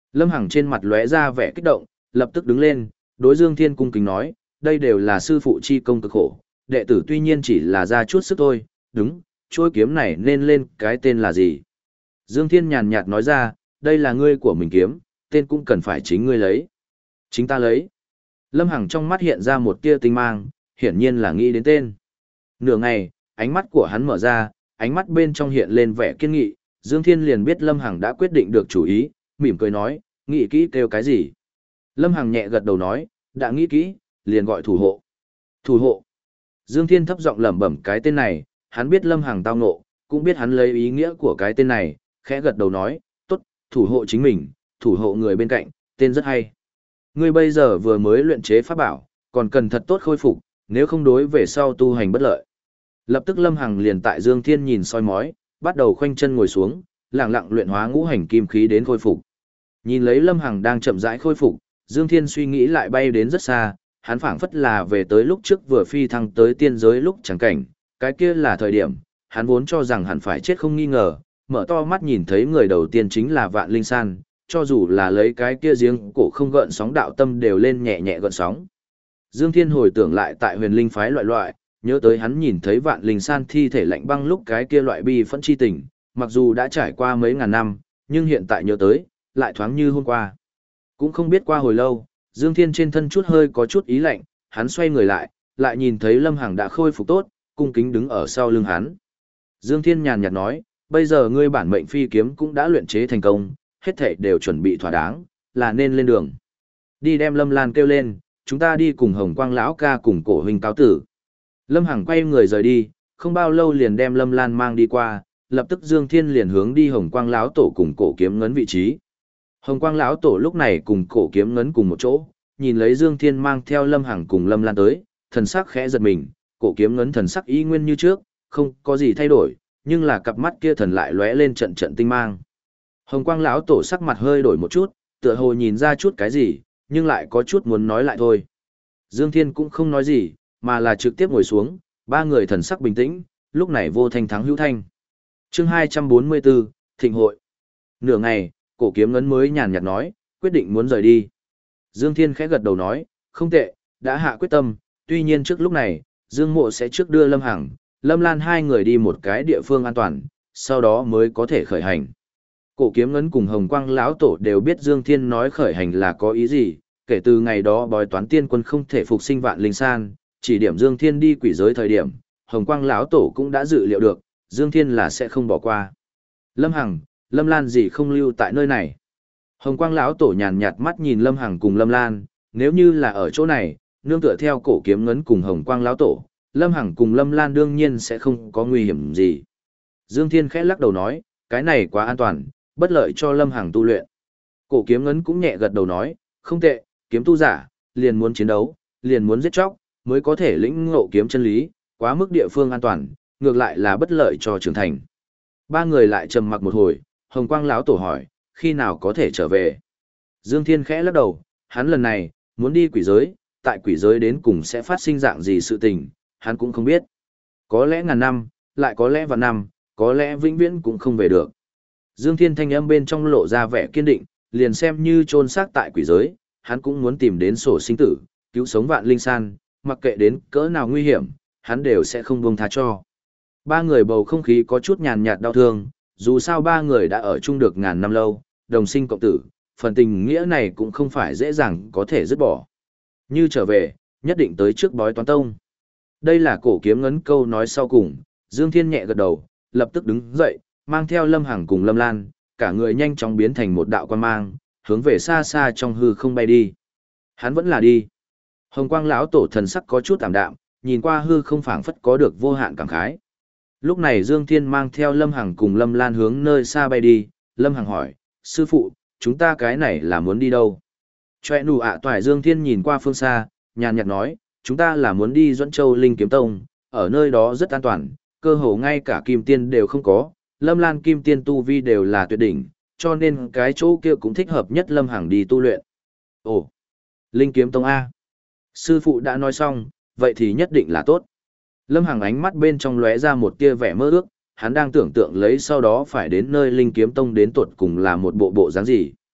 Lâm Hằng trên mặt lóe ra vẻ kích động, lập tức đứng lên, đối Dương Thiên cung kính nói, đây đều là sư phụ chi công cực khổ, đệ tử tuy nhiên chỉ là ra chút sức thôi, đúng, chuôi kiếm này nên lên cái tên là gì? Dương Thiên nhàn nhạt nói ra, đây là ngươi của mình kiếm, tên cũng cần phải chính ngươi lấy. Chính ta lấy. Lâm Hằng trong mắt hiện ra một tia tinh mang, hiển nhiên là nghĩ đến tên. Nửa ngày, ánh mắt của hắn mở ra, ánh mắt bên trong hiện lên vẻ kiên nghị, Dương Thiên liền biết Lâm Hằng đã quyết định được chủ ý, mỉm cười nói, nghĩ kỹ kêu cái gì? Lâm Hằng nhẹ gật đầu nói, đã nghĩ kỹ, liền gọi thủ hộ. Thủ hộ. Dương Thiên thấp giọng lẩm bẩm cái tên này, hắn biết Lâm Hằng tao ngộ, cũng biết hắn lấy ý nghĩa của cái tên này, khẽ gật đầu nói, tốt, thủ hộ chính mình, thủ hộ người bên cạnh, tên rất hay. Ngươi bây giờ vừa mới luyện chế pháp bảo, còn cần thật tốt khôi phục, nếu không đối về sau tu hành bất lợi. Lập tức Lâm Hằng liền tại Dương Thiên nhìn soi mói, bắt đầu khoanh chân ngồi xuống, lặng lặng luyện hóa ngũ hành kim khí đến khôi phục. Nhìn lấy Lâm Hằng đang chậm rãi khôi phục, Dương Thiên suy nghĩ lại bay đến rất xa, hắn phảng phất là về tới lúc trước vừa phi thăng tới tiên giới lúc chẳng cảnh, cái kia là thời điểm, hắn vốn cho rằng hẳn phải chết không nghi ngờ, mở to mắt nhìn thấy người đầu tiên chính là Vạn Linh San, cho dù là lấy cái kia giếng cổ không gợn sóng đạo tâm đều lên nhẹ nhẹ gợn sóng. Dương Thiên hồi tưởng lại tại Huyền Linh phái loại, nhớ tới hắn nhìn thấy Vạn Linh San thi thể lạnh băng lúc cái kia loại bi phẫn chi tình, mặc dù đã trải qua mấy ngàn năm, nhưng hiện tại nhớ tới, lại thoáng như hôm qua. Cũng không biết qua hồi lâu, Dương Thiên trên thân chút hơi có chút ý lạnh, hắn xoay người lại nhìn thấy Lâm Hằng đã khôi phục tốt, cung kính đứng ở sau lưng hắn. Dương Thiên nhàn nhạt nói, bây giờ ngươi bản mệnh phi kiếm cũng đã luyện chế thành công, hết thảy đều chuẩn bị thỏa đáng, là nên lên đường. Đi đem Lâm Lan kêu lên, chúng ta đi cùng Hồng Quang lão ca cùng Cổ huynh cáo tử. Lâm Hằng quay người rời đi, không bao lâu liền đem Lâm Lan mang đi qua, lập tức Dương Thiên liền hướng đi Hồng Quang lão tổ cùng Cổ kiếm ngấn vị trí. Hồng Quang lão tổ lúc này cùng Cổ kiếm ngấn cùng một chỗ, nhìn lấy Dương Thiên mang theo Lâm Hằng cùng Lâm Lan tới, thần sắc khẽ giật mình, Cổ kiếm ngấn thần sắc y nguyên như trước, không có gì thay đổi, nhưng là cặp mắt kia thần lại lóe lên trận trận tinh mang. Hồng Quang lão tổ sắc mặt hơi đổi một chút, tựa hồ nhìn ra chút cái gì, nhưng lại có chút muốn nói lại thôi. Dương Thiên cũng không nói gì, mà là trực tiếp ngồi xuống, ba người thần sắc bình tĩnh, lúc này vô thanh thắng hữu thanh. Chương 244, Thịnh hội. Nửa ngày, Cổ kiếm ngấn mới nhàn nhạt nói, quyết định muốn rời đi. Dương Thiên khẽ gật đầu nói, không tệ, đã hạ quyết tâm, tuy nhiên trước lúc này, Dương Mộ sẽ trước đưa Lâm Hằng, Lâm Lan hai người đi một cái địa phương an toàn, sau đó mới có thể khởi hành. Cổ kiếm ngấn cùng Hồng Quang lão tổ đều biết Dương Thiên nói khởi hành là có ý gì, kể từ ngày đó bói toán tiên quân không thể phục sinh Vạn Linh San, chỉ điểm Dương Thiên đi quỷ giới thời điểm, Hồng Quang lão tổ cũng đã dự liệu được, Dương Thiên là sẽ không bỏ qua. Lâm Hằng, Lâm Lan gì không lưu tại nơi này. Hồng Quang lão tổ nhàn nhạt mắt nhìn Lâm Hằng cùng Lâm Lan, nếu như là ở chỗ này, nương tựa theo Cổ kiếm ngấn cùng Hồng Quang lão tổ, Lâm Hằng cùng Lâm Lan đương nhiên sẽ không có nguy hiểm gì. Dương Thiên khẽ lắc đầu nói, cái này quá an toàn, bất lợi cho Lâm Hằng tu luyện. Cổ kiếm ngấn cũng nhẹ gật đầu nói, không tệ, kiếm tu giả, liền muốn chiến đấu, liền muốn giết chóc, mới có thể lĩnh ngộ kiếm chân lý, quá mức địa phương an toàn, ngược lại là bất lợi cho trưởng thành. Ba người lại trầm mặc một hồi, Hồng Quang lão tổ hỏi, khi nào có thể trở về? Dương Thiên khẽ lắc đầu, hắn lần này, muốn đi quỷ giới, tại quỷ giới đến cùng sẽ phát sinh dạng gì sự tình, hắn cũng không biết. Có lẽ ngàn năm, lại có lẽ vạn năm, có lẽ vĩnh viễn cũng không về được. Dương Thiên thanh âm bên trong lộ ra vẻ kiên định, liền xem như chôn xác tại quỷ giới, hắn cũng muốn tìm đến sổ sinh tử, cứu sống Vạn Linh San, mặc kệ đến cỡ nào nguy hiểm, hắn đều sẽ không buông tha cho. Ba người bầu không khí có chút nhàn nhạt đau thương, dù sao ba người đã ở chung được ngàn năm lâu, đồng sinh cộng tử, phần tình nghĩa này cũng không phải dễ dàng có thể dứt bỏ. Như trở về, nhất định tới trước bói toán tông. Đây là Cổ kiếm ngấn câu nói sau cùng, Dương Thiên nhẹ gật đầu, lập tức đứng dậy, mang theo Lâm Hằng cùng Lâm Lan, cả người nhanh chóng biến thành một đạo quang mang, hướng về xa xa trong hư không bay đi. Hắn vẫn là đi. Hồng Quang lão tổ thần sắc có chút tạm đạm, nhìn qua hư không phảng phất có được vô hạn cảm khái. Lúc này Dương Thiên mang theo Lâm Hằng cùng Lâm Lan hướng nơi xa bay đi, Lâm Hằng hỏi, sư phụ, chúng ta cái này là muốn đi đâu? Chòe nụ ạ toại Dương Thiên nhìn qua phương xa, nhàn nhạt nói, chúng ta là muốn đi Duẫn Châu Linh Kiếm Tông, ở nơi đó rất an toàn, cơ hồ ngay cả kim tiên đều không có, Lâm Lan kim tiên tu vi đều là tuyệt đỉnh, cho nên cái chỗ kia cũng thích hợp nhất Lâm Hằng đi tu luyện. Ồ, Linh Kiếm Tông A. Sư phụ đã nói xong, vậy thì nhất định là tốt. Lâm Hằng ánh mắt bên trong lóe ra một tia vẻ mơ ước, hắn đang tưởng tượng lấy sau đó phải đến nơi Linh Kiếm Tông đến tuột cùng là một bộ bộ dáng gì.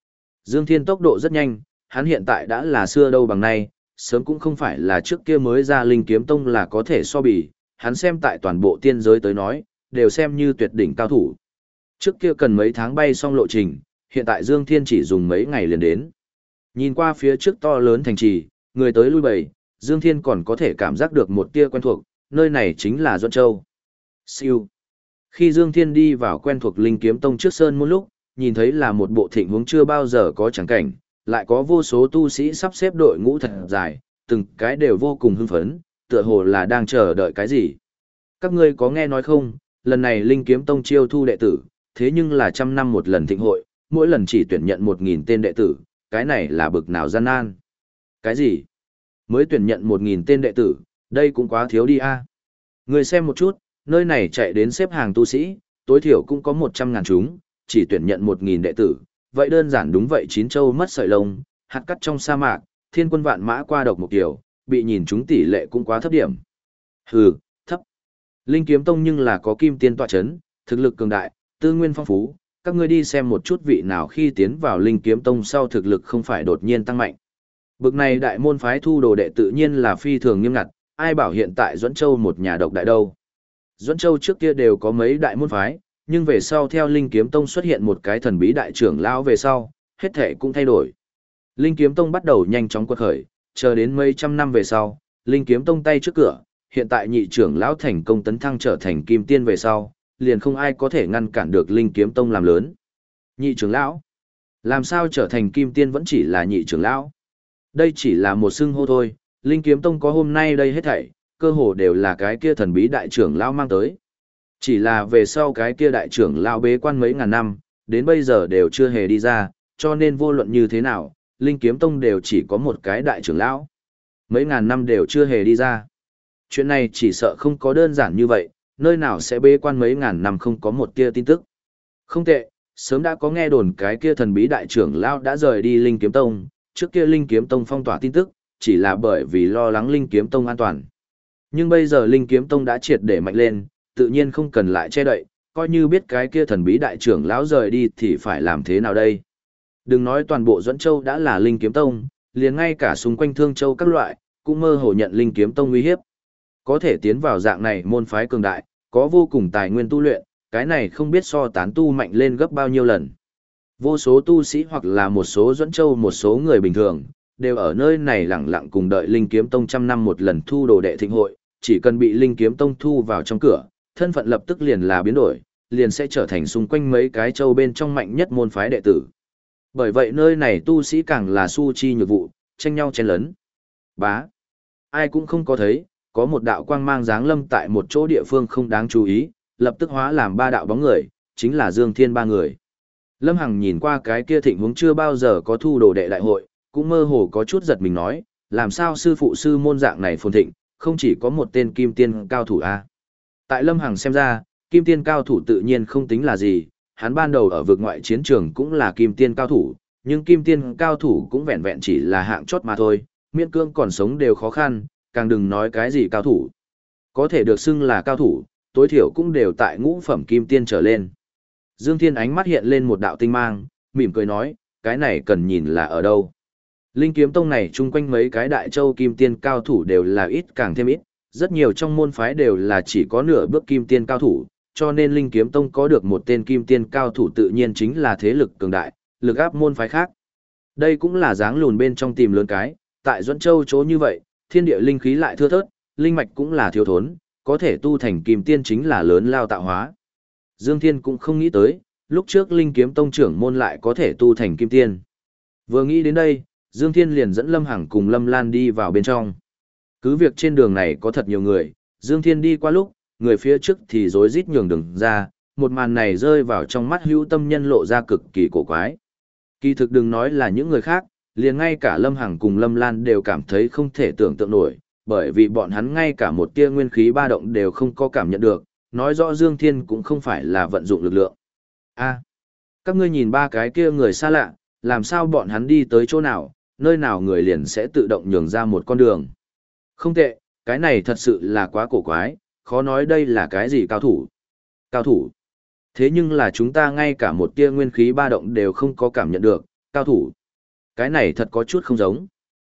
Dương Thiên tốc độ rất nhanh, hắn hiện tại đã là xưa đâu bằng nay, sớm cũng không phải là trước kia mới ra Linh Kiếm Tông là có thể so bì, hắn xem tại toàn bộ tiên giới tới nói, đều xem như tuyệt đỉnh cao thủ. Trước kia cần mấy tháng bay xong lộ trình, hiện tại Dương Thiên chỉ dùng mấy ngày liền đến. Nhìn qua phía trước to lớn thành trì, người tới lui bầy, Dương Thiên còn có thể cảm giác được một tia quen thuộc, nơi này chính là Doãn Châu. Siêu. Khi Dương Thiên đi vào quen thuộc Linh Kiếm Tông trước sơn môn lúc, nhìn thấy là một bộ thịnh huống chưa bao giờ có chẳng cảnh, lại có vô số tu sĩ sắp xếp đội ngũ thật dài, từng cái đều vô cùng hưng phấn, tựa hồ là đang chờ đợi cái gì. Các ngươi có nghe nói không, lần này Linh Kiếm Tông chiêu thu đệ tử, thế nhưng là 100 năm một lần thịnh hội, mỗi lần chỉ tuyển nhận 1000 tên đệ tử, cái này là bực nào gian nan. Cái gì? Mới tuyển nhận 1000 tên đệ tử, đây cũng quá thiếu đi a. Người xem một chút, nơi này chạy đến xếp hàng tu sĩ, tối thiểu cũng có 100.000 chúng, chỉ tuyển nhận 1000 đệ tử, vậy đơn giản đúng vậy chín châu mất sợi lông, hạt cắt trong sa mạc, thiên quân vạn mã qua độc một kiểu, bị nhìn chúng tỷ lệ cũng quá thấp điểm. Hừ, thấp. Linh Kiếm Tông nhưng là có kim tiên tọa chấn, thực lực cường đại, tư nguyên phong phú, các ngươi đi xem một chút vị nào khi tiến vào Linh Kiếm Tông sau thực lực không phải đột nhiên tăng mạnh. Bực này đại môn phái thu đồ đệ tự nhiên là phi thường nghiêm ngặt, ai bảo hiện tại Duẫn Châu một nhà độc đại đâu. Duẫn Châu trước kia đều có mấy đại môn phái, nhưng về sau theo Linh Kiếm Tông xuất hiện một cái thần bí đại trưởng lão về sau, hết thể cũng thay đổi. Linh Kiếm Tông bắt đầu nhanh chóng quật khởi, chờ đến mấy trăm năm về sau, Linh Kiếm Tông tay trước cửa, hiện tại nhị trưởng lão thành công tấn thăng trở thành kim tiên về sau, liền không ai có thể ngăn cản được Linh Kiếm Tông làm lớn. Nhị trưởng lão? Làm sao trở thành kim tiên vẫn chỉ là nhị trưởng lão? Đây chỉ là một xưng hô thôi, Linh Kiếm Tông có hôm nay đây hết thảy, cơ hồ đều là cái kia thần bí đại trưởng lão mang tới. Chỉ là về sau cái kia đại trưởng lão bế quan mấy ngàn năm, đến bây giờ đều chưa hề đi ra, cho nên vô luận như thế nào, Linh Kiếm Tông đều chỉ có một cái đại trưởng lão. Mấy ngàn năm đều chưa hề đi ra. Chuyện này chỉ sợ không có đơn giản như vậy, nơi nào sẽ bế quan mấy ngàn năm không có một tia tin tức. Không tệ, sớm đã có nghe đồn cái kia thần bí đại trưởng lão đã rời đi Linh Kiếm Tông, trước kia Linh Kiếm Tông phong tỏa tin tức, chỉ là bởi vì lo lắng Linh Kiếm Tông an toàn. Nhưng bây giờ Linh Kiếm Tông đã triệt để mạnh lên, tự nhiên không cần lại che đậy, coi như biết cái kia thần bí đại trưởng lão rời đi thì phải làm thế nào đây? Đừng nói toàn bộ Duẫn Châu đã là Linh Kiếm Tông, liền ngay cả xung quanh Thương Châu các loại, cũng mơ hồ nhận Linh Kiếm Tông uy hiếp. Có thể tiến vào dạng này môn phái cường đại, có vô cùng tài nguyên tu luyện, cái này không biết so tán tu mạnh lên gấp bao nhiêu lần. Vô số tu sĩ hoặc là một số Duẫn Châu một số người bình thường, đều ở nơi này lặng lặng cùng đợi Linh Kiếm Tông 100 năm một lần thu đồ đệ thịnh hội, chỉ cần bị Linh Kiếm Tông thu vào trong cửa, thân phận lập tức liền là biến đổi, liền sẽ trở thành xung quanh mấy cái châu bên trong mạnh nhất môn phái đệ tử. Bởi vậy nơi này tu sĩ càng là su chi nhược vụ, tranh nhau chen lấn. Bá. Ai cũng không có thấy, có một đạo quang mang giáng lâm tại một chỗ địa phương không đáng chú ý, lập tức hóa làm 3 đạo bóng người, chính là Dương Thiên 3 người. Lâm Hằng nhìn qua cái kia thịnh huống chưa bao giờ có thu đồ đệ đại hội, cũng mơ hồ có chút giật mình nói, làm sao sư phụ sư môn dạng này phồn thịnh, không chỉ có một tên kim tiên cao thủ a. Tại Lâm Hằng xem ra, kim tiên cao thủ tự nhiên không tính là gì, hắn ban đầu ở vực ngoại chiến trường cũng là kim tiên cao thủ, nhưng kim tiên cao thủ cũng vẹn vẹn chỉ là hạng chót mà thôi, miễn cương còn sống đều khó khăn, càng đừng nói cái gì cao thủ. Có thể được xưng là cao thủ, tối thiểu cũng đều tại ngũ phẩm kim tiên trở lên. Dương Thiên ánh mắt hiện lên một đạo tinh mang, mỉm cười nói, cái này cần nhìn là ở đâu. Linh Kiếm Tông này chung quanh mấy cái đại châu kim tiên cao thủ đều là ít càng thêm ít, rất nhiều trong môn phái đều là chỉ có nửa bước kim tiên cao thủ, cho nên Linh Kiếm Tông có được một tên kim tiên cao thủ tự nhiên chính là thế lực cường đại, lực áp môn phái khác. Đây cũng là dáng lùn bên trong tìm lớn cái, tại Duẫn Châu chỗ như vậy, thiên địa linh khí lại thưa thớt, linh mạch cũng là thiếu thốn, có thể tu thành kim tiên chính là lớn lao tạo hóa. Dương Thiên cũng không nghĩ tới, lúc trước Linh Kiếm Tông trưởng môn lại có thể tu thành kim tiên. Vừa nghĩ đến đây, Dương Thiên liền dẫn Lâm Hằng cùng Lâm Lan đi vào bên trong. Cứ việc trên đường này có thật nhiều người, Dương Thiên đi qua lúc, người phía trước thì rối rít nhường đường ra, một màn này rơi vào trong mắt hữu tâm nhân lộ ra cực kỳ cổ quái. Kỳ thực đừng nói là những người khác, liền ngay cả Lâm Hằng cùng Lâm Lan đều cảm thấy không thể tưởng tượng nổi, bởi vì bọn hắn ngay cả một tia nguyên khí ba động đều không có cảm nhận được, nói rõ Dương Thiên cũng không phải là vận dụng lực lượng. A, các ngươi nhìn 3 cái kia người xa lạ, làm sao bọn hắn đi tới chỗ nào, nơi nào người liền sẽ tự động nhường ra một con đường. Không tệ, cái này thật sự là quá cổ quái, khó nói đây là cái gì cao thủ. Cao thủ. Thế nhưng là chúng ta ngay cả một tia nguyên khí ba động đều không có cảm nhận được, cao thủ. Cái này thật có chút không giống.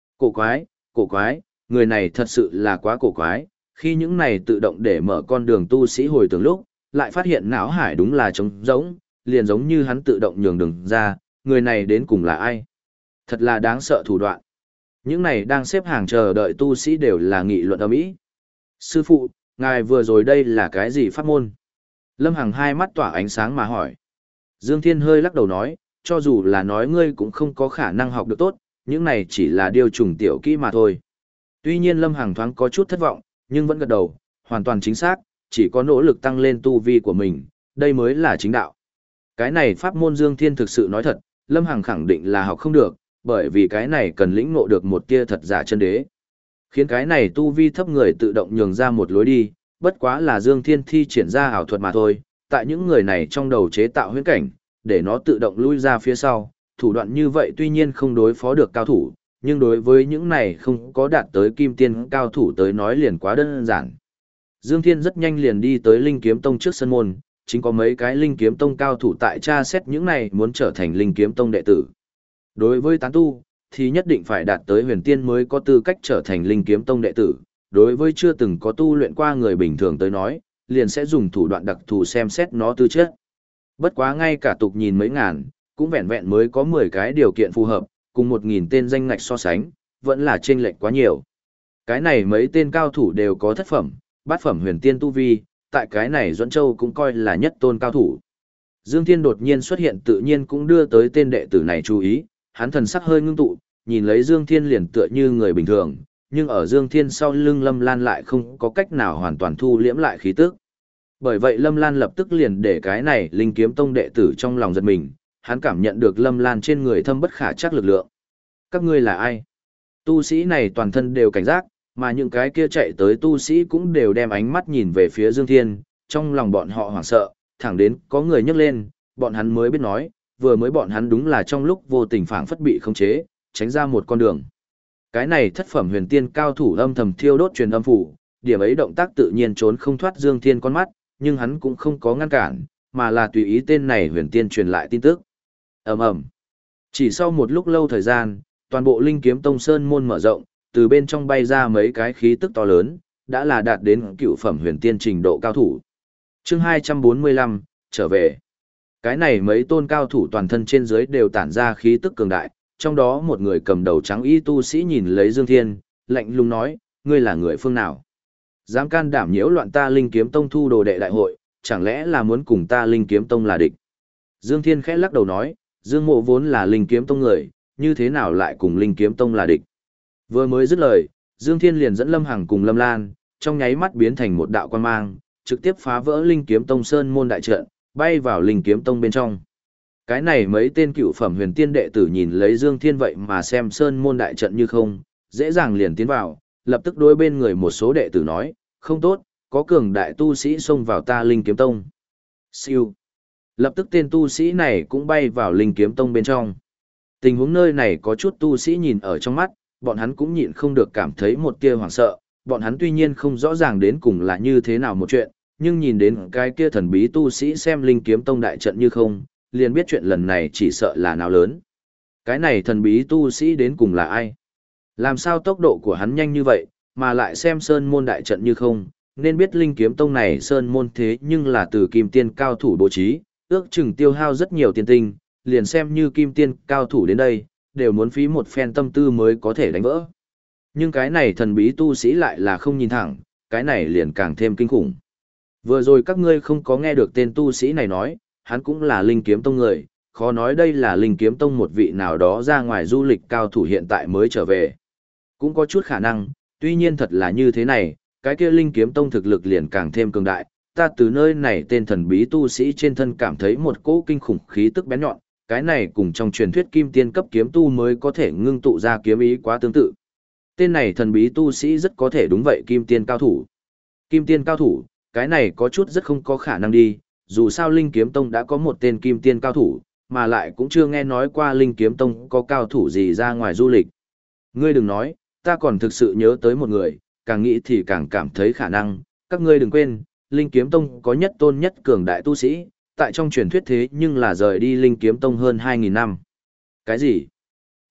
Cổ quái, người này thật sự là quá cổ quái, khi những này tự động để mở con đường tu sĩ hồi tưởng lúc, lại phát hiện não hải đúng là trống rỗng, liền giống như hắn tự động nhường đường ra, người này đến cùng là ai? Thật là đáng sợ thủ đoạn. Những này đang xếp hàng chờ đợi tu sĩ đều là nghị luận ầm ĩ. Sư phụ, ngài vừa rồi đây là cái gì pháp môn? Lâm Hằng hai mắt tỏa ánh sáng mà hỏi. Dương Thiên hơi lắc đầu nói, cho dù là nói ngươi cũng không có khả năng học được tốt, những này chỉ là điều trùng tiểu kỹ mà thôi. Tuy nhiên Lâm Hằng thoáng có chút thất vọng, nhưng vẫn gật đầu, hoàn toàn chính xác, chỉ có nỗ lực tăng lên tu vi của mình, đây mới là chính đạo. Cái này pháp môn Dương Thiên thực sự nói thật, Lâm Hằng khẳng định là học không được, bởi vì cái này cần lĩnh ngộ được một tia thật giả chân đế. Khiến cái này tu vi thấp người tự động nhường ra một lối đi, bất quá là Dương Thiên thi triển ra ảo thuật mà thôi, tại những người này trong đầu chế tạo huyễn cảnh, để nó tự động lui ra phía sau, thủ đoạn như vậy tuy nhiên không đối phó được cao thủ, nhưng đối với những này không có đạt tới kim tiên cao thủ tới nói liền quá đơn giản. Dương Thiên rất nhanh liền đi tới Linh Kiếm Tông trước sân môn, chính có mấy cái Linh Kiếm Tông cao thủ tại tra xét những này muốn trở thành Linh Kiếm Tông đệ tử. Đối với tán tu, thì nhất định phải đạt tới huyền tiên mới có tư cách trở thành Linh Kiếm Tông đệ tử. Đối với chưa từng có tu luyện qua người bình thường tới nói, liền sẽ dùng thủ đoạn đặc thù xem xét nó tư chất. Bất quá ngay cả tục nhìn mấy ngàn, cũng vẹn vẹn mới có 10 cái điều kiện phù hợp, cùng 1.000 tên danh ngạch so sánh, vẫn là chênh lệch quá nhiều. Cái này mấy tên cao thủ đều có thất phẩm, bát phẩm huyền tiên tu vi, tại cái này Duẫn Châu cũng coi là nhất tôn cao thủ. Dương Thiên đột nhiên xuất hiện tự nhiên cũng đưa tới tên đệ tử này chú ý, hắn thần sắc hơi ngưng tụ, nhìn lấy Dương Thiên liền tựa như người bình thường, nhưng ở Dương Thiên sau lưng Lâm Lan lại không có cách nào hoàn toàn thu liễm lại khí tức. Bởi vậy Lâm Lan lập tức liền để cái này Linh Kiếm Tông đệ tử trong lòng giật mình, hắn cảm nhận được Lâm Lan trên người thâm bất khả trắc lực lượng. Các ngươi là ai? Tu sĩ này toàn thân đều cảnh giác, mà những cái kia chạy tới tu sĩ cũng đều đem ánh mắt nhìn về phía Dương Thiên, trong lòng bọn họ hoảng sợ, thẳng đến có người nhấc lên, bọn hắn mới biết nói, vừa mới bọn hắn đúng là trong lúc vô tình phảng phất bị khống chế, tránh ra một con đường. Cái này thất phẩm huyền tiên cao thủ âm thầm thiêu đốt truyền âm phủ, điểm ấy động tác tự nhiên trốn không thoát Dương Thiên con mắt, nhưng hắn cũng không có ngăn cản, mà là tùy ý tên này huyền tiên truyền lại tin tức. Ầm ầm. Chỉ sau một lúc lâu thời gian, toàn bộ Linh Kiếm Tông sơn môn mở rộng, từ bên trong bay ra mấy cái khí tức to lớn, đã là đạt đến cựu phẩm huyền tiên trình độ cao thủ. Chương 245, trở về. Cái này mấy tôn cao thủ toàn thân trên dưới đều tản ra khí tức cường đại, trong đó một người cầm đầu trắng y tu sĩ nhìn lấy Dương Thiên, lạnh lùng nói, ngươi là người phương nào? Dám can đảm nhiễu loạn ta Linh Kiếm Tông thu đồ đệ đại hội, chẳng lẽ là muốn cùng ta Linh Kiếm Tông là địch? Dương Thiên khẽ lắc đầu nói, Dương Mộ vốn là Linh Kiếm Tông người, như thế nào lại cùng Linh Kiếm Tông là địch? Vừa mới dứt lời, Dương Thiên liền dẫn Lâm Hằng cùng Lâm Lan, trong nháy mắt biến thành một đạo quang mang, trực tiếp phá vỡ Linh Kiếm Tông sơn môn đại trận, bay vào Linh Kiếm Tông bên trong. Cái này mấy tên cựu phẩm huyền tiên đệ tử nhìn lấy Dương Thiên vậy mà xem sơn môn đại trận như không, dễ dàng liền tiến vào, lập tức đối bên người một số đệ tử nói, không tốt, có cường đại tu sĩ xông vào ta Linh Kiếm Tông. Siêu. Lập tức tên tu sĩ này cũng bay vào Linh Kiếm Tông bên trong. Tình huống nơi này có chút tu sĩ nhìn ở trong mắt, bọn hắn cũng nhịn không được cảm thấy một tia hoảng sợ, bọn hắn tuy nhiên không rõ ràng đến cùng là như thế nào một chuyện, nhưng nhìn đến cái kia thần bí tu sĩ xem Linh Kiếm Tông đại trận như không, liền biết chuyện lần này chỉ sợ là nào lớn. Cái này thần bí tu sĩ đến cùng là ai? Làm sao tốc độ của hắn nhanh như vậy, mà lại xem sơn môn đại trận như không, nên biết Linh Kiếm Tông này sơn môn thế nhưng là từ kim tiên cao thủ bố trí, ước chừng tiêu hao rất nhiều tiền tinh, liền xem như kim tiên cao thủ đến đây, đều muốn phí một phen tâm tư mới có thể đánh vỡ. Nhưng cái này thần bí tu sĩ lại là không nhìn thẳng, cái này liền càng thêm kinh khủng. Vừa rồi các ngươi không có nghe được tên tu sĩ này nói, hắn cũng là Linh Kiếm Tông người, khó nói đây là Linh Kiếm Tông một vị nào đó ra ngoài du lịch cao thủ hiện tại mới trở về. Cũng có chút khả năng, tuy nhiên thật là như thế này, cái kia Linh Kiếm Tông thực lực liền càng thêm cường đại, ta từ nơi này tên thần bí tu sĩ trên thân cảm thấy một cỗ kinh khủng khí tức bén nhọn, cái này cùng trong truyền thuyết kim tiên cấp kiếm tu mới có thể ngưng tụ ra kiếm ý quá tương tự. Tên này thần bí tu sĩ rất có thể đúng vậy kim tiên cao thủ. Kim tiên cao thủ, cái này có chút rất không có khả năng đi, dù sao Linh Kiếm Tông đã có một tên kim tiên cao thủ, mà lại cũng chưa nghe nói qua Linh Kiếm Tông có cao thủ gì ra ngoài du lịch. Ngươi đừng nói, ta còn thực sự nhớ tới một người, càng nghĩ thì càng cảm thấy khả năng, các ngươi đừng quên, Linh Kiếm Tông có nhất tôn nhất cường đại tu sĩ, tại trong truyền thuyết thế nhưng là rời đi Linh Kiếm Tông hơn 2.000 năm. Cái gì?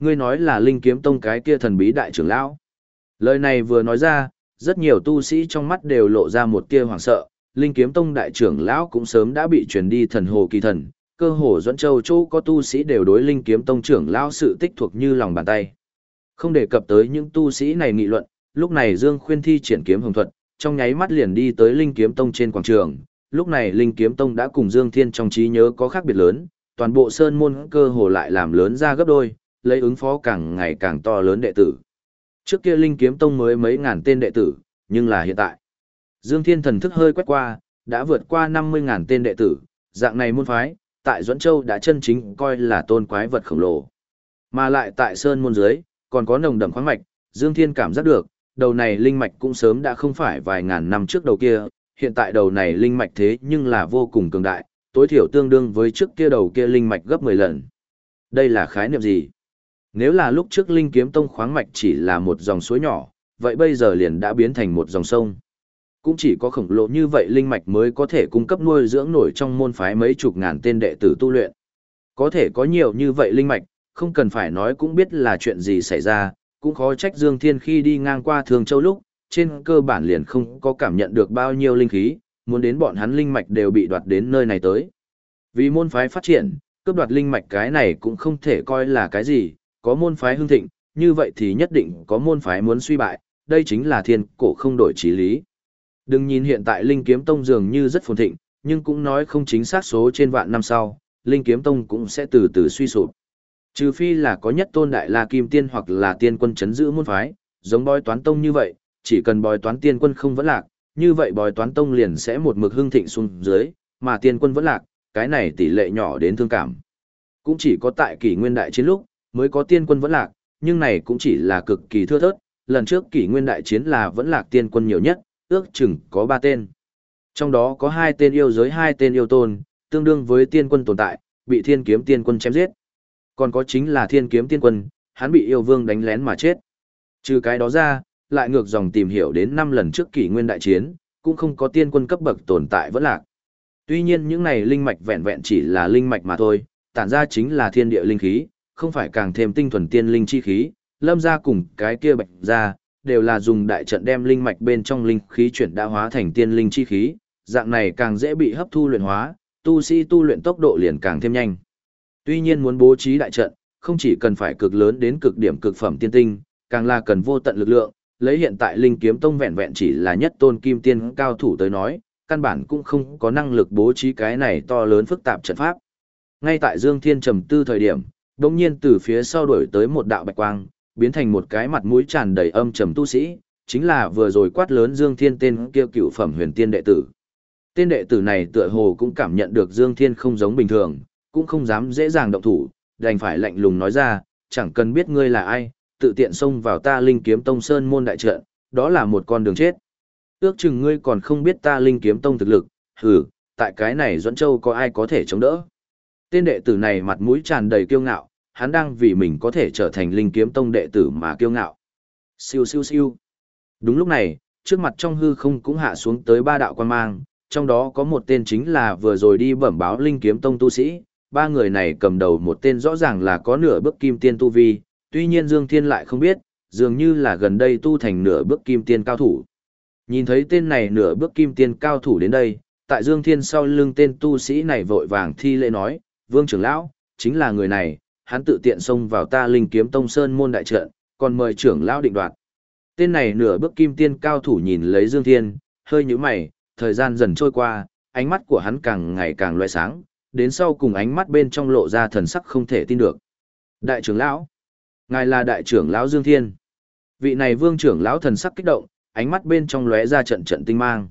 Ngươi nói là Linh Kiếm Tông cái kia thần bí đại trưởng lão. Lời này vừa nói ra, rất nhiều tu sĩ trong mắt đều lộ ra một tia hoảng sợ, Linh Kiếm Tông đại trưởng lão cũng sớm đã bị truyền đi thần hồ kỳ thần, cơ hồ Duẫn Châu chỗ có tu sĩ đều đối Linh Kiếm Tông trưởng lão sự tích thuộc như lòng bàn tay. Không đề cập tới những tu sĩ này nghị luận, lúc này Dương Khuyên thi triển kiếm hồng thuật, trong nháy mắt liền đi tới Linh Kiếm Tông trên quảng trường. Lúc này Linh Kiếm Tông đã cùng Dương Thiên trong trí nhớ có khác biệt lớn, toàn bộ sơn môn cơ hồ lại làm lớn ra gấp đôi, lấy ứng phó càng ngày càng to lớn đệ tử. Trước kia Linh Kiếm Tông mới mấy ngàn tên đệ tử, nhưng là hiện tại. Dương Thiên thần thức hơi quét qua, đã vượt qua 50.000 tên đệ tử, dạng này môn phái, tại Duẫn Châu đã chân chính coi là tôn quái vật khổng lồ. Mà lại tại sơn môn dưới, còn có nồng đậm khoáng mạch, Dương Thiên cảm giác được, đầu này linh mạch cũng sớm đã không phải vài ngàn năm trước đầu kia, hiện tại đầu này linh mạch thế nhưng là vô cùng cường đại, tối thiểu tương đương với trước kia đầu kia linh mạch gấp 10 lần. Đây là khái niệm gì? Nếu là lúc trước Linh Kiếm Tông khoáng mạch chỉ là một dòng suối nhỏ, vậy bây giờ liền đã biến thành một dòng sông. Cũng chỉ có khổng lồ như vậy linh mạch mới có thể cung cấp nuôi dưỡng nổi trong môn phái mấy chục ngàn tên đệ tử tu luyện. Có thể có nhiều như vậy linh mạch, không cần phải nói cũng biết là chuyện gì xảy ra, cũng khó trách Dương Thiên khi đi ngang qua Thường Châu lúc, trên cơ bản liền không có cảm nhận được bao nhiêu linh khí, muốn đến bọn hắn linh mạch đều bị đoạt đến nơi này tới. Vì môn phái phát triển, cướp đoạt linh mạch cái này cũng không thể coi là cái gì, có môn phái hưng thịnh, như vậy thì nhất định có môn phái muốn suy bại, đây chính là thiên cổ không đổi chí lý. Đừng nhìn hiện tại Linh Kiếm Tông dường như rất phồn thịnh, nhưng cũng nói không chính xác số trên vạn năm sau, Linh Kiếm Tông cũng sẽ từ từ suy sụp. Trừ phi là có nhất tôn đại la kim tiên hoặc là tiên quân chấn giữ môn phái, giống bói toán tông như vậy, chỉ cần bói toán tiên quân không vẫn lạc, như vậy bói toán tông liền sẽ một mực hưng thịnh xuống dưới, mà tiên quân vẫn lạc, cái này tỷ lệ nhỏ đến thương cảm. Cũng chỉ có tại kỷ nguyên đại chiến lúc, mới có tiên quân vẫn lạc, nhưng này cũng chỉ là cực kỳ thưa thớt, lần trước kỷ nguyên đại chiến là vẫn lạc tiên quân nhiều nhất, ước chừng có 3 tên. Trong đó có 2 tên yêu giới 2 tên yêu tôn, tương đương với tiên quân tồn tại, bị thiên kiếm tiên quân chém giết. Còn có chính là thiên kiếm tiên quân, hắn bị yêu vương đánh lén mà chết. Trừ cái đó ra, lại ngược dòng tìm hiểu đến 5 lần trước kỷ nguyên đại chiến, cũng không có tiên quân cấp bậc tồn tại vẫn lạc. Tuy nhiên những này linh mạch vẹn vẹn chỉ là linh mạch mà thôi, tản ra chính là thiên địa linh khí, không phải càng thêm tinh thuần tiên linh chi khí, Lâm gia cùng cái kia Bạch gia đều là dùng đại trận đem linh mạch bên trong linh khí chuyển đã hóa thành tiên linh chi khí, dạng này càng dễ bị hấp thu luyện hóa, tu sĩ tu luyện tốc độ liền càng thêm nhanh. Tuy nhiên muốn bố trí đại trận, không chỉ cần phải cực lớn đến cực điểm cực phẩm tiên tinh, càng là cần vô tận lực lượng, lấy hiện tại Linh Kiếm Tông vẹn vẹn chỉ là nhất tôn kim tiên cao thủ tới nói, căn bản cũng không có năng lực bố trí cái này to lớn phức tạp trận pháp. Ngay tại Dương Thiên trầm tư thời điểm, đột nhiên từ phía sau đuổi tới một đạo bạch quang, biến thành một cái mặt mũi tràn đầy âm trầm tu sĩ, chính là vừa rồi quát lớn Dương Thiên tên kia cựu phẩm huyền tiên đệ tử. Tên đệ tử này tựa hồ cũng cảm nhận được Dương Thiên không giống bình thường, cũng không dám dễ dàng động thủ, đành phải lạnh lùng nói ra, chẳng cần biết ngươi là ai, tự tiện xông vào ta Linh Kiếm Tông sơn môn đại trận, đó là một con đường chết. Ước chừng ngươi còn không biết ta Linh Kiếm Tông thực lực, hừ, tại cái này Duẫn Châu có ai có thể chống đỡ. Tên đệ tử này mặt mũi tràn đầy kiêu ngạo, hắn đang vì mình có thể trở thành Linh Kiếm Tông đệ tử mà kiêu ngạo. Siêu siêu siêu. Đúng lúc này, trước mặt trong hư không cũng hạ xuống tới 3 đạo quan mang, trong đó có một tên chính là vừa rồi đi bẩm báo Linh Kiếm Tông tu sĩ, 3 người này cầm đầu một tên rõ ràng là có nửa bước kim tiên tu vi, tuy nhiên Dương Thiên lại không biết, dường như là gần đây tu thành nửa bước kim tiên cao thủ. Nhìn thấy tên này nửa bước kim tiên cao thủ đến đây, tại Dương Thiên sau lưng tên tu sĩ này vội vàng thi lễ nói, Vương trưởng lão, chính là người này, hắn tự tiện xông vào ta Linh Kiếm Tông sơn môn đại trận, còn mời trưởng lão định đoạt. Tên này nửa bước kim tiên cao thủ nhìn lấy Dương Thiên, hơi nhíu mày, thời gian dần trôi qua, ánh mắt của hắn càng ngày càng loé sáng, đến sau cùng ánh mắt bên trong lộ ra thần sắc không thể tin được. Đại trưởng lão, ngài là đại trưởng lão Dương Thiên. Vị này Vương trưởng lão thần sắc kích động, ánh mắt bên trong lóe ra trận trận tinh mang.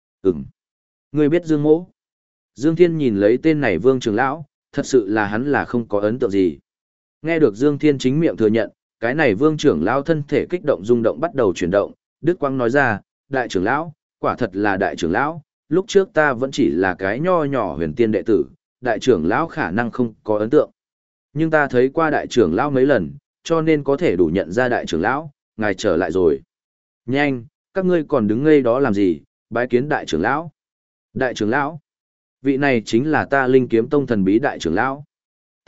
Ngươi biết Dương Mỗ? Dương Thiên nhìn lấy tên này Vương trưởng lão, thật sự là hắn là không có ấn tượng gì. Nghe được Dương Thiên chính miệng thừa nhận, cái này Vương trưởng lão thân thể kích động rung động bắt đầu chuyển động, Đức Quang nói ra, đại trưởng lão, quả thật là đại trưởng lão, lúc trước ta vẫn chỉ là cái nho nhỏ huyền tiên đệ tử, đại trưởng lão khả năng không có ấn tượng. Nhưng ta thấy qua đại trưởng lão mấy lần, cho nên có thể đủ nhận ra đại trưởng lão, ngài trở lại rồi. Nhanh, các ngươi còn đứng ngây đó làm gì, bái kiến đại trưởng lão. Đại trưởng lão, vị này chính là ta Linh Kiếm Tông thần bí đại trưởng lão.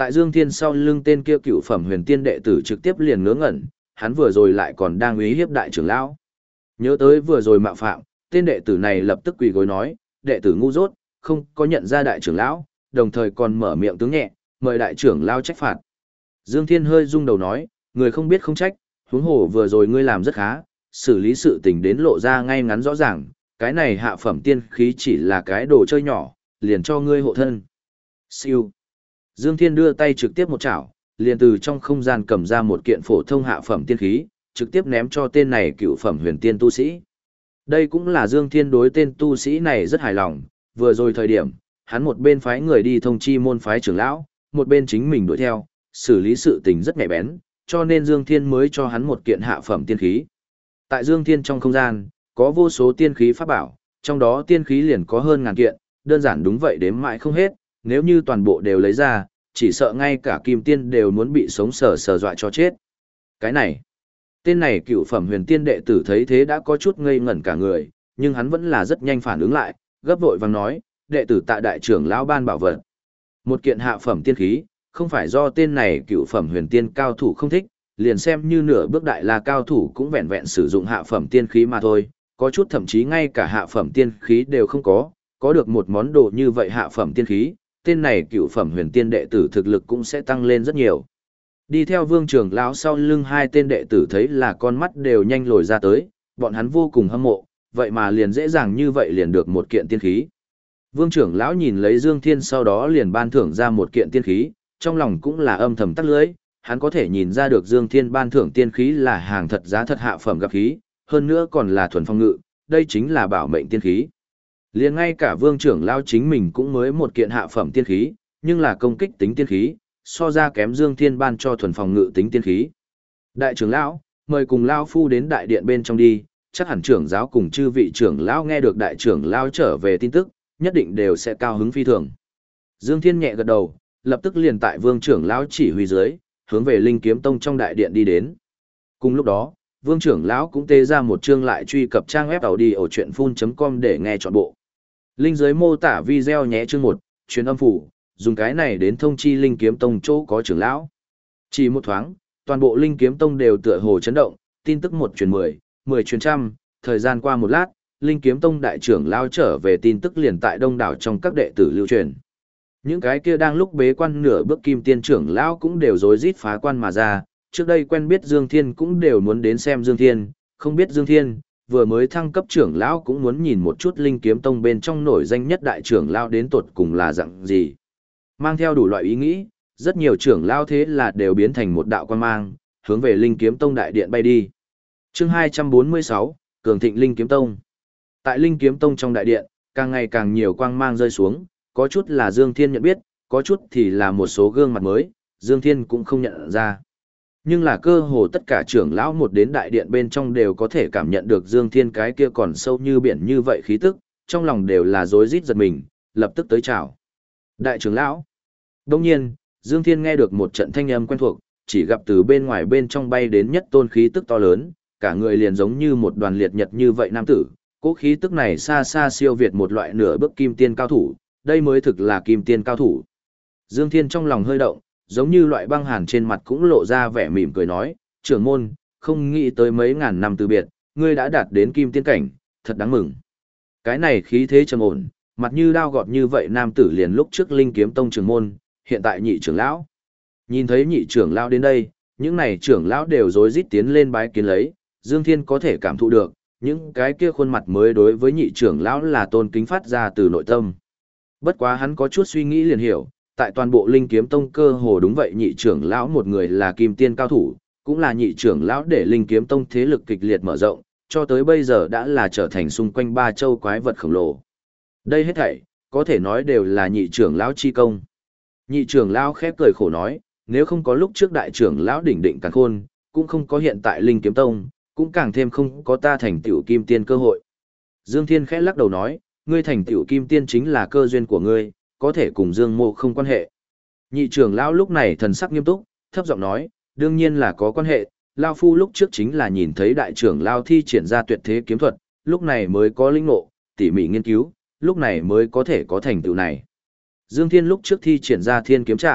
Tại Dương Thiên sau lưng tên kia cựu phẩm huyền tiên đệ tử trực tiếp liền ngớ ngẩn, hắn vừa rồi lại còn đang uy hiếp đại trưởng lão. Nhớ tới vừa rồi mạo phạm, tên đệ tử này lập tức quỳ gối nói, đệ tử ngu dốt, không có nhận ra đại trưởng lão, đồng thời còn mở miệng tướng nhẹ, mời đại trưởng lão trách phạt. Dương Thiên hơi rung đầu nói, người không biết không trách, huống hồ vừa rồi ngươi làm rất khá, xử lý sự tình đến lộ ra ngay ngắn rõ ràng, cái này hạ phẩm tiên khí chỉ là cái đồ chơi nhỏ, liền cho ngươi hộ thân. Siêu. Dương Thiên đưa tay trực tiếp một chảo, liền từ trong không gian cầm ra một kiện phổ thông hạ phẩm tiên khí, trực tiếp ném cho tên này cựu phẩm huyền tiên tu sĩ. Đây cũng là Dương Thiên đối tên tu sĩ này rất hài lòng, vừa rồi thời điểm, hắn một bên phái người đi thông chi môn phái trưởng lão, một bên chính mình đuổi theo, xử lý sự tình rất nhạy bén, cho nên Dương Thiên mới cho hắn một kiện hạ phẩm tiên khí. Tại Dương Thiên trong không gian, có vô số tiên khí pháp bảo, trong đó tiên khí liền có hơn ngàn kiện, đơn giản đúng vậy đếm mãi không hết, nếu như toàn bộ đều lấy ra, chỉ sợ ngay cả kim tiên đều muốn bị sống sờ sờ dọa cho chết. Cái này, tên này cựu phẩm huyền tiên đệ tử thấy thế đã có chút ngây ngẩn cả người, nhưng hắn vẫn là rất nhanh phản ứng lại, gấp vội vàng nói, đệ tử tại đại trưởng lão ban bảo vật. Một kiện hạ phẩm tiên khí, không phải do tên này cựu phẩm huyền tiên cao thủ không thích, liền xem như nửa bước đại la cao thủ cũng vẹn vẹn sử dụng hạ phẩm tiên khí mà thôi, có chút thậm chí ngay cả hạ phẩm tiên khí đều không có được một món đồ như vậy hạ phẩm tiên khí, tên này cựu phẩm huyền tiên đệ tử thực lực cũng sẽ tăng lên rất nhiều. Đi theo Vương trưởng lão sau lưng hai tên đệ tử thấy là con mắt đều nhanh lồi ra tới, bọn hắn vô cùng hâm mộ, vậy mà liền dễ dàng như vậy liền được một kiện tiên khí. Vương trưởng lão nhìn lấy Dương Thiên sau đó liền ban thưởng ra một kiện tiên khí, trong lòng cũng là âm thầm tắc lưỡi, hắn có thể nhìn ra được Dương Thiên ban thưởng tiên khí là hàng thật giá thật hạ phẩm gặp khí, hơn nữa còn là thuần phong ngự, đây chính là bảo mệnh tiên khí. Liền ngay cả Vương trưởng lão chính mình cũng mới một kiện hạ phẩm tiên khí, nhưng là công kích tính tiên khí, so ra kém Dương Thiên ban cho thuần phòng ngự tính tiên khí. Đại trưởng lão, mời cùng lão phu đến đại điện bên trong đi, chắc hẳn trưởng giáo cùng chư vị trưởng lão nghe được đại trưởng lão trở về tin tức, nhất định đều sẽ cao hứng phi thường. Dương Thiên nhẹ gật đầu, lập tức liền tại Vương trưởng lão chỉ huy dưới, hướng về Linh Kiếm Tông trong đại điện đi đến. Cùng lúc đó, Vương trưởng lão cũng tê ra một chương lại truy cập trang web audiochuyenphun.com để nghe trọn bộ. Linh dưới mô tả video nhé chương 1, truyền âm phủ, dùng cái này đến thông chi Linh Kiếm Tông chỗ có trưởng lão. Chỉ một thoáng, toàn bộ Linh Kiếm Tông đều tựa hồ chấn động, tin tức một truyền 10, 10 truyền trăm, thời gian qua một lát, Linh Kiếm Tông đại trưởng lão trở về tin tức liền tại đông đảo trong các đệ tử lưu truyền. Những cái kia đang lúc bế quan nửa bước kim tiên trưởng lão cũng đều rối rít phá quan mà ra, trước đây quen biết Dương Thiên cũng đều muốn đến xem Dương Thiên, không biết Dương Thiên, vừa mới thăng cấp trưởng lão cũng muốn nhìn một chút Linh Kiếm Tông bên trong nổi danh nhất đại trưởng lão đến tột cùng là dạng gì. Mang theo đủ loại ý nghĩ, rất nhiều trưởng lão thế là đều biến thành một đạo quan mang, hướng về Linh Kiếm Tông đại điện bay đi. Chương 246, Cường Thịnh Linh Kiếm Tông. Tại Linh Kiếm Tông trong đại điện, càng ngày càng nhiều quang mang rơi xuống, có chút là Dương Thiên nhận biết, có chút thì là một số gương mặt mới, Dương Thiên cũng không nhận ra. Nhưng là cơ hồ tất cả trưởng lão một đến đại điện bên trong đều có thể cảm nhận được Dương Thiên cái kia còn sâu như biển như vậy khí tức, trong lòng đều là rối rít giật mình, lập tức tới chào. Đại trưởng lão. Đồng nhiên, Dương Thiên nghe được một trận thanh âm quen thuộc, chỉ gặp từ bên ngoài bên trong bay đến nhất tôn khí tức to lớn, cả người liền giống như một đoàn liệt nhật như vậy nam tử, cỗ khí tức này xa xa siêu việt một loại nửa bước kim tiên cao thủ, đây mới thực là kim tiên cao thủ. Dương Thiên trong lòng hơi động, giống như loại băng hàn trên mặt cũng lộ ra vẻ mỉm cười nói, trưởng môn, không nghĩ tới mấy ngàn năm từ biệt, ngươi đã đạt đến kim tiên cảnh, thật đáng mừng. Cái này khí thế trầm ổn, mặt như đao gọt như vậy nam tử liền lúc trước Linh Kiếm Tông trưởng môn, hiện tại nhị trưởng lão. Nhìn thấy nhị trưởng lão đến đây, những này trưởng lão đều rối rít tiến lên bái kiến lấy, Dương Thiên có thể cảm thụ được, những cái kia khuôn mặt mới đối với nhị trưởng lão là tôn kính phát ra từ nội tâm. Bất quá hắn có chút suy nghĩ liền hiểu, tại toàn bộ Linh Kiếm Tông cơ hồ đúng vậy nhị trưởng lão một người là kim tiên cao thủ, cũng là nhị trưởng lão để Linh Kiếm Tông thế lực kịch liệt mở rộng, cho tới bây giờ đã là trở thành xung quanh ba châu quái vật khổng lồ. Đây hết thảy, có thể nói đều là nhị trưởng lão chi công. Nhị trưởng lão khép cười khổ nói, nếu không có lúc trước đại trưởng lão đỉnh định càn khôn, cũng không có hiện tại Linh Kiếm Tông, cũng càng thêm không có ta thành tựu kim tiên cơ hội. Dương Thiên khẽ lắc đầu nói, ngươi thành tựu kim tiên chính là cơ duyên của ngươi, có thể cùng Dương Mộ không quan hệ. Nhị trưởng lão lúc này thần sắc nghiêm túc, thấp giọng nói, đương nhiên là có quan hệ, lão phu lúc trước chính là nhìn thấy đại trưởng lão thi triển ra tuyệt thế kiếm thuật, lúc này mới có linh ngộ, tỉ mỉ nghiên cứu, lúc này mới có thể có thành tựu này. Dương Thiên lúc trước thi triển ra Thiên Kiếm Trảm,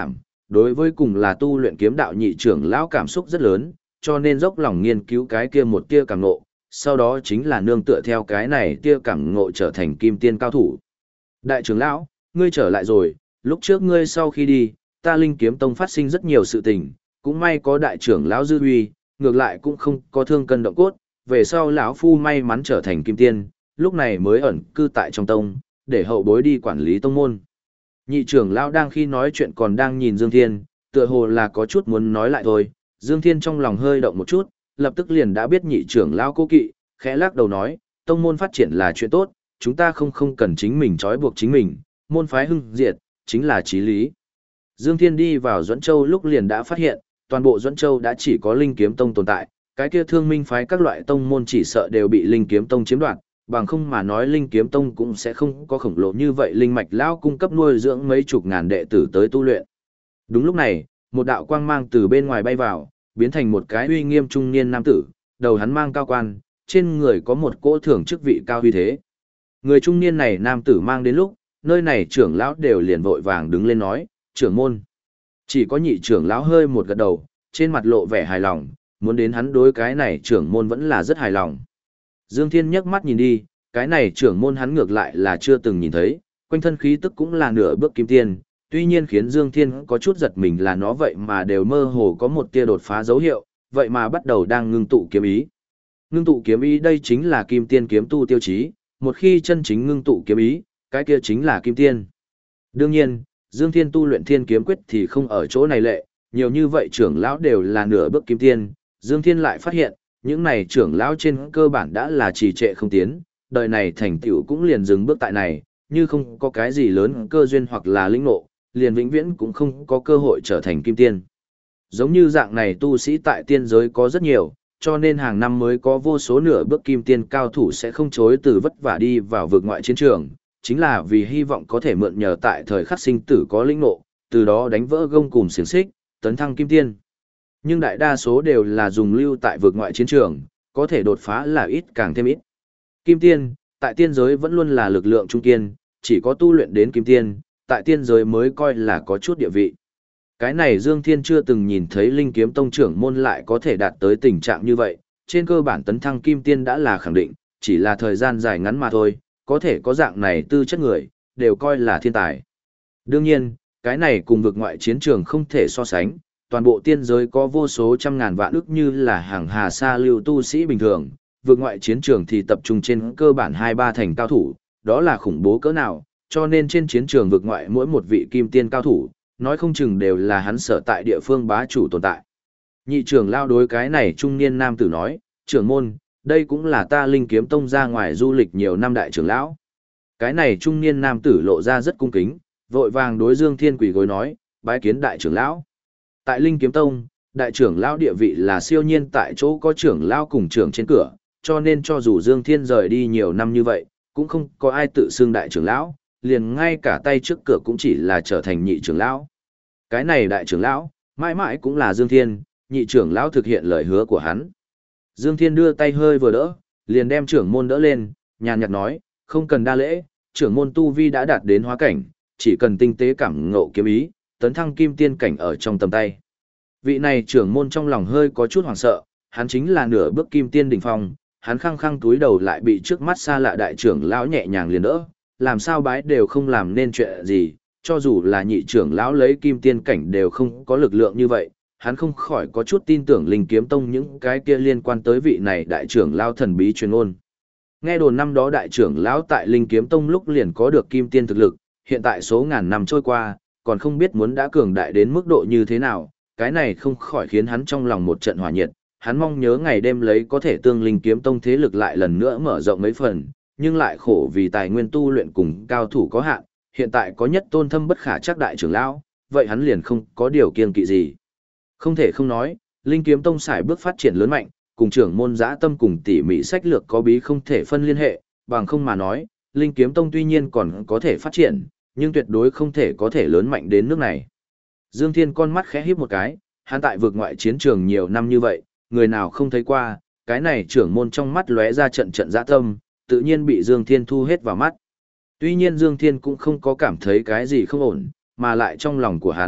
đối với cùng là tu luyện kiếm đạo nhị trưởng lão cảm xúc rất lớn, cho nên dốc lòng nghiên cứu cái kia một tia cảm ngộ, sau đó chính là nương tựa theo cái này tia cảm ngộ trở thành kim tiên cao thủ. Đại trưởng lão, ngươi trở lại rồi, lúc trước ngươi sau khi đi, ta Linh Kiếm Tông phát sinh rất nhiều sự tình, cũng may có đại trưởng lão dư uy, ngược lại cũng không có thương cân động cốt, về sau lão phu may mắn trở thành kim tiên, lúc này mới ẩn cư tại trong tông, để hậu bối đi quản lý tông môn. Nhị trưởng lão đang khi nói chuyện còn đang nhìn Dương Thiên, tựa hồ là có chút muốn nói lại thôi, Dương Thiên trong lòng hơi động một chút, lập tức liền đã biết nhị trưởng lão cố kỵ, khẽ lắc đầu nói, tông môn phát triển là chuyện tốt, chúng ta không cần chính mình trói buộc chính mình, môn phái hưng diệt, chính là chí lý. Dương Thiên đi vào Duẫn Châu lúc liền đã phát hiện, toàn bộ Duẫn Châu đã chỉ có Linh Kiếm Tông tồn tại, cái kia Thương Minh phái các loại tông môn chỉ sợ đều bị Linh Kiếm Tông chiếm đoạt, bằng không mà nói Linh Kiếm Tông cũng sẽ không có khổng lồ như vậy linh mạch lão cung cấp nuôi dưỡng mấy chục ngàn đệ tử tới tu luyện. Đúng lúc này, một đạo quang mang từ bên ngoài bay vào, biến thành một cái uy nghiêm trung niên nam tử, đầu hắn mang cao quan, trên người có một cỗ thưởng chức vị cao uy thế. Người trung niên này nam tử mang đến lúc, nơi này trưởng lão đều liền vội vàng đứng lên nói, trưởng môn. Chỉ có nhị trưởng lão hơi một gật đầu, trên mặt lộ vẻ hài lòng, muốn đến hắn đối cái này trưởng môn vẫn là rất hài lòng. Dương Thiên nhấc mắt nhìn đi, cái này trưởng môn hắn ngược lại là chưa từng nhìn thấy, quanh thân khí tức cũng là nửa bước kim tiên, tuy nhiên khiến Dương Thiên có chút giật mình là nó vậy mà đều mơ hồ có một tia đột phá dấu hiệu, vậy mà bắt đầu đang ngưng tụ kiếm ý. Ngưng tụ kiếm ý đây chính là kim tiên kiếm tu tiêu chí, một khi chân chính ngưng tụ kiếm ý, cái kia chính là kim tiên. Đương nhiên, Dương Thiên tu luyện Thiên Kiếm Quyết thì không ở chỗ này lệ, nhiều như vậy trưởng lão đều là nửa bước kim tiên, Dương Thiên lại phát hiện, những này trưởng lão trên cơ bản đã là trì trệ không tiến, đời này thành tựu cũng liền dừng bước tại này, như không có cái gì lớn cơ duyên hoặc là lĩnh ngộ, liền vĩnh viễn cũng không có cơ hội trở thành kim tiên. Giống như dạng này tu sĩ tại tiên giới có rất nhiều, cho nên hàng năm mới có vô số nửa bước kim tiên cao thủ sẽ không chối từ vất vả đi vào vực ngoại chiến trường, chính là vì hy vọng có thể mượn nhờ tại thời khắc sinh tử có lĩnh ngộ, từ đó đánh vỡ gông cùm xiềng xích, tấn thăng kim tiên. Nhưng đại đa số đều là dùng lưu tại vực ngoại chiến trường, có thể đột phá là ít càng thêm ít. Kim tiên, tại tiên giới vẫn luôn là lực lượng trung kiên, chỉ có tu luyện đến kim tiên, tại tiên giới mới coi là có chút địa vị. Cái này Dương Thiên chưa từng nhìn thấy Linh Kiếm Tông trưởng môn lại có thể đạt tới tình trạng như vậy, trên cơ bản tấn thăng kim tiên đã là khẳng định, chỉ là thời gian dài ngắn mà thôi, có thể có dạng này tư chất người, đều coi là thiên tài. Đương nhiên, cái này cùng vực ngoại chiến trường không thể so sánh, toàn bộ tiên giới có vô số trăm ngàn vạn ức như là hàng hà sa lưu tu sĩ bình thường, vực ngoại chiến trường thì tập trung trên cơ bản 2-3 thành cao thủ, đó là khủng bố cỡ nào, cho nên trên chiến trường vực ngoại mỗi một vị kim tiên cao thủ, nói không chừng đều là hắn sở tại địa phương bá chủ tồn tại. Nhị trưởng lao đối cái này trung niên nam tử nói, trưởng môn, đây cũng là ta Linh Kiếm Tông ra ngoài du lịch nhiều năm đại trưởng lão. Cái này trung niên nam tử lộ ra rất cung kính, vội vàng đối Dương Thiên quỳ gối nói, bái kiến đại trưởng lão. Tại Linh Kiếm Tông, đại trưởng lão địa vị là siêu nhiên tại chỗ có trưởng lão cùng trưởng trên cửa, cho nên cho dù Dương Thiên rời đi nhiều năm như vậy, cũng không có ai tự xưng đại trưởng lão, liền ngay cả tay trước cửa cũng chỉ là trở thành nhị trưởng lão. Cái này đại trưởng lão, mãi mãi cũng là Dương Thiên, nhị trưởng lão thực hiện lời hứa của hắn. Dương Thiên đưa tay hơi vừa đỡ, liền đem trưởng môn đỡ lên, nhàn nhạt nói, không cần đa lễ, trưởng môn tu vi đã đạt đến hóa cảnh, chỉ cần tinh tế cảm ngộ kiếm ý, tấn thăng kim tiên cảnh ở trong tầm tay. Vị này trưởng môn trong lòng hơi có chút hoảng sợ, hắn chính là nửa bước kim tiên đỉnh phong, hắn khăng khăng túi đầu lại bị trước mắt xa lạ đại trưởng lão nhẹ nhàng liền đỡ, làm sao bái đều không làm nên chuyện gì, cho dù là nhị trưởng lão lấy kim tiên cảnh đều không có lực lượng như vậy, hắn không khỏi có chút tin tưởng Linh Kiếm Tông những cái kia liên quan tới vị này đại trưởng lão thần bí truyền ôn. Nghe đồn năm đó đại trưởng lão tại Linh Kiếm Tông lúc liền có được kim tiên thực lực, hiện tại số ngàn năm trôi qua, còn không biết muốn đã cường đại đến mức độ như thế nào, cái này không khỏi khiến hắn trong lòng một trận hỏa nhiệt, hắn mong nhớ ngày đêm lấy có thể tương Linh Kiếm Tông thế lực lại lần nữa mở rộng mấy phần, nhưng lại khổ vì tài nguyên tu luyện cùng cao thủ có hạn, hiện tại có nhất tôn thâm bất khả chắc đại trưởng lão, vậy hắn liền không có điều kiêng kỵ gì. Không thể không nói, Linh Kiếm Tông sải bước phát triển lớn mạnh, cùng trưởng môn dã tâm cùng tỉ mỉ sách lược có bí không thể phân liên hệ, bằng không mà nói, Linh Kiếm Tông tuy nhiên còn có thể phát triển, nhưng tuyệt đối không thể có thể lớn mạnh đến nước này. Dương Thiên con mắt khẽ híp một cái, hắn tại vực ngoại chiến trường nhiều năm như vậy, người nào không thấy qua, cái này trưởng môn trong mắt lóe ra trận trận dã tâm, tự nhiên bị Dương Thiên thu hết vào mắt. Tuy nhiên Dương Thiên cũng không có cảm thấy cái gì không ổn, mà lại trong lòng của hắn,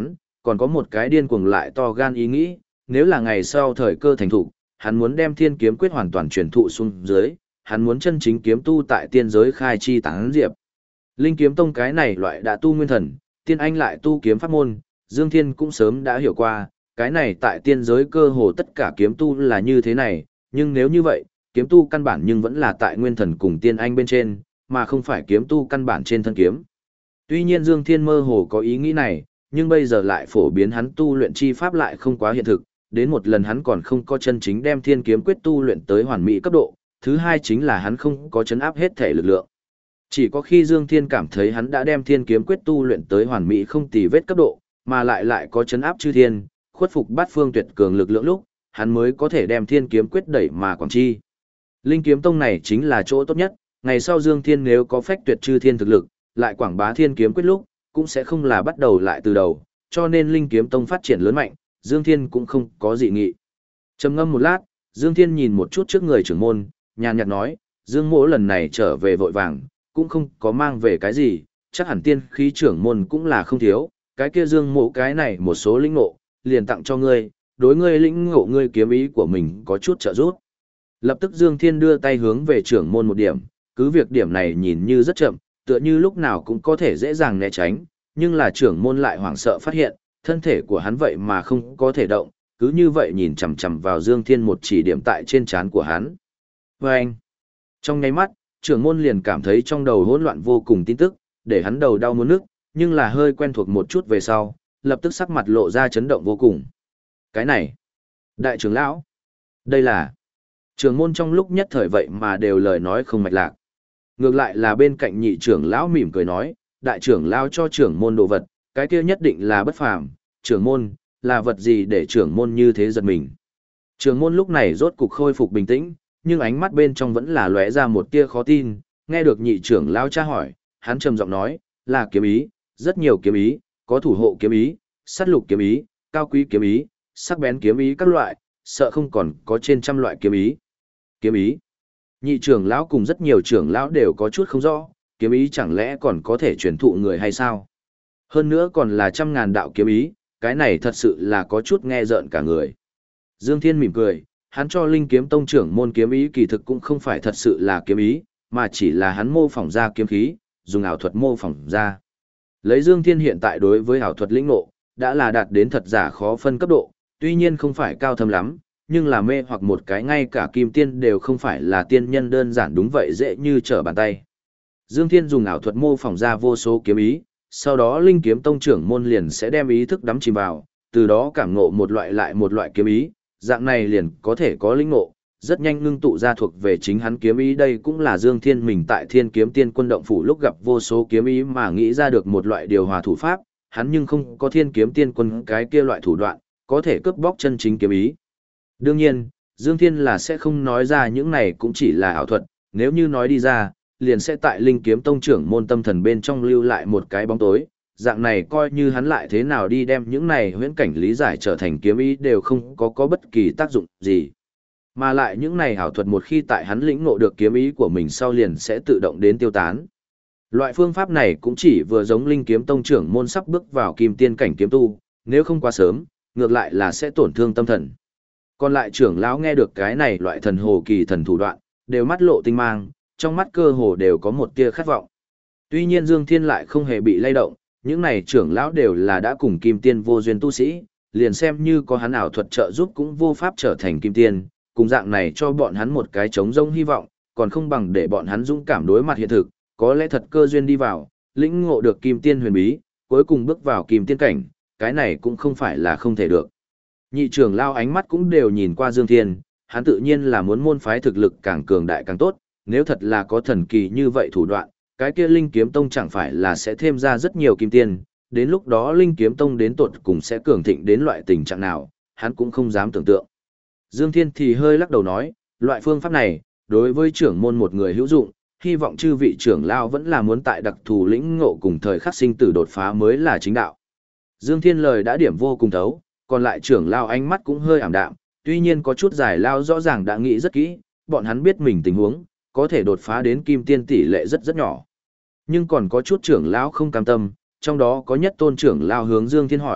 còn có một cái điên cuồng lại to gan ý nghĩ, nếu là ngày sau thời cơ thành thục, hắn muốn đem Thiên Kiếm Quyết hoàn toàn truyền thụ xuống dưới, hắn muốn chân chính kiếm tu tại tiên giới khai chi tán diệp. Linh Kiếm Tông cái này loại đã tu nguyên thần, tiên anh lại tu kiếm pháp môn, Dương Thiên cũng sớm đã hiểu qua, cái này tại tiên giới cơ hồ tất cả kiếm tu là như thế này, nhưng nếu như vậy, kiếm tu căn bản nhưng vẫn là tại nguyên thần cùng tiên anh bên trên, mà không phải kiếm tu căn bản trên thân kiếm. Tuy nhiên Dương Thiên mơ hồ có ý nghĩ này, nhưng bây giờ lại phổ biến hắn tu luyện chi pháp lại không quá hiện thực, đến một lần hắn còn không có chân chính đem Thiên Kiếm Quyết tu luyện tới hoàn mỹ cấp độ, thứ hai chính là hắn không có chấn áp hết thể lực lượng. Chỉ có khi Dương Thiên cảm thấy hắn đã đem Thiên Kiếm Quyết tu luyện tới hoàn mỹ không tì vết cấp độ, mà lại có chấn áp chư thiên, khuất phục bát phương tuyệt cường lực lượng lúc, hắn mới có thể đem Thiên Kiếm Quyết đẩy mà quảng chi. Linh Kiếm Tông này chính là chỗ tốt nhất, ngày sau Dương Thiên nếu có phách tuyệt chư thiên thực lực, lại quảng bá Thiên Kiếm Quyết lúc, cũng sẽ không là bắt đầu lại từ đầu, cho nên Linh Kiếm Tông phát triển lớn mạnh, Dương Thiên cũng không có dị nghị. Trầm ngâm một lát, Dương Thiên nhìn một chút trước người trưởng môn, nhàn nhạt nói, Dương Mỗ lần này trở về vội vàng, cũng không có mang về cái gì, chắc hẳn tiên khí trưởng môn cũng là không thiếu, cái kia Dương Mỗ cái này một số lĩnh ngộ, liền tặng cho ngươi, đối ngươi lĩnh ngộ ngươi kiếm ý của mình có chút trợ giúp. Lập tức Dương Thiên đưa tay hướng về trưởng môn một điểm, cứ việc điểm này nhìn như rất chậm, tựa như lúc nào cũng có thể dễ dàng né tránh, nhưng là trưởng môn lại hoảng sợ phát hiện, thân thể của hắn vậy mà không có thể động, cứ như vậy nhìn chằm chằm vào Dương Thiên một chỉ điểm tại trên trán của hắn. Và anh, trong nháy mắt, trưởng môn liền cảm thấy trong đầu hỗn loạn vô cùng tin tức, để hắn đầu đau muốn nức, nhưng là hơi quen thuộc một chút về sau, lập tức sắc mặt lộ ra chấn động vô cùng. Cái này, đại trưởng lão, đây là trưởng môn trong lúc nhất thời vậy mà đều lời nói không mạch lạc. Ngược lại là bên cạnh nhị trưởng lão mỉm cười nói, đại trưởng lão cho trưởng môn đồ vật, cái kia nhất định là bất phàm, trưởng môn, là vật gì để trưởng môn như thế giật mình. Trưởng môn lúc này rốt cục khôi phục bình tĩnh, nhưng ánh mắt bên trong vẫn là lóe ra một tia khó tin, nghe được nhị trưởng lão tra hỏi, hắn trầm giọng nói, là kiếm ý, rất nhiều kiếm ý, có thủ hộ kiếm ý, sát lục kiếm ý, cao quý kiếm ý, sắc bén kiếm ý các loại, sợ không còn có trên trăm loại kiếm ý. Kiếm ý. Nhị trưởng lão cùng rất nhiều trưởng lão đều có chút không rõ, kiếm ý chẳng lẽ còn có thể truyền thụ người hay sao? Hơn nữa còn là trăm ngàn đạo kiếm ý, cái này thật sự là có chút nghe rợn cả người. Dương Thiên mỉm cười, hắn cho Linh Kiếm Tông trưởng môn kiếm ý kỳ thực cũng không phải thật sự là kiếm ý, mà chỉ là hắn mô phỏng ra kiếm khí, dùng ảo thuật mô phỏng ra. Lấy Dương Thiên hiện tại đối với ảo thuật lĩnh ngộ, đã là đạt đến thật giả khó phân cấp độ, tuy nhiên không phải cao thâm lắm, nhưng là mê hoặc một cái ngay cả kim tiên đều không phải là tiên nhân đơn giản đúng vậy dễ như trở bàn tay. Dương Thiên dùng ảo thuật mô phỏng ra vô số kiếm ý, sau đó Linh Kiếm Tông trưởng môn liền sẽ đem ý thức đắm chìm vào, từ đó cảm ngộ một loại lại một loại kiếm ý, dạng này liền có thể có lĩnh ngộ, rất nhanh ngưng tụ ra thuộc về chính hắn kiếm ý. Đây cũng là Dương Thiên mình tại Thiên Kiếm Tiên Quân động phủ lúc gặp vô số kiếm ý mà nghĩ ra được một loại điều hòa thủ pháp, hắn nhưng không có Thiên Kiếm Tiên Quân cái kia loại thủ đoạn, có thể cướp bóc chân chính kiếm ý. Đương nhiên, Dương Thiên là sẽ không nói ra những này cũng chỉ là ảo thuật, nếu như nói đi ra, liền sẽ tại Linh Kiếm Tông trưởng môn tâm thần bên trong lưu lại một cái bóng tối, dạng này coi như hắn lại thế nào đi đem những này huyễn cảnh lý giải trở thành kiếm ý đều không có bất kỳ tác dụng gì. Mà lại những này ảo thuật một khi tại hắn lĩnh ngộ được kiếm ý của mình sau liền sẽ tự động đến tiêu tán. Loại phương pháp này cũng chỉ vừa giống Linh Kiếm Tông trưởng môn sắp bước vào kim tiên cảnh kiếm tu, nếu không quá sớm, ngược lại là sẽ tổn thương tâm thần. Còn lại trưởng lão nghe được cái này loại thần hồ kỳ thần thủ đoạn, đều mắt lộ tinh mang, trong mắt cơ hồ đều có một tia khát vọng. Tuy nhiên Dương Thiên lại không hề bị lay động, những này trưởng lão đều là đã cùng kim tiên vô duyên tu sĩ, liền xem như có hắn ảo thuật trợ giúp cũng vô pháp trở thành kim tiên, cùng dạng này cho bọn hắn một cái trống rỗng hy vọng, còn không bằng để bọn hắn dũng cảm đối mặt hiện thực, có lẽ thật cơ duyên đi vào, lĩnh ngộ được kim tiên huyền bí, cuối cùng bước vào kim tiên cảnh, cái này cũng không phải là không thể được. Nhị trưởng lão ánh mắt cũng đều nhìn qua Dương Thiên, hắn tự nhiên là muốn môn phái thực lực càng cường đại càng tốt, nếu thật là có thần kỳ như vậy thủ đoạn, cái kia Linh Kiếm Tông chẳng phải là sẽ thêm ra rất nhiều kim tiên, đến lúc đó Linh Kiếm Tông đến tột cùng sẽ cường thịnh đến loại tình trạng nào, hắn cũng không dám tưởng tượng. Dương Thiên thì hơi lắc đầu nói, loại phương pháp này, đối với trưởng môn một người hữu dụng, hy vọng chư vị trưởng lão vẫn là muốn tại đặc thù lĩnh ngộ cùng thời khắc sinh tử đột phá mới là chính đạo. Dương Thiên lời đã điểm vô cùng thấu, còn lại trưởng lão ánh mắt cũng hơi ảm đạm, tuy nhiên có chút giải lao rõ ràng đã nghĩ rất kỹ, bọn hắn biết mình tình huống, có thể đột phá đến kim tiên tỷ lệ rất nhỏ. Nhưng còn có chút trưởng lão không cam tâm, trong đó có nhất tôn trưởng lão hướng Dương Thiên hỏi,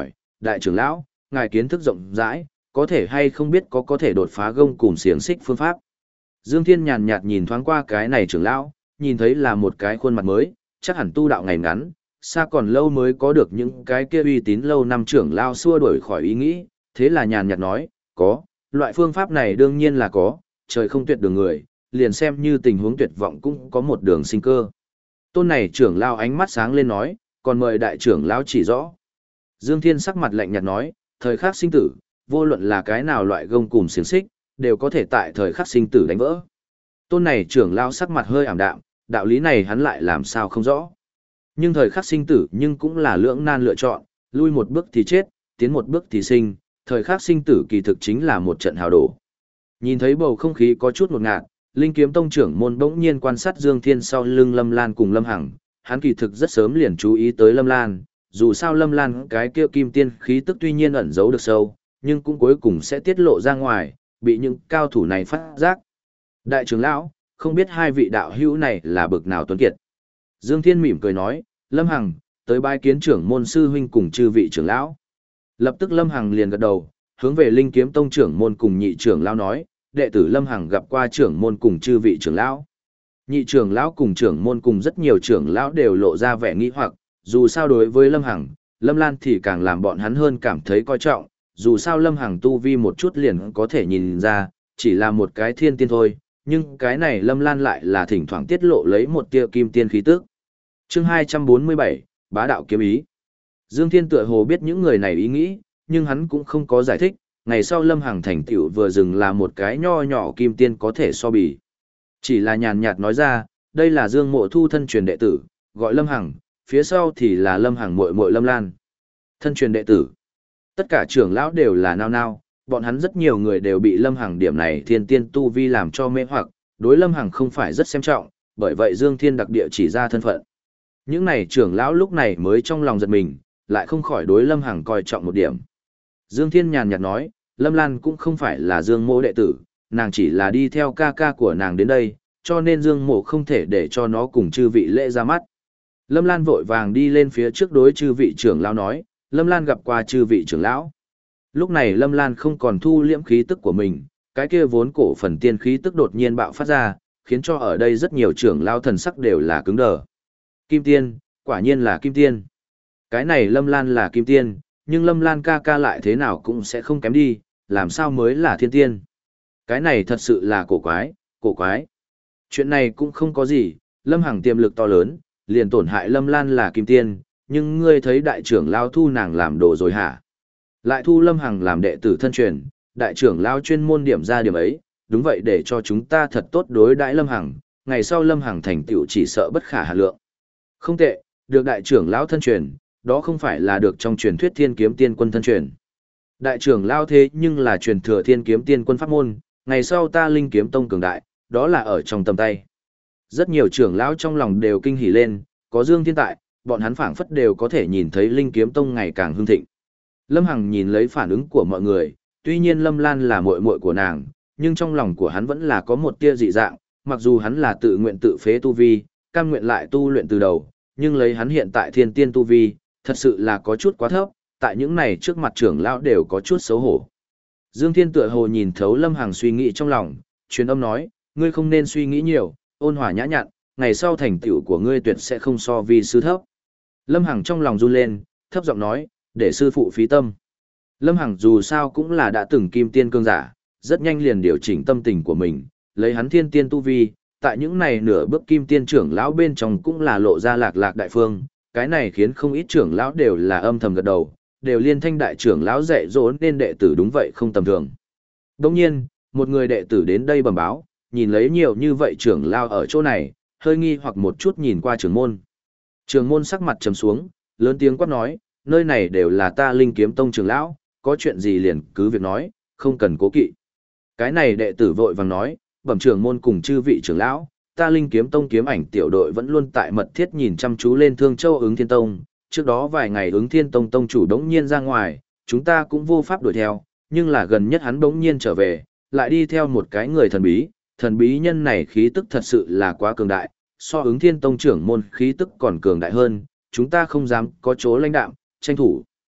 đại trưởng lão, ngài kiến thức rộng rãi, có thể hay không biết có thể đột phá gông cùm xiềng xích phương pháp. Dương Thiên nhàn nhạt nhìn thoáng qua cái này trưởng lão, nhìn thấy là một cái khuôn mặt mới, chắc hẳn tu đạo ngày ngắn, xa còn lâu mới có được những cái kia uy tín lâu năm trưởng lão xua đuổi khỏi ý nghĩ, thế là nhàn nhạt nói, có, loại phương pháp này đương nhiên là có, trời không tuyệt đường người, liền xem như tình huống tuyệt vọng cũng có một đường sinh cơ. Tôn này trưởng lão ánh mắt sáng lên nói, còn mời đại trưởng lão chỉ rõ. Dương Thiên sắc mặt lạnh nhạt nói, thời khắc sinh tử, vô luận là cái nào loại gông cùm xiềng xích, đều có thể tại thời khắc sinh tử đánh vỡ. Tôn này trưởng lão sắc mặt hơi ảm đạm, đạo lý này hắn lại làm sao không rõ. Nhưng thời khắc sinh tử nhưng cũng là lưỡng nan lựa chọn, lui một bước thì chết, tiến một bước thì sinh, thời khắc sinh tử kỳ thực chính là một trận hào đổ. Nhìn thấy bầu không khí có chút ngột ngạt, Linh Kiếm Tông trưởng môn bỗng nhiên quan sát Dương Thiên sau lưng Lâm Lan cùng Lâm Hằng, hắn kỳ thực rất sớm liền chú ý tới Lâm Lan, dù sao Lâm Lan cái kia kim tiên khí tức tuy nhiên ẩn giấu được sâu, nhưng cũng cuối cùng sẽ tiết lộ ra ngoài, bị những cao thủ này phát giác. Đại trưởng lão, không biết hai vị đạo hữu này là bực nào tuấn kiệt. Dương Thiên mỉm cười nói, Lâm Hằng, tới bái kiến trưởng môn sư huynh cùng chư vị trưởng lão. Lập tức Lâm Hằng liền gật đầu, hướng về Linh Kiếm Tông trưởng môn cùng nhị trưởng lão nói, đệ tử Lâm Hằng gặp qua trưởng môn cùng chư vị trưởng lão. Nhị trưởng lão cùng trưởng môn cùng rất nhiều trưởng lão đều lộ ra vẻ nghi hoặc, dù sao đối với Lâm Hằng, Lâm Lan thì càng làm bọn hắn hơn cảm thấy coi trọng, dù sao Lâm Hằng tu vi một chút liền có thể nhìn ra, chỉ là một cái thiên tiên thôi, nhưng cái này Lâm Lan lại là thỉnh thoảng tiết lộ lấy một tia kim tiên khí tức. Chương 247, Bá đạo kiếm ý. Dương Thiên tựa hồ biết những người này ý nghĩ, nhưng hắn cũng không có giải thích, ngày sau Lâm Hằng thành tựu vừa dừng là một cái nho nhỏ kim tiên có thể so bì. Chỉ là nhàn nhạt nói ra, đây là Dương Mộ Thu thân truyền đệ tử, gọi Lâm Hằng, phía sau thì là Lâm Hằng muội muội Lâm Lan. Thân truyền đệ tử. Tất cả trưởng lão đều là nao nao, bọn hắn rất nhiều người đều bị Lâm Hằng điểm này thiên tiên tu vi làm cho mê hoặc, đối Lâm Hằng không phải rất xem trọng, bởi vậy Dương Thiên đặc địa chỉ ra thân phận. Những này trưởng lão lúc này mới trong lòng giật mình, lại không khỏi đối Lâm Hằng coi trọng một điểm. Dương Thiên nhàn nhạt nói, Lâm Lan cũng không phải là Dương Mộ đệ tử, nàng chỉ là đi theo ca ca của nàng đến đây, cho nên Dương Mộ không thể để cho nó cùng chư vị lễ ra mắt. Lâm Lan vội vàng đi lên phía trước đối chư vị trưởng lão nói, Lâm Lan gặp qua chư vị trưởng lão. Lúc này Lâm Lan không còn thu liễm khí tức của mình, cái kia vốn cổ phần tiên khí tức đột nhiên bạo phát ra, khiến cho ở đây rất nhiều trưởng lão thần sắc đều là cứng đờ. Kim tiên, quả nhiên là kim tiên. Cái này Lâm Lan là kim tiên, nhưng Lâm Lan ca ca lại thế nào cũng sẽ không kém đi, làm sao mới là thiên tiên. Cái này thật sự là cổ quái, cổ quái. Chuyện này cũng không có gì, Lâm Hằng tiềm lực to lớn, liền tổn hại Lâm Lan là kim tiên, nhưng ngươi thấy đại trưởng lao thu nàng làm đồ rồi hả? Lại thu Lâm Hằng làm đệ tử thân truyền, đại trưởng lao chuyên môn điểm ra điểm ấy, đúng vậy để cho chúng ta thật tốt đối đãi Lâm Hằng, ngày sau Lâm Hằng thành tựu chỉ sợ bất khả hà lượng. Không tệ, được đại trưởng lão thân truyền, đó không phải là được trong truyền thuyết Thiên Kiếm Tiên Quân thân truyền. Đại trưởng lao thế nhưng là truyền thừa Thiên Kiếm Tiên Quân pháp môn, ngày sau ta Linh Kiếm Tông cường đại, đó là ở trong tầm tay. Rất nhiều trưởng lão trong lòng đều kinh hỉ lên, có Dương Thiên tại, bọn hắn phảng phất đều có thể nhìn thấy Linh Kiếm Tông ngày càng hưng thịnh. Lâm Hằng nhìn lấy phản ứng của mọi người, tuy nhiên Lâm Lan là muội muội của nàng, nhưng trong lòng của hắn vẫn là có một tia dị dạng, mặc dù hắn là tự nguyện tự phế tu vi, cam nguyện lại tu luyện từ đầu, nhưng lấy hắn hiện tại thiên tiên tu vi, thật sự là có chút quá thấp, tại những này trước mặt trưởng lão đều có chút xấu hổ. Dương Thiên tựa hồ nhìn thấu Lâm Hằng suy nghĩ trong lòng, truyền âm nói, ngươi không nên suy nghĩ nhiều, ôn hòa nhã nhặn, ngày sau thành tựu của ngươi tuyệt sẽ không so vi sư thấp. Lâm Hằng trong lòng run lên, thấp giọng nói, để sư phụ phí tâm. Lâm Hằng dù sao cũng là đã từng kim tiên cương giả, rất nhanh liền điều chỉnh tâm tình của mình, lấy hắn thiên tiên tu vi, tại những này nửa bước kim tiên trưởng lão bên trong cũng là lộ ra lạc lạc đại phương, cái này khiến không ít trưởng lão đều là âm thầm gật đầu, đều liên thanh đại trưởng lão dạy dỗ nên đệ tử đúng vậy không tầm thường. Đồng nhiên, một người đệ tử đến đây bẩm báo, nhìn lấy nhiều như vậy trưởng lão ở chỗ này, hơi nghi hoặc một chút nhìn qua trưởng môn. Trưởng môn sắc mặt trầm xuống, lớn tiếng quát nói, nơi này đều là ta Linh Kiếm Tông trưởng lão, có chuyện gì liền cứ việc nói, không cần cố kỵ. Cái này đệ tử vội vàng nói, bẩm trưởng môn cùng chư vị trưởng lão, ta Linh Kiếm Tông kiếm ảnh tiểu đội vẫn luôn tại mật thiết nhìn chăm chú lên Thương Châu Ứng Thiên Tông, trước đó vài ngày Ứng Thiên Tông tông chủ đống nhiên ra ngoài, chúng ta cũng vô pháp đuổi theo, nhưng là gần nhất hắn đống nhiên trở về, lại đi theo một cái người thần bí nhân này khí tức thật sự là quá cường đại, so Ứng Thiên Tông trưởng môn khí tức còn cường đại hơn, chúng ta không dám có chỗ lãnh đạm, tranh thủ.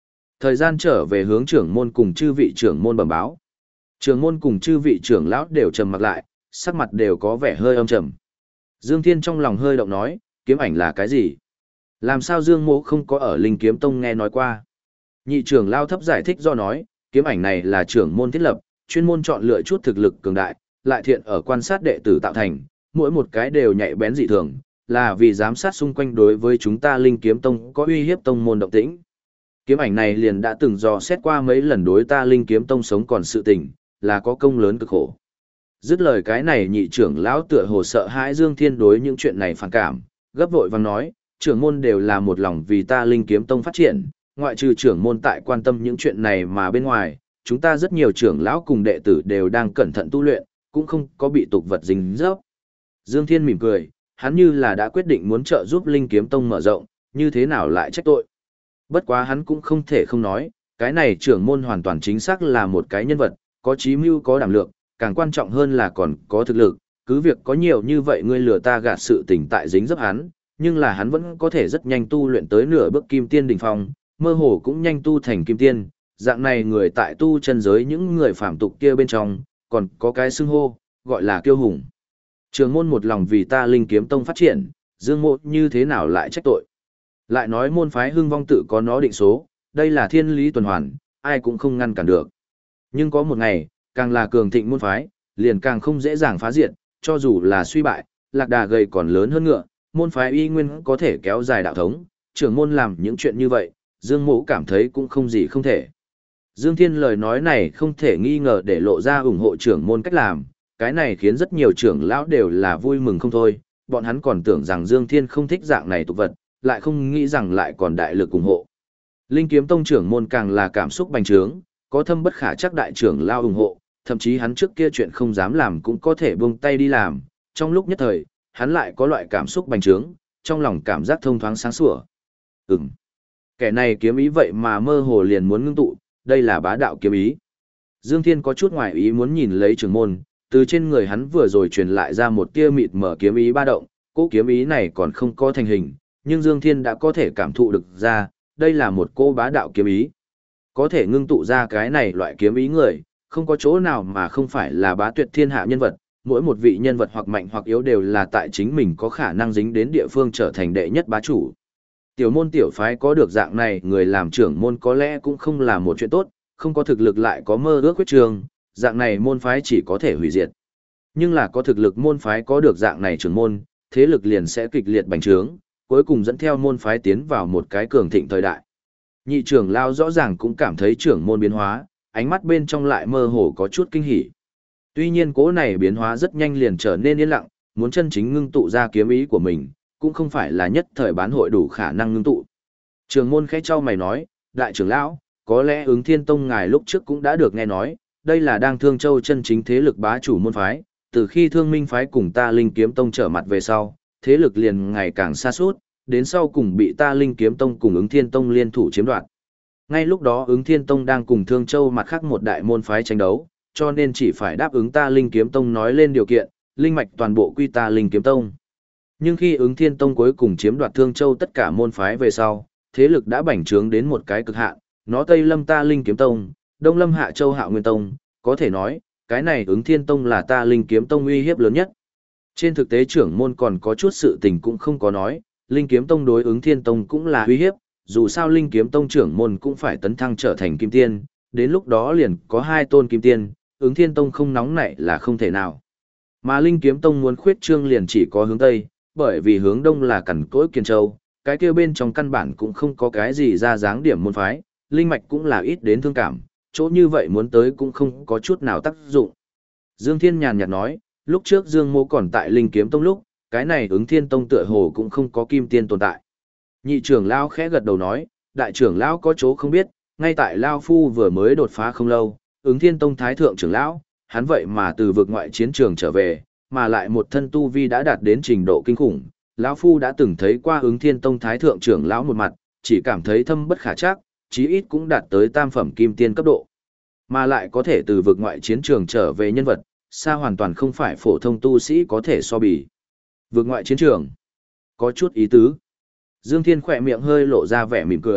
Thời gian trở về hướng trưởng môn cùng chư vị trưởng môn bẩm báo. Trưởng môn cùng chư vị trưởng lão đều trầm mặt lại, sắc mặt đều có vẻ hơi âm trầm. Dương Thiên trong lòng hơi động nói, kiếm ảnh là cái gì? Làm sao Dương Mỗ không có ở Linh Kiếm Tông nghe nói qua? Nhị trưởng lão thấp giải thích do nói, kiếm ảnh này là trưởng môn thiết lập, chuyên môn chọn lựa chút thực lực cường đại, lại thiện ở quan sát đệ tử tạo thành, mỗi một cái đều nhạy bén dị thường, là vì giám sát xung quanh đối với chúng ta Linh Kiếm Tông có uy hiếp tông môn động tĩnh. Kiếm ảnh này liền đã từng dò xét qua mấy lần đối ta Linh Kiếm Tông sống còn sự tình, là có công lớn cực khổ. Dứt lời cái này nhị trưởng lão tựa hồ sợ hãi Dương Thiên đối những chuyện này phản cảm, gấp vội vàng nói, trưởng môn đều là một lòng vì ta Linh Kiếm Tông phát triển, ngoại trừ trưởng môn tại quan tâm những chuyện này mà bên ngoài, chúng ta rất nhiều trưởng lão cùng đệ tử đều đang cẩn thận tu luyện, cũng không có bị tục vật dính dấp. Dương Thiên mỉm cười, hắn như là đã quyết định muốn trợ giúp Linh Kiếm Tông mở rộng, như thế nào lại trách tội. Bất quá hắn cũng không thể không nói, cái này trưởng môn hoàn toàn chính xác là một cái nhân vật, có chí mưu có đảm lượng, càng quan trọng hơn là còn có thực lực, cứ việc có nhiều như vậy ngươi lừa ta gạt sự tình tại dính dấp hắn, nhưng là hắn vẫn có thể rất nhanh tu luyện tới nửa bước kim tiên đỉnh phong, mơ hồ cũng nhanh tu thành kim tiên, dạng này người tại tu chân giới những người phàm tục kia bên trong, còn có cái xưng hô, gọi là kiêu hùng. Trường môn một lòng vì ta Linh Kiếm Tông phát triển, Dương Mộ như thế nào lại trách tội. Lại nói môn phái hưng vong tự có nó định số, đây là thiên lý tuần hoàn, ai cũng không ngăn cản được. Nhưng có một ngày, càng là cường thịnh môn phái, liền càng không dễ dàng phá diệt, cho dù là suy bại, lạc đà gầy còn lớn hơn ngựa, môn phái y nguyên có thể kéo dài đạo thống, trưởng môn làm những chuyện như vậy, Dương Mộ cảm thấy cũng không gì không thể. Dương Thiên lời nói này không thể nghi ngờ để lộ ra ủng hộ trưởng môn cách làm, cái này khiến rất nhiều trưởng lão đều là vui mừng không thôi, bọn hắn còn tưởng rằng Dương Thiên không thích dạng này tục vật, lại không nghĩ rằng lại còn đại lực ủng hộ. Linh Kiếm Tông trưởng môn càng là cảm xúc bành trướng, có thâm bất khả chắc đại trưởng lão ủng hộ, thậm chí hắn trước kia chuyện không dám làm cũng có thể buông tay đi làm, trong lúc nhất thời, hắn lại có loại cảm xúc bành trướng, trong lòng cảm giác thông thoáng sáng sủa. Kẻ này kiếm ý vậy mà mơ hồ liền muốn ngưng tụ, đây là bá đạo kiếm ý. Dương Thiên có chút ngoài ý muốn nhìn lấy trưởng môn, từ trên người hắn vừa rồi truyền lại ra một tia mịt mở kiếm ý ba động, cỗ kiếm ý này còn không có thành hình, nhưng Dương Thiên đã có thể cảm thụ được ra, đây là một cỗ bá đạo kiếm ý. Có thể ngưng tụ ra cái này loại kiếm ý người, không có chỗ nào mà không phải là bá tuyệt thiên hạ nhân vật, mỗi một vị nhân vật hoặc mạnh hoặc yếu đều là tại chính mình có khả năng dính đến địa phương trở thành đệ nhất bá chủ. Tiểu môn tiểu phái có được dạng này, người làm trưởng môn có lẽ cũng không là một chuyện tốt, không có thực lực lại có mơ ước quyết trường, dạng này môn phái chỉ có thể hủy diệt. Nhưng là có thực lực môn phái có được dạng này trưởng môn, thế lực liền sẽ kịch liệt bành trướng, cuối cùng dẫn theo môn phái tiến vào một cái cường thịnh thời đại. Nhị trưởng lao rõ ràng cũng cảm thấy trưởng môn biến hóa, ánh mắt bên trong lại mơ hồ có chút kinh hỉ. Tuy nhiên cố này biến hóa rất nhanh liền trở nên yên lặng, muốn chân chính ngưng tụ ra kiếm ý của mình, cũng không phải là nhất thời bán hội đủ khả năng ngưng tụ. Trường môn khẽ trao mày nói, đại trưởng lão, có lẽ Ứng Thiên Tông ngài lúc trước cũng đã được nghe nói, đây là đang Thương Châu chân chính thế lực bá chủ môn phái, từ khi Thương Minh phái cùng ta Linh Kiếm Tông trở mặt về sau, thế lực liền ngày càng xa suốt, đến sau cùng bị ta Linh Kiếm Tông cùng Ứng Thiên Tông liên thủ chiếm đoạt. Ngay lúc đó Ứng Thiên Tông đang cùng Thương Châu mặt khác một đại môn phái tranh đấu, cho nên chỉ phải đáp ứng ta Linh Kiếm Tông nói lên điều kiện, linh mạch toàn bộ quy ta Linh Kiếm Tông. Nhưng khi Ứng Thiên Tông cuối cùng chiếm đoạt Thương Châu tất cả môn phái về sau, thế lực đã bành trướng đến một cái cực hạn, nó Tây Lâm ta Linh Kiếm Tông, Đông Lâm Hạ Châu Hạo Nguyên Tông, có thể nói, cái này Ứng Thiên Tông là ta Linh Kiếm Tông uy hiếp lớn nhất. Trên thực tế trưởng môn còn có chút sự tình cũng không có nói, Linh Kiếm Tông đối Ứng Thiên Tông cũng là uy hiếp, dù sao Linh Kiếm Tông trưởng môn cũng phải tấn thăng trở thành kim tiên, đến lúc đó liền có 2 tôn kim tiên, Ứng Thiên Tông không nóng nảy là không thể nào. Mà Linh Kiếm Tông muốn khuyết trương liền chỉ có hướng Tây, bởi vì hướng Đông là cằn cỗi Kiên Châu, cái kia bên trong căn bản cũng không có cái gì ra dáng điểm môn phái, linh mạch cũng là ít đến thương cảm, chỗ như vậy muốn tới cũng không có chút nào tác dụng. Dương Thiên nhàn nhạt nói, lúc trước Dương Mô còn tại Linh Kiếm Tông lúc, cái này Ứng Thiên Tông tựa hồ cũng không có kim tiên tồn tại. Nhị trưởng lão khẽ gật đầu nói, đại trưởng lão có chỗ không biết, ngay tại lão phu vừa mới đột phá không lâu, Ứng Thiên Tông thái thượng trưởng lão, hắn vậy mà từ vực ngoại chiến trường trở về, mà lại một thân tu vi đã đạt đến trình độ kinh khủng. Lão phu đã từng thấy qua Ứng Thiên Tông thái thượng trưởng lão một mặt, chỉ cảm thấy thâm bất khả trắc, chí ít cũng đạt tới tam phẩm kim tiên cấp độ. Mà lại có thể từ vực ngoại chiến trường trở về nhân vật, xa hoàn toàn không phải phổ thông tu sĩ có thể so bì. Vực ngoại chiến trường, có chút ý tứ. Dương Thiên khỏe miệng hơi lộ ra vẻ mỉm cười,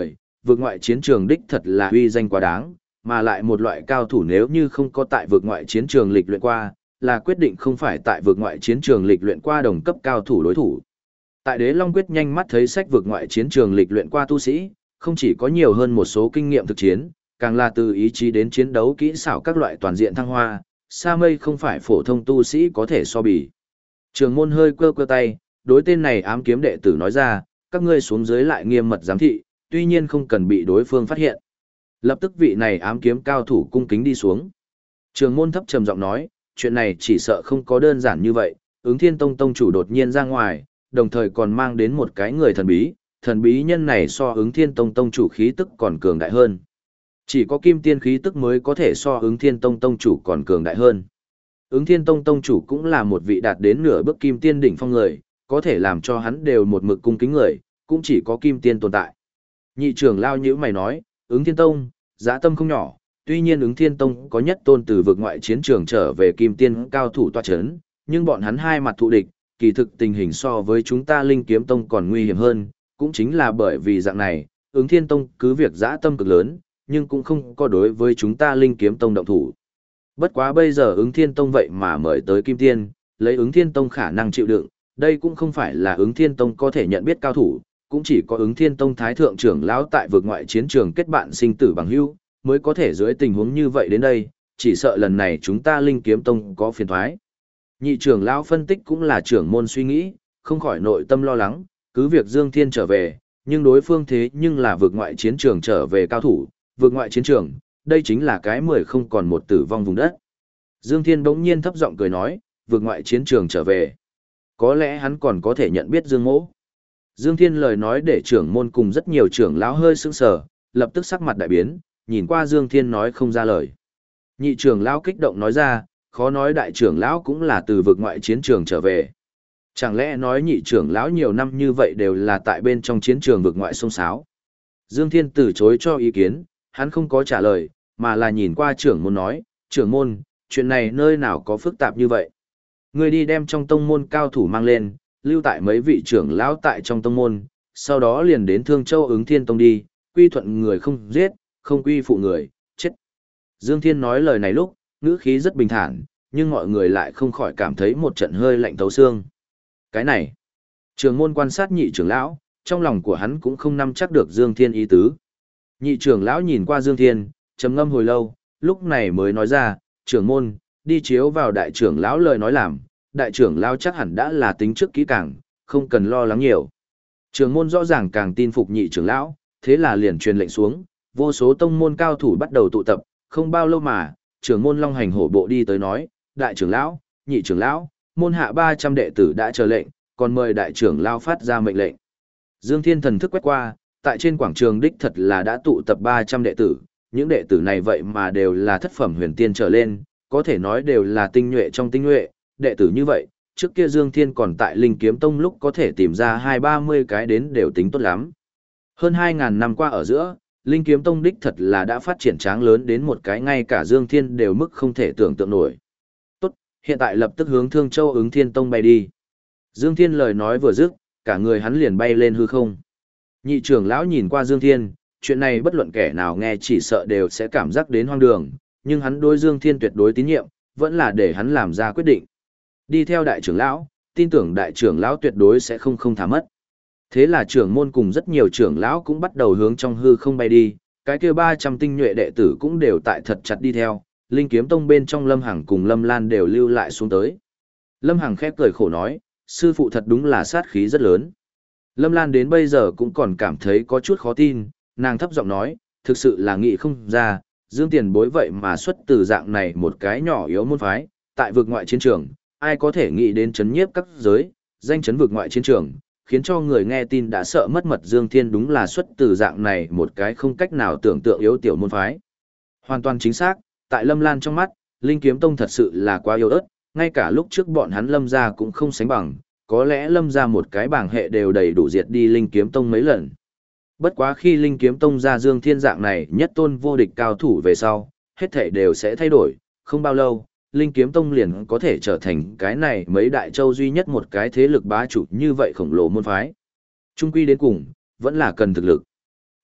vượt ngoại chiến trường đích thật là uy danh quá đáng, mà lại một loại cao thủ nếu như không có tại vượt ngoại chiến trường lịch luyện qua, là quyết định không phải tại vượt ngoại chiến trường lịch luyện qua đồng cấp cao thủ đối thủ. Tại Đế Long Quyết nhanh mắt thấy sách vượt ngoại chiến trường lịch luyện qua tu sĩ, không chỉ có nhiều hơn một số kinh nghiệm thực chiến, càng là từ ý chí đến chiến đấu kỹ xảo các loại toàn diện thăng hoa, Sa Mây không phải phổ thông tu sĩ có thể so bì. Trường môn hơi quơ quơ tay, đối tên này ám kiếm đệ tử nói ra, các ngươi xuống dưới lại nghiêm mật giám thị, tuy nhiên không cần bị đối phương phát hiện. Lập tức vị này ám kiếm cao thủ cung kính đi xuống. Trường môn thấp trầm giọng nói, chuyện này chỉ sợ không có đơn giản như vậy, ứng thiên tông tông chủ đột nhiên ra ngoài, đồng thời còn mang đến một cái người thần bí nhân này so ứng thiên tông tông chủ khí tức còn cường đại hơn. Chỉ có kim tiên khí tức mới có thể so ứng thiên tông tông chủ còn cường đại hơn. Ứng thiên tông tông chủ cũng là một vị đạt đến nửa bước kim tiên đỉnh phong người, có thể làm cho hắn đều một mực cung kính người, cũng chỉ có kim tiên tồn tại. Nhị trưởng lao nhữ mày nói, ứng thiên tông, dã tâm không nhỏ, tuy nhiên ứng thiên tông có nhất tôn từ vực ngoại chiến trường trở về kim tiên cao thủ tọa chấn, nhưng bọn hắn hai mặt thù địch, kỳ thực tình hình so với chúng ta linh kiếm tông còn nguy hiểm hơn, cũng chính là bởi vì dạng này, ứng thiên tông cứ việc dã tâm cực lớn, nhưng cũng không có đối với chúng ta linh kiếm tông động thủ. Bất quá bây giờ ứng thiên tông vậy mà mời tới kim tiên, lấy ứng thiên tông khả năng chịu đựng, đây cũng không phải là ứng thiên tông có thể nhận biết cao thủ, cũng chỉ có ứng thiên tông thái thượng trưởng lão tại vực ngoại chiến trường kết bạn sinh tử bằng hữu, mới có thể dưới tình huống như vậy đến đây, chỉ sợ lần này chúng ta linh kiếm tông có phiền thoái. Nhị trưởng lão phân tích cũng là trưởng môn suy nghĩ, không khỏi nội tâm lo lắng, cứ việc Dương Thiên trở về, nhưng đối phương thế nhưng là vực ngoại chiến trường trở về cao thủ, vực ngoại chiến trường, đây chính là cái 10 không còn một tử vong vùng đất. Dương Thiên bỗng nhiên thấp giọng cười nói, vực ngoại chiến trường trở về. Có lẽ hắn còn có thể nhận biết Dương Mỗ. Dương Thiên lời nói để trưởng môn cùng rất nhiều trưởng lão hơi sững sờ, lập tức sắc mặt đại biến, nhìn qua Dương Thiên nói không ra lời. Nhị trưởng lão kích động nói ra, khó nói đại trưởng lão cũng là từ vực ngoại chiến trường trở về. Chẳng lẽ nói nhị trưởng lão nhiều năm như vậy đều là tại bên trong chiến trường vực ngoại sông sáo. Dương Thiên từ chối cho ý kiến, hắn không có trả lời, mà là nhìn qua trưởng môn nói, trưởng môn, chuyện này nơi nào có phức tạp như vậy. Người đi đem trong tông môn cao thủ mang lên, lưu tại mấy vị trưởng lão tại trong tông môn, sau đó liền đến Thương Châu ứng thiên tông đi, quy thuận người không giết, không quy phụ người, chết. Dương Thiên nói lời này lúc, ngữ khí rất bình thản, nhưng mọi người lại không khỏi cảm thấy một trận hơi lạnh thấu xương. Cái này, trưởng môn quan sát nhị trưởng lão, trong lòng của hắn cũng không nắm chắc được Dương Thiên ý tứ. Nhị trưởng lão nhìn qua Dương Thiên, trầm ngâm hồi lâu, lúc này mới nói ra, trưởng môn, đi chiếu vào đại trưởng lão lời nói làm, đại trưởng lão chắc hẳn đã là tính trước kỹ càng, không cần lo lắng nhiều. Trưởng môn rõ ràng càng tin phục nhị trưởng lão, thế là liền truyền lệnh xuống, vô số tông môn cao thủ bắt đầu tụ tập, không bao lâu mà, trưởng môn Long Hành hổ bộ đi tới nói, đại trưởng lão, nhị trưởng lão, môn hạ 300 đệ tử đã chờ lệnh, còn mời đại trưởng lão phát ra mệnh lệnh. Dương Thiên thần thức quét qua, tại trên quảng trường đích thật là đã tụ tập 300 đệ tử, những đệ tử này vậy mà đều là thất phẩm huyền tiên trở lên, có thể nói đều là tinh nhuệ trong tinh nhuệ, đệ tử như vậy, trước kia Dương Thiên còn tại Linh Kiếm Tông lúc có thể tìm ra 20-30 cái đến đều tính tốt lắm. Hơn 2.000 năm qua ở giữa, Linh Kiếm Tông đích thật là đã phát triển tráng lớn đến một cái ngay cả Dương Thiên đều mức không thể tưởng tượng nổi. Tốt, hiện tại lập tức hướng Thương Châu ứng Thiên Tông bay đi. Dương Thiên lời nói vừa dứt, cả người hắn liền bay lên hư không. Nhị trưởng lão nhìn qua Dương Thiên, chuyện này bất luận kẻ nào nghe chỉ sợ đều sẽ cảm giác đến hoang đường, nhưng hắn đối Dương Thiên tuyệt đối tín nhiệm, vẫn là để hắn làm ra quyết định. Đi theo đại trưởng lão, tin tưởng đại trưởng lão tuyệt đối sẽ không thả mất. Thế là trưởng môn cùng rất nhiều trưởng lão cũng bắt đầu hướng trong hư không bay đi, cái kia 300 tinh nhuệ đệ tử cũng đều tại thật chặt đi theo, Linh Kiếm Tông bên trong Lâm Hằng cùng Lâm Lan đều lưu lại xuống tới. Lâm Hằng khép cười khổ nói, sư phụ thật đúng là sát khí rất lớn. Lâm Lan đến bây giờ cũng còn cảm thấy có chút khó tin, nàng thấp giọng nói, thực sự là nghĩ không ra, Dương tiền bối vậy mà xuất từ dạng này một cái nhỏ yếu môn phái, tại vực ngoại chiến trường, ai có thể nghĩ đến chấn nhiếp các giới, danh chấn vực ngoại chiến trường, khiến cho người nghe tin đã sợ mất mật. Dương Thiên đúng là xuất từ dạng này một cái không cách nào tưởng tượng yếu tiểu môn phái. Hoàn toàn chính xác, tại Lâm Lan trong mắt, Linh Kiếm Tông thật sự là quá yếu ớt, ngay cả lúc trước bọn hắn Lâm gia cũng không sánh bằng, có lẽ Lâm gia một cái bảng hệ đều đầy đủ diệt đi Linh Kiếm Tông mấy lần. Bất quá khi Linh Kiếm Tông ra Dương Thiên dạng này nhất tôn vô địch cao thủ về sau, hết thảy đều sẽ thay đổi, không bao lâu, Linh Kiếm Tông liền có thể trở thành cái này mấy đại châu duy nhất một cái thế lực bá chủ như vậy khổng lồ môn phái. Trung quy đến cùng, vẫn là cần thực lực.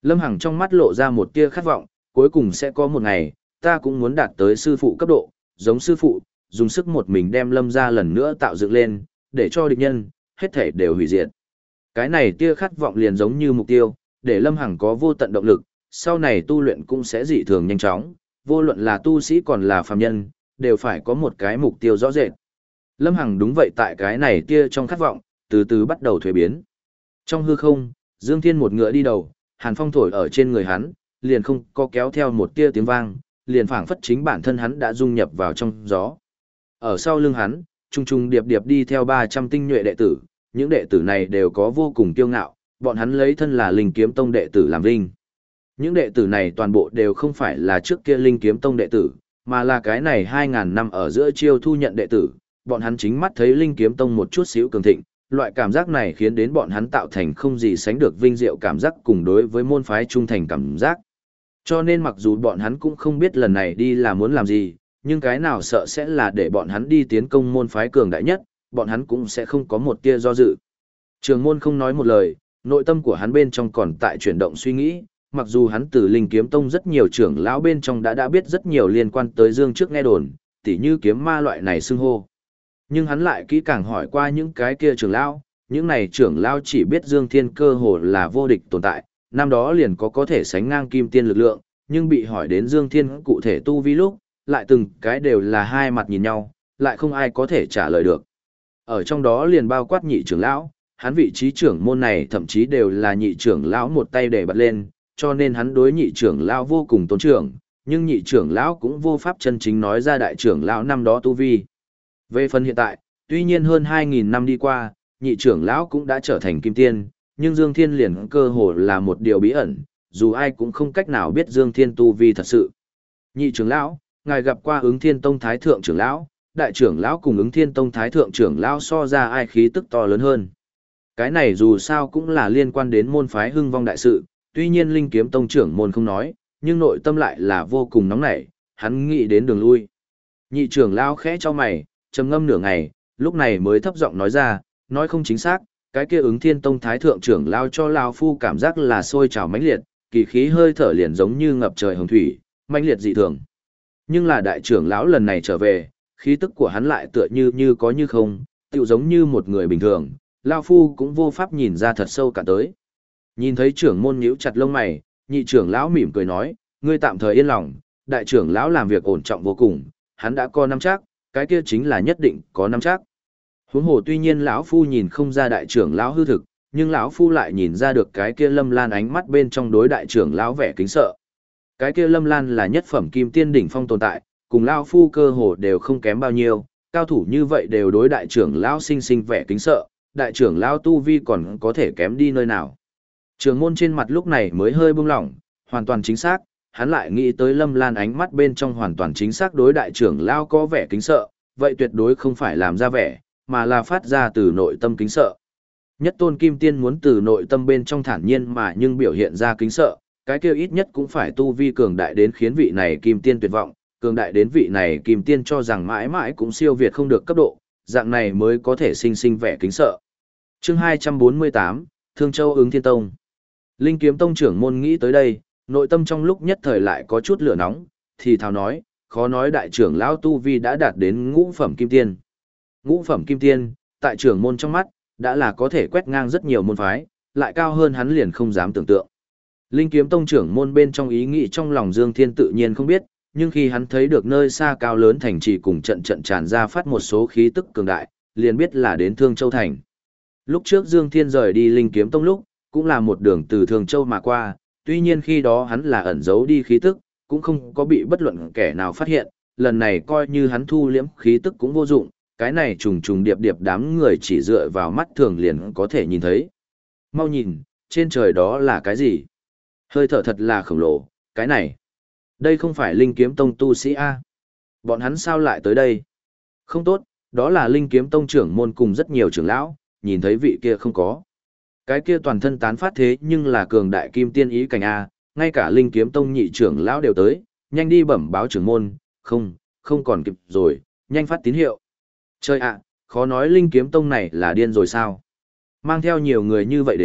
Lâm Hằng trong mắt lộ ra một tia khát vọng, cuối cùng sẽ có một ngày, ta cũng muốn đạt tới sư phụ cấp độ, giống sư phụ, dùng sức một mình đem Lâm gia lần nữa tạo dựng lên, để cho địch nhân, hết thể đều hủy diệt. Cái này tia khát vọng liền giống như mục tiêu, để Lâm Hằng có vô tận động lực, sau này tu luyện cũng sẽ dị thường nhanh chóng, vô luận là tu sĩ còn là phàm nhân, đều phải có một cái mục tiêu rõ rệt. Lâm Hằng đúng vậy tại cái này tia trong khát vọng, từ từ bắt đầu thuế biến. Trong hư không, Dương Thiên một ngựa đi đầu, hàn phong thổi ở trên người hắn, liền không có kéo theo một tia tiếng vang, liền phảng phất chính bản thân hắn đã dung nhập vào trong gió. Ở sau lưng hắn, trung trung điệp điệp đi theo 300 tinh nhuệ đệ tử, những đệ tử này đều có vô cùng kiêu ngạo, bọn hắn lấy thân là Linh Kiếm Tông đệ tử làm vinh. Những đệ tử này toàn bộ đều không phải là trước kia Linh Kiếm Tông đệ tử, mà là cái này 2000 năm ở giữa chiêu thu nhận đệ tử, bọn hắn chính mắt thấy Linh Kiếm Tông một chút xíu cường thịnh, loại cảm giác này khiến đến bọn hắn tạo thành không gì sánh được vinh diệu cảm giác cùng đối với môn phái trung thành cảm giác. Cho nên mặc dù bọn hắn cũng không biết lần này đi là muốn làm gì, nhưng cái nào sợ sẽ là để bọn hắn đi tiến công môn phái cường đại nhất, bọn hắn cũng sẽ không có một tia do dự. Trường môn không nói một lời, nội tâm của hắn bên trong còn tại chuyển động suy nghĩ, mặc dù hắn từ Linh Kiếm Tông rất nhiều trưởng lão bên trong đã biết rất nhiều liên quan tới Dương trước nghe đồn, tỉ như kiếm ma loại này xưng hô. Nhưng hắn lại kỹ càng hỏi qua những cái kia trưởng lão, những này trưởng lão chỉ biết Dương Thiên cơ hồ là vô địch tồn tại, năm đó liền có thể sánh ngang kim tiên lực lượng, nhưng bị hỏi đến Dương Thiên cụ thể tu vi lúc, lại từng cái đều là hai mặt nhìn nhau, lại không ai có thể trả lời được. Ở trong đó liền bao quát nhị trưởng lão, hắn vị trí trưởng môn này thậm chí đều là nhị trưởng lão một tay để bật lên, cho nên hắn đối nhị trưởng lão vô cùng tôn trưởng, nhưng nhị trưởng lão cũng vô pháp chân chính nói ra đại trưởng lão năm đó tu vi. Về phần hiện tại, tuy nhiên hơn 2000 năm đi qua, nhị trưởng lão cũng đã trở thành kim tiên, nhưng Dương Thiên liền cơ hồ là một điều bí ẩn, dù ai cũng không cách nào biết Dương Thiên tu vi thật sự. Nhị trưởng lão, ngài gặp qua Ứng Thiên Tông Thái Thượng trưởng lão, đại trưởng lão cùng Ứng Thiên Tông Thái Thượng trưởng lão so ra ai khí tức to lớn hơn. Cái này dù sao cũng là liên quan đến môn phái hưng vong đại sự, tuy nhiên Linh Kiếm Tông trưởng môn không nói, nhưng nội tâm lại là vô cùng nóng nảy, hắn nghĩ đến đường lui. Nhị trưởng lão khẽ cho mày, trầm ngâm nửa ngày, lúc này mới thấp giọng nói ra, nói không chính xác, cái kia Ứng Thiên Tông Thái Thượng trưởng lão cho lão phu cảm giác là sôi trào mãnh liệt, kỳ khí hơi thở liền giống như ngập trời hồng thủy, mãnh liệt dị thường. Nhưng là đại trưởng lão lần này trở về, khí tức của hắn lại tựa như có như không, tựu giống như một người bình thường, lão phu cũng vô pháp nhìn ra thật sâu cả tới. Nhìn thấy trưởng môn nhíu chặt lông mày, nhị trưởng lão mỉm cười nói, ngươi tạm thời yên lòng, đại trưởng lão làm việc ổn trọng vô cùng, hắn đã có nắm chắc, cái kia chính là nhất định có nắm chắc. Huống hồ tuy nhiên lão phu nhìn không ra đại trưởng lão hư thực, nhưng lão phu lại nhìn ra được cái kia Lâm Lan ánh mắt bên trong đối đại trưởng lão vẻ kính sợ. Cái kia Lâm Lan là nhất phẩm kim tiên đỉnh phong tồn tại, cùng lão phu cơ hồ đều không kém bao nhiêu, cao thủ như vậy đều đối đại trưởng lão sinh vẻ kính sợ, đại trưởng lão tu vi còn có thể kém đi nơi nào. Trường môn trên mặt lúc này mới hơi buông lỏng, hoàn toàn chính xác, hắn lại nghĩ tới Lâm Lan ánh mắt bên trong hoàn toàn chính xác đối đại trưởng lão có vẻ kính sợ, vậy tuyệt đối không phải làm ra vẻ, mà là phát ra từ nội tâm kính sợ. Nhất tôn kim tiên muốn từ nội tâm bên trong thản nhiên mà nhưng biểu hiện ra kính sợ, cái kia ít nhất cũng phải tu vi cường đại đến khiến vị này kim tiên tuyệt vọng, cường đại đến vị này kim tiên cho rằng mãi mãi cũng siêu việt không được cấp độ, dạng này mới có thể sinh vẻ kính sợ. Chương 248, Thương Châu Ứng Thiên Tông. Linh Kiếm Tông trưởng môn nghĩ tới đây, nội tâm trong lúc nhất thời lại có chút lửa nóng, thì thào nói, khó nói đại trưởng lão tu vi đã đạt đến ngũ phẩm kim tiên. Ngũ phẩm kim tiên, tại trưởng môn trong mắt, đã là có thể quét ngang rất nhiều môn phái, lại cao hơn hắn liền không dám tưởng tượng. Linh Kiếm Tông trưởng môn bên trong ý nghĩ trong lòng Dương Thiên tự nhiên không biết, nhưng khi hắn thấy được nơi xa cao lớn thành trì cùng trận tràn ra phát một số khí tức cường đại, liền biết là đến Thương Châu thành. Lúc trước Dương Thiên rời đi Linh Kiếm Tông lúc, cũng là một đường từ Thương Châu mà qua, tuy nhiên khi đó hắn là ẩn giấu đi khí tức, cũng không có bị bất luận kẻ nào phát hiện, lần này coi như hắn thu liễm khí tức cũng vô dụng, cái này trùng điệp đám người chỉ dựa vào mắt thường liền có thể nhìn thấy. Mau nhìn, trên trời đó là cái gì? Hơi thở thật là khổng lồ, cái này. Đây không phải Linh Kiếm Tông tu sĩ A. Bọn hắn sao lại tới đây? Không tốt, đó là Linh Kiếm Tông trưởng môn cùng rất nhiều trưởng lão, nhìn thấy vị kia không có. Cái kia toàn thân tán phát thế nhưng là cường đại kim tiên ý cảnh A, ngay cả Linh Kiếm Tông nhị trưởng lão đều tới, nhanh đi bẩm báo trưởng môn, không còn kịp rồi, nhanh phát tín hiệu. Trời ạ, khó nói Linh Kiếm Tông này là điên rồi sao? Mang theo nhiều người như vậy đến,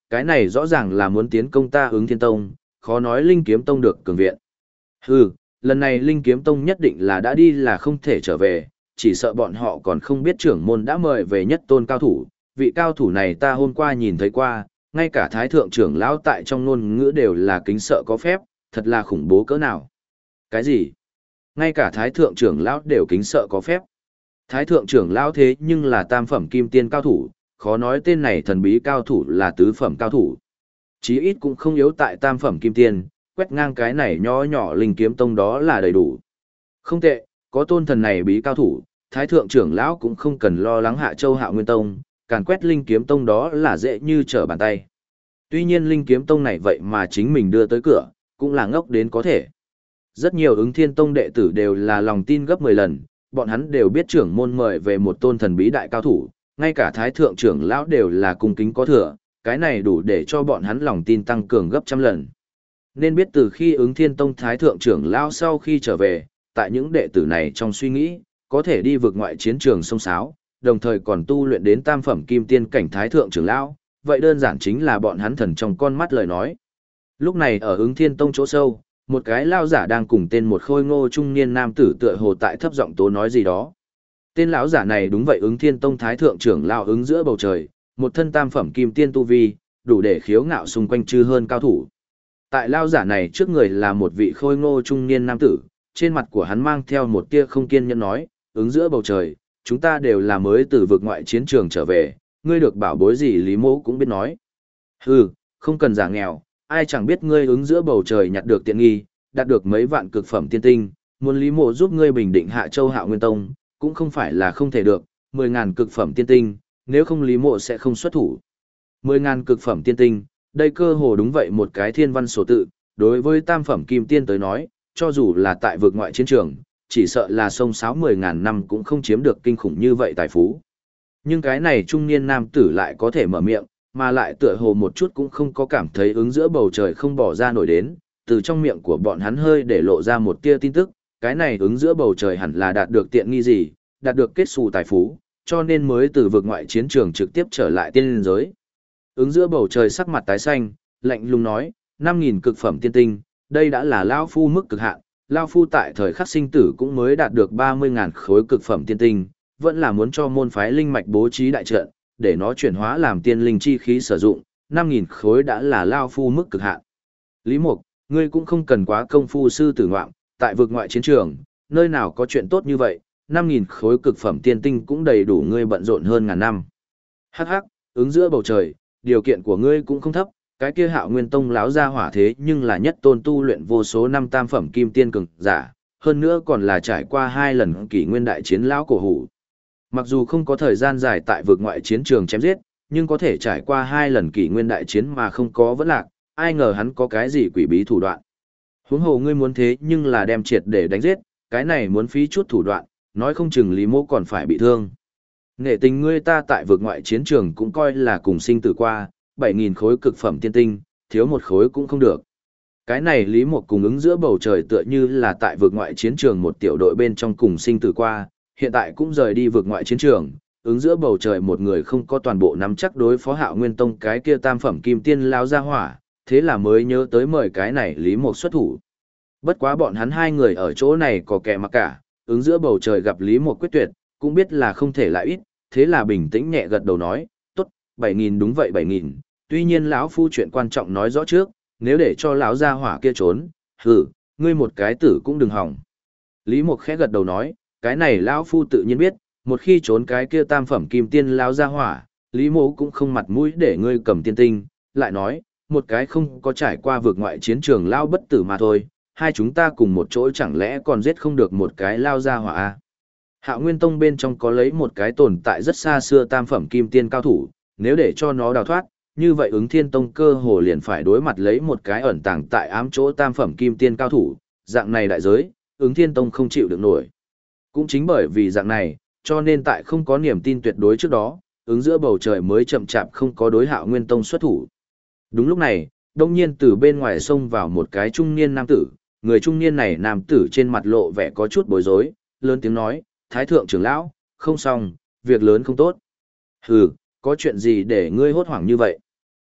cái này rõ ràng là muốn tiến công ta Ứng Thiên Tông, khó nói Linh Kiếm Tông được cường viện. Hừ, lần này Linh Kiếm Tông nhất định là đã đi là không thể trở về, chỉ sợ bọn họ còn không biết trưởng môn đã mời về nhất tôn cao thủ, vị cao thủ này ta hôm qua nhìn thấy qua, ngay cả thái thượng trưởng lão tại trong ngôn ngữ đều là kính sợ có phép, thật là khủng bố cỡ nào. Cái gì? Ngay cả thái thượng trưởng lão đều kính sợ có phép. Thái thượng trưởng lão thế nhưng là tam phẩm kim tiên cao thủ, khó nói tên này thần bí cao thủ là tứ phẩm cao thủ. Chí ít cũng không yếu tại tam phẩm kim tiên, quét ngang cái này nho nhỏ Linh Kiếm Tông đó là đầy đủ. Không tệ, có tôn thần này bí cao thủ, thái thượng trưởng lão cũng không cần lo lắng Hạ Châu Hạo Nguyên Tông, càn quét Linh Kiếm Tông đó là dễ như trở bàn tay. Tuy nhiên Linh Kiếm Tông này vậy mà chính mình đưa tới cửa, cũng là ngốc đến có thể. Rất nhiều Ứng Thiên Tông đệ tử đều là lòng tin gấp 10 lần, bọn hắn đều biết trưởng môn mời về một tôn thần bí đại cao thủ, ngay cả thái thượng trưởng lão đều là cung kính có thừa, cái này đủ để cho bọn hắn lòng tin tăng cường gấp trăm lần. Nên biết từ khi Ứng Thiên Tông thái thượng trưởng lão sau khi trở về, tại những đệ tử này trong suy nghĩ, có thể đi vượt ngoại chiến trường sông sáo, đồng thời còn tu luyện đến tam phẩm kim tiên cảnh thái thượng trưởng lão, vậy đơn giản chính là bọn hắn thần trong con mắt lời nói. Lúc này ở Ứng Thiên Tông chỗ sâu, một cái lao giả đang cùng tên một khôi ngô trung niên nam tử tựa hồ tại thấp giọng tố nói gì đó. Tên lão giả này đúng vậy Ứng Thiên Tông thái thượng trưởng lão Ứng giữa bầu trời, một thân tam phẩm kim tiên tu vi, đủ để khiếu ngạo xung quanh chư hơn cao thủ. Tại lao giả này trước người là một vị khôi ngô trung niên nam tử, trên mặt của hắn mang theo một tia không kiên nhẫn nói, Ứng giữa bầu trời, chúng ta đều là mới từ vực ngoại chiến trường trở về, ngươi được bảo bối gì Lý Mỗ cũng biết nói. Hừ, không cần giả nghèo, ai chẳng biết ngươi Ứng giữa bầu trời nhặt được tiện nghi, đạt được mấy vạn cực phẩm tiên tinh, muốn Lý Mộ giúp ngươi bình định Hạ Châu Hạo Nguyên Tông, cũng không phải là không thể được, 10.000 cực phẩm tiên tinh, nếu không Lý Mộ sẽ không xuất thủ. 10.000 cực phẩm tiên tinh, đây cơ hồ đúng vậy một cái thiên văn số tự, đối với tam phẩm kim tiên tới nói, cho dù là tại vực ngoại chiến trường, chỉ sợ là sông sáo 10.000 năm cũng không chiếm được kinh khủng như vậy tài phú. Nhưng cái này trung niên nam tử lại có thể mở miệng, mà lại tựa hồ một chút cũng không có cảm thấy Ứng giữa bầu trời không bỏ ra nổi đến, từ trong miệng của bọn hắn hơi để lộ ra một tia tin tức, cái này Ứng giữa bầu trời hẳn là đạt được tiện nghi gì, đạt được kết xù tài phú, cho nên mới từ vực ngoại chiến trường trực tiếp trở lại tiên linh giới. Ứng giữa bầu trời sắc mặt tái xanh, lạnh lùng nói, 5.000 cực phẩm tiên tinh, đây đã là Lao Phu mức cực hạn, Lao Phu tại thời khắc sinh tử cũng mới đạt được 30.000 khối cực phẩm tiên tinh, vẫn là muốn cho môn phái linh mạch bố trí đại trận, để nó chuyển hóa làm tiên linh chi khí sử dụng, 5.000 khối đã là Lao Phu mức cực hạn. Lý Mục, ngươi cũng không cần quá công phu sư tử ngoạm, tại vực ngoại chiến trường, nơi nào có chuyện tốt như vậy, 5.000 khối cực phẩm tiên tinh cũng đầy đủ ngươi bận rộn hơn ngàn năm. Hắc hắc, Ứng giữa bầu trời, điều kiện của ngươi cũng không thấp, cái kia Hạo Nguyên Tông láo ra hỏa thế nhưng là nhất tôn tu luyện vô số năm tam phẩm kim tiên cường giả, hơn nữa còn là trải qua 2 lần kỷ nguyên đại chiến lão cổ hủ. Mặc dù không có thời gian dài tại vực ngoại chiến trường chém giết, nhưng có thể trải qua 2 lần kỷ nguyên đại chiến mà không có vẫn lạc, ai ngờ hắn có cái gì quỷ bí thủ đoạn. Huống hồ ngươi muốn thế nhưng là đem triệt để đánh giết, cái này muốn phí chút thủ đoạn, nói không chừng Lý Mô còn phải bị thương. Nghệ tình ngươi ta tại vực ngoại chiến trường cũng coi là cùng sinh tử qua, 7.000 khối cực phẩm tiên tinh, thiếu một khối cũng không được. Cái này Lý Mộc cùng Ứng giữa bầu trời tựa như là tại vực ngoại chiến trường một tiểu đội bên trong cùng sinh tử qua, hiện tại cũng rời đi vực ngoại chiến trường, Ứng giữa bầu trời một người không có toàn bộ nắm chắc đối phó Hạo Nguyên Tông cái kia tam phẩm kim tiên lao ra hỏa, thế là mới nhớ tới mời cái này Lý Mộc xuất thủ. Bất quá bọn hắn hai người ở chỗ này có kẻ mặc cả, Ứng giữa bầu trời gặp Lý Mộc quyết tuyệt, cũng biết là không thể lại ít, thế là bình tĩnh nhẹ gật đầu nói, tốt, 7.000 đúng vậy 7.000, tuy nhiên lão phu chuyện quan trọng nói rõ trước, nếu để cho lão gia hỏa kia trốn, hừ, ngươi một cái tử cũng đừng hỏng. Lý Mộc khẽ gật đầu nói, cái này lão phu tự nhiên biết, một khi trốn cái kia tam phẩm kim tiên lão gia hỏa, Lý Mộ cũng không mặt mũi để ngươi cầm tiên tinh, lại nói, một cái không có trải qua vượt ngoại chiến trường lao bất tử mà thôi, hai chúng ta cùng một chỗ chẳng lẽ còn giết không được một cái lao gia hỏa a? Hạo Nguyên Tông bên trong có lấy một cái tồn tại rất xa xưa tam phẩm kim tiên cao thủ, nếu để cho nó đào thoát, như vậy Ứng Thiên Tông cơ hồ liền phải đối mặt lấy một cái ẩn tàng tại ám chỗ tam phẩm kim tiên cao thủ, dạng này đại giới, Ứng Thiên Tông không chịu được nổi. Cũng chính bởi vì dạng này, cho nên tại không có niềm tin tuyệt đối trước đó, Ứng giữa bầu trời mới chậm chạp không có đối Hạo Nguyên Tông xuất thủ. Đúng lúc này, đông nhiên từ bên ngoài xông vào một cái trung niên nam tử, người trung niên này nam tử trên mặt lộ vẻ có chút bối rối, lớn tiếng nói, Thái thượng trưởng lão, không xong, việc lớn không tốt. Hừ, có chuyện gì để ngươi hốt hoảng như vậy?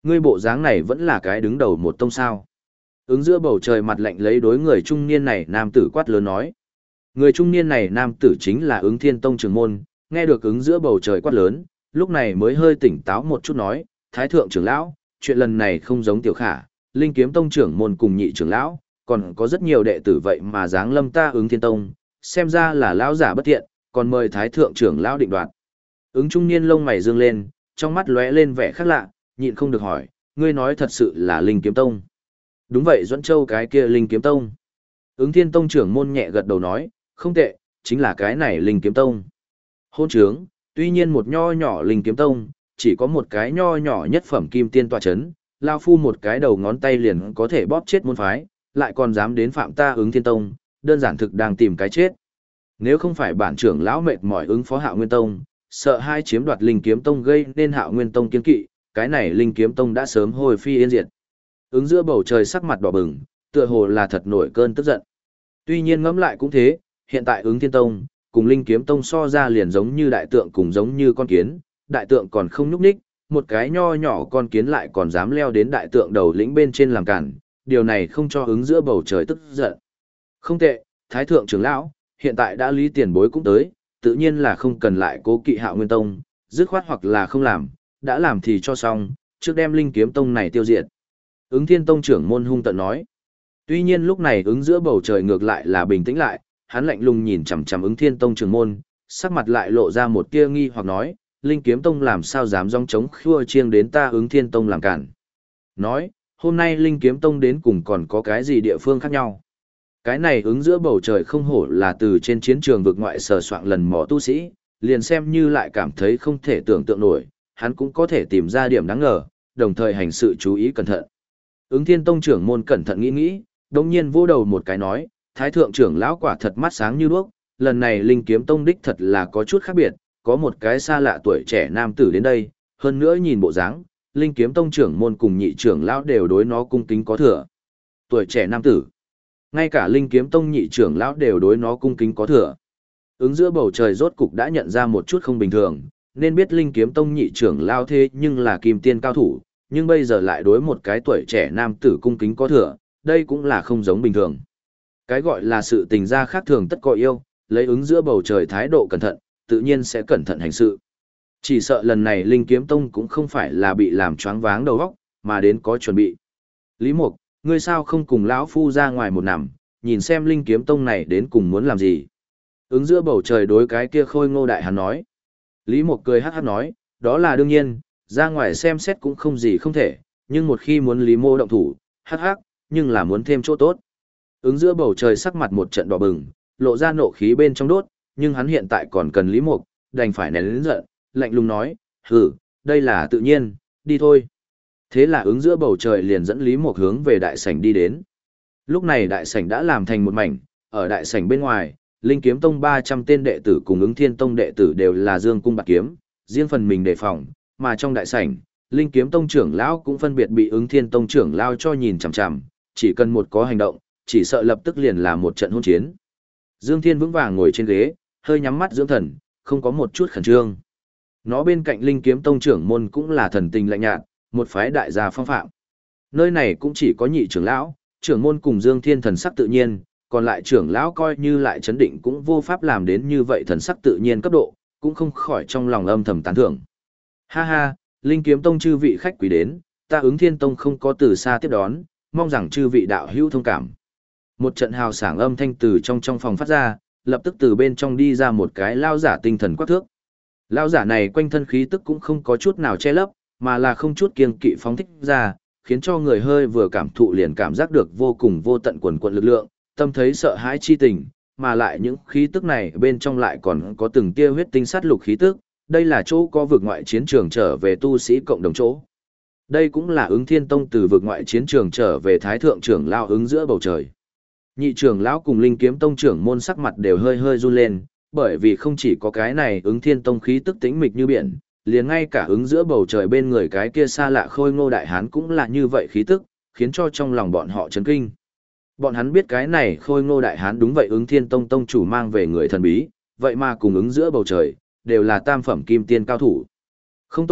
Ngươi bộ dáng này vẫn là cái đứng đầu một tông sao. Ứng giữa bầu trời mặt lạnh lấy đối người trung niên này nam tử quát lớn nói. Người trung niên này nam tử chính là Ứng Thiên Tông trưởng môn, nghe được ứng giữa bầu trời quát lớn, lúc này mới hơi tỉnh táo một chút nói, Thái thượng trưởng lão, chuyện lần này không giống tiểu khả, Linh Kiếm Tông trưởng môn cùng nhị trưởng lão, còn có rất nhiều đệ tử vậy mà dáng lâm ta Ứng Thiên Tông, xem ra là lão giả bất tiện, còn mời Thái thượng trưởng lão định đoạt. Ứng trung niên lông mày dương lên, trong mắt lóe lên vẻ khác lạ, nhịn không được hỏi, ngươi nói thật sự là Linh Kiếm Tông. Đúng vậy, Duẫn Châu cái kia Linh Kiếm Tông. Ứng Thiên Tông trưởng môn nhẹ gật đầu nói, không tệ, chính là cái này Linh Kiếm Tông. Hôn trướng, tuy nhiên một nho nhỏ Linh Kiếm Tông, chỉ có một cái nho nhỏ nhất phẩm kim tiên tọa chấn, lao phu một cái đầu ngón tay liền có thể bóp chết môn phái, lại còn dám đến phạm ta Ứng Thiên Tông, đơn giản thực đang tìm cái chết. Nếu không phải bản trưởng lão mệt mỏi ứng phó Hạo Nguyên Tông, sợ hai chiếm đoạt Linh Kiếm Tông gây nên Hạo Nguyên Tông kiên kỵ, cái này Linh Kiếm Tông đã sớm hồi phi yên diệt. Ứng giữa bầu trời sắc mặt đỏ bừng, tựa hồ là thật nổi cơn tức giận. Tuy nhiên ngẫm lại cũng thế, hiện tại Ứng Thiên Tông cùng Linh Kiếm Tông so ra liền giống như đại tượng cùng giống như con kiến, đại tượng còn không nhúc nhích, một cái nho nhỏ con kiến lại còn dám leo đến đại tượng đầu lĩnh bên trên làm cản, điều này không cho ứng giữa bầu trời tức giận. Không tệ, Thái thượng trưởng lão, hiện tại đã lý tiền bối cũng tới, tự nhiên là không cần lại cố kỵ Hạo Nguyên Tông, dứt khoát hoặc là không làm, đã làm thì cho xong, trước đem Linh Kiếm Tông này tiêu diệt. Ứng Thiên Tông trưởng môn hung tận nói. Tuy nhiên lúc này ứng giữa bầu trời ngược lại là bình tĩnh lại, hắn lạnh lùng nhìn chằm chằm Ứng Thiên Tông trưởng môn, sắc mặt lại lộ ra một tia nghi hoặc nói, Linh Kiếm Tông làm sao dám dòng chống khua chiêng đến ta Ứng Thiên Tông làm cản. Nói, hôm nay Linh Kiếm Tông đến cùng còn có cái gì địa phương khác nhau. Cái này ứng giữa bầu trời không hổ là từ trên chiến trường vực ngoại sờ soạn lần mò tu sĩ, liền xem như lại cảm thấy không thể tưởng tượng nổi, hắn cũng có thể tìm ra điểm đáng ngờ, đồng thời hành sự chú ý cẩn thận. Ứng Thiên Tông trưởng môn cẩn thận nghĩ, đồng nhiên vô đầu một cái nói, Thái thượng trưởng lão quả thật mắt sáng như đuốc, lần này Linh Kiếm Tông đích thật là có chút khác biệt, có một cái xa lạ tuổi trẻ nam tử đến đây, hơn nữa nhìn bộ dáng, Linh Kiếm Tông trưởng môn cùng nhị trưởng lão đều đối nó cung kính có thừa. Tuổi trẻ nam tử, ngay cả Linh Kiếm Tông nhị trưởng lão đều đối nó cung kính có thừa. Ứng giữa bầu trời rốt cục đã nhận ra một chút không bình thường, nên biết Linh Kiếm Tông nhị trưởng lão thế nhưng là kim tiên cao thủ, nhưng bây giờ lại đối một cái tuổi trẻ nam tử cung kính có thừa, đây cũng là không giống bình thường. Cái gọi là sự tình gia khác thường tất có yêu, lấy ứng giữa bầu trời thái độ cẩn thận, tự nhiên sẽ cẩn thận hành sự. Chỉ sợ lần này Linh Kiếm Tông cũng không phải là bị làm choáng váng đầu óc, mà đến có chuẩn bị. Lý Mục, ngươi sao không cùng lão phu ra ngoài một nằm, nhìn xem Linh Kiếm Tông này đến cùng muốn làm gì. Ứng giữa bầu trời đối cái kia khôi ngô đại hắn nói. Lý Mục cười hát hát nói, đó là đương nhiên, ra ngoài xem xét cũng không gì không thể, nhưng một khi muốn Lý Mô động thủ, hát hát, nhưng là muốn thêm chỗ tốt. Ứng giữa bầu trời sắc mặt một trận đỏ bừng, lộ ra nộ khí bên trong đốt, nhưng hắn hiện tại còn cần Lý Mục, đành phải nén lớn giận, lạnh lùng nói, hử, đây là tự nhiên, đi thôi. Thế là ứng giữa bầu trời liền dẫn Lý Mục hướng về đại sảnh đi đến. Lúc này đại sảnh đã làm thành một mảnh, ở đại sảnh bên ngoài, Linh Kiếm Tông 300 tên đệ tử cùng Ứng Thiên Tông đệ tử đều là dương cung bạc kiếm, riêng phần mình đề phòng, mà trong đại sảnh, Linh Kiếm Tông trưởng lão cũng phân biệt bị Ứng Thiên Tông trưởng lão cho nhìn chằm chằm, chỉ cần một có hành động, chỉ sợ lập tức liền là một trận hôn chiến. Dương Thiên vững vàng ngồi trên ghế, hơi nhắm mắt dưỡng thần, không có một chút khẩn trương. Nó bên cạnh Linh Kiếm Tông trưởng môn cũng là thần tình lạnh nhạt, một phái đại gia phong phạm. Nơi này cũng chỉ có nhị trưởng lão, trưởng môn cùng Dương Thiên thần sắc tự nhiên, còn lại trưởng lão coi như lại chấn định cũng vô pháp làm đến như vậy thần sắc tự nhiên cấp độ, cũng không khỏi trong lòng âm thầm tán thưởng. Ha ha, Linh Kiếm Tông chư vị khách quý đến, ta Ứng Thiên Tông không có từ xa tiếp đón, mong rằng chư vị đạo hữu thông cảm. Một trận hào sảng âm thanh từ trong phòng phát ra, lập tức từ bên trong đi ra một cái lao giả tinh thần quắc thước. Lao giả này quanh thân khí tức cũng không có chút nào che lấp, mà là không chút kiêng kỵ phóng thích ra, khiến cho người hơi vừa cảm thụ liền cảm giác được vô cùng vô tận quần quận lực lượng, tâm thấy sợ hãi chi tình, mà lại những khí tức này bên trong lại còn có từng tia huyết tinh sát lục khí tức, đây là chỗ có vực ngoại chiến trường trở về tu sĩ cộng đồng chỗ. Đây cũng là Ứng Thiên Tông từ vực ngoại chiến trường trở về thái thượng trưởng lao ứng giữa bầu trời. Nhị trưởng lão cùng Linh Kiếm Tông trưởng môn sắc mặt đều hơi hơi run lên, bởi vì không chỉ có cái này Ứng Thiên Tông khí tức tĩnh mịch như biển, liền ngay cả ứng giữa bầu trời bên người cái kia xa lạ khôi ngô đại hán cũng là như vậy khí tức, khiến cho trong lòng bọn họ chấn kinh. Bọn hắn biết cái này khôi ngô đại hán đúng vậy Ứng Thiên Tông tông chủ mang về người thần bí, vậy mà cùng ứng giữa bầu trời, đều là tam phẩm kim tiên cao thủ. Không tốt,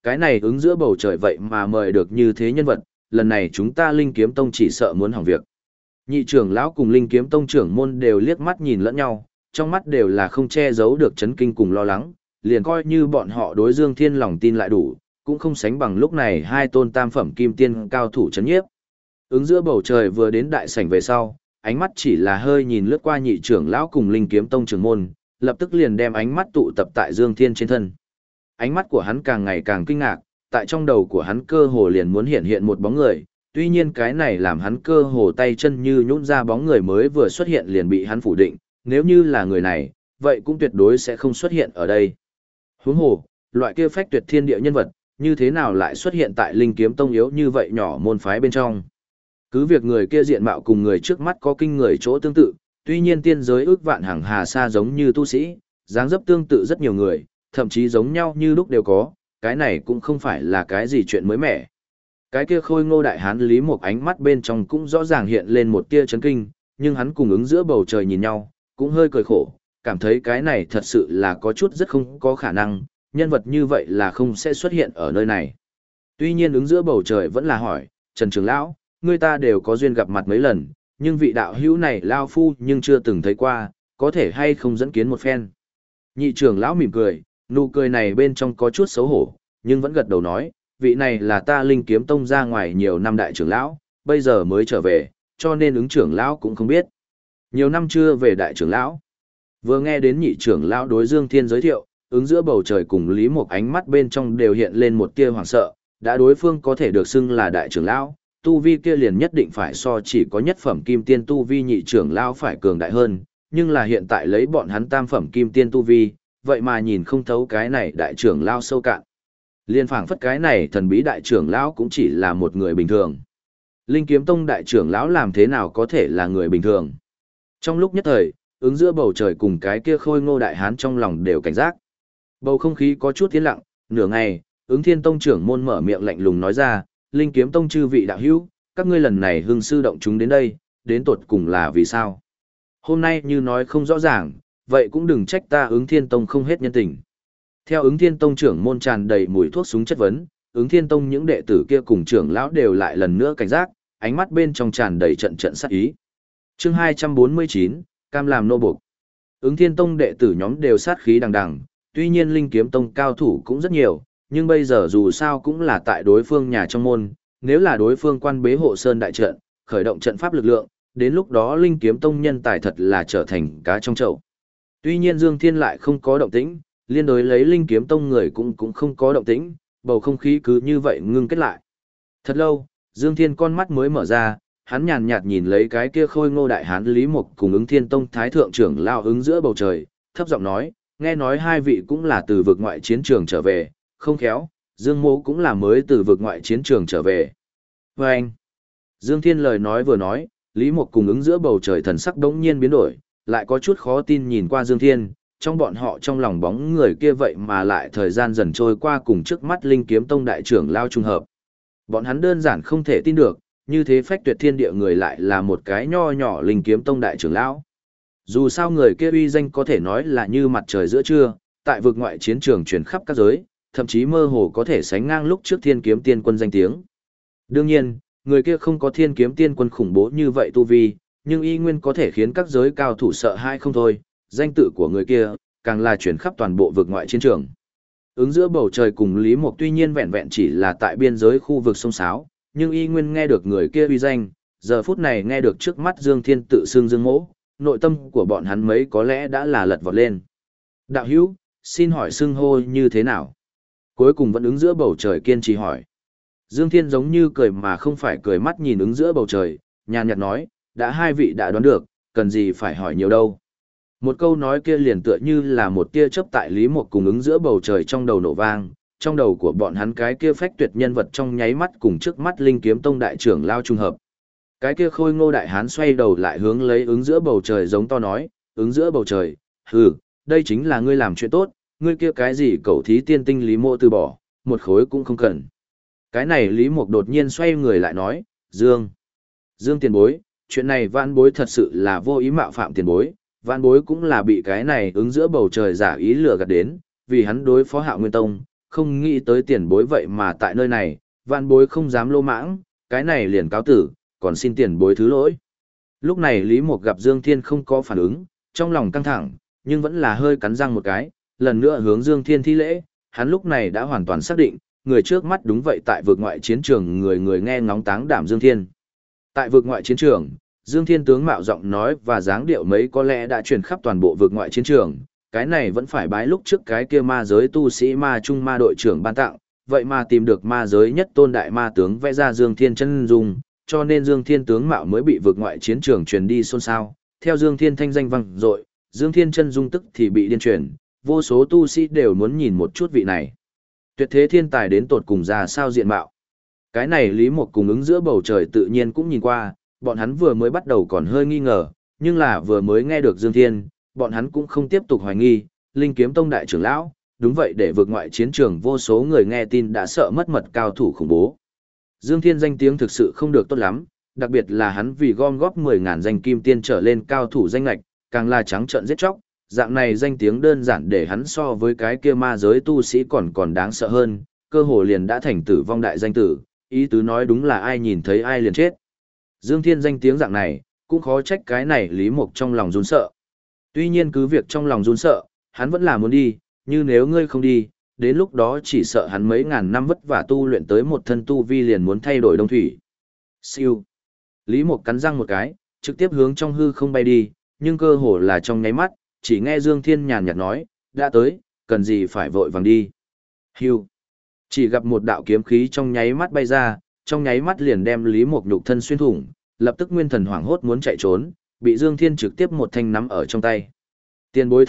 Cái này ứng giữa bầu trời vậy mà mời được như thế nhân vật, lần này chúng ta Linh Kiếm Tông chỉ sợ muốn hỏng việc. Nhị trưởng lão cùng Linh Kiếm Tông trưởng môn đều liếc mắt nhìn lẫn nhau, trong mắt đều là không che giấu được chấn kinh cùng lo lắng, liền coi như bọn họ đối Dương Thiên lòng tin lại đủ, cũng không sánh bằng lúc này hai tôn tam phẩm kim tiên cao thủ chấn nhiếp. Ứng giữa bầu trời vừa đến đại sảnh về sau, ánh mắt chỉ là hơi nhìn lướt qua nhị trưởng lão cùng Linh Kiếm Tông trưởng môn, lập tức liền đem ánh mắt tụ tập tại Dương Thiên trên thân. Ánh mắt của hắn càng ngày càng kinh ngạc, tại trong đầu của hắn cơ hồ liền muốn hiện hiện một bóng người, tuy nhiên cái này làm hắn cơ hồ tay chân như nhũn ra bóng người mới vừa xuất hiện liền bị hắn phủ định, nếu như là người này, vậy cũng tuyệt đối sẽ không xuất hiện ở đây. Huống hồ, loại kia phách tuyệt thiên địa nhân vật, như thế nào lại xuất hiện tại Linh Kiếm Tông yếu như vậy nhỏ môn phái bên trong. Cứ việc người kia diện mạo cùng người trước mắt có kinh người chỗ tương tự, tuy nhiên tiên giới ước vạn hàng hà xa giống như tu sĩ, dáng dấp tương tự rất nhiều người, thậm chí giống nhau như lúc đều có, cái này cũng không phải là cái gì chuyện mới mẻ. Cái kia khôi ngô đại hán Lý Mộc ánh mắt bên trong cũng rõ ràng hiện lên một tia chấn kinh, nhưng hắn cùng ứng giữa bầu trời nhìn nhau, cũng hơi cười khổ, cảm thấy cái này thật sự là có chút rất không có khả năng, nhân vật như vậy là không sẽ xuất hiện ở nơi này. Tuy nhiên ứng giữa bầu trời vẫn là hỏi, Trần Trường Lão, người ta đều có duyên gặp mặt mấy lần, nhưng vị đạo hữu này lao phu nhưng chưa từng thấy qua, có thể hay không dẫn kiến một phen. Nhị trưởng lão mỉm cười, nụ cười này bên trong có chút xấu hổ, nhưng vẫn gật đầu nói, vị này là ta Linh Kiếm Tông ra ngoài nhiều năm đại trưởng lão, bây giờ mới trở về, cho nên ứng trưởng lão cũng không biết. Nhiều năm chưa về đại trưởng lão. Vừa nghe đến nhị trưởng lão đối Dương Thiên giới thiệu, ứng giữa bầu trời cùng Lý Mộc ánh mắt bên trong đều hiện lên một tia hoảng sợ, đã đối phương có thể được xưng là đại trưởng lão, tu vi kia liền nhất định phải so chỉ có nhất phẩm kim tiên tu vi nhị trưởng lão phải cường đại hơn, nhưng là hiện tại lấy bọn hắn tam phẩm kim tiên tu vi, vậy mà nhìn không thấu cái này đại trưởng lão sâu cạn. Liên phảng phất cái này thần bí đại trưởng lão cũng chỉ là một người bình thường. Linh Kiếm Tông đại trưởng lão làm thế nào có thể là người bình thường? Trong lúc nhất thời, ứng giữa bầu trời cùng cái kia khôi ngô đại hán trong lòng đều cảnh giác. Bầu không khí có chút yên lặng, nửa ngày, ứng Thiên Tông trưởng môn mở miệng lạnh lùng nói ra, Linh Kiếm Tông chư vị đạo hữu, các ngươi lần này hưng sư động chúng đến đây, đến tột cùng là vì sao? Hôm nay như nói không rõ ràng, vậy cũng đừng trách ta ứng Thiên Tông không hết nhân tình. Theo ứng Thiên Tông trưởng môn tràn đầy mùi thuốc súng chất vấn, ứng Thiên Tông những đệ tử kia cùng trưởng lão đều lại lần nữa cảnh giác, ánh mắt bên trong tràn đầy trận trận sát ý. Chương 249, cam làm nô buộc. Ứng Thiên Tông đệ tử nhóm đều sát khí đằng đằng, tuy nhiên Linh Kiếm Tông cao thủ cũng rất nhiều, nhưng bây giờ dù sao cũng là tại đối phương nhà trong môn, nếu là đối phương quan bế hộ sơn đại trận, khởi động trận pháp lực lượng, đến lúc đó Linh Kiếm Tông nhân tài thật là trở thành cá trong chậu. Tuy nhiên Dương Thiên lại không có động tĩnh, liên đối lấy Linh Kiếm Tông người cũng không có động tĩnh, bầu không khí cứ như vậy ngưng kết lại. Thật lâu, Dương Thiên con mắt mới mở ra, hắn nhàn nhạt nhìn lấy cái kia khôi ngô đại hán Lý Mộc cùng ứng Thiên Tông thái thượng trưởng lao ứng giữa bầu trời, thấp giọng nói, nghe nói hai vị cũng là từ vực ngoại chiến trường trở về, không khéo, Dương Mộ cũng là mới từ vực ngoại chiến trường trở về. Và anh, Dương Thiên lời nói vừa nói, Lý Mộc cùng ứng giữa bầu trời thần sắc đống nhiên biến đổi, lại có chút khó tin nhìn qua Dương Thiên, trong bọn họ trong lòng bóng người kia vậy mà lại thời gian dần trôi qua cùng trước mắt Linh Kiếm Tông đại trưởng lao trùng hợp. Bọn hắn đơn giản không thể tin được, như thế phách tuyệt thiên địa người lại là một cái nho nhỏ Linh Kiếm Tông đại trưởng lão. Dù sao người kia uy danh có thể nói là như mặt trời giữa trưa, tại vực ngoại chiến trường truyền khắp các giới, thậm chí mơ hồ có thể sánh ngang lúc trước Thiên Kiếm Tiên Quân danh tiếng. Đương nhiên, người kia không có Thiên Kiếm Tiên Quân khủng bố như vậy tu vi, nhưng y nguyên có thể khiến các giới cao thủ sợ hãi không thôi, danh tự của người kia càng là truyền khắp toàn bộ vực ngoại chiến trường. Ứng giữa bầu trời cùng Lý Mộc tuy nhiên vẹn vẹn chỉ là tại biên giới khu vực sông Sáo, nhưng y nguyên nghe được người kia uy danh, giờ phút này nghe được trước mắt Dương Thiên tự xưng Dương Mỗ, nội tâm của bọn hắn mấy có lẽ đã là lật vọt lên. Đạo hữu, xin hỏi xưng hô như thế nào? Cuối cùng vẫn ứng giữa bầu trời kiên trì hỏi. Dương Thiên giống như cười mà không phải cười mắt nhìn ứng giữa bầu trời, nhàn nhạt nói, đã hai vị đã đoán được, cần gì phải hỏi nhiều đâu. Một câu nói kia liền tựa như là một tia chớp tại Lý Mộc cùng ứng giữa bầu trời trong đầu nổ vang, trong đầu của bọn hắn cái kia phách tuyệt nhân vật trong nháy mắt cùng trước mắt Linh Kiếm Tông đại trưởng lao trùng hợp. Cái kia khôi ngô đại hán xoay đầu lại hướng lấy ứng giữa bầu trời giống to nói, ứng giữa bầu trời, hừ, đây chính là ngươi làm chuyện tốt, ngươi kia cái gì cẩu thí tiên tinh Lý Mộ từ bỏ, một khối cũng không cần. Cái này Lý Mộc đột nhiên xoay người lại nói, Dương tiền bối, chuyện này vãn bối thật sự là vô ý mạo phạm tiền bối, vãn bối cũng là bị cái này ứng giữa bầu trời giả ý lừa gạt đến, vì hắn đối phó Hạo Nguyên Tông, không nghĩ tới tiền bối vậy mà tại nơi này, vạn bối không dám lô mãng, cái này liền cáo tử, còn xin tiền bối thứ lỗi. Lúc này Lý Mục gặp Dương Thiên không có phản ứng, trong lòng căng thẳng, nhưng vẫn là hơi cắn răng một cái, lần nữa hướng Dương Thiên thi lễ, hắn lúc này đã hoàn toàn xác định, người trước mắt đúng vậy tại vực ngoại chiến trường người người nghe ngóng táng đảm Dương Thiên. Tại vực ngoại chiến trường, Dương Thiên tướng mạo giọng nói và dáng điệu mấy có lẽ đã truyền khắp toàn bộ vực ngoại chiến trường, cái này vẫn phải bái lúc trước cái kia ma giới tu sĩ ma trung ma đội trưởng ban tặng, vậy mà tìm được ma giới nhất tôn đại ma tướng vẽ ra Dương Thiên chân dung, cho nên Dương Thiên tướng mạo mới bị vực ngoại chiến trường truyền đi xôn xao. Theo Dương Thiên thanh danh vang dội, Dương Thiên chân dung tức thì bị điên truyền, vô số tu sĩ đều muốn nhìn một chút vị này. Tuyệt thế thiên tài đến tột cùng ra sao diện mạo. Cái này Lý Mục cùng ứng giữa bầu trời tự nhiên cũng nhìn qua, bọn hắn vừa mới bắt đầu còn hơi nghi ngờ, nhưng là vừa mới nghe được Dương Thiên, bọn hắn cũng không tiếp tục hoài nghi, Linh Kiếm Tông đại trưởng lão, đúng vậy để vượt ngoại chiến trường vô số người nghe tin đã sợ mất mật cao thủ khủng bố. Dương Thiên danh tiếng thực sự không được tốt lắm, đặc biệt là hắn vì gom góp 10.000 danh kim tiên trở lên cao thủ danh lạch, càng là trắng trợn giết chóc, dạng này danh tiếng đơn giản để hắn so với cái kia ma giới tu sĩ còn đáng sợ hơn, cơ hồ liền đã thành tử vong đại danh tử, ý tứ nói đúng là ai nhìn thấy ai liền chết. Dương Thiên danh tiếng dạng này, cũng khó trách cái này Lý Mục trong lòng run sợ. Tuy nhiên cứ việc trong lòng run sợ, hắn vẫn là muốn đi, như nếu ngươi không đi, đến lúc đó chỉ sợ hắn mấy ngàn năm vất vả tu luyện tới một thân tu vi liền muốn thay đổi đông thủy. Siêu. Lý Mục cắn răng một cái, trực tiếp hướng trong hư không bay đi, nhưng cơ hồ là trong nháy mắt, chỉ nghe Dương Thiên nhàn nhạt nói, đã tới, cần gì phải vội vàng đi. Hưu. Chỉ gặp một đạo kiếm khí trong nháy mắt bay ra, trong nháy mắt liền đem Lý Mục nhục thân xuyên thủng, lập tức nguyên thần hoảng hốt muốn chạy trốn, bị Dương Thiên trực tiếp một thanh nắm ở trong tay. Tiền bối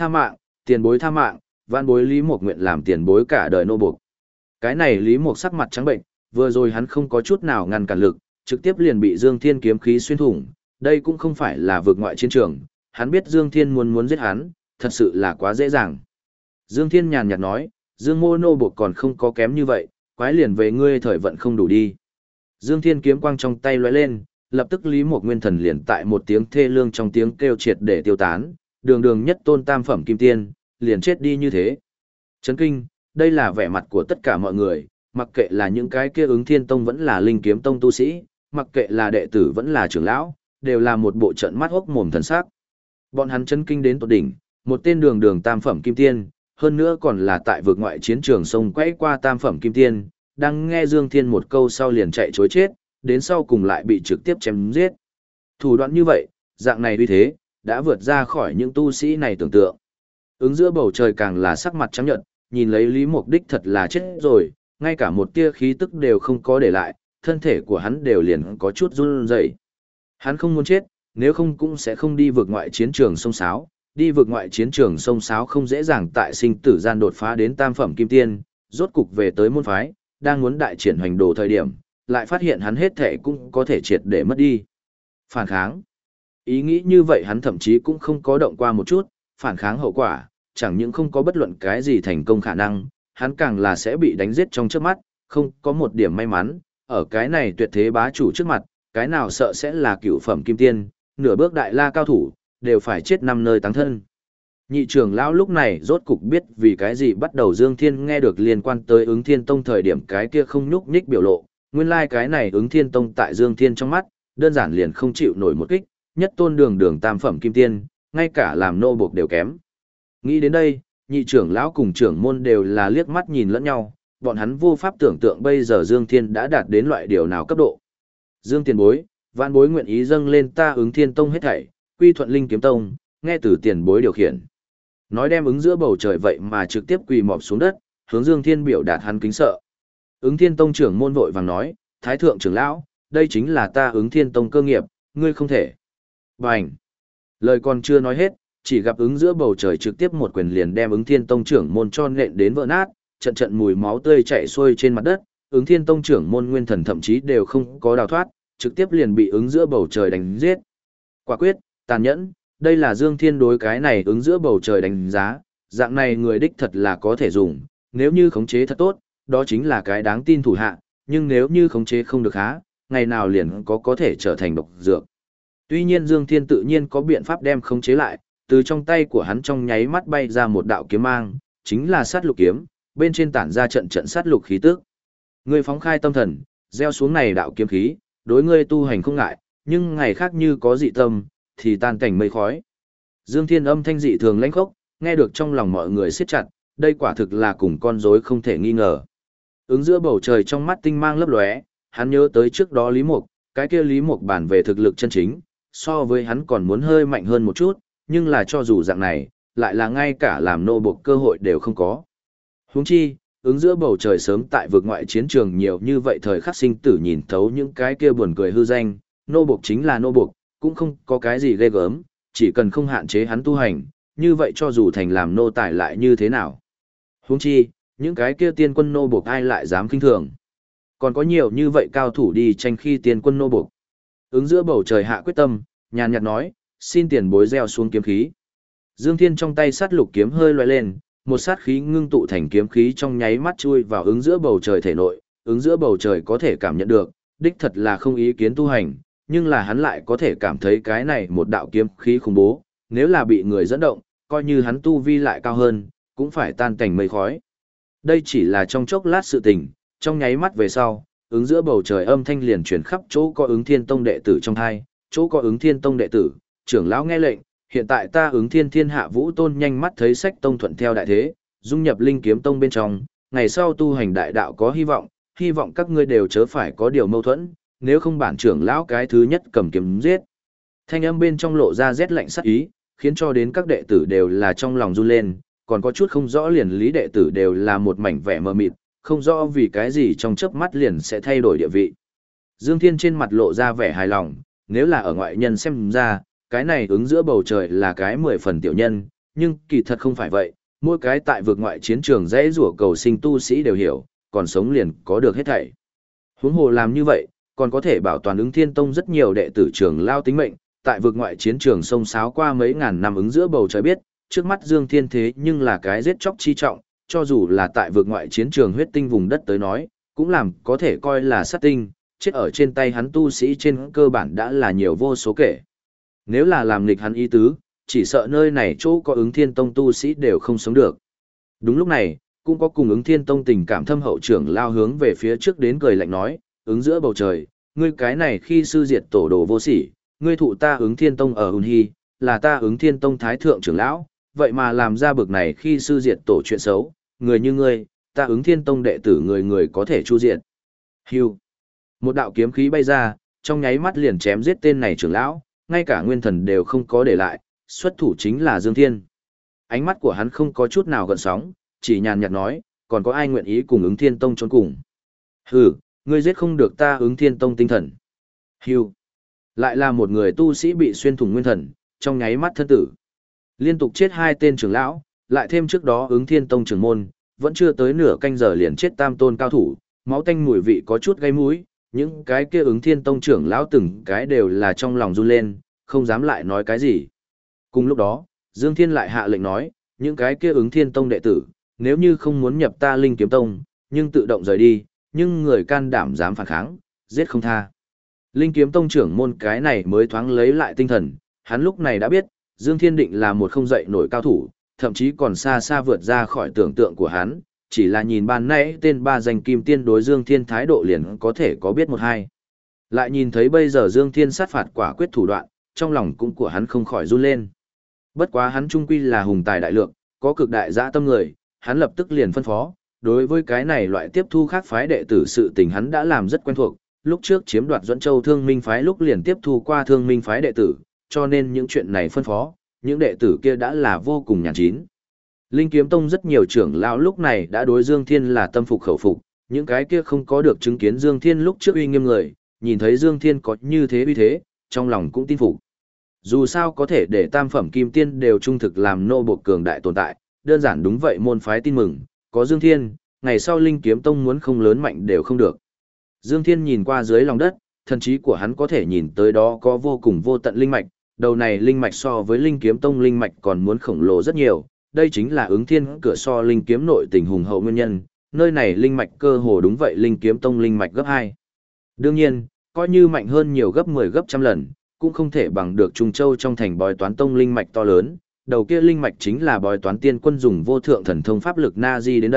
tha mạng, vạn bối Lý Mục nguyện làm tiền bối cả đời nô buộc. Cái này Lý Mục sắc mặt trắng bệnh, vừa rồi hắn không có chút nào ngăn cản lực, trực tiếp liền bị Dương Thiên kiếm khí xuyên thủng, đây cũng không phải là vượt ngoại chiến trường, hắn biết Dương Thiên muốn giết hắn, thật sự là quá dễ dàng. Dương Thiên nhàn nhạt nói, Dương mô nô buộc còn không có kém như vậy, quái liền về ngươi thời vận không đủ đi. Dương Thiên kiếm quang trong tay lóe lên, lập tức Lý Mục nguyên thần liền tại một tiếng thê lương trong tiếng kêu triệt để tiêu tán, đường nhất tôn tam phẩm kim tiên, liền chết đi như thế. Chấn kinh, đây là vẻ mặt của tất cả mọi người, mặc kệ là những cái kia ứng thiên tông vẫn là linh kiếm tông tu sĩ, mặc kệ là đệ tử vẫn là trưởng lão, đều là một bộ trận mắt hốc mồm thần sắc. Bọn hắn chấn kinh đến tột đỉnh, một tên đường tam phẩm kim tiên, hơn nữa còn là tại vực ngoại chiến trường sông quay qua tam phẩm kim tiên, đang nghe Dương Thiên một câu sau liền chạy chối chết, đến sau cùng lại bị trực tiếp chém giết. Thủ đoạn như vậy, dạng này uy thế, đã vượt ra khỏi những tu sĩ này tưởng tượng. Ứng giữa bầu trời càng là sắc mặt trắng nhợt, nhìn lấy Lý Mục đích thật là chết rồi, ngay cả một tia khí tức đều không có để lại, thân thể của hắn đều liền có chút run rẩy. Hắn không muốn chết, nếu không cũng sẽ không đi vượt ngoại chiến trường sông sáo, đi vượt ngoại chiến trường sông sáo không dễ dàng tại sinh tử gian đột phá đến tam phẩm kim tiên, rốt cục về tới môn phái, đang muốn đại triển hoành đồ thời điểm, lại phát hiện hắn hết thể cũng có thể triệt để mất đi. Phản kháng. Ý nghĩ như vậy hắn thậm chí cũng không có động qua một chút, phản kháng hậu quả, chẳng những không có bất luận cái gì thành công khả năng, hắn càng là sẽ bị đánh giết trong trước mắt, không có một điểm may mắn, ở cái này tuyệt thế bá chủ trước mặt, cái nào sợ sẽ là cựu phẩm kim tiên, nửa bước đại la cao thủ, đều phải chết năm nơi táng thân. Nhị trưởng lão lúc này rốt cục biết vì cái gì bắt đầu Dương Thiên nghe được liên quan tới ứng thiên tông thời điểm cái kia không nhúc nhích biểu lộ, nguyên lai cái này ứng thiên tông tại Dương Thiên trong mắt, đơn giản liền không chịu nổi một kích, nhất tôn đường tam phẩm kim tiên, ngay cả làm nô buộc đều kém. Nghĩ đến đây, nhị trưởng lão cùng trưởng môn đều là liếc mắt nhìn lẫn nhau, bọn hắn vô pháp tưởng tượng bây giờ Dương Thiên đã đạt đến loại điều nào cấp độ. Dương tiền bối, vạn bối nguyện ý dâng lên ta ứng thiên tông hết thảy, quy thuận linh kiếm tông, nghe từ tiền bối điều khiển. Nói đem ứng giữa bầu trời vậy mà trực tiếp quỳ mọp xuống đất, hướng Dương Thiên biểu đạt hắn kính sợ. Ứng thiên tông trưởng môn vội vàng nói, thái thượng trưởng lão, đây chính là ta ứng thiên tông cơ nghiệp, ngươi không thể. Bành! Lời còn chưa nói hết, chỉ gặp ứng giữa bầu trời trực tiếp một quyền liền đem ứng thiên tông trưởng môn cho nện đến vỡ nát, trận trận mùi máu tươi chảy xuôi trên mặt đất, ứng thiên tông trưởng môn nguyên thần thậm chí đều không có đào thoát, trực tiếp liền bị ứng giữa bầu trời đánh giết. Quả quyết, tàn nhẫn, đây là Dương Thiên đối cái này ứng giữa bầu trời đánh giá, dạng này người đích thật là có thể dùng, nếu như khống chế thật tốt, đó chính là cái đáng tin thủ hạ, nhưng nếu như khống chế không được há, ngày nào liền có thể trở thành độc dược. Tuy nhiên Dương Thiên tự nhiên có biện pháp đem khống chế lại, từ trong tay của hắn trong nháy mắt bay ra một đạo kiếm mang, chính là sát lục kiếm, bên trên tản ra trận trận sát lục khí tức. Ngươi phóng khai tâm thần, gieo xuống này đạo kiếm khí, đối ngươi tu hành không ngại, nhưng ngày khác như có dị tâm, thì tan cảnh mây khói. Dương Thiên âm thanh dị thường lãnh khốc, nghe được trong lòng mọi người siết chặt, đây quả thực là cùng con rối không thể nghi ngờ. Ứng giữa bầu trời trong mắt tinh mang lấp lóe, hắn nhớ tới trước đó Lý Mục, cái kia Lý Mục bản về thực lực chân chính, so với hắn còn muốn hơi mạnh hơn một chút, nhưng là cho dù dạng này, lại là ngay cả làm nô buộc cơ hội đều không có. Huống chi, ứng giữa bầu trời sớm tại vực ngoại chiến trường nhiều như vậy thời khắc sinh tử nhìn thấu những cái kia buồn cười hư danh, nô buộc chính là nô buộc, cũng không có cái gì ghê gớm, chỉ cần không hạn chế hắn tu hành, như vậy cho dù thành làm nô tài lại như thế nào. Huống chi, những cái kia tiên quân nô buộc ai lại dám khinh thường. Còn có nhiều như vậy cao thủ đi tranh khi tiên quân nô buộc. Ứng giữa bầu trời hạ quyết tâm, nhàn nhạt nói, xin tiền bối gieo xuống kiếm khí. Dương Thiên trong tay sát lục kiếm hơi loại lên, một sát khí ngưng tụ thành kiếm khí trong nháy mắt chui vào ứng giữa bầu trời thể nội, ứng giữa bầu trời có thể cảm nhận được, đích thật là không ý kiến tu hành, nhưng là hắn lại có thể cảm thấy cái này một đạo kiếm khí khủng bố, nếu là bị người dẫn động, coi như hắn tu vi lại cao hơn, cũng phải tan cảnh mây khói. Đây chỉ là trong chốc lát sự tình, trong nháy mắt về sau, ứng giữa bầu trời âm thanh liền chuyển khắp chỗ có ứng thiên tông đệ tử trong hai, chỗ có ứng thiên tông đệ tử, trưởng lão nghe lệnh, hiện tại ta ứng thiên hạ vũ tôn nhanh mắt thấy sách tông thuận theo đại thế, dung nhập linh kiếm tông bên trong, ngày sau tu hành đại đạo có hy vọng các ngươi đều chớ phải có điều mâu thuẫn, nếu không bản trưởng lão cái thứ nhất cầm kiếm giết. Thanh âm bên trong lộ ra rét lạnh sắc ý, khiến cho đến các đệ tử đều là trong lòng run lên, còn có chút không rõ liền lý đệ tử đều là một mảnh vẻ mờ mịt, không rõ vì cái gì trong chớp mắt liền sẽ thay đổi địa vị. Dương Thiên trên mặt lộ ra vẻ hài lòng, nếu là ở ngoại nhân xem ra, cái này ứng giữa bầu trời là cái 10 phần tiểu nhân, nhưng kỳ thật không phải vậy, mỗi cái tại vực ngoại chiến trường dễ rủa cầu sinh tu sĩ đều hiểu, còn sống liền có được hết thảy. Huống hồ làm như vậy, còn có thể bảo toàn ứng thiên tông rất nhiều đệ tử trường lao tính mệnh, tại vực ngoại chiến trường sông sáo qua mấy ngàn năm ứng giữa bầu trời biết, trước mắt Dương Thiên thế nhưng là cái giết chóc chi trọng, cho dù là tại vực ngoại chiến trường huyết tinh vùng đất tới nói, cũng làm có thể coi là sát tinh, chết ở trên tay hắn tu sĩ trên cơ bản đã là nhiều vô số kể. Nếu là làm nghịch hắn ý tứ, chỉ sợ nơi này chỗ có ứng thiên tông tu sĩ đều không sống được. Đúng lúc này, cũng có cùng ứng thiên tông tình cảm thâm hậu trưởng lao hướng về phía trước đến cười lạnh nói, ứng giữa bầu trời, ngươi cái này khi sư diệt tổ đồ vô sỉ, ngươi thụ ta ứng thiên tông ở Hùn Hy, là ta ứng thiên tông thái thượng trưởng lão, vậy mà làm ra bực này khi sư diệt tổ chuyện xấu, người như ngươi, ta ứng thiên tông đệ tử người người có thể chu diệt. Hưu. Một đạo kiếm khí bay ra, trong nháy mắt liền chém giết tên này trưởng lão, ngay cả nguyên thần đều không có để lại, xuất thủ chính là Dương Thiên. Ánh mắt của hắn không có chút nào gợn sóng, chỉ nhàn nhạt nói, còn có ai nguyện ý cùng ứng thiên tông trốn cùng. Hừ, ngươi giết không được ta ứng thiên tông tinh thần. Hưu. Lại là một người tu sĩ bị xuyên thủng nguyên thần, trong nháy mắt thân tử. Liên tục chết hai tên trưởng lão, lại thêm trước đó ứng thiên tông trưởng môn, vẫn chưa tới nửa canh giờ liền chết tam tôn cao thủ, máu tanh mùi vị có chút gây mũi, những cái kia ứng thiên tông trưởng lão từng cái đều là trong lòng run lên, không dám lại nói cái gì. Cùng lúc đó, Dương Thiên lại hạ lệnh nói, những cái kia ứng thiên tông đệ tử, nếu như không muốn nhập ta linh kiếm tông, nhưng tự động rời đi, nhưng người can đảm dám phản kháng, giết không tha. Linh kiếm tông trưởng môn cái này mới thoáng lấy lại tinh thần, hắn lúc này đã biết, Dương Thiên Định là một không dậy nổi cao thủ, thậm chí còn xa xa vượt ra khỏi tưởng tượng của hắn, chỉ là nhìn ban nãy tên ba danh kim tiên đối Dương Thiên thái độ liền có thể có biết một hai. Lại nhìn thấy bây giờ Dương Thiên sát phạt quả quyết thủ đoạn, trong lòng cũng của hắn không khỏi run lên. Bất quá hắn trung quy là hùng tài đại lượng, có cực đại dã tâm người, hắn lập tức liền phân phó, đối với cái này loại tiếp thu khác phái đệ tử sự tình hắn đã làm rất quen thuộc, lúc trước chiếm đoạt Duẫn Châu Thương Minh phái lúc liền tiếp thu qua Thương Minh phái đệ tử, cho nên những chuyện này phân phó, những đệ tử kia đã là vô cùng nhàn chín. Linh Kiếm Tông rất nhiều trưởng lão lúc này đã đối Dương Thiên là tâm phục khẩu phục, những cái kia không có được chứng kiến Dương Thiên lúc trước uy nghiêm người, nhìn thấy Dương Thiên có như thế uy thế, trong lòng cũng tin phục. Dù sao có thể để tam phẩm kim tiên đều trung thực làm nô bộc cường đại tồn tại, đơn giản đúng vậy môn phái tin mừng, có Dương Thiên, ngày sau Linh Kiếm Tông muốn không lớn mạnh đều không được. Dương Thiên nhìn qua dưới lòng đất, thần trí của hắn có thể nhìn tới đó có vô cùng vô tận linh mạch, đầu này linh mạch so với Linh Kiếm Tông linh mạch còn muốn khổng lồ rất nhiều, đây chính là ứng thiên cửa so Linh Kiếm nội tình hùng hậu nguyên nhân, nơi này linh mạch cơ hồ đúng vậy Linh Kiếm Tông linh mạch gấp 2. Đương nhiên, coi như mạnh hơn nhiều gấp 10 gấp trăm lần, cũng không thể bằng được Trung Châu trong thành Bói Toán Tông linh mạch to lớn, đầu kia linh mạch chính là Bói Toán Tiên Quân dùng vô thượng thần thông pháp lực na di đến đây,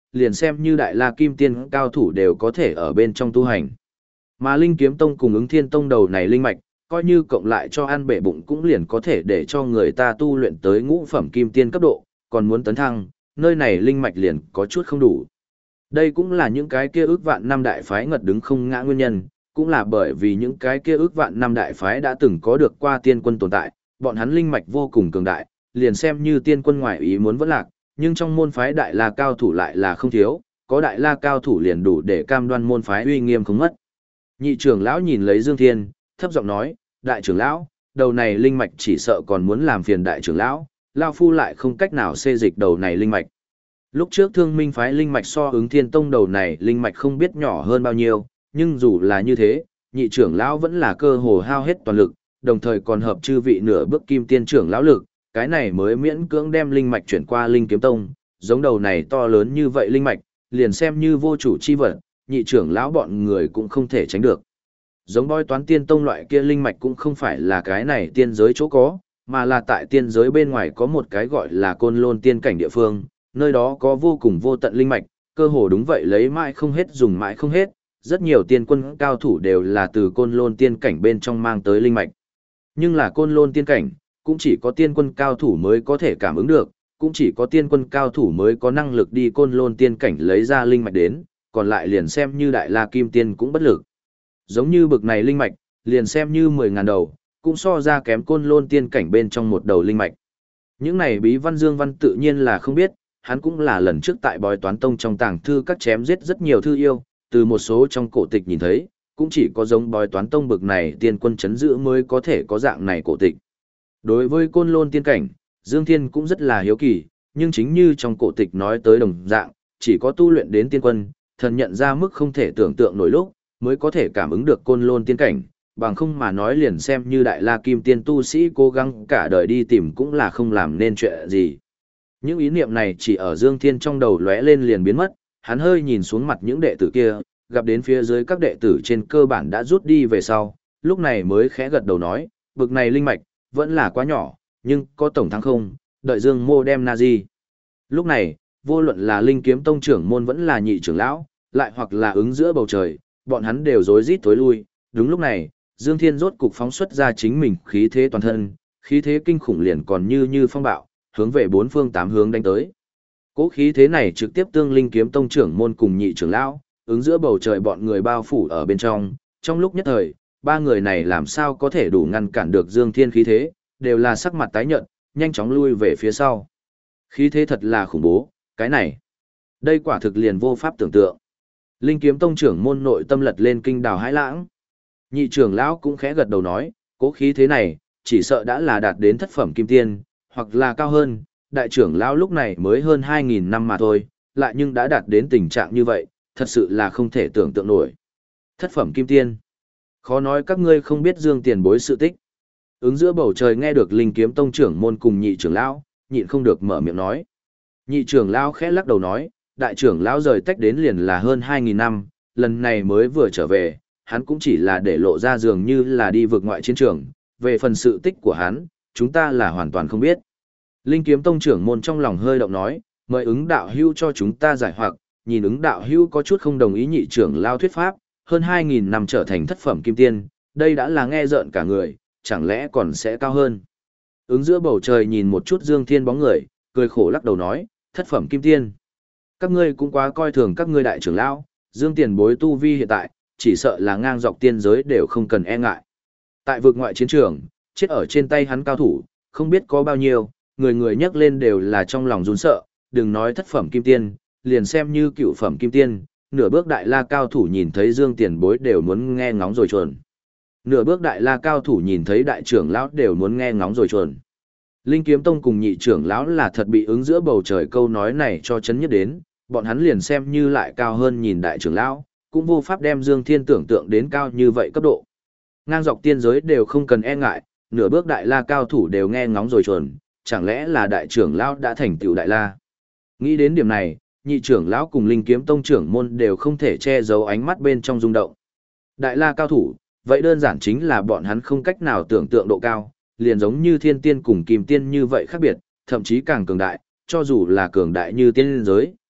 liền xem như đại la kim tiên cao thủ đều có thể ở bên trong tu hành. Mà Linh Kiếm Tông cùng Ứng Thiên Tông đầu này linh mạch, coi như cộng lại cho ăn bể bụng cũng liền có thể để cho người ta tu luyện tới ngũ phẩm kim tiên cấp độ, còn muốn tấn thăng, nơi này linh mạch liền có chút không đủ. Đây cũng là những cái kia ước vạn năm đại phái ngật đứng không ngã nguyên nhân, cũng là bởi vì những cái kia ước vạn năm đại phái đã từng có được qua tiên quân tồn tại, bọn hắn linh mạch vô cùng cường đại, liền xem như tiên quân ngoại ý muốn vẫn lạc, nhưng trong môn phái đại la cao thủ lại là không thiếu, có đại la cao thủ liền đủ để cam đoan môn phái uy nghiêm không mất. Nhị trưởng lão nhìn lấy Dương Thiên, thấp giọng nói, đại trưởng lão, đầu này linh mạch chỉ sợ còn muốn làm phiền đại trưởng lão, lão phu lại không cách nào xê dịch đầu này linh mạch. Lúc trước Thương Minh phái linh mạch so Ứng Thiên Tông đầu này linh mạch không biết nhỏ hơn bao nhiêu, nhưng dù là như thế, nhị trưởng lão vẫn là cơ hồ hao hết toàn lực, đồng thời còn hợp chư vị nửa bước kim tiên trưởng lão lực, cái này mới miễn cưỡng đem linh mạch chuyển qua Linh Kiếm Tông, giống đầu này to lớn như vậy linh mạch, liền xem như vô chủ chi vật, nhị trưởng lão bọn người cũng không thể tránh được. Giống Bói Toán Tiên Tông loại kia linh mạch cũng không phải là cái này tiên giới chỗ có, mà là tại tiên giới bên ngoài có một cái gọi là Côn Lôn tiên cảnh địa phương, nơi đó có vô cùng vô tận linh mạch, cơ hồ đúng vậy lấy mãi không hết dùng mãi không hết, rất nhiều tiên quân cao thủ đều là từ Côn Lôn tiên cảnh bên trong mang tới linh mạch. Nhưng là Côn Lôn tiên cảnh, cũng chỉ có tiên quân cao thủ mới có thể cảm ứng được, cũng chỉ có tiên quân cao thủ mới có năng lực đi Côn Lôn tiên cảnh lấy ra linh mạch đến, còn lại liền xem như đại la kim tiên cũng bất lực. Giống như bực này linh mạch, liền xem như 10.000 đầu, cũng so ra kém Côn Lôn tiên cảnh bên trong một đầu linh mạch. Những này bí văn Dương Văn tự nhiên là không biết, hắn cũng là lần trước tại Bói Toán Tông trong tàng thư các chém giết rất nhiều thư yêu, từ một số trong cổ tịch nhìn thấy, cũng chỉ có giống Bói Toán Tông bực này tiên quân chấn giữ mới có thể có dạng này cổ tịch. Đối với Côn Lôn tiên cảnh, Dương Thiên cũng rất là hiếu kỳ, nhưng chính như trong cổ tịch nói tới đồng dạng, chỉ có tu luyện đến tiên quân, thần nhận ra mức không thể tưởng tượng nổi lúc, mới có thể cảm ứng được Côn Lôn tiên cảnh, bằng không mà nói liền xem như đại la kim tiên tu sĩ cố gắng cả đời đi tìm cũng là không làm nên chuyện gì. Những ý niệm này chỉ ở Dương Thiên trong đầu lóe lên liền biến mất, hắn hơi nhìn xuống mặt những đệ tử kia, gặp đến phía dưới các đệ tử trên cơ bản đã rút đi về sau, lúc này mới khẽ gật đầu nói, bực này linh mạch, vẫn là quá nhỏ, nhưng có tổng thắng không, đợi Dương Mô đem na di. Lúc này, vô luận là Linh Kiếm Tông trưởng môn vẫn là nhị trưởng lão, lại hoặc là ứng giữa bầu trời, bọn hắn đều rối rít tối lui. Đúng lúc này, Dương Thiên rốt cục phóng xuất ra chính mình khí thế toàn thân, khí thế kinh khủng liền còn như phong bạo, hướng về bốn phương tám hướng đánh tới. Cố khí thế này trực tiếp tương Linh Kiếm Tông trưởng môn cùng nhị trưởng lão, ứng giữa bầu trời bọn người bao phủ ở bên trong lúc nhất thời, ba người này làm sao có thể đủ ngăn cản được Dương Thiên khí thế, đều là sắc mặt tái nhợt, nhanh chóng lui về phía sau. Khí thế thật là khủng bố, cái này, đây quả thực liền vô pháp tưởng tượng. Linh Kiếm Tông trưởng môn nội tâm lật lên kinh đào hãi lãng. Nhị trưởng lão cũng khẽ gật đầu nói, cố khí thế này, chỉ sợ đã là đạt đến thất phẩm kim tiên, hoặc là cao hơn, đại trưởng lão lúc này mới hơn 2.000 năm mà thôi, lại nhưng đã đạt đến tình trạng như vậy, thật sự là không thể tưởng tượng nổi. Thất phẩm kim tiên. Khó nói các ngươi không biết Dương tiền bối sự tích. Ứng giữa bầu trời nghe được Linh Kiếm Tông trưởng môn cùng nhị trưởng lão, nhịn không được mở miệng nói. Nhị trưởng lão khẽ lắc đầu nói, đại trưởng lão rời tách đến liền là hơn 2.000 năm, lần này mới vừa trở về, hắn cũng chỉ là để lộ ra dường như là đi vượt ngoại chiến trường, về phần sự tích của hắn, chúng ta là hoàn toàn không biết. Linh Kiếm Tông trưởng môn trong lòng hơi động nói, mời ứng đạo hưu cho chúng ta giải hoặc, nhìn ứng đạo hưu có chút không đồng ý nhị trưởng lão thuyết pháp, hơn 2.000 năm trở thành thất phẩm kim tiên, đây đã là nghe rợn cả người, chẳng lẽ còn sẽ cao hơn. Ứng giữa bầu trời nhìn một chút Dương Thiên bóng người, cười khổ lắc đầu nói, thất phẩm kim tiên. Các ngươi cũng quá coi thường các ngươi đại trưởng lão, Dương tiền bối tu vi hiện tại, chỉ sợ là ngang dọc tiên giới đều không cần e ngại. Tại vực ngoại chiến trường, chết ở trên tay hắn cao thủ, không biết có bao nhiêu, người người nhắc lên đều là trong lòng run sợ, đừng nói thất phẩm kim tiên, liền xem như cựu phẩm kim tiên, nửa bước đại la cao thủ nhìn thấy Dương tiền bối đều muốn nghe ngóng rồi chuồn. Nửa bước đại la cao thủ nhìn thấy đại trưởng lão đều muốn nghe ngóng rồi chuồn. Linh Kiếm Tông cùng nhị trưởng lão là thật bị ứng giữa bầu trời câu nói này cho chấn nhất đến, bọn hắn liền xem như lại cao hơn nhìn đại trưởng lão, cũng vô pháp đem Dương Thiên tưởng tượng đến cao như vậy cấp độ. Ngang dọc tiên giới đều không cần e ngại, nửa bước đại la cao thủ đều nghe ngóng rồi chuồn, chẳng lẽ là đại trưởng lão đã thành tựu đại la. Nghĩ đến điểm này, nhị trưởng lão cùng Linh Kiếm Tông trưởng môn đều không thể che giấu ánh mắt bên trong rung động. Đại la cao thủ, vậy đơn giản chính là bọn hắn không cách nào tưởng tượng độ cao, liền giống như thiên tiên cùng kim tiên như vậy khác biệt, thậm chí càng cường đại, cho dù là cường đại như tiên giới,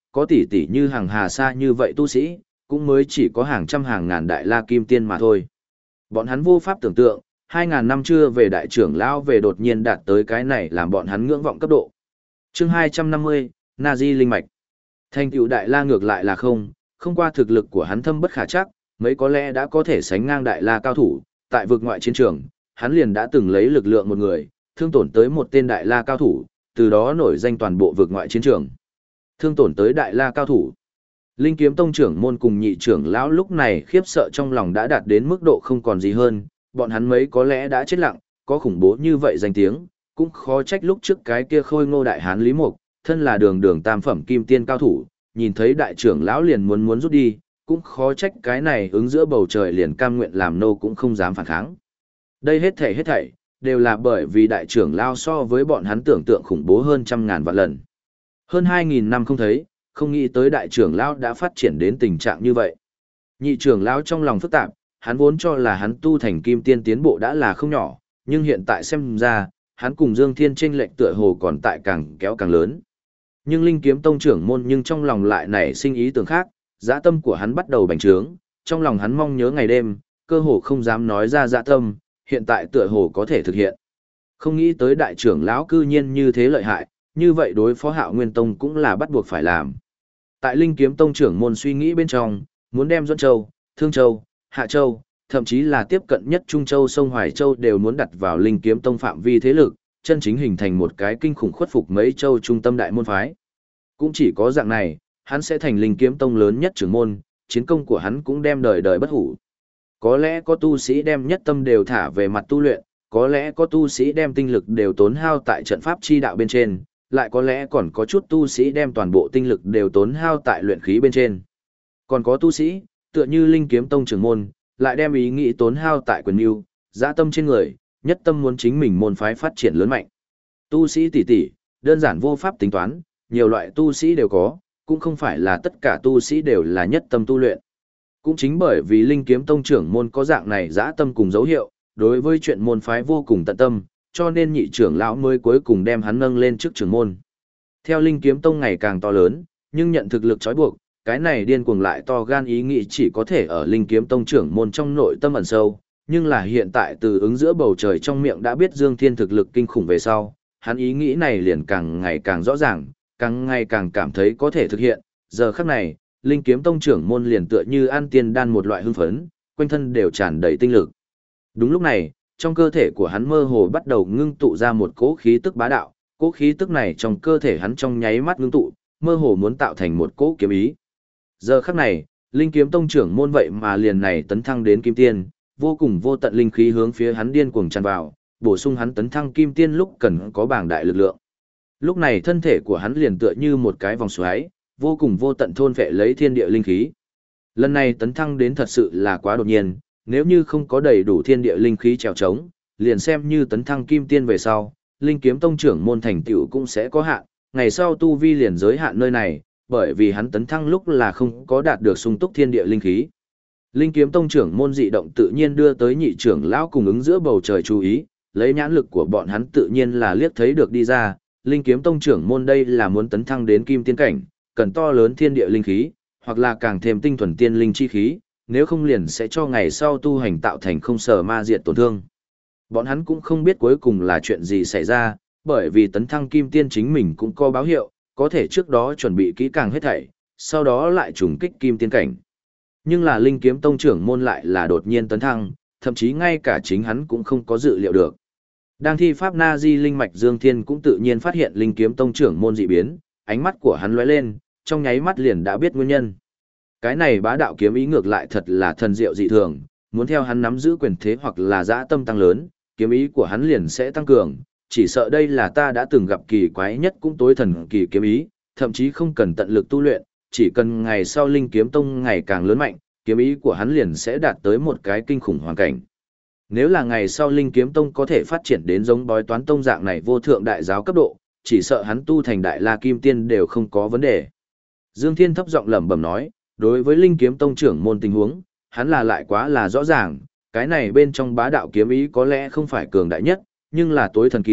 có tỷ tỷ như hàng hà sa như vậy tu sĩ, cũng mới chỉ có hàng trăm hàng ngàn đại la kim tiên mà thôi. Bọn hắn vô pháp tưởng tượng, 2.000 năm chưa về đại trưởng lão về đột nhiên đạt tới cái này làm bọn hắn ngưỡng vọng cấp độ. Chương 250, Nazi linh mạch. Thành tựu đại la ngược lại là không qua thực lực của hắn thâm bất khả chắc, mấy có lẽ đã có thể sánh ngang đại la cao thủ, tại vực ngoại chiến trường, hắn liền đã từng lấy lực lượng một người, thương tổn tới một tên đại la cao thủ, từ đó nổi danh toàn bộ vực ngoại chiến trường. Thương tổn tới đại la cao thủ. Linh Kiếm Tông trưởng môn cùng nhị trưởng lão lúc này khiếp sợ trong lòng đã đạt đến mức độ không còn gì hơn, bọn hắn mấy có lẽ đã chết lặng, có khủng bố như vậy danh tiếng, cũng khó trách lúc trước cái kia khôi ngô đại hán Lý Mục, thân là đường đường tam phẩm kim tiên cao thủ, nhìn thấy đại trưởng lão liền muốn rút đi, cũng khó trách cái này ứng giữa bầu trời liền cam nguyện làm nô cũng không dám phản kháng. Đây hết thảy đều là bởi vì đại trưởng lão so với bọn hắn tưởng tượng khủng bố hơn trăm ngàn vạn lần. Hơn 2.000 năm không thấy, không nghĩ tới đại trưởng lão đã phát triển đến tình trạng như vậy. Nhị trưởng lão trong lòng phức tạp, hắn vốn cho là hắn tu thành kim tiên tiến bộ đã là không nhỏ, nhưng hiện tại xem ra, hắn cùng Dương Thiên chênh lệch tựa hồ còn tại càng kéo càng lớn. Nhưng Linh Kiếm Tông trưởng môn nhưng trong lòng lại nảy sinh ý tưởng khác, dã tâm của hắn bắt đầu bành trướng, trong lòng hắn mong nhớ ngày đêm, cơ hồ không dám nói ra dã tâm, hiện tại tựa hồ có thể thực hiện. Không nghĩ tới đại trưởng lão cư nhiên như thế lợi hại, như vậy đối phó Hạo Nguyên Tông cũng là bắt buộc phải làm. Tại Linh Kiếm Tông trưởng môn suy nghĩ bên trong, muốn đem Duẫn Châu, Thương Châu, Hạ Châu, thậm chí là tiếp cận nhất Trung Châu sông Hoài Châu đều muốn đặt vào Linh Kiếm Tông phạm vi thế lực, chân chính hình thành một cái kinh khủng khuất phục mấy châu trung tâm đại môn phái. Cũng chỉ có dạng này, hắn sẽ thành Linh Kiếm Tông lớn nhất trưởng môn, chiến công của hắn cũng đem đời đời bất hủ. Có lẽ có tu sĩ đem nhất tâm đều thả về mặt tu luyện, có lẽ có tu sĩ đem tinh lực đều tốn hao tại trận pháp chi đạo bên trên, lại có lẽ còn có chút tu sĩ đem toàn bộ tinh lực đều tốn hao tại luyện khí bên trên. Còn có tu sĩ, tựa như Linh Kiếm Tông trưởng môn, lại đem ý nghĩ tốn hao tại quyền mưu, dã tâm trên người, nhất tâm muốn chính mình môn phái phát triển lớn mạnh. Tu sĩ tỷ tỷ, đơn giản vô pháp tính toán, nhiều loại tu sĩ đều có, cũng không phải là tất cả tu sĩ đều là nhất tâm tu luyện. Cũng chính bởi vì Linh Kiếm Tông trưởng môn có dạng này dã tâm cùng dấu hiệu, đối với chuyện môn phái vô cùng tận tâm, cho nên nhị trưởng lão mới cuối cùng đem hắn nâng lên trước trưởng môn. Theo Linh Kiếm Tông ngày càng to lớn, nhưng nhận thực lực trói buộc, cái này điên cuồng lại to gan ý nghĩ chỉ có thể ở Linh Kiếm Tông trưởng môn trong nội tâm ẩn sâu, nhưng là hiện tại từ ứng giữa bầu trời trong miệng đã biết Dương Thiên thực lực kinh khủng về sau, hắn ý nghĩ này liền càng ngày càng rõ ràng, càng ngày càng cảm thấy có thể thực hiện, giờ khắc này, Linh Kiếm Tông trưởng môn liền tựa như ăn tiên đan một loại hưng phấn, quanh thân đều tràn đầy tinh lực. Đúng lúc này, trong cơ thể của hắn mơ hồ bắt đầu ngưng tụ ra một cỗ khí tức bá đạo, cỗ khí tức này trong cơ thể hắn trong nháy mắt ngưng tụ, mơ hồ muốn tạo thành một cỗ kiếm ý. Giờ khắc này, Linh Kiếm Tông trưởng môn vậy mà liền này tấn thăng đến kim tiên, vô cùng vô tận linh khí hướng phía hắn điên cuồng tràn vào, bổ sung hắn tấn thăng kim tiên lúc cần có bảng đại lực lượng. Lúc này thân thể của hắn liền tựa như một cái vòng xoáy, vô cùng vô tận thôn phệ lấy thiên địa linh khí. Lần này tấn thăng đến thật sự là quá đột nhiên, nếu như không có đầy đủ thiên địa linh khí trèo trống, liền xem như tấn thăng kim tiên về sau, Linh Kiếm Tông trưởng môn thành tựu cũng sẽ có hạn, ngày sau tu vi liền giới hạn nơi này, bởi vì hắn tấn thăng lúc là không có đạt được sung túc thiên địa linh khí. Linh Kiếm Tông trưởng môn dị động tự nhiên đưa tới nhị trưởng lão cùng ứng giữa bầu trời chú ý, lấy nhãn lực của bọn hắn tự nhiên là liếc thấy được đi ra, Linh Kiếm Tông trưởng môn đây là muốn tấn thăng đến kim tiên cảnh, cần to lớn thiên địa linh khí, hoặc là càng thêm tinh thuần tiên linh chi khí, nếu không liền sẽ cho ngày sau tu hành tạo thành không sở ma diệt tổn thương. Bọn hắn cũng không biết cuối cùng là chuyện gì xảy ra, bởi vì tấn thăng kim tiên chính mình cũng có báo hiệu, có thể trước đó chuẩn bị kỹ càng hết thảy, sau đó lại trùng kích kim tiên cảnh. Nhưng là Linh Kiếm Tông trưởng môn lại là đột nhiên tấn thăng, thậm chí ngay cả chính hắn cũng không có dự liệu được. Đang thi pháp Na Di linh mạch Dương Thiên cũng tự nhiên phát hiện Linh Kiếm Tông trưởng môn dị biến, ánh mắt của hắn lóe lên, trong nháy mắt liền đã biết nguyên nhân. Cái này bá đạo kiếm ý ngược lại thật là thần diệu dị thường, muốn theo hắn nắm giữ quyền thế hoặc là dã tâm tăng lớn, kiếm ý của hắn liền sẽ tăng cường, chỉ sợ đây là ta đã từng gặp kỳ quái nhất cũng tối thần kỳ kiếm ý, thậm chí không cần tận lực tu luyện, chỉ cần ngày sau Linh Kiếm Tông ngày càng lớn mạnh, kiếm ý của hắn liền sẽ đạt tới một cái kinh khủng hoàn cảnh. Nếu là ngày sau Linh Kiếm Tông có thể phát triển đến giống Bói Toán Tông dạng này vô thượng đại giáo cấp độ, chỉ sợ hắn tu thành đại la kim tiên đều không có vấn đề. Dương Thiên thấp giọng lẩm bẩm nói, đối với Linh Kiếm Tông trưởng môn tình huống, hắn là lại quá là rõ ràng, cái này bên trong bá đạo kiếm ý có lẽ không phải cường đại nhất, nhưng là tối thần kỳ,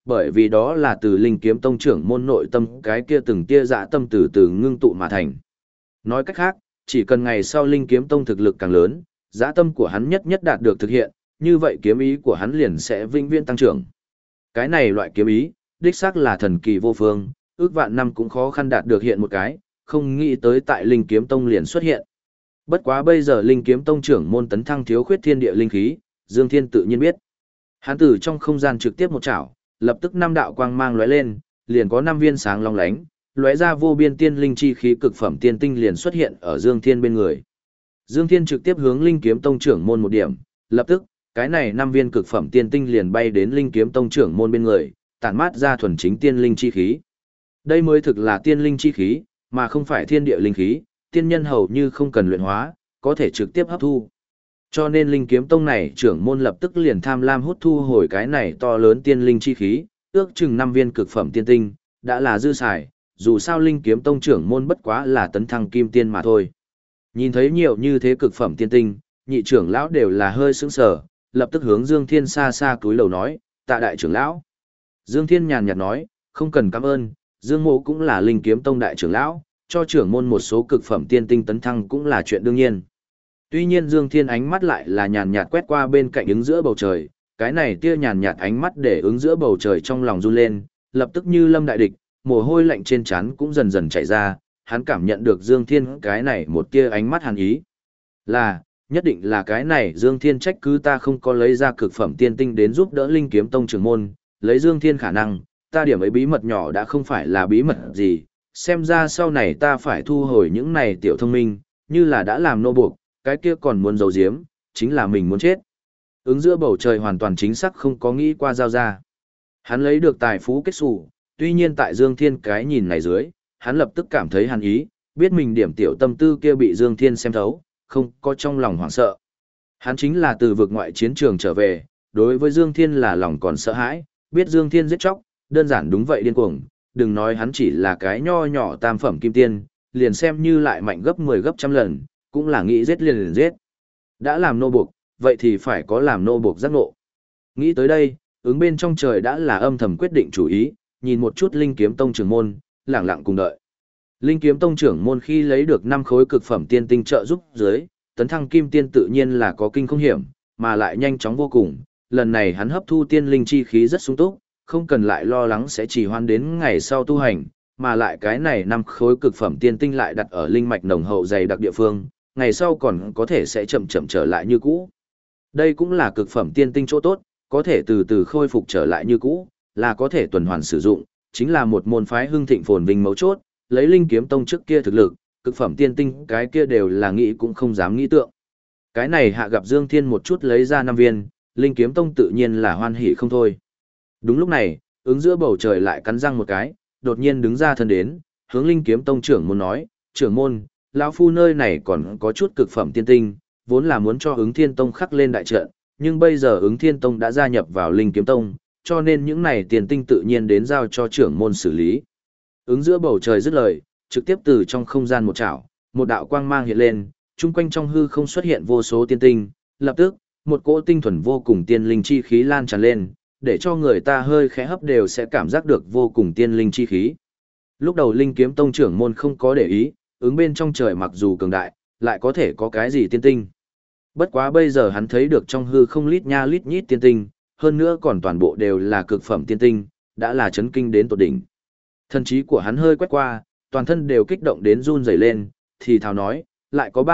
bởi vì đó là từ Linh Kiếm Tông trưởng môn nội tâm cái kia từng tia dạ tâm từ từ ngưng tụ mà thành. Nói cách khác, chỉ cần ngày sau Linh Kiếm Tông thực lực càng lớn, dạ tâm của hắn nhất nhất đạt được thực hiện, như vậy kiếm ý của hắn liền sẽ vĩnh viễn tăng trưởng. Cái này loại kiếm ý, đích xác là thần kỳ vô phương, ước vạn năm cũng khó khăn đạt được hiện một cái, không nghĩ tới tại Linh Kiếm Tông liền xuất hiện. Bất quá bây giờ Linh Kiếm Tông trưởng môn tấn thăng thiếu khuyết thiên địa linh khí, Dương Thiên tự nhiên biết. Hắn từ trong không gian trực tiếp một chảo, lập tức năm đạo quang mang lóe lên, liền có 5 viên sáng long lánh, lóe ra vô biên tiên linh chi khí cực phẩm tiên tinh liền xuất hiện ở Dương Thiên bên người. Dương Thiên trực tiếp hướng Linh Kiếm Tông trưởng môn một điểm, lập tức, cái này 5 viên cực phẩm tiên tinh liền bay đến Linh Kiếm Tông trưởng môn bên người, tản mát ra thuần chính tiên linh chi khí. Đây mới thực là tiên linh chi khí, mà không phải thiên địa linh khí, tiên nhân hầu như không cần luyện hóa, có thể trực tiếp hấp thu. Cho nên Linh Kiếm Tông này trưởng môn lập tức liền tham lam hút thu hồi cái này to lớn tiên linh chi khí, ước chừng 5 viên cực phẩm tiên tinh, đã là dư xài, dù sao Linh Kiếm Tông trưởng môn bất quá là tấn thăng kim tiên mà thôi. Nhìn thấy nhiều như thế cực phẩm tiên tinh, nhị trưởng lão đều là hơi sững sờ, lập tức hướng Dương Thiên xa xa cúi đầu nói, tạ đại trưởng lão. Dương Thiên nhàn nhạt nói, không cần cảm ơn, Dương Mộ cũng là Linh Kiếm Tông đại trưởng lão, cho trưởng môn một số cực phẩm tiên tinh tấn thăng cũng là chuyện đương nhiên. Tuy nhiên Dương Thiên ánh mắt lại là nhàn nhạt quét qua bên cạnh ứng giữa bầu trời, cái này tia nhàn nhạt ánh mắt để ứng giữa bầu trời trong lòng run lên, lập tức như lâm đại địch, mồ hôi lạnh trên trán cũng dần dần chảy ra, hắn cảm nhận được Dương Thiên cái này một tia ánh mắt hàn ý. Là, nhất định là cái này Dương Thiên trách cứ ta không có lấy ra cực phẩm tiên tinh đến giúp đỡ Linh Kiếm Tông trưởng môn, lấy Dương Thiên khả năng, ta điểm ấy bí mật nhỏ đã không phải là bí mật gì, xem ra sau này ta phải thu hồi những này tiểu thông minh, như là đã làm nô buộc, cái kia còn muốn giấu giếm, chính là mình muốn chết. Ứng giữa bầu trời hoàn toàn chính xác không có nghĩ qua giao ra. Hắn lấy được tài phú kết xù, tuy nhiên tại Dương Thiên cái nhìn này dưới, hắn lập tức cảm thấy hàn ý, biết mình điểm tiểu tâm tư kia bị Dương Thiên xem thấu, không có trong lòng hoảng sợ. Hắn chính là từ vực ngoại chiến trường trở về, đối với Dương Thiên là lòng còn sợ hãi, biết Dương Thiên giết chóc, đơn giản đúng vậy điên cuồng, đừng nói hắn chỉ là cái nho nhỏ tam phẩm kim tiên, liền xem như lại mạnh gấp 10 gấp trăm lần, cũng là nghĩ giết liền giết. Đã làm nô buộc, vậy thì phải có làm nô buộc giác ngộ. Nghĩ tới đây, ứng bên trong trời đã là âm thầm quyết định chủ ý, nhìn một chút Linh Kiếm Tông trưởng môn, lẳng lặng cùng đợi. Linh Kiếm Tông trưởng môn khi lấy được 5 khối cực phẩm tiên tinh trợ giúp dưới, tấn thăng kim tiên tự nhiên là có kinh không hiểm, mà lại nhanh chóng vô cùng. Lần này hắn hấp thu tiên linh chi khí rất sung túc, không cần lại lo lắng sẽ trì hoãn đến ngày sau tu hành, mà lại cái này 5 khối cực phẩm tiên tinh lại đặt ở linh mạch nồng hậu dày đặc địa phương, ngày sau còn có thể sẽ chậm chậm trở lại như cũ. Đây cũng là cực phẩm tiên tinh chỗ tốt, có thể từ từ khôi phục trở lại như cũ, là có thể tuần hoàn sử dụng, chính là một môn phái hưng thịnh phồn vinh mấu chốt, lấy Linh Kiếm Tông trước kia thực lực, cực phẩm tiên tinh cái kia đều là nghĩ cũng không dám nghĩ tượng. Cái này hạ gặp Dương Thiên một chút lấy ra 5 viên, Linh Kiếm Tông tự nhiên là hoan hỉ không thôi. Đúng lúc này, ứng giữa bầu trời lại cắn răng một cái, đột nhiên đứng ra thân đến, hướng Linh Kiếm Tông trưởng môn nói, trưởng môn, lão phu nơi này còn có chút cực phẩm tiên tinh, vốn là muốn cho ứng Thiên Tông khắc lên đại trận, nhưng bây giờ ứng Thiên Tông đã gia nhập vào Linh Kiếm Tông, cho nên những này tiền tinh tự nhiên đến giao cho trưởng môn xử lý. Ứng giữa bầu trời dứt lời, trực tiếp từ trong không gian một chảo, một đạo quang mang hiện lên, chung quanh trong hư không xuất hiện vô số tiên tinh, lập tức, một cỗ tinh thuần vô cùng tiên linh chi khí lan tràn lên, để cho người ta hơi khẽ hấp đều sẽ cảm giác được vô cùng tiên linh chi khí. Lúc đầu Linh Kiếm Tông trưởng môn không có để ý, ứng bên trong trời mặc dù cường đại, lại có thể có cái gì tiên tinh. Bất quá bây giờ hắn thấy được trong hư không lít nha lít nhít tiên tinh, hơn nữa còn toàn bộ đều là cực phẩm tiên tinh, đã là chấn kinh đến tột đỉnh. Thần trí của hắn hơi quét qua, toàn thân đều kích động đến run rẩy lên, thì thào nói, lại có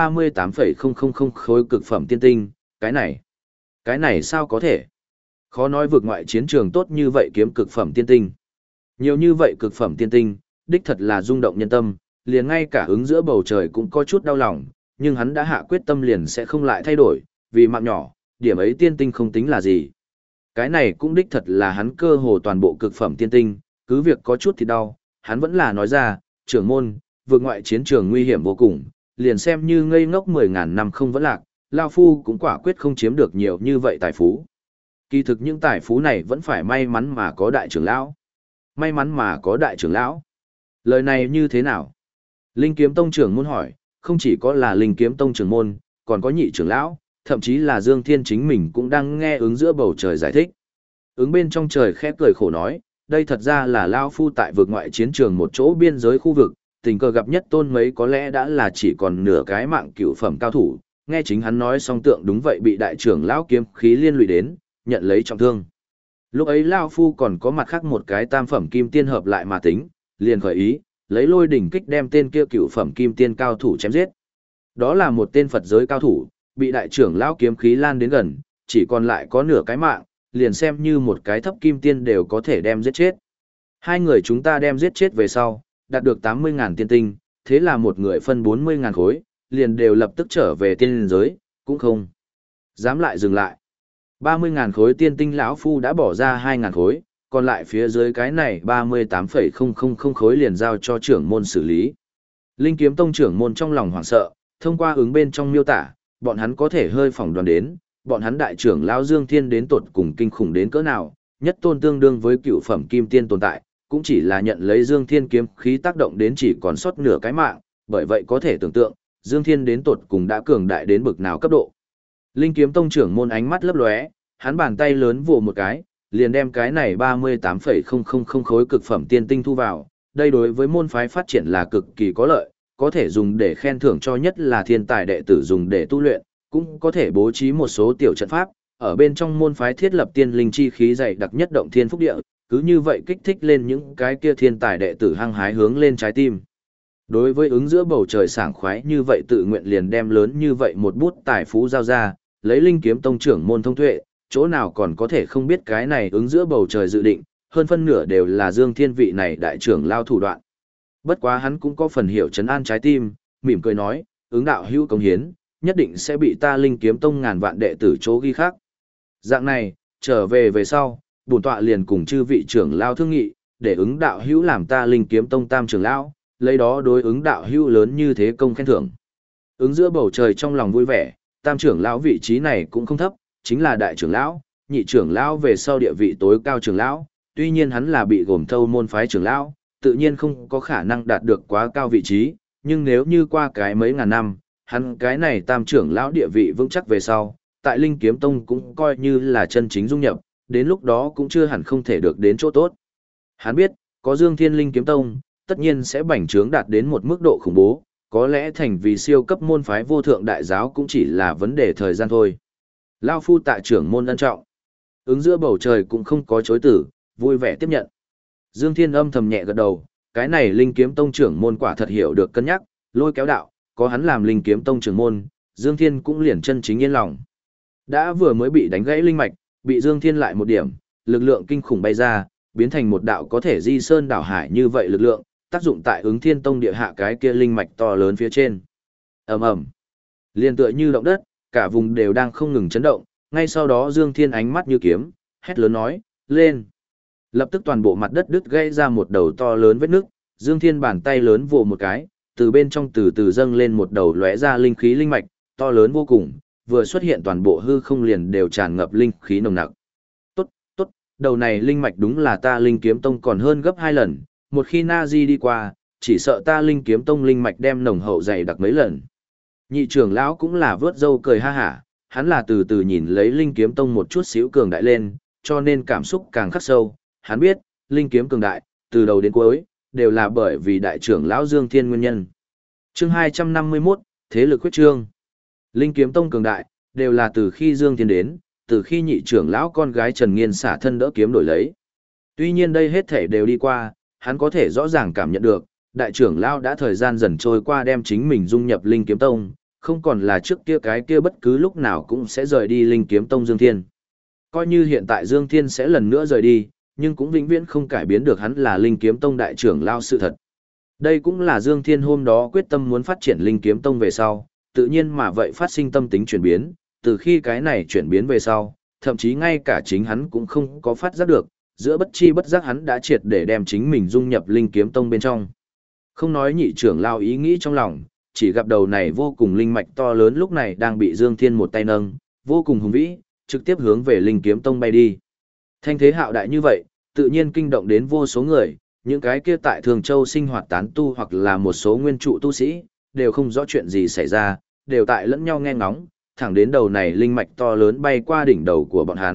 38,000 khối cực phẩm tiên tinh, cái này sao có thể? Khó nói vượt ngoại chiến trường tốt như vậy kiếm cực phẩm tiên tinh. Nhiều như vậy cực phẩm tiên tinh, đích thật là rung động nhân tâm, liền ngay cả ứng giữa bầu trời cũng có chút đau lòng, nhưng hắn đã hạ quyết tâm liền sẽ không lại thay đổi, vì mạng nhỏ, điểm ấy tiên tinh không tính là gì. Cái này cũng đích thật là hắn cơ hồ toàn bộ cực phẩm tiên tinh, cứ việc có chút thì đau, hắn vẫn là nói ra, trưởng môn, vượt ngoại chiến trường nguy hiểm vô cùng, liền xem như ngây ngốc 10.000 năm không vẫn lạc, Lao Phu cũng quả quyết không chiếm được nhiều như vậy tài phú. Kỳ thực những tài phú này vẫn phải may mắn mà có đại trưởng lão. May mắn mà có đại trưởng lão. Lời này như thế nào? Linh Kiếm Tông trưởng môn hỏi, không chỉ có là Linh Kiếm Tông trưởng môn, còn có nhị trưởng lão, thậm chí là Dương Thiên chính mình cũng đang nghe ứng giữa bầu trời giải thích. Ứng bên trong trời khẽ cười khổ nói, đây thật ra là Lao Phu tại vực ngoại chiến trường một chỗ biên giới khu vực, tình cờ gặp nhất tôn mấy có lẽ đã là chỉ còn nửa cái mạng cửu phẩm cao thủ, nghe chính hắn nói song tượng đúng vậy bị đại trưởng lão kiếm khí liên lụy đến, nhận lấy trọng thương. Lúc ấy Lao Phu còn có mặt khác một cái tam phẩm kim tiên hợp lại mà tính, liền khởi ý, lấy lôi đỉnh kích đem tên kia cửu phẩm kim tiên cao thủ chém giết. Đó là một tên Phật giới cao thủ, bị đại trưởng lão kiếm khí lan đến gần, chỉ còn lại có nửa cái mạng, liền xem như một cái thấp kim tiên đều có thể đem giết chết. Hai người chúng ta đem giết chết về sau, đạt được 80.000 tiên tinh, thế là một người phân 40.000 khối, liền đều lập tức trở về tiên giới, cũng không dám lại dừng lại. 30.000 khối tiên tinh lão Phu đã bỏ ra 2.000 khối, còn lại phía dưới cái này 38,000 khối liền giao cho trưởng môn xử lý. Linh Kiếm Tông trưởng môn trong lòng hoảng sợ, thông qua ứng bên trong miêu tả, bọn hắn có thể hơi phỏng đoán đến, bọn hắn đại trưởng lão Dương Thiên đến tột cùng kinh khủng đến cỡ nào, nhất tôn tương đương với cựu phẩm kim tiên tồn tại, cũng chỉ là nhận lấy Dương Thiên kiếm khí tác động đến chỉ còn sót nửa cái mạng, bởi vậy có thể tưởng tượng, Dương Thiên đến tột cùng đã cường đại đến bực nào cấp độ. Linh Kiếm Tông trưởng môn ánh mắt lấp lóe, hắn bàn tay lớn vồ một cái, liền đem cái này 38,000 khối cực phẩm tiên tinh thu vào, đây đối với môn phái phát triển là cực kỳ có lợi, có thể dùng để khen thưởng cho nhất là thiên tài đệ tử dùng để tu luyện, cũng có thể bố trí một số tiểu trận pháp, ở bên trong môn phái thiết lập tiên linh chi khí dày đặc nhất động thiên phúc địa, cứ như vậy kích thích lên những cái kia thiên tài đệ tử hăng hái hướng lên trái tim. Đối với ứng giữa bầu trời sảng khoái như vậy tự nguyện liền đem lớn như vậy một bút tài phú giao ra, lấy Linh Kiếm Tông trưởng môn thông tuệ, chỗ nào còn có thể không biết cái này ứng giữa bầu trời dự định, hơn phân nửa đều là Dương Thiên vị này đại trưởng lao thủ đoạn. Bất quá hắn cũng có phần hiểu trấn an trái tim, mỉm cười nói, ứng đạo hữu công hiến, nhất định sẽ bị ta Linh Kiếm Tông ngàn vạn đệ tử chỗ ghi khác. Dạng này, trở về sau, bổn tọa liền cùng chư vị trưởng lao thương nghị, để ứng đạo hữu làm ta Linh Kiếm Tông tam trưởng lao, lấy đó đối ứng đạo hữu lớn như thế công khen thưởng. Ứng giữa bầu trời trong lòng vui vẻ, tam trưởng lão vị trí này cũng không thấp, chính là đại trưởng lão, nhị trưởng lão về sau địa vị tối cao trưởng lão, tuy nhiên hắn là bị gồm thâu môn phái trưởng lão, tự nhiên không có khả năng đạt được quá cao vị trí, nhưng nếu như qua cái mấy ngàn năm, hắn cái này tam trưởng lão địa vị vững chắc về sau, tại Linh Kiếm Tông cũng coi như là chân chính dung nhập, đến lúc đó cũng chưa hẳn không thể được đến chỗ tốt. Hắn biết, có Dương Thiên Linh Kiếm Tông, tất nhiên sẽ bành trướng đạt đến một mức độ khủng bố, có lẽ thành vì siêu cấp môn phái vô thượng đại giáo cũng chỉ là vấn đề thời gian thôi. Lao Phu tại trưởng môn ân trọng. Ứng giữa bầu trời cũng không có chối tử, vui vẻ tiếp nhận. Dương Thiên âm thầm nhẹ gật đầu, cái này Linh Kiếm Tông trưởng môn quả thật hiểu được cân nhắc, lôi kéo đạo, có hắn làm Linh Kiếm Tông trưởng môn, Dương Thiên cũng liền chân chính yên lòng. Đã vừa mới bị đánh gãy linh mạch, bị Dương Thiên lại một điểm, lực lượng kinh khủng bay ra, biến thành một đạo có thể di sơn đảo hải như vậy lực lượng, tác dụng tại Ứng Thiên Tông địa hạ cái kia linh mạch to lớn phía trên. Ầm ầm, liên tựa như động đất, cả vùng đều đang không ngừng chấn động, ngay sau đó Dương Thiên ánh mắt như kiếm, hét lớn nói, lên. Lập tức toàn bộ mặt đất đứt gãy ra một đầu to lớn vết nứt, Dương Thiên bàn tay lớn vồ một cái, từ bên trong từ từ dâng lên một đầu lóe ra linh khí linh mạch, to lớn vô cùng, vừa xuất hiện toàn bộ hư không liền đều tràn ngập linh khí nồng nặc. Tốt, tốt, đầu này linh mạch đúng là ta Linh Kiếm Tông còn hơn gấp 2 lần, một khi Na-di đi qua, chỉ sợ ta Linh Kiếm Tông linh mạch đem nồng hậu dày đặc mấy lần. Nhị trưởng lão cũng là vớt râu cười ha hả, hắn là từ từ nhìn lấy Linh Kiếm Tông một chút xíu cường đại lên, cho nên cảm xúc càng khắc sâu. Hắn biết, Linh Kiếm cường đại, từ đầu đến cuối, đều là bởi vì đại trưởng lão Dương Thiên nguyên nhân. Chương 251, Thế lực huyết trương. Linh Kiếm Tông cường đại, đều là từ khi Dương Thiên đến, từ khi nhị trưởng lão con gái Trần Nghiên xả thân đỡ kiếm đổi lấy. Tuy nhiên đây hết thể đều đi qua, hắn có thể rõ ràng cảm nhận được, đại trưởng lão đã thời gian dần trôi qua đem chính mình dung nhập Linh Kiếm Tông, không còn là trước kia cái kia bất cứ lúc nào cũng sẽ rời đi Linh Kiếm Tông Dương Thiên. Coi như hiện tại Dương Thiên sẽ lần nữa rời đi, nhưng cũng vĩnh viễn không cải biến được hắn là Linh Kiếm Tông đại trưởng lão sự thật. Đây cũng là Dương Thiên hôm đó quyết tâm muốn phát triển Linh Kiếm Tông về sau, tự nhiên mà vậy phát sinh tâm tính chuyển biến, từ khi cái này chuyển biến về sau, thậm chí ngay cả chính hắn cũng không có phát giác được, giữa bất chi bất giác hắn đã triệt để đem chính mình dung nhập Linh Kiếm Tông bên trong. Không nói nhị trưởng lão ý nghĩ trong lòng, chỉ gặp đầu này vô cùng linh mạch to lớn lúc này đang bị Dương Thiên một tay nâng, vô cùng hùng vĩ, trực tiếp hướng về Linh Kiếm Tông bay đi. Thanh thế hạo đại như vậy, tự nhiên kinh động đến vô số người, những cái kia tại Thường Châu sinh hoạt tán tu hoặc là một số nguyên trụ tu sĩ, đều không rõ chuyện gì xảy ra, đều tại lẫn nhau nghe ngóng, thẳng đến đầu này linh mạch to lớn bay qua đỉnh đầu của bọn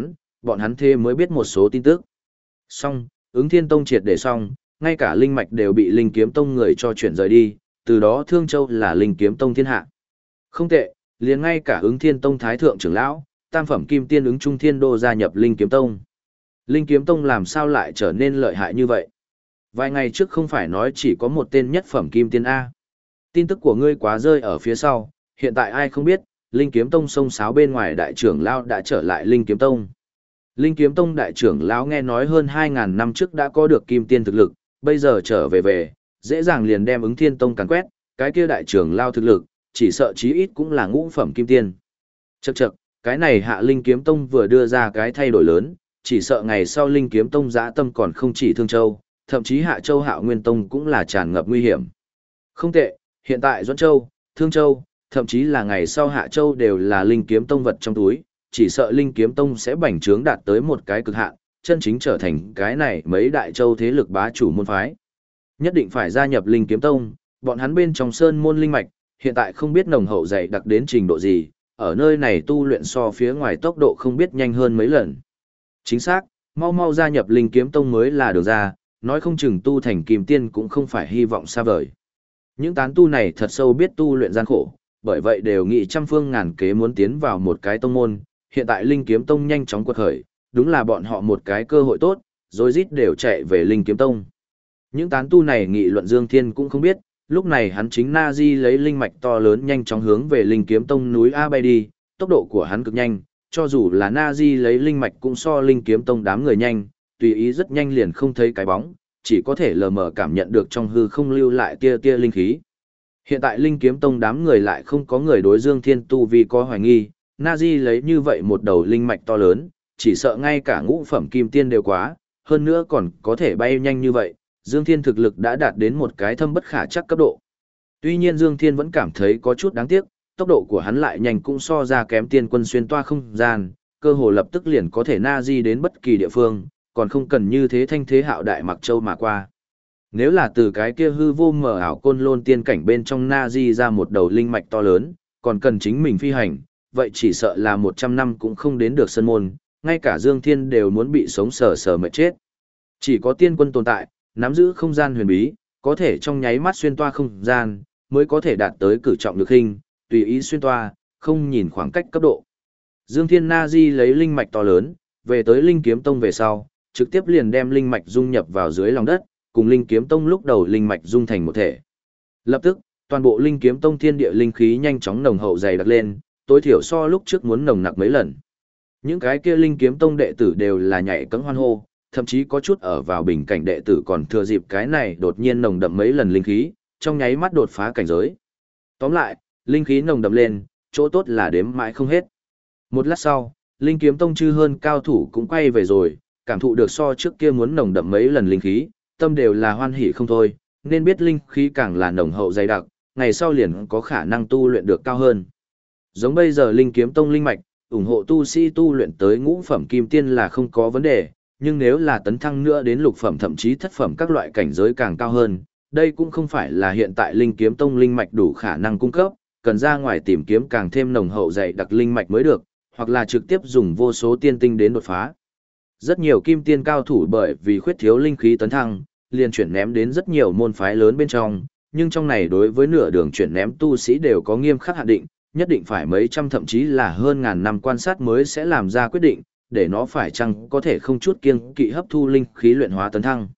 bọn hắn thế mới biết một số tin tức. Xong, ứng thiên tông triệt để xong, ngay cả linh mạch đều bị linh kiếm tông người cho chuyển rời đi, từ đó Thương Châu là linh kiếm tông thiên hạ. Không tệ, liền ngay cả ứng thiên tông thái thượng trưởng lão, tam phẩm kim tiên ứng trung thiên đô gia nhập linh kiếm tông. Linh kiếm tông làm sao lại trở nên lợi hại như vậy? Vài ngày trước không phải nói chỉ có một tên nhất phẩm kim tiên A. Tin tức của ngươi quá rơi ở phía sau, hiện tại ai không biết, linh kiếm tông sông sáo bên ngoài đại trưởng lão đã trở lại linh kiếm tông. Linh kiếm tông đại trưởng lão nghe nói hơn 2.000 năm trước đã có được kim tiên thực lực, bây giờ trở về, dễ dàng liền đem ứng thiên tông càn quét, cái kia đại trưởng lão thực lực, chỉ sợ chí ít cũng là ngũ phẩm kim tiên. Chậc chậc, cái này hạ linh kiếm tông vừa đưa ra cái thay đổi lớn, chỉ sợ ngày sau linh kiếm tông dã tâm còn không chỉ Thương Châu, thậm chí Hạ Châu Hạo Nguyên tông cũng là tràn ngập nguy hiểm. Không tệ, hiện tại Doãn Châu, Thương Châu, thậm chí là ngày sau Hạ Châu đều là linh kiếm tông vật trong túi, chỉ sợ linh kiếm tông sẽ bành trướng đạt tới một cái cực hạn, chân chính trở thành cái này mấy đại châu thế lực bá chủ môn phái. Nhất định phải gia nhập linh kiếm tông, bọn hắn bên trong sơn môn linh mạch, hiện tại không biết nồng hậu dày đặc đến trình độ gì, ở nơi này tu luyện so phía ngoài tốc độ không biết nhanh hơn mấy lần. Chính xác, mau mau gia nhập linh kiếm tông mới là được ra, nói không chừng tu thành kim tiên cũng không phải hy vọng xa vời. Những tán tu này thật sâu biết tu luyện gian khổ, bởi vậy đều nghĩ trăm phương ngàn kế muốn tiến vào một cái tông môn, hiện tại linh kiếm tông nhanh chóng quật khởi, đúng là bọn họ một cái cơ hội tốt, rồi rít đều chạy về linh kiếm tông. Những tán tu này nghị luận Dương Thiên cũng không biết, lúc này hắn chính Na Di lấy linh mạch to lớn nhanh chóng hướng về linh kiếm tông núi A bay đi, tốc độ của hắn cực nhanh, cho dù là Na Di lấy linh mạch cũng so linh kiếm tông đám người nhanh, tùy ý rất nhanh liền không thấy cái bóng, chỉ có thể lờ mờ cảm nhận được trong hư không lưu lại tia tia linh khí. Hiện tại linh kiếm tông đám người lại không có người đối Dương Thiên tu vì có hoài nghi, Na Di lấy như vậy một đầu linh mạch to lớn, chỉ sợ ngay cả ngũ phẩm kim tiên đều quá, hơn nữa còn có thể bay nhanh như vậy, Dương Thiên thực lực đã đạt đến một cái thâm bất khả chắc cấp độ. Tuy nhiên Dương Thiên vẫn cảm thấy có chút đáng tiếc, tốc độ của hắn lại nhanh cũng so ra kém tiên quân xuyên toa không gian, cơ hồ lập tức liền có thể na di đến bất kỳ địa phương, còn không cần như thế thanh thế hạo đại mặc châu mà qua. Nếu là từ cái kia hư vô mở ảo côn lôn tiên cảnh bên trong na di ra một đầu linh mạch to lớn, còn cần chính mình phi hành, vậy chỉ sợ là 100 năm cũng không đến được sân môn, ngay cả Dương Thiên đều muốn bị sống sờ sờ mệt chết. Chỉ có tiên quân tồn tại, nắm giữ không gian huyền bí, có thể trong nháy mắt xuyên toa không gian, mới có thể đạt tới cử trọng lực hình, tùy ý xuyên toa, không nhìn khoảng cách cấp độ. Dương Thiên Na Di lấy linh mạch to lớn, về tới Linh Kiếm Tông về sau, trực tiếp liền đem linh mạch dung nhập vào dưới lòng đất, cùng Linh Kiếm Tông lúc đầu linh mạch dung thành một thể. Lập tức, toàn bộ Linh Kiếm Tông thiên địa linh khí nhanh chóng nồng hậu dày đặc lên, tối thiểu so lúc trước muốn nồng nặc mấy lần. Những cái kia Linh Kiếm Tông đệ tử đều là nhảy cẫng hoan hô, thậm chí có chút ở vào bình cảnh đệ tử còn thừa dịp cái này đột nhiên nồng đậm mấy lần linh khí, trong nháy mắt đột phá cảnh giới. Tóm lại, linh khí nồng đậm lên, chỗ tốt là đếm mãi không hết. Một lát sau, Linh Kiếm Tông chư hơn cao thủ cũng quay về rồi, cảm thụ được so trước kia muốn nồng đậm mấy lần linh khí, tâm đều là hoan hỉ không thôi, nên biết linh khí càng là nồng hậu dày đặc, ngày sau liền có khả năng tu luyện được cao hơn. Giống bây giờ Linh Kiếm Tông linh mạch, ủng hộ tu sĩ tu luyện tới ngũ phẩm kim tiên là không có vấn đề, nhưng nếu là tấn thăng nữa đến lục phẩm thậm chí thất phẩm các loại cảnh giới càng cao hơn, đây cũng không phải là hiện tại Linh Kiếm Tông linh mạch đủ khả năng cung cấp, cần ra ngoài tìm kiếm càng thêm nồng hậu dày đặc linh mạch mới được, hoặc là trực tiếp dùng vô số tiên tinh đến đột phá. Rất nhiều kim tiên cao thủ bởi vì khuyết thiếu linh khí tấn thăng, liền chuyển ném đến rất nhiều môn phái lớn bên trong, nhưng trong này đối với nửa đường chuyển ném tu sĩ đều có nghiêm khắc hạn định, nhất định phải mấy trăm thậm chí là hơn ngàn năm quan sát mới sẽ làm ra quyết định, để nó phải chăng có thể không chút kiêng kỵ hấp thu linh khí luyện hóa tấn thăng.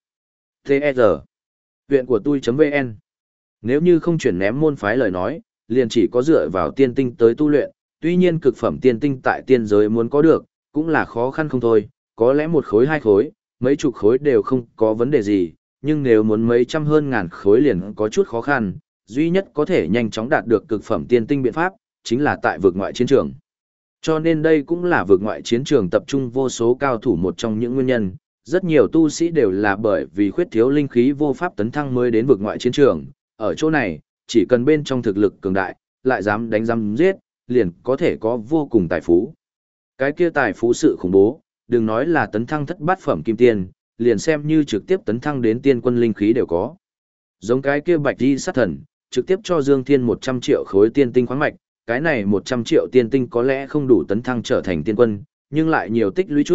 TR Viện của tôi.vn Nếu như không chuyển ném môn phái lời nói, liền chỉ có dựa vào tiên tinh tới tu luyện, tuy nhiên cực phẩm tiên tinh tại tiên giới muốn có được, cũng là khó khăn không thôi, có lẽ một khối hai khối, mấy chục khối đều không có vấn đề gì, nhưng nếu muốn mấy trăm hơn ngàn khối liền có chút khó khăn, duy nhất có thể nhanh chóng đạt được cực phẩm tiên tinh biện pháp, chính là tại vực ngoại chiến trường. Cho nên đây cũng là vực ngoại chiến trường tập trung vô số cao thủ một trong những nguyên nhân, rất nhiều tu sĩ đều là bởi vì khuyết thiếu linh khí vô pháp tấn thăng mới đến vực ngoại chiến trường, ở chỗ này, chỉ cần bên trong thực lực cường đại, lại dám đánh dám giết, liền có thể có vô cùng tài phú. Cái kia tài phú sự khủng bố, đừng nói là tấn thăng thất bát phẩm kim tiên, liền xem như trực tiếp tấn thăng đến tiên quân linh khí đều có. Giống cái kia Bạch Di sát thần, trực tiếp cho Dương Thiên 100 triệu khối tiên tinh khoáng mạch, cái này 100 triệu tiên tinh có lẽ không đủ tấn thăng trở thành tiên quân, nhưng lại nhiều tích lũy chút,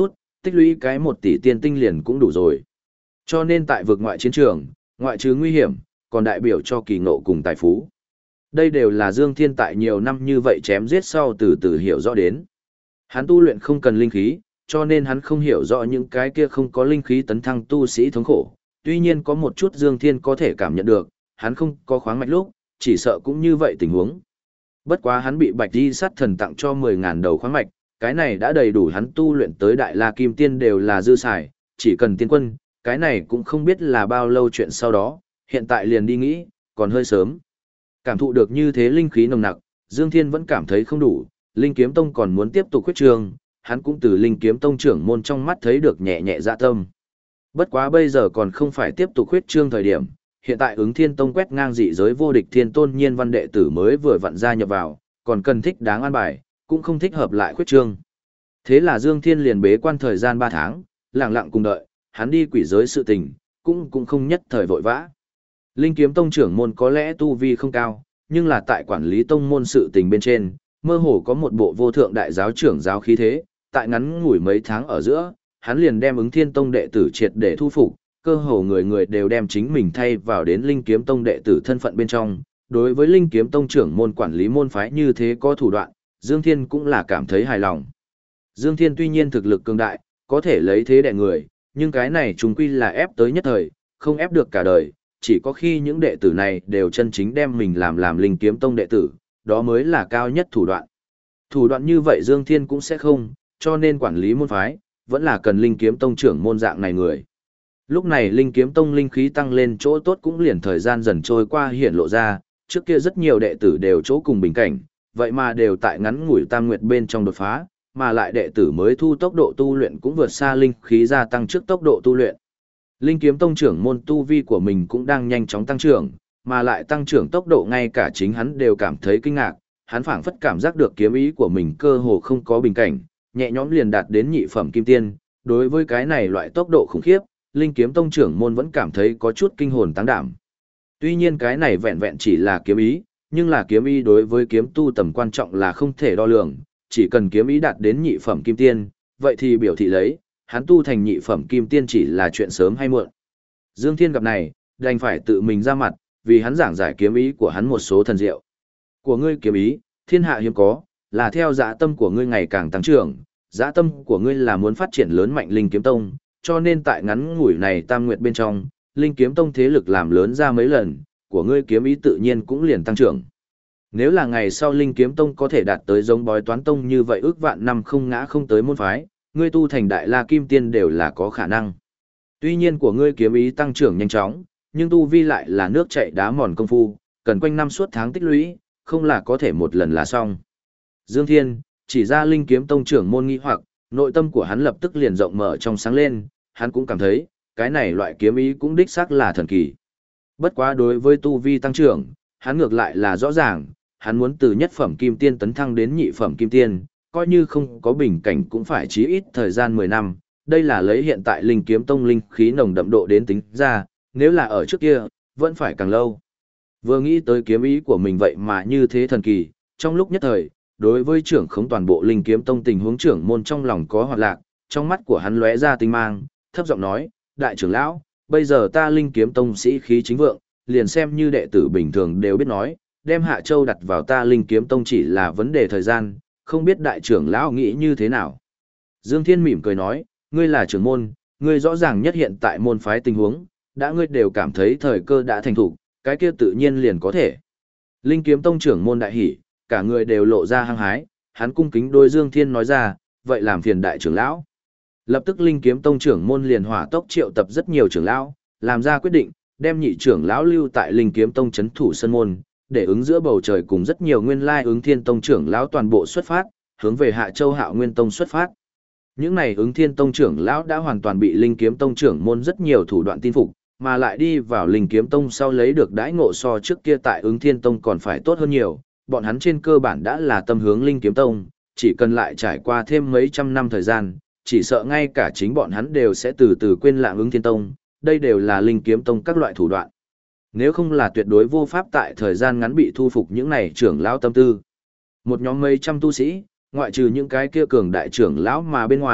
tích lũy cái 1 tỷ tiên tinh liền cũng đủ rồi. Cho nên tại vực ngoại chiến trường, ngoại trừ nguy hiểm, còn đại biểu cho kỳ ngộ cùng tài phú. Đây đều là Dương Thiên tại nhiều năm như vậy chém giết sau từ từ hiểu rõ đến. Hắn tu luyện không cần linh khí, cho nên hắn không hiểu rõ những cái kia không có linh khí tấn thăng tu sĩ thống khổ. Tuy nhiên có một chút Dương Thiên có thể cảm nhận được, hắn không có khoáng mạch lúc, chỉ sợ cũng như vậy tình huống. Bất quá hắn bị Bạch Di Sắt Thần tặng cho 10.000 đầu khoáng mạch, cái này đã đầy đủ hắn tu luyện tới Đại La Kim Tiên đều là dư xài, chỉ cần tiên quân, cái này cũng không biết là bao lâu chuyện sau đó, hiện tại liền đi nghĩ, còn hơi sớm. Cảm thụ được như thế linh khí nồng nặc, Dương Thiên vẫn cảm thấy không đủ, Linh Kiếm Tông còn muốn tiếp tục khuyết trường, hắn cũng từ Linh Kiếm Tông trưởng môn trong mắt thấy được nhẹ nhẹ dạ tâm. Bất quá bây giờ còn không phải tiếp tục khuyết trương thời điểm, hiện tại Ứng Thiên Tông quét ngang dị giới vô địch thiên tôn nhiên văn đệ tử mới vừa vặn gia nhập vào, còn cần thích đáng an bài, cũng không thích hợp lại khuyết trương. Thế là Dương Thiên liền bế quan thời gian 3 tháng, lặng lặng cùng đợi, hắn đi quỷ giới sự tình, cũng không nhất thời vội vã. Linh Kiếm Tông trưởng môn có lẽ tu vi không cao, nhưng là tại quản lý tông môn sự tình bên trên, mơ hồ có một bộ vô thượng đại giáo trưởng giáo khí thế, tại ngắn ngủi mấy tháng ở giữa, hắn liền đem Ứng Thiên Tông đệ tử triệt để thu phục, cơ hồ người người đều đem chính mình thay vào đến Linh Kiếm Tông đệ tử thân phận bên trong. Đối với Linh Kiếm Tông trưởng môn quản lý môn phái như thế có thủ đoạn, Dương Thiên cũng là cảm thấy hài lòng. Dương Thiên tuy nhiên thực lực cường đại, có thể lấy thế đè người, nhưng cái này chúng quy là ép tới nhất thời, không ép được cả đời, chỉ có khi những đệ tử này đều chân chính đem mình làm Linh Kiếm Tông đệ tử, đó mới là cao nhất thủ đoạn. Thủ đoạn như vậy Dương Thiên cũng sẽ không, cho nên quản lý môn phái, vẫn là cần Linh Kiếm Tông trưởng môn dạng này người. Lúc này Linh Kiếm Tông linh khí tăng lên chỗ tốt cũng liền thời gian dần trôi qua hiện lộ ra, trước kia rất nhiều đệ tử đều chỗ cùng bình cảnh, vậy mà đều tại ngắn ngủi tam nguyệt bên trong đột phá, mà lại đệ tử mới thu tốc độ tu luyện cũng vượt xa linh khí gia tăng trước tốc độ tu luyện. Linh Kiếm Tông trưởng môn tu vi của mình cũng đang nhanh chóng tăng trưởng, mà lại tăng trưởng tốc độ ngay cả chính hắn đều cảm thấy kinh ngạc, hắn phảng phất cảm giác được kiếm ý của mình cơ hồ không có bình cảnh, nhẹ nhõm liền đạt đến nhị phẩm kim tiên, đối với cái này loại tốc độ khủng khiếp, Linh Kiếm Tông trưởng môn vẫn cảm thấy có chút kinh hồn táng đảm. Tuy nhiên cái này vẹn vẹn chỉ là kiếm ý, nhưng là kiếm ý đối với kiếm tu tầm quan trọng là không thể đo lường, chỉ cần kiếm ý đạt đến nhị phẩm kim tiên, vậy thì biểu thị lấy, hắn tu thành nhị phẩm kim tiên chỉ là chuyện sớm hay muộn. Dương Thiên gặp này, đành phải tự mình ra mặt, vì hắn giảng giải kiếm ý của hắn một số thần diệu. Của ngươi kiếm ý, thiên hạ hiếm có, là theo dã tâm của ngươi ngày càng tăng trưởng, dã tâm của ngươi là muốn phát triển lớn mạnh Linh Kiếm Tông, cho nên tại ngắn ngủi này tam nguyệt bên trong, Linh Kiếm Tông thế lực làm lớn ra mấy lần, của ngươi kiếm ý tự nhiên cũng liền tăng trưởng. Nếu là ngày sau Linh Kiếm Tông có thể đạt tới giống Bói Toán Tông như vậy ước vạn năm không ngã không tới môn phái, ngươi tu thành Đại La Kim Tiên đều là có khả năng. Tuy nhiên của ngươi kiếm ý tăng trưởng nhanh chóng, nhưng tu vi lại là nước chảy đá mòn công phu, cần quanh năm suốt tháng tích lũy, không là có thể một lần là xong. Dương Thiên, chỉ ra Linh Kiếm Tông trưởng môn nghi hoặc, nội tâm của hắn lập tức liền rộng mở trong sáng lên, hắn cũng cảm thấy, cái này loại kiếm ý cũng đích xác là thần kỳ. Bất quá đối với tu vi tăng trưởng, hắn ngược lại là rõ ràng, hắn muốn từ nhất phẩm kim tiên tấn thăng đến nhị phẩm kim tiên, coi như không có bình cảnh cũng phải chí ít thời gian 10 năm, đây là lấy hiện tại Linh Kiếm Tông linh khí nồng đậm độ đến tính ra, nếu là ở trước kia, vẫn phải càng lâu. Vừa nghĩ tới kiếm ý của mình vậy mà như thế thần kỳ, trong lúc nhất thời, đối với trưởng khống toàn bộ Linh Kiếm Tông tình huống trưởng môn trong lòng có hoạt lạc, trong mắt của hắn lóe ra tinh mang, thấp giọng nói, đại trưởng lão, bây giờ ta Linh Kiếm Tông sĩ khí chính vượng, liền xem như đệ tử bình thường đều biết nói, đem Hạ Châu đặt vào ta Linh Kiếm Tông chỉ là vấn đề thời gian, không biết đại trưởng lão nghĩ như thế nào. Dương Thiên mỉm cười nói, ngươi là trưởng môn, ngươi rõ ràng nhất hiện tại môn phái tình huống, đã ngươi đều cảm thấy thời cơ đã thành thủ, cái kia tự nhiên liền có thể. Linh Kiếm Tông trưởng môn đại hỉ, cả người đều lộ ra hăng hái, hắn cung kính đôi Dương Thiên nói ra, vậy làm phiền đại trưởng lão. Lập tức Linh Kiếm Tông trưởng môn liền hỏa tốc triệu tập rất nhiều trưởng lão, làm ra quyết định, đem nhị trưởng lão lưu tại Linh Kiếm Tông trấn thủ sân môn, để ứng giữa bầu trời cùng rất nhiều nguyên lai ứng Thiên Tông trưởng lão toàn bộ xuất phát, hướng về Hạ Châu Hạo Nguyên Tông xuất phát. Những này ứng Thiên Tông trưởng lão đã hoàn toàn bị Linh Kiếm Tông trưởng môn rất nhiều thủ đoạn tin phục, mà lại đi vào Linh Kiếm Tông sau lấy được đãi ngộ so trước kia tại ứng Thiên Tông còn phải tốt hơn nhiều, bọn hắn trên cơ bản đã là tâm hướng Linh Kiếm Tông, chỉ cần lại trải qua thêm mấy trăm năm thời gian, chỉ sợ ngay cả chính bọn hắn đều sẽ từ từ quên lãng ứng Thiên Tông, đây đều là Linh Kiếm Tông các loại thủ đoạn. Nếu không là tuyệt đối vô pháp tại thời gian ngắn bị thu phục những này trưởng lão tâm tư. Một nhóm mấy trăm tu sĩ, ngoại trừ những cái kia cường đại trưởng lão mà bên ngoài,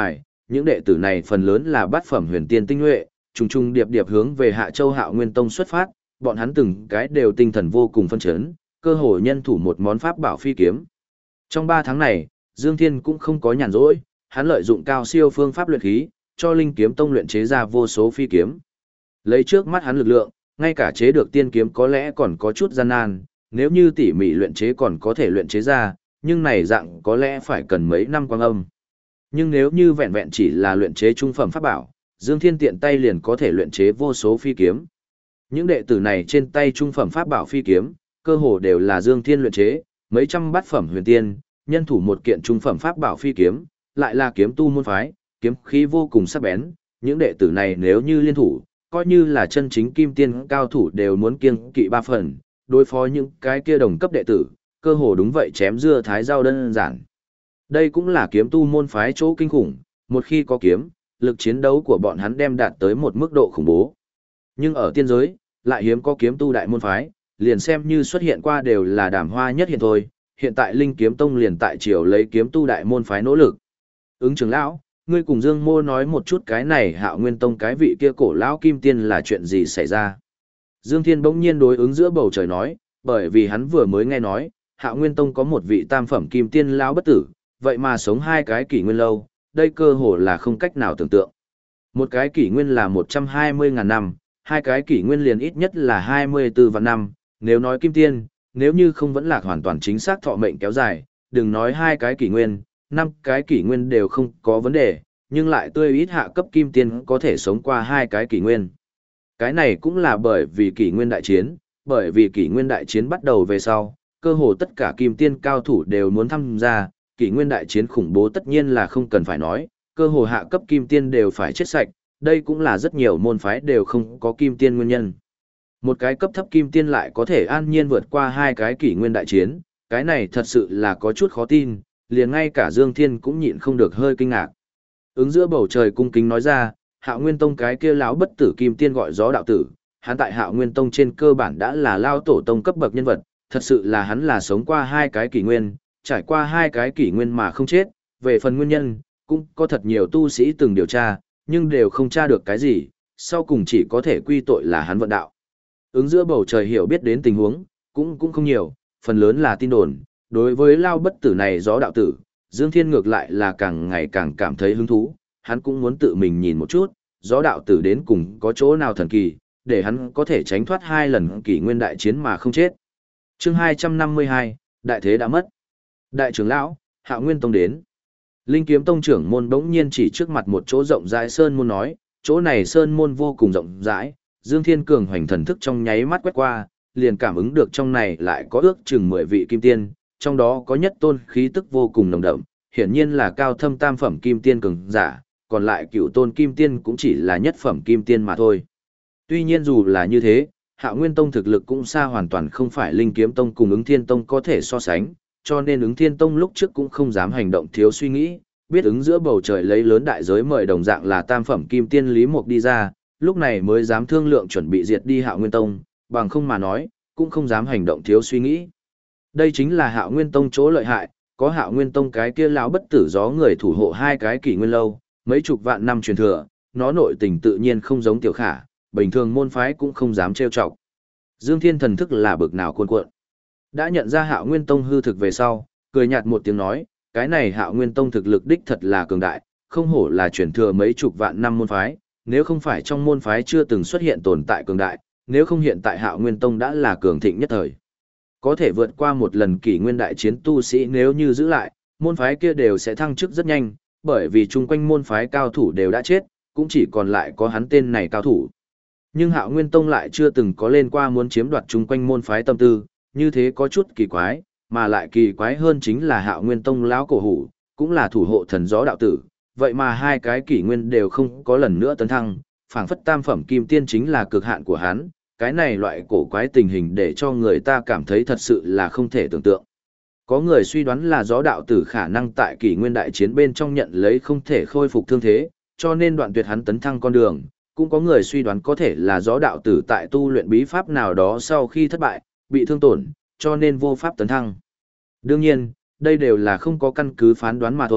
những đệ tử này phần lớn là bát phẩm huyền tiên tinh nhuệ, trùng trùng điệp điệp hướng về Hạ Châu Hạo Nguyên Tông xuất phát, bọn hắn từng cái đều tinh thần vô cùng phân chấn, cơ hồ nhân thủ một món pháp bảo phi kiếm. Trong 3 tháng này, Dương Thiên cũng không có nhàn rỗi, hắn lợi dụng cao siêu phương pháp luyện khí, cho Linh Kiếm Tông luyện chế ra vô số phi kiếm. Lấy trước mắt hắn lực lượng, ngay cả chế được tiên kiếm có lẽ còn có chút gian nan, nếu như tỉ mỉ luyện chế còn có thể luyện chế ra, nhưng này dạng có lẽ phải cần mấy năm quang âm. Nhưng nếu như vẹn vẹn chỉ là luyện chế trung phẩm pháp bảo, Dương Thiên tiện tay liền có thể luyện chế vô số phi kiếm. Những đệ tử này trên tay trung phẩm pháp bảo phi kiếm, cơ hồ đều là Dương Thiên luyện chế, mấy trăm bát phẩm huyền tiên, nhân thủ một kiện trung phẩm pháp bảo phi kiếm, lại là kiếm tu môn phái, kiếm khí vô cùng sắc bén, những đệ tử này nếu như liên thủ, coi như là chân chính kim tiên cao thủ đều muốn kiêng kỵ 3 phần, đối phó những cái kia đồng cấp đệ tử, cơ hồ đúng vậy chém dưa thái rau đơn giản. Đây cũng là kiếm tu môn phái chỗ kinh khủng, một khi có kiếm, lực chiến đấu của bọn hắn đem đạt tới một mức độ khủng bố. Nhưng ở tiên giới, lại hiếm có kiếm tu đại môn phái, liền xem như xuất hiện qua đều là Đàm Hoa nhất hiện thôi, hiện tại Linh Kiếm Tông liền tại triều lấy kiếm tu đại môn phái nỗ lực. Ứng trưởng lão, ngươi cùng Dương Mô nói một chút cái này Hạo Nguyên Tông cái vị kia cổ lão kim tiên là chuyện gì xảy ra. Dương Thiên bỗng nhiên đối ứng giữa bầu trời nói, bởi vì hắn vừa mới nghe nói, Hạo Nguyên Tông có một vị tam phẩm kim tiên lão bất tử, vậy mà sống 2 cái kỷ nguyên lâu, đây cơ hồ là không cách nào tưởng tượng. Một cái kỷ nguyên là 120.000 năm, 2 cái kỷ nguyên liền ít nhất là 24 vạn năm, nếu nói kim tiên, nếu như không vẫn lạc hoàn toàn chính xác thọ mệnh kéo dài, đừng nói 2 cái kỷ nguyên, 5 cái kỷ nguyên đều không có vấn đề, nhưng lại tươi ít hạ cấp kim tiên có thể sống qua 2 cái kỷ nguyên. Cái này cũng là bởi vì kỷ nguyên đại chiến, bởi vì kỷ nguyên đại chiến bắt đầu về sau, cơ hồ tất cả kim tiên cao thủ đều muốn tham gia, kỷ nguyên đại chiến khủng bố tất nhiên là không cần phải nói, cơ hồ hạ cấp kim tiên đều phải chết sạch, đây cũng là rất nhiều môn phái đều không có kim tiên nguyên nhân. Một cái cấp thấp kim tiên lại có thể an nhiên vượt qua 2 cái kỷ nguyên đại chiến, cái này thật sự là có chút khó tin, liền ngay cả Dương Thiên cũng nhịn không được hơi kinh ngạc. Ứng giữa bầu trời cung kính nói ra, Hạo Nguyên Tông cái kia lão bất tử kim tiên gọi gió đạo tử, hắn tại Hạo Nguyên Tông trên cơ bản đã là lao tổ tông cấp bậc nhân vật, thật sự là hắn là sống qua 2 cái kỷ nguyên, trải qua 2 cái kỷ nguyên mà không chết, về phần nguyên nhân, cũng có thật nhiều tu sĩ từng điều tra, nhưng đều không tra được cái gì, sau cùng chỉ có thể quy tội là hắn vận đạo. Ứng giữa bầu trời hiểu biết đến tình huống, cũng không nhiều, phần lớn là tin đồn, đối với lao bất tử này gió đạo tử, Dương Thiên ngược lại là càng ngày càng cảm thấy hứng thú, hắn cũng muốn tự mình nhìn một chút, gió đạo tử đến cùng có chỗ nào thần kỳ, để hắn có thể tránh thoát 2 lần kỷ nguyên đại chiến mà không chết. Chương 252, đại thế đã mất. Đại trưởng lão, Hạo Nguyên Tông đến. Linh Kiếm Tông trưởng môn bỗng nhiên chỉ trước mặt một chỗ rộng rãi sơn môn nói, chỗ này sơn môn vô cùng rộng rãi, Dương Thiên cường hoành thần thức trong nháy mắt quét qua, liền cảm ứng được trong này lại có ước chừng 10 vị kim tiên, trong đó có nhất tôn khí tức vô cùng nồng đậm, hiển nhiên là cao thâm tam phẩm kim tiên cường giả, còn lại cửu tôn kim tiên cũng chỉ là nhất phẩm kim tiên mà thôi. Tuy nhiên dù là như thế, Hạo Nguyên Tông thực lực cũng xa hoàn toàn không phải Linh Kiếm Tông cùng Ứng Thiên Tông có thể so sánh, cho nên Ứng Thiên Tông lúc trước cũng không dám hành động thiếu suy nghĩ, biết ứng giữa bầu trời lấy lớn đại giới mời đồng dạng là tam phẩm kim tiên Lý Mục đi ra, lúc này mới dám thương lượng chuẩn bị diệt đi Hạo Nguyên Tông, bằng không mà nói, cũng không dám hành động thiếu suy nghĩ. Đây chính là Hạo Nguyên Tông chỗ lợi hại, có Hạo Nguyên Tông cái kia lão bất tử gió người thủ hộ 2 cái kỷ nguyên lâu, mấy chục vạn năm truyền thừa, nó nội tình tự nhiên không giống Tiểu Khả, bình thường môn phái cũng không dám trêu chọc. Dương Thiên thần thức là bực nào cuồn cuộn. Đã nhận ra Hạo Nguyên Tông hư thực về sau, cười nhạt một tiếng nói, cái này Hạo Nguyên Tông thực lực đích thật là cường đại, không hổ là truyền thừa mấy chục vạn năm môn phái, nếu không phải trong môn phái chưa từng xuất hiện tồn tại cường đại, nếu không hiện tại Hạo Nguyên Tông đã là cường thịnh nhất thời. Có thể vượt qua một lần kỷ nguyên đại chiến tu sĩ nếu như giữ lại, môn phái kia đều sẽ thăng chức rất nhanh, bởi vì chung quanh môn phái cao thủ đều đã chết, cũng chỉ còn lại có hắn tên này cao thủ. Nhưng Hạo Nguyên Tông lại chưa từng có lên qua muốn chiếm đoạt chung quanh môn phái tâm tư, như thế có chút kỳ quái, mà lại kỳ quái hơn chính là Hạo Nguyên Tông lão cổ hủ, cũng là thủ hộ thần gió đạo tử, vậy mà 2 cái kỷ nguyên đều không có lần nữa tấn thăng, phảng phất tam phẩm kim tiên chính là cực hạn của hắn, cái này loại cổ quái tình hình để cho người ta cảm thấy thật sự là không thể tưởng tượng. Có người suy đoán là gió đạo tử khả năng tại kỷ nguyên đại chiến bên trong nhận lấy không thể khôi phục thương thế, cho nên đoạn tuyệt hắn tấn thăng con đường, cũng có người suy đoán có thể là gió đạo tử tại tu luyện bí pháp nào đó sau khi thất bại, bị thương tổn, cho nên vô pháp tấn thăng. Đương nhiên, đây đều là không có căn cứ phán đoán mà thôi,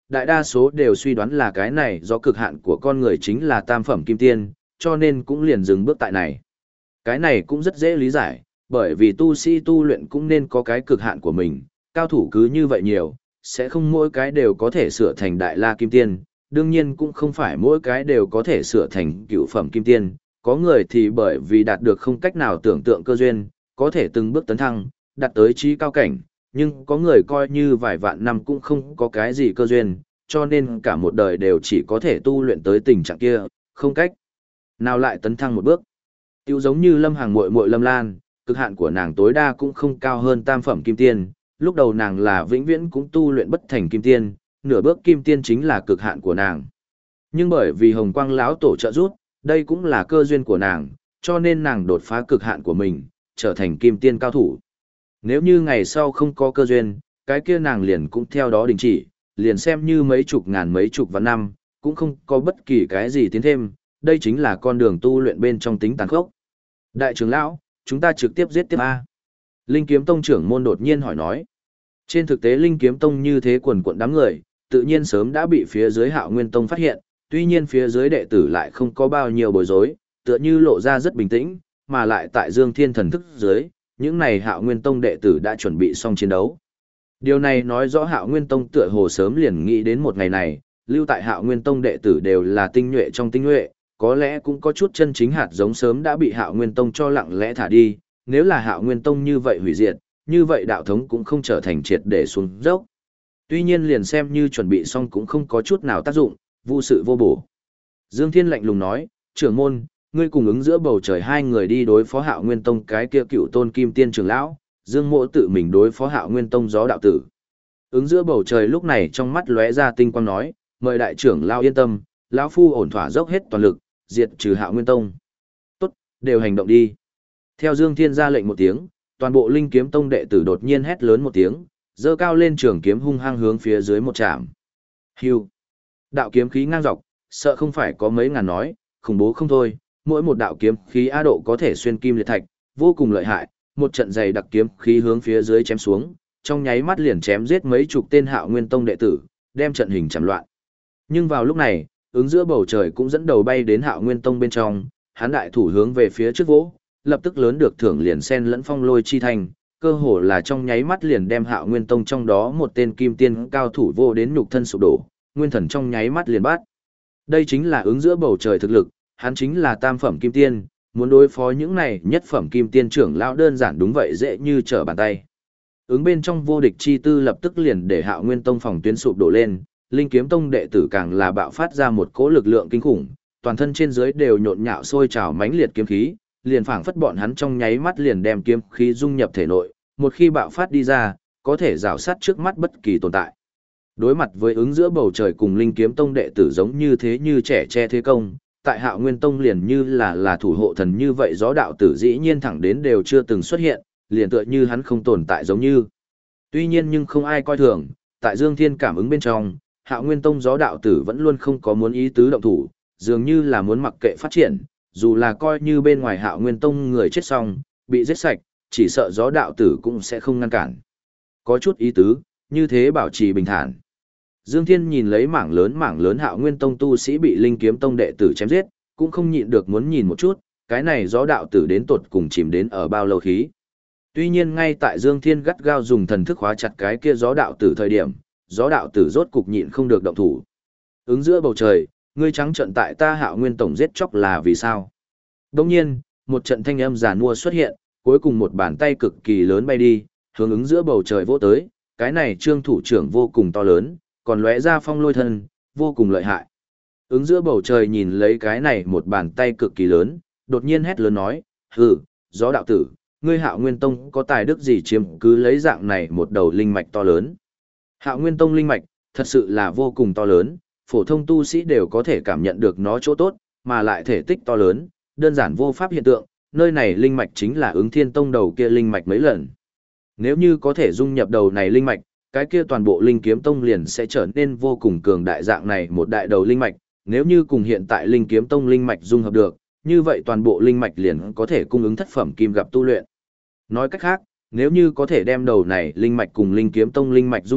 đại đa số đều suy đoán là cái này do cực hạn của con người chính là tam phẩm kim tiên, cho nên cũng liền dừng bước tại này. Cái này cũng rất dễ lý giải, bởi vì tu sĩ tu luyện cũng nên có cái cực hạn của mình, cao thủ cứ như vậy nhiều, sẽ không mỗi cái đều có thể sửa thành đại la kim tiên, đương nhiên cũng không phải mỗi cái đều có thể sửa thành cựu phẩm kim tiên, có người thì bởi vì đạt được không cách nào tưởng tượng cơ duyên, có thể từng bước tấn thăng, đạt tới trí cao cảnh, nhưng có người coi như vài vạn năm cũng không có cái gì cơ duyên, cho nên cả một đời đều chỉ có thể tu luyện tới tình trạng kia, không cách nào lại tấn thăng một bước. Tiêu giống như Lâm Hằng muội muội Lâm Lan, cực hạn của nàng tối đa cũng không cao hơn tam phẩm kim tiên, lúc đầu nàng là vĩnh viễn cũng tu luyện bất thành kim tiên, nửa bước kim tiên chính là cực hạn của nàng. Nhưng bởi vì Hồng Quang lão tổ trợ giúp, đây cũng là cơ duyên của nàng, cho nên nàng đột phá cực hạn của mình, trở thành kim tiên cao thủ. Nếu như ngày sau không có cơ duyên, cái kia nàng liền cũng theo đó đình chỉ, liền xem như mấy chục ngàn mấy chục vạn năm, cũng không có bất kỳ cái gì tiến thêm, đây chính là con đường tu luyện bên trong tính tàn khốc. Đại trưởng lão, chúng ta trực tiếp giết tiếp A. Linh Kiếm Tông trưởng môn đột nhiên hỏi nói. Trên thực tế Linh Kiếm Tông như thế quần quận đám người, tự nhiên sớm đã bị phía dưới Hạo Nguyên Tông phát hiện, tuy nhiên phía dưới đệ tử lại không có bao nhiêu bối rối, tựa như lộ ra rất bình tĩnh, mà lại tại Dương Thiên thần thức dưới, những này Hạo Nguyên Tông đệ tử đã chuẩn bị xong chiến đấu. Điều này nói rõ Hạo Nguyên Tông tựa hồ sớm liền nghĩ đến một ngày này, lưu tại Hạo Nguyên Tông đệ tử đều là tinh nhuệ trong tinh nhuệ, có lẽ cũng có chút chân chính hạt giống sớm đã bị Hạo Nguyên Tông cho lặng lẽ thả đi, nếu là Hạo Nguyên Tông như vậy hủy diệt, như vậy đạo thống cũng không trở thành triệt để xuống dốc. Tuy nhiên liền xem như chuẩn bị xong cũng không có chút nào tác dụng, vô sự vô bổ. Dương Thiên lạnh lùng nói, trưởng môn, ngươi cùng ứng giữa bầu trời hai người đi đối phó Hạo Nguyên Tông cái kia cựu tôn kim tiên trưởng lão, Dương Mộ tự mình đối phó Hạo Nguyên Tông gió đạo tử. Ứng giữa bầu trời lúc này trong mắt lóe ra tinh quang nói, mời đại trưởng lão yên tâm, lão phu ổn thỏa dốc hết toàn lực, diệt trừ Hạo Nguyên Tông. Tốt, đều hành động đi. Theo Dương Thiên ra lệnh một tiếng, toàn bộ Linh Kiếm Tông đệ tử đột nhiên hét lớn một tiếng, giơ cao lên trường kiếm hung hăng hướng phía dưới một chạm. Hưu. Đạo kiếm khí ngang dọc, sợ không phải có mấy ngàn nói, khủng bố không thôi, mỗi một đạo kiếm khí A độ có thể xuyên kim liệt thạch, vô cùng lợi hại, một trận dày đặc kiếm khí hướng phía dưới chém xuống, trong nháy mắt liền chém giết mấy chục tên Hạo Nguyên Tông đệ tử, đem trận hình chặn loạn. Nhưng vào lúc này, ứng giữa bầu trời cũng dẫn đầu bay đến Hạo Nguyên Tông bên trong, hắn đại thủ hướng về phía trước vỗ, lập tức lớn được thưởng liền xen lẫn phong lôi chi thành, cơ hồ là trong nháy mắt liền đem Hạo Nguyên Tông trong đó một tên kim tiên cao thủ vô đến nhục thân sụp đổ, nguyên thần trong nháy mắt liền bắt. Đây chính là ứng giữa bầu trời thực lực, hắn chính là tam phẩm kim tiên, muốn đối phó những này nhất phẩm kim tiên trưởng lão đơn giản đúng vậy dễ như trở bàn tay. Ứng bên trong vô địch chi tư lập tức liền để Hạo Nguyên Tông phòng tuyến sụp đổ lên, Linh Kiếm Tông đệ tử càng là bạo phát ra một cỗ lực lượng kinh khủng, toàn thân trên dưới đều nhộn nhạo sôi trào mãnh liệt kiếm khí, liền phảng phất bọn hắn trong nháy mắt liền đem kiếm khí dung nhập thể nội, một khi bạo phát đi ra, có thể rào sát trước mắt bất kỳ tồn tại. Đối mặt với ứng giữa bầu trời cùng Linh Kiếm Tông đệ tử giống như thế như trẻ che thế công, tại Hạo Nguyên Tông liền như là thủ hộ thần như vậy gió đạo tử dĩ nhiên thẳng đến đều chưa từng xuất hiện, liền tựa như hắn không tồn tại giống như. Tuy nhiên nhưng không ai coi thường, tại Dương Thiên cảm ứng bên trong, Hạo Nguyên Tông gió đạo tử vẫn luôn không có muốn ý tứ động thủ, dường như là muốn mặc kệ phát triển, dù là coi như bên ngoài Hạo Nguyên Tông người chết xong, bị giết sạch, chỉ sợ gió đạo tử cũng sẽ không ngăn cản. Có chút ý tứ, như thế bảo trì bình thản. Dương Thiên nhìn lấy mảng lớn Hạo Nguyên Tông tu sĩ bị Linh Kiếm Tông đệ tử chém giết, cũng không nhịn được muốn nhìn một chút, cái này gió đạo tử đến tột cùng chìm đến ở bao lâu khí. Tuy nhiên ngay tại Dương Thiên gắt gao dùng thần thức khóa chặt cái kia gió đạo tử thời điểm, gió đạo tử rốt cục nhịn không được động thủ. Ứng giữa bầu trời, ngươi trắng trận tại ta Hạo Nguyên Tông giết chóc là vì sao? Đồng nhiên, một trận thanh âm giàn mua xuất hiện, cuối cùng một bàn tay cực kỳ lớn bay đi, hướng ứng giữa bầu trời vỗ tới, cái này trương thủ trưởng vô cùng to lớn, còn lóe ra phong lôi thân, vô cùng lợi hại. Ứng giữa bầu trời nhìn lấy cái này một bàn tay cực kỳ lớn, đột nhiên hét lớn nói, hừ, gió đạo tử, ngươi Hạo Nguyên Tông có tài đức gì chiếm cứ lấy dạng này một đầu linh mạch to lớn. Hạo Nguyên Tông linh mạch, thật sự là vô cùng to lớn, phổ thông tu sĩ đều có thể cảm nhận được nó chỗ tốt, mà lại thể tích to lớn, đơn giản vô pháp hiện tượng, nơi này linh mạch chính là ứng thiên tông đầu kia linh mạch mấy lần. Nếu như có thể dung nhập đầu này linh mạch, cái kia toàn bộ Linh Kiếm Tông liền sẽ trở nên vô cùng cường đại dạng này một đại đầu linh mạch, nếu như cùng hiện tại Linh Kiếm Tông linh mạch dung hợp được, như vậy toàn bộ linh mạch liền có thể cung ứng thất phẩm kim gặp tu luyện. Nói cách khác, nếu như có thể đem đầu này linh mạch cùng Linh Kiếm Tông linh mạch dung hợp,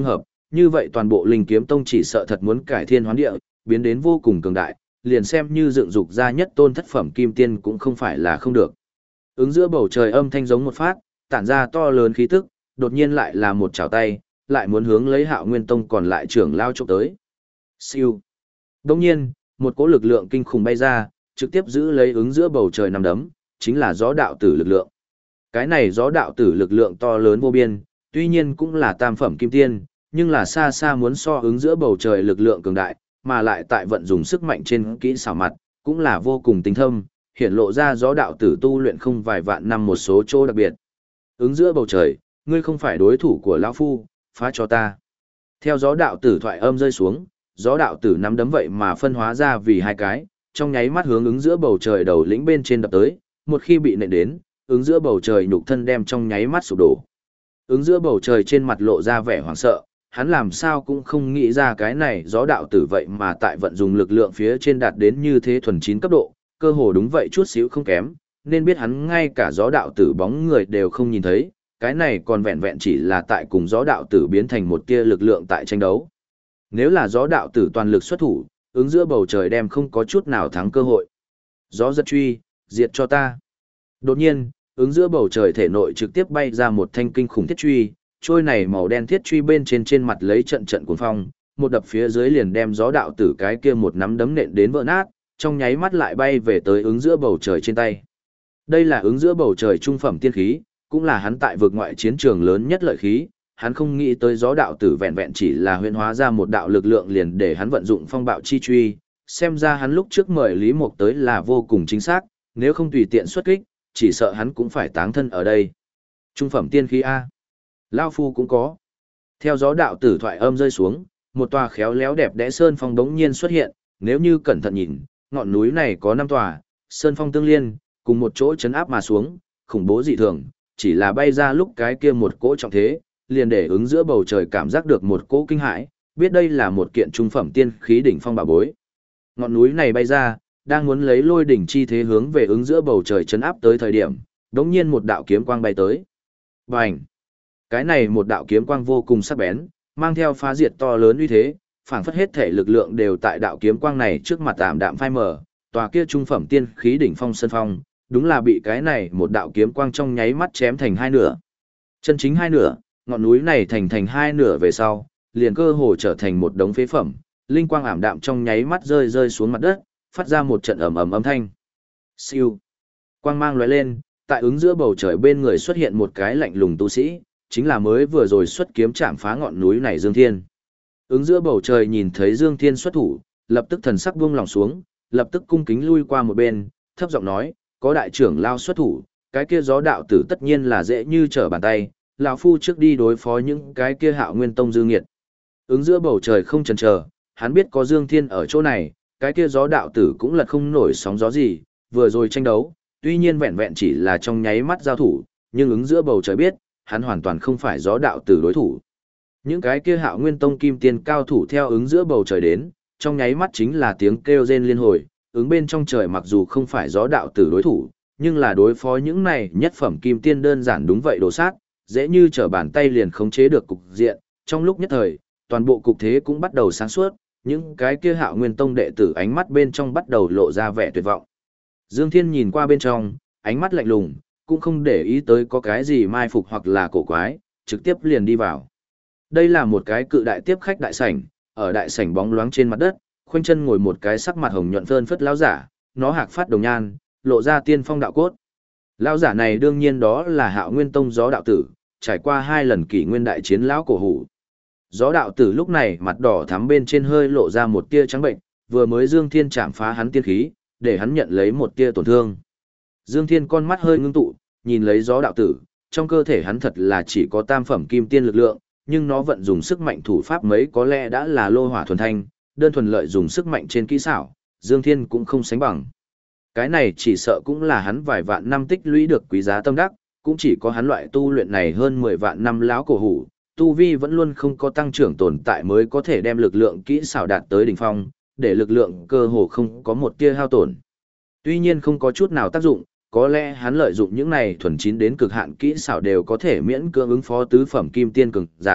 như vậy toàn bộ Linh Kiếm Tông chỉ sợ thật muốn cải thiên hoán địa, biến đến vô cùng cường đại, liền xem như dựng dục ra nhất tôn thất phẩm kim tiên cũng không phải là không được. Ứng giữa bầu trời âm thanh giống một phát, tản ra to lớn khí tức, đột nhiên lại là một chảo tay, lại muốn hướng lấy Hạo Nguyên Tông còn lại trưởng lao chụp tới. Siêu. Đồng nhiên, một cỗ lực lượng kinh khủng bay ra, trực tiếp giữ lấy ứng giữa bầu trời nằm đấm, chính là gió đạo tử lực lượng. Cái này gió đạo tử lực lượng to lớn vô biên, tuy nhiên cũng là tam phẩm kim tiên, nhưng là xa xa muốn so ứng giữa bầu trời lực lượng cường đại, mà lại tại vận dùng sức mạnh trên kỹ xảo mặt, cũng là vô cùng tinh thâm, hiện lộ ra gió đạo tử tu luyện không vài vạn năm một số chỗ đặc biệt. Ứng giữa bầu trời, ngươi không phải đối thủ của lão phu, phá cho ta. Theo gió đạo tử thoại âm rơi xuống, gió đạo tử nắm đấm vậy mà phân hóa ra vì hai cái, trong nháy mắt hướng ứng giữa bầu trời đầu lĩnh bên trên đập tới, một khi bị nện đến, ứng giữa bầu trời nhục thân đem trong nháy mắt sụp đổ. Ứng giữa bầu trời trên mặt lộ ra vẻ hoảng sợ, hắn làm sao cũng không nghĩ ra cái này gió đạo tử vậy mà tại vận dùng lực lượng phía trên đạt đến như thế thuần 9 cấp độ, cơ hồ đúng vậy chút xíu không kém, nên biết hắn ngay cả gió đạo tử bóng người đều không nhìn thấy, cái này còn vẹn vẹn chỉ là tại cùng gió đạo tử biến thành một tia lực lượng tại tranh đấu. Nếu là gió đạo tử toàn lực xuất thủ, ứng giữa bầu trời đem không có chút nào thắng cơ hội. Gió giật truy, diệt cho ta. Đột nhiên, ứng giữa bầu trời thể nội trực tiếp bay ra một thanh kinh khủng thiết truy, trôi này màu đen thiết truy bên trên mặt lấy trận trận cuồng phong, một đập phía dưới liền đem gió đạo tử cái kia một nắm đấm nện đến vỡ nát, trong nháy mắt lại bay về tới ứng giữa bầu trời trên tay. Đây là ứng giữa bầu trời trung phẩm tiên khí, cũng là hắn tại vực ngoại chiến trường lớn nhất lợi khí, hắn không nghĩ tới gió đạo tử vẹn vẹn chỉ là huyễn hóa ra một đạo lực lượng liền để hắn vận dụng phong bạo chi truy, xem ra hắn lúc trước mời Lý Mộc tới là vô cùng chính xác, nếu không tùy tiện xuất kích, chỉ sợ hắn cũng phải táng thân ở đây. Trung phẩm tiên khí A. Lao Phu cũng có. Theo gió đạo tử thoại âm rơi xuống, một tòa khéo léo đẹp đẽ sơn phong đống nhiên xuất hiện, nếu như cẩn thận nhìn, ngọn núi này có 5 tòa, sơn phong tương liên, cùng một chỗ chấn áp mà xuống, khủng bố dị thường, chỉ là bay ra lúc cái kia một cỗ trọng thế, liền để ứng giữa bầu trời cảm giác được một cỗ kinh hãi, biết đây là một kiện trung phẩm tiên khí đỉnh phong bảo bối. Ngọn núi này bay ra, đang muốn lấy lôi đỉnh chi thế hướng về ứng giữa bầu trời chấn áp tới thời điểm, đống nhiên một đạo kiếm quang bay tới. Bành! Cái này một đạo kiếm quang vô cùng sắc bén, mang theo phá diệt to lớn uy thế, phảng phất hết thể lực lượng đều tại đạo kiếm quang này trước mặt tạm đạm phai mờ, tòa kia trung phẩm tiên khí đỉnh phong sơn phong, đúng là bị cái này một đạo kiếm quang trong nháy mắt chém thành hai nửa. Chân chính hai nửa, ngọn núi này thành hai nửa về sau, liền cơ hồ trở thành một đống phế phẩm, linh quang ảm đạm trong nháy mắt rơi xuống mặt đất, phát ra một trận ầm ầm âm thanh. Siêu. Quang mang lóe lên, tại ứng giữa bầu trời bên người xuất hiện một cái lạnh lùng tu sĩ, chính là mới vừa rồi xuất kiếm chạm phá ngọn núi này Dương Thiên. Ứng giữa bầu trời nhìn thấy Dương Thiên xuất thủ, lập tức thần sắc buông lòng xuống, lập tức cung kính lui qua một bên, thấp giọng nói, có đại trưởng lao xuất thủ, cái kia gió đạo tử tất nhiên là dễ như trở bàn tay, lão phu trước đi đối phó những cái kia Hạo Nguyên Tông dư nghiệt. Ứng giữa bầu trời không chần chờ, hắn biết có Dương Thiên ở chỗ này, cái kia gió đạo tử cũng lật không nổi sóng gió gì, vừa rồi tranh đấu, tuy nhiên vẹn vẹn chỉ là trong nháy mắt giao thủ, nhưng ứng giữa bầu trời biết, hắn hoàn toàn không phải gió đạo tử đối thủ. Những cái kia Hạo Nguyên Tông kim tiên cao thủ theo ứng giữa bầu trời đến, trong nháy mắt chính là tiếng kêu rên liên hồi, ứng bên trong trời mặc dù không phải gió đạo tử đối thủ, nhưng là đối phó những này nhất phẩm kim tiên đơn giản đúng vậy đồ sát, dễ như trở bàn tay liền khống chế được cục diện, trong lúc nhất thời, toàn bộ cục thế cũng bắt đầu sáng suốt, những cái kia Hạo Nguyên Tông đệ tử ánh mắt bên trong bắt đầu lộ ra vẻ tuyệt vọng. Dương Thiên nhìn qua bên trong, ánh mắt lạnh lùng, cũng không để ý tới có cái gì mai phục hoặc là cổ quái, trực tiếp liền đi vào. Đây là một cái cự đại tiếp khách đại sảnh, ở đại sảnh bóng loáng trên mặt đất, khoanh chân ngồi một cái sắc mặt hồng nhuận phơn phất lão giả, nó hạc phát đồng nhan, lộ ra tiên phong đạo cốt. Lão giả này đương nhiên đó là Hạo Nguyên Tông gió đạo tử, trải qua 2 lần kỷ nguyên đại chiến lão cổ hủ. Gió đạo tử lúc này mặt đỏ thắm bên trên hơi lộ ra một tia trắng bệnh, vừa mới Dương Thiên chạm phá hắn tiên khí, để hắn nhận lấy một tia tổn thương. Dương Thiên con mắt hơi ngưng tụ, nhìn lấy gió đạo tử, trong cơ thể hắn thật là chỉ có tam phẩm kim tiên lực lượng, nhưng nó vận dùng sức mạnh thủ pháp mấy có lẽ đã là lô hỏa thuần thanh, đơn thuần lợi dùng sức mạnh trên kỹ xảo, Dương Thiên cũng không sánh bằng. Cái này chỉ sợ cũng là hắn vài vạn năm tích lũy được quý giá tâm đắc, cũng chỉ có hắn loại tu luyện này hơn 10 vạn năm lão cổ hủ, tu vi vẫn luôn không có tăng trưởng tồn tại mới có thể đem lực lượng kỹ xảo đạt tới đỉnh phong, để lực lượng cơ hồ không có một tia hao tổn. Tuy nhiên không có chút nào tác dụng, có lẽ hắn lợi dụng những này thuần chín đến cực hạn kỹ xảo đều có thể miễn cưỡng ứng phó tứ phẩm kim tiên cường giả,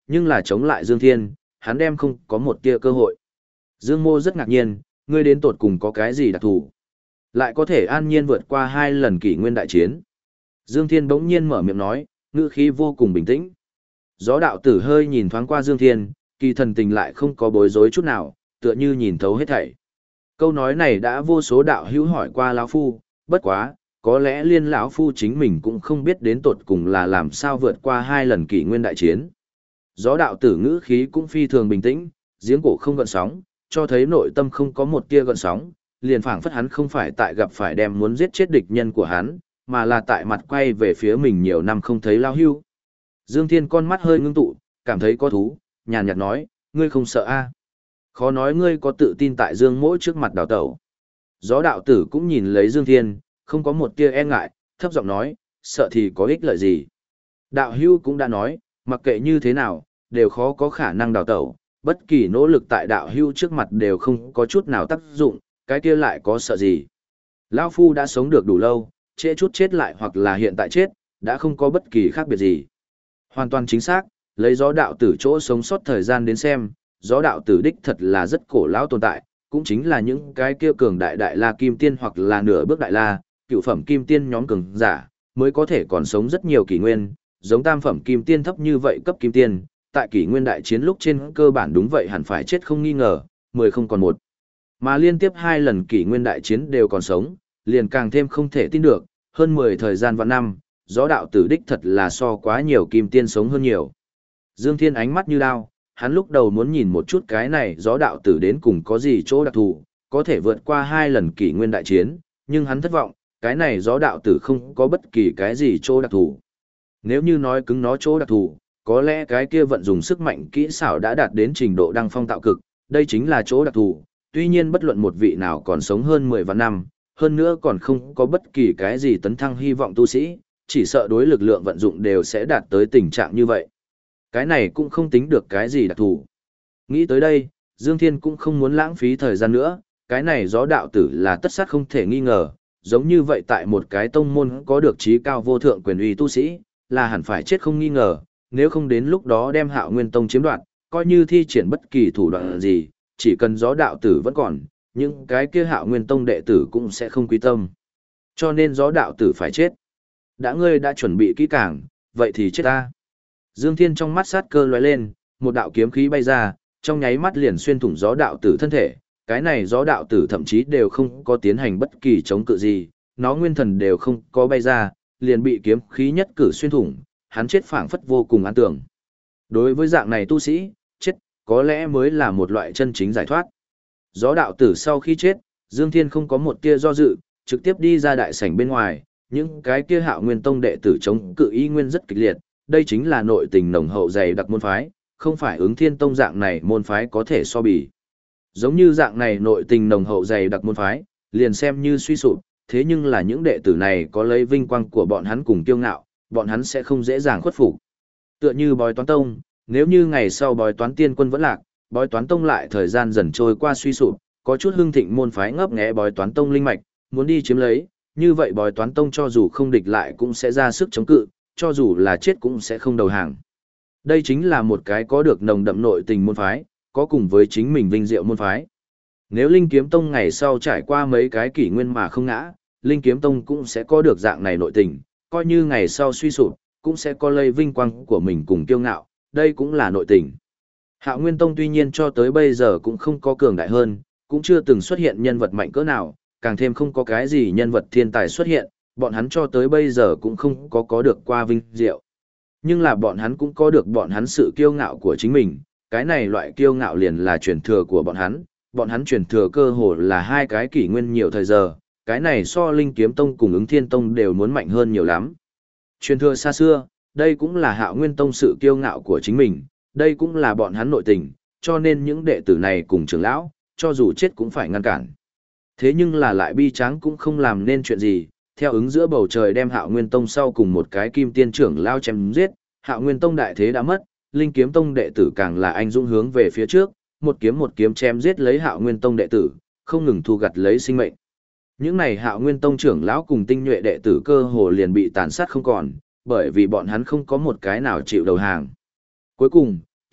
nhưng là chống lại Dương Thiên, hắn đem không có một tia cơ hội. Dương Mô rất ngạc nhiên, ngươi đến tột cùng có cái gì đặc thù? Lại có thể an nhiên vượt qua 2 lần kỷ nguyên đại chiến. Dương Thiên bỗng nhiên mở miệng nói, ngữ khí vô cùng bình tĩnh. Gió đạo tử hơi nhìn thoáng qua Dương Thiên, kỳ thần tình lại không có bối rối chút nào, tựa như nhìn thấu hết thảy. Câu nói này đã vô số đạo hữu hỏi qua lão phu, bất quá, có lẽ liên lão phu chính mình cũng không biết đến tột cùng là làm sao vượt qua 2 lần kỷ nguyên đại chiến. Gió đạo tử ngữ khí cũng phi thường bình tĩnh, giếng cổ không gợn sóng, cho thấy nội tâm không có một tia gợn sóng, liền phảng phất hắn không phải tại gặp phải đem muốn giết chết địch nhân của hắn, mà là tại mặt quay về phía mình nhiều năm không thấy lao hưu. Dương Thiên con mắt hơi ngưng tụ, cảm thấy có thú, nhàn nhạt nói, ngươi không sợ a? Khó nói ngươi có tự tin tại Dương Mỗ trước mặt đào tẩu. Gió đạo tử cũng nhìn lấy Dương Thiên, không có một tia e ngại, thấp giọng nói, sợ thì có ích lợi gì. Đạo hưu cũng đã nói, mặc kệ như thế nào, đều khó có khả năng đào tẩu, bất kỳ nỗ lực tại đạo hưu trước mặt đều không có chút nào tác dụng, cái kia lại có sợ gì. Lão phu đã sống được đủ lâu, trễ chút chết lại hoặc là hiện tại chết, đã không có bất kỳ khác biệt gì. Hoàn toàn chính xác, lấy gió đạo tử chỗ sống sót thời gian đến xem, gió đạo tử đích thật là rất cổ lão tồn tại, cũng chính là những cái kia cường đại đại la kim tiên hoặc là nửa bước đại la, cựu phẩm kim tiên nhóm cường giả, mới có thể còn sống rất nhiều kỷ nguyên, giống tam phẩm kim tiên thấp như vậy cấp kim tiên, tại kỷ nguyên đại chiến lúc trên cơ bản đúng vậy hẳn phải chết không nghi ngờ, 10 không còn một. Mà liên tiếp 2 lần kỷ nguyên đại chiến đều còn sống, liền càng thêm không thể tin được, hơn 10 thời gian vạn năm, gió đạo tử đích thật là so quá nhiều kim tiên sống hơn nhiều. Dương Thiên ánh mắt như đao, hắn lúc đầu muốn nhìn một chút cái này gió đạo tử đến cùng có gì chỗ đặc thù, có thể vượt qua 2 lần kỷ nguyên đại chiến, nhưng hắn thất vọng, cái này gió đạo tử không có bất kỳ cái gì chỗ đặc thù. Nếu như nói cứng nó chỗ đặc thù, có lẽ cái kia vận dùng sức mạnh kỹ xảo đã đạt đến trình độ đăng phong tạo cực, đây chính là chỗ đặc thù, tuy nhiên bất luận một vị nào còn sống hơn 10 vạn năm, hơn nữa còn không có bất kỳ cái gì tấn thăng hy vọng tu sĩ, chỉ sợ đối lực lượng vận dụng đều sẽ đạt tới tình trạng như vậy. Cái này cũng không tính được cái gì đặc thù. Nghĩ tới đây, Dương Thiên cũng không muốn lãng phí thời gian nữa, cái này gió đạo tử là tất sát không thể nghi ngờ, giống như vậy tại một cái tông môn có được trí cao vô thượng quyền uy tu sĩ, là hẳn phải chết không nghi ngờ, nếu không đến lúc đó đem Hạo Nguyên Tông chiếm đoạt, coi như thi triển bất kỳ thủ đoạn gì, chỉ cần gió đạo tử vẫn còn, những cái kia Hạo Nguyên Tông đệ tử cũng sẽ không quý tâm. Cho nên gió đạo tử phải chết. Đã ngươi đã chuẩn bị kỹ càng, vậy thì chết ta. Dương Thiên trong mắt sát cơ lóe lên, một đạo kiếm khí bay ra, trong nháy mắt liền xuyên thủng gió đạo tử thân thể. Cái này gió đạo tử thậm chí đều không có tiến hành bất kỳ chống cự gì, nó nguyên thần đều không có bay ra, liền bị kiếm khí nhất cử xuyên thủng, hắn chết phảng phất vô cùng an tưởng. Đối với dạng này tu sĩ, chết, có lẽ mới là một loại chân chính giải thoát. Gió đạo tử sau khi chết, Dương Thiên không có một tia do dự, trực tiếp đi ra đại sảnh bên ngoài, những cái kia Hạo Nguyên Tông đệ tử chống cự ý nguyên rất kịch liệt, đây chính là nội tình nồng hậu dày đặc môn phái, không phải Ứng Thiên Tông dạng này môn phái có thể so bì. Giống như dạng này nội tình nồng hậu dày đặc môn phái, liền xem như suy sụp, thế nhưng là những đệ tử này có lấy vinh quang của bọn hắn cùng kiêu ngạo, bọn hắn sẽ không dễ dàng khuất phục. Tựa như Bói Toán Tông, nếu như ngày sau Bói Toán Tiên Quân vẫn lạc, Bói Toán Tông lại thời gian dần trôi qua suy sụp, có chút hưng thịnh môn phái ngấp nghé Bói Toán Tông linh mạch, muốn đi chiếm lấy, như vậy Bói Toán Tông cho dù không địch lại cũng sẽ ra sức chống cự, cho dù là chết cũng sẽ không đầu hàng. Đây chính là một cái có được nồng đậm nội tình môn phái, có cùng với chính mình vinh diệu môn phái. Nếu Linh Kiếm Tông ngày sau trải qua mấy cái kỷ nguyên mà không ngã, Linh Kiếm Tông cũng sẽ có được dạng này nội tình, coi như ngày sau suy sụp, cũng sẽ có lây vinh quang của mình cùng kiêu ngạo, đây cũng là nội tình. Hạo Nguyên Tông tuy nhiên cho tới bây giờ cũng không có cường đại hơn, cũng chưa từng xuất hiện nhân vật mạnh cỡ nào, càng thêm không có cái gì nhân vật thiên tài xuất hiện, bọn hắn cho tới bây giờ cũng không có được qua vinh diệu. Nhưng là bọn hắn cũng có được bọn hắn sự kiêu ngạo của chính mình, cái này loại kiêu ngạo liền là truyền thừa của bọn hắn truyền thừa cơ hồ là 2 cái kỷ nguyên nhiều thời giờ, cái này so Linh Kiếm Tông cùng Ứng Thiên Tông đều muốn mạnh hơn nhiều lắm. Truyền thừa xa xưa, đây cũng là Hạo Nguyên Tông sự kiêu ngạo của chính mình, đây cũng là bọn hắn nội tình, cho nên những đệ tử này cùng trưởng lão, cho dù chết cũng phải ngăn cản. Thế nhưng là lại bi tráng cũng không làm nên chuyện gì, theo ứng giữa bầu trời đem Hạo Nguyên Tông sau cùng một cái kim tiên trưởng lao chém giết, Hạo Nguyên Tông đại thế đã mất, Linh Kiếm Tông đệ tử càng là anh dũng hướng về phía trước, một kiếm chém giết lấy Hạo Nguyên Tông đệ tử, không ngừng thu gặt lấy sinh mệnh. Những này Hạo Nguyên Tông trưởng lão cùng tinh nhuệ đệ tử cơ hồ liền bị tàn sát không còn, bởi vì bọn hắn không có một cái nào chịu đầu hàng. Cuối cùng,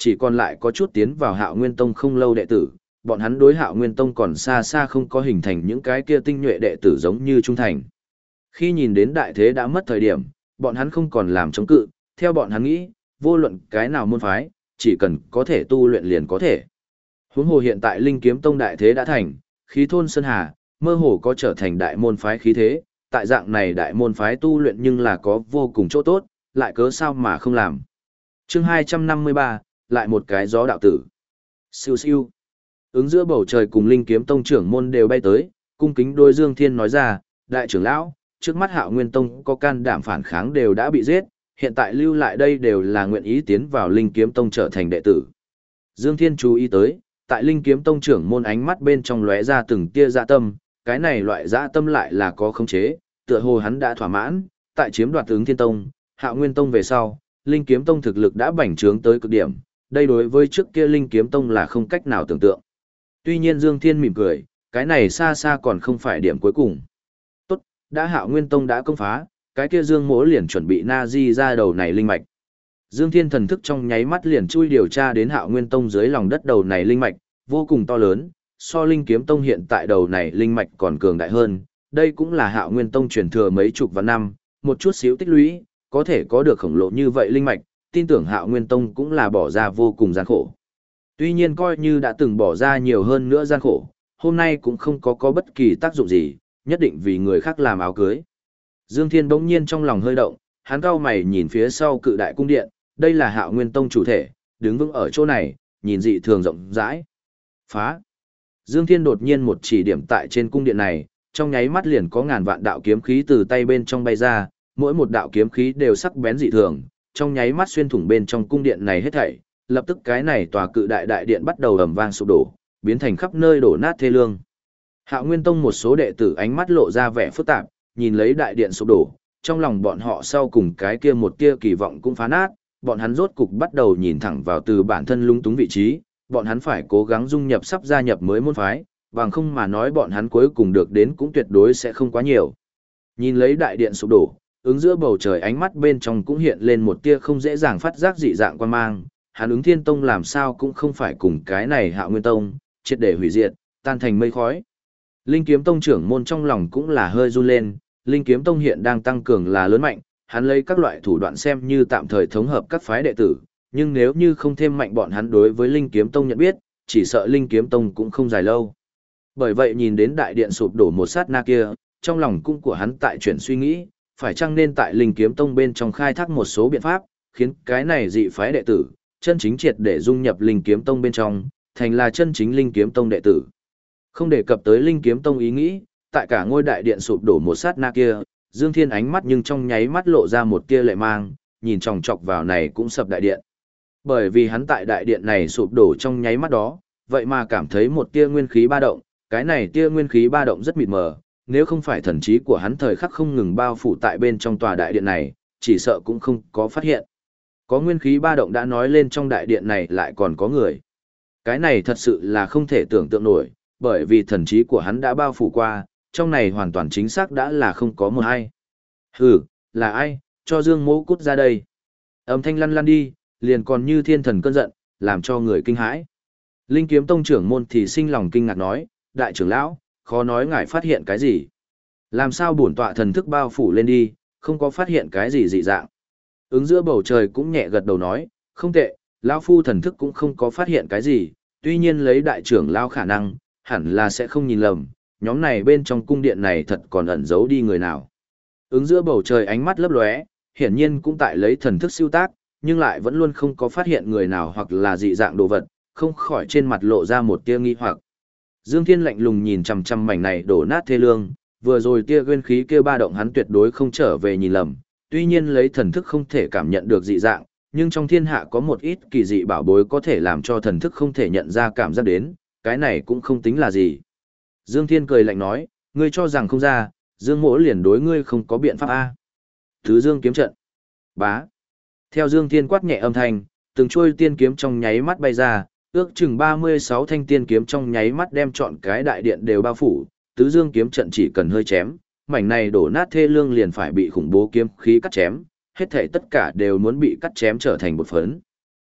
chỉ còn lại có chút tiến vào Hạo Nguyên Tông không lâu đệ tử, bọn hắn đối Hạo Nguyên Tông còn xa xa không có hình thành những cái kia tinh nhuệ đệ tử giống như trung thành. Khi nhìn đến đại thế đã mất thời điểm, bọn hắn không còn làm chống cự, theo bọn hắn nghĩ, vô luận cái nào môn phái, chỉ cần có thể tu luyện liền có thể. Huống hồ hiện tại Linh Kiếm Tông đại thế đã thành, khí thôn sơn hà, mơ hồ có trở thành đại môn phái khí thế, tại dạng này đại môn phái tu luyện nhưng là có vô cùng chỗ tốt, lại cớ sao mà không làm. Chương 253, lại một cái gió đạo tử. Siêu siêu. Ứng giữa bầu trời cùng Linh Kiếm Tông trưởng môn đều bay tới, cung kính đôi Dương Thiên nói ra, đại trưởng lão, trước mắt Hạo Nguyên Tông có can đảm phản kháng đều đã bị giết, hiện tại lưu lại đây đều là nguyện ý tiến vào Linh Kiếm Tông trở thành đệ tử. Dương Thiên chú ý tới, tại Linh Kiếm Tông trưởng môn ánh mắt bên trong lóe ra từng tia dạ tâm, cái này loại dạ tâm lại là có khống chế, tựa hồ hắn đã thỏa mãn, tại chiếm đoạt Ứng Thiên Tông, Hạo Nguyên Tông về sau, Linh Kiếm Tông thực lực đã bành trướng tới cực điểm, đây đối với trước kia Linh Kiếm Tông là không cách nào tưởng tượng. Tuy nhiên Dương Thiên mỉm cười, cái này xa xa còn không phải điểm cuối cùng. Tốt, đã Hạo Nguyên Tông đã công phá, cái kia Dương Mỗ liền chuẩn bị na di ra đầu này linh mạch. Dương Thiên thần thức trong nháy mắt liền chui điều tra đến Hạo Nguyên Tông dưới lòng đất đầu này linh mạch, vô cùng to lớn, so Linh Kiếm Tông hiện tại đầu này linh mạch còn cường đại hơn. Đây cũng là Hạo Nguyên Tông truyền thừa mấy chục vạn năm, một chút xíu tích lũy, có thể có được khổng lồ như vậy linh mạch, tin tưởng Hạo Nguyên Tông cũng là bỏ ra vô cùng gian khổ. Tuy nhiên coi như đã từng bỏ ra nhiều hơn nữa gian khổ, hôm nay cũng không có bất kỳ tác dụng gì, nhất định vì người khác làm áo cưới. Dương Thiên bỗng nhiên trong lòng hơi động, hắn cau mày nhìn phía sau cự đại cung điện, đây là Hạo Nguyên Tông chủ thể, đứng vững ở chỗ này, nhìn dị thường rộng rãi. Phá! Dương Thiên đột nhiên một chỉ điểm tại trên cung điện này, trong nháy mắt liền có ngàn vạn đạo kiếm khí từ tay bên trong bay ra, mỗi một đạo kiếm khí đều sắc bén dị thường, trong nháy mắt xuyên thủng bên trong cung điện này hết thảy, lập tức cái này tòa cự đại đại điện bắt đầu ầm vang sụp đổ, biến thành khắp nơi đổ nát thê lương. Hạo Nguyên Tông một số đệ tử ánh mắt lộ ra vẻ phức tạp, nhìn lấy đại điện sụp đổ, trong lòng bọn họ sau cùng cái kia một tia kỳ vọng cũng phá nát, bọn hắn rốt cục bắt đầu nhìn thẳng vào từ bản thân lung túng vị trí, bọn hắn phải cố gắng dung nhập sắp gia nhập mới môn phái, bằng không mà nói bọn hắn cuối cùng được đến cũng tuyệt đối sẽ không quá nhiều. Nhìn lấy đại điện sụp đổ, ứng giữa bầu trời ánh mắt bên trong cũng hiện lên một tia không dễ dàng phát giác dị dạng quan mang, hắn Ứng Thiên Tông làm sao cũng không phải cùng cái này Hạo Nguyên Tông, triệt để hủy diệt, tan thành mây khói. Linh Kiếm Tông trưởng môn trong lòng cũng là hơi run lên, Linh Kiếm Tông hiện đang tăng cường là lớn mạnh, hắn lấy các loại thủ đoạn xem như tạm thời thống hợp các phái đệ tử, nhưng nếu như không thêm mạnh bọn hắn đối với Linh Kiếm Tông nhận biết, chỉ sợ Linh Kiếm Tông cũng không dài lâu. Bởi vậy nhìn đến đại điện sụp đổ một sát na kia, trong lòng cũng của hắn tại chuyển suy nghĩ, phải chăng nên tại Linh Kiếm Tông bên trong khai thác một số biện pháp, khiến cái này dị phái đệ tử, chân chính triệt để dung nhập Linh Kiếm Tông bên trong, thành là chân chính Linh Kiếm Tông đệ tử. Không đề cập tới Linh Kiếm Tông ý nghĩ, tại cả ngôi đại điện sụp đổ một sát na kia, Dương Thiên ánh mắt nhưng trong nháy mắt lộ ra một tia lệ mang, nhìn chòng chọc vào này cũng sập đại điện. Bởi vì hắn tại đại điện này sụp đổ trong nháy mắt đó, vậy mà cảm thấy một tia nguyên khí ba động, cái này tia nguyên khí ba động rất mịt mờ, nếu không phải thần trí của hắn thời khắc không ngừng bao phủ tại bên trong tòa đại điện này, chỉ sợ cũng không có phát hiện. Có nguyên khí ba động đã nói lên trong đại điện này lại còn có người. Cái này thật sự là không thể tưởng tượng nổi, bởi vì thần trí của hắn đã bao phủ qua, trong này hoàn toàn chính xác đã là không có một ai. Hừ, là ai, cho Dương Mỗ cút ra đây. Âm thanh lăn lăn đi, liền còn như thiên thần cơn giận, làm cho người kinh hãi. Linh Kiếm Tông trưởng môn thì sinh lòng kinh ngạc nói, đại trưởng lão, khó nói ngài phát hiện cái gì. Làm sao bổn tọa thần thức bao phủ lên đi, không có phát hiện cái gì dị dạng. Ứng giữa bầu trời cũng nhẹ gật đầu nói, không tệ, lão phu thần thức cũng không có phát hiện cái gì, tuy nhiên lấy đại trưởng lão khả năng, hẳn là sẽ không nhìn lầm, nhóm này bên trong cung điện này thật còn ẩn giấu đi người nào. Ứng giữa bầu trời ánh mắt lấp lóe, hiển nhiên cũng tại lấy thần thức siêu tác, nhưng lại vẫn luôn không có phát hiện người nào hoặc là dị dạng đồ vật, không khỏi trên mặt lộ ra một tia nghi hoặc. Dương Thiên lạnh lùng nhìn chằm chằm mảnh này đổ nát thê lương, vừa rồi tia nguyên khí kia ba động hắn tuyệt đối không trở về nhìn lầm, tuy nhiên lấy thần thức không thể cảm nhận được dị dạng, nhưng trong thiên hạ có một ít kỳ dị bảo bối có thể làm cho thần thức không thể nhận ra cảm giác đến, cái này cũng không tính là gì. Dương Thiên cười lạnh nói, ngươi cho rằng không ra, Dương Mỗ liền đối ngươi không có biện pháp a. Thứ Dương kiếm trận. Bá. Theo Dương Thiên quát nhẹ âm thanh, từng chuôi tiên kiếm trong nháy mắt bay ra, ước chừng 36 thanh tiên kiếm trong nháy mắt đem trọn cái đại điện đều bao phủ, tứ Dương kiếm trận chỉ cần hơi chém, mảnh này đổ nát thê lương liền phải bị khủng bố kiếm khí cắt chém, hết thảy tất cả đều muốn bị cắt chém trở thành bột phấn.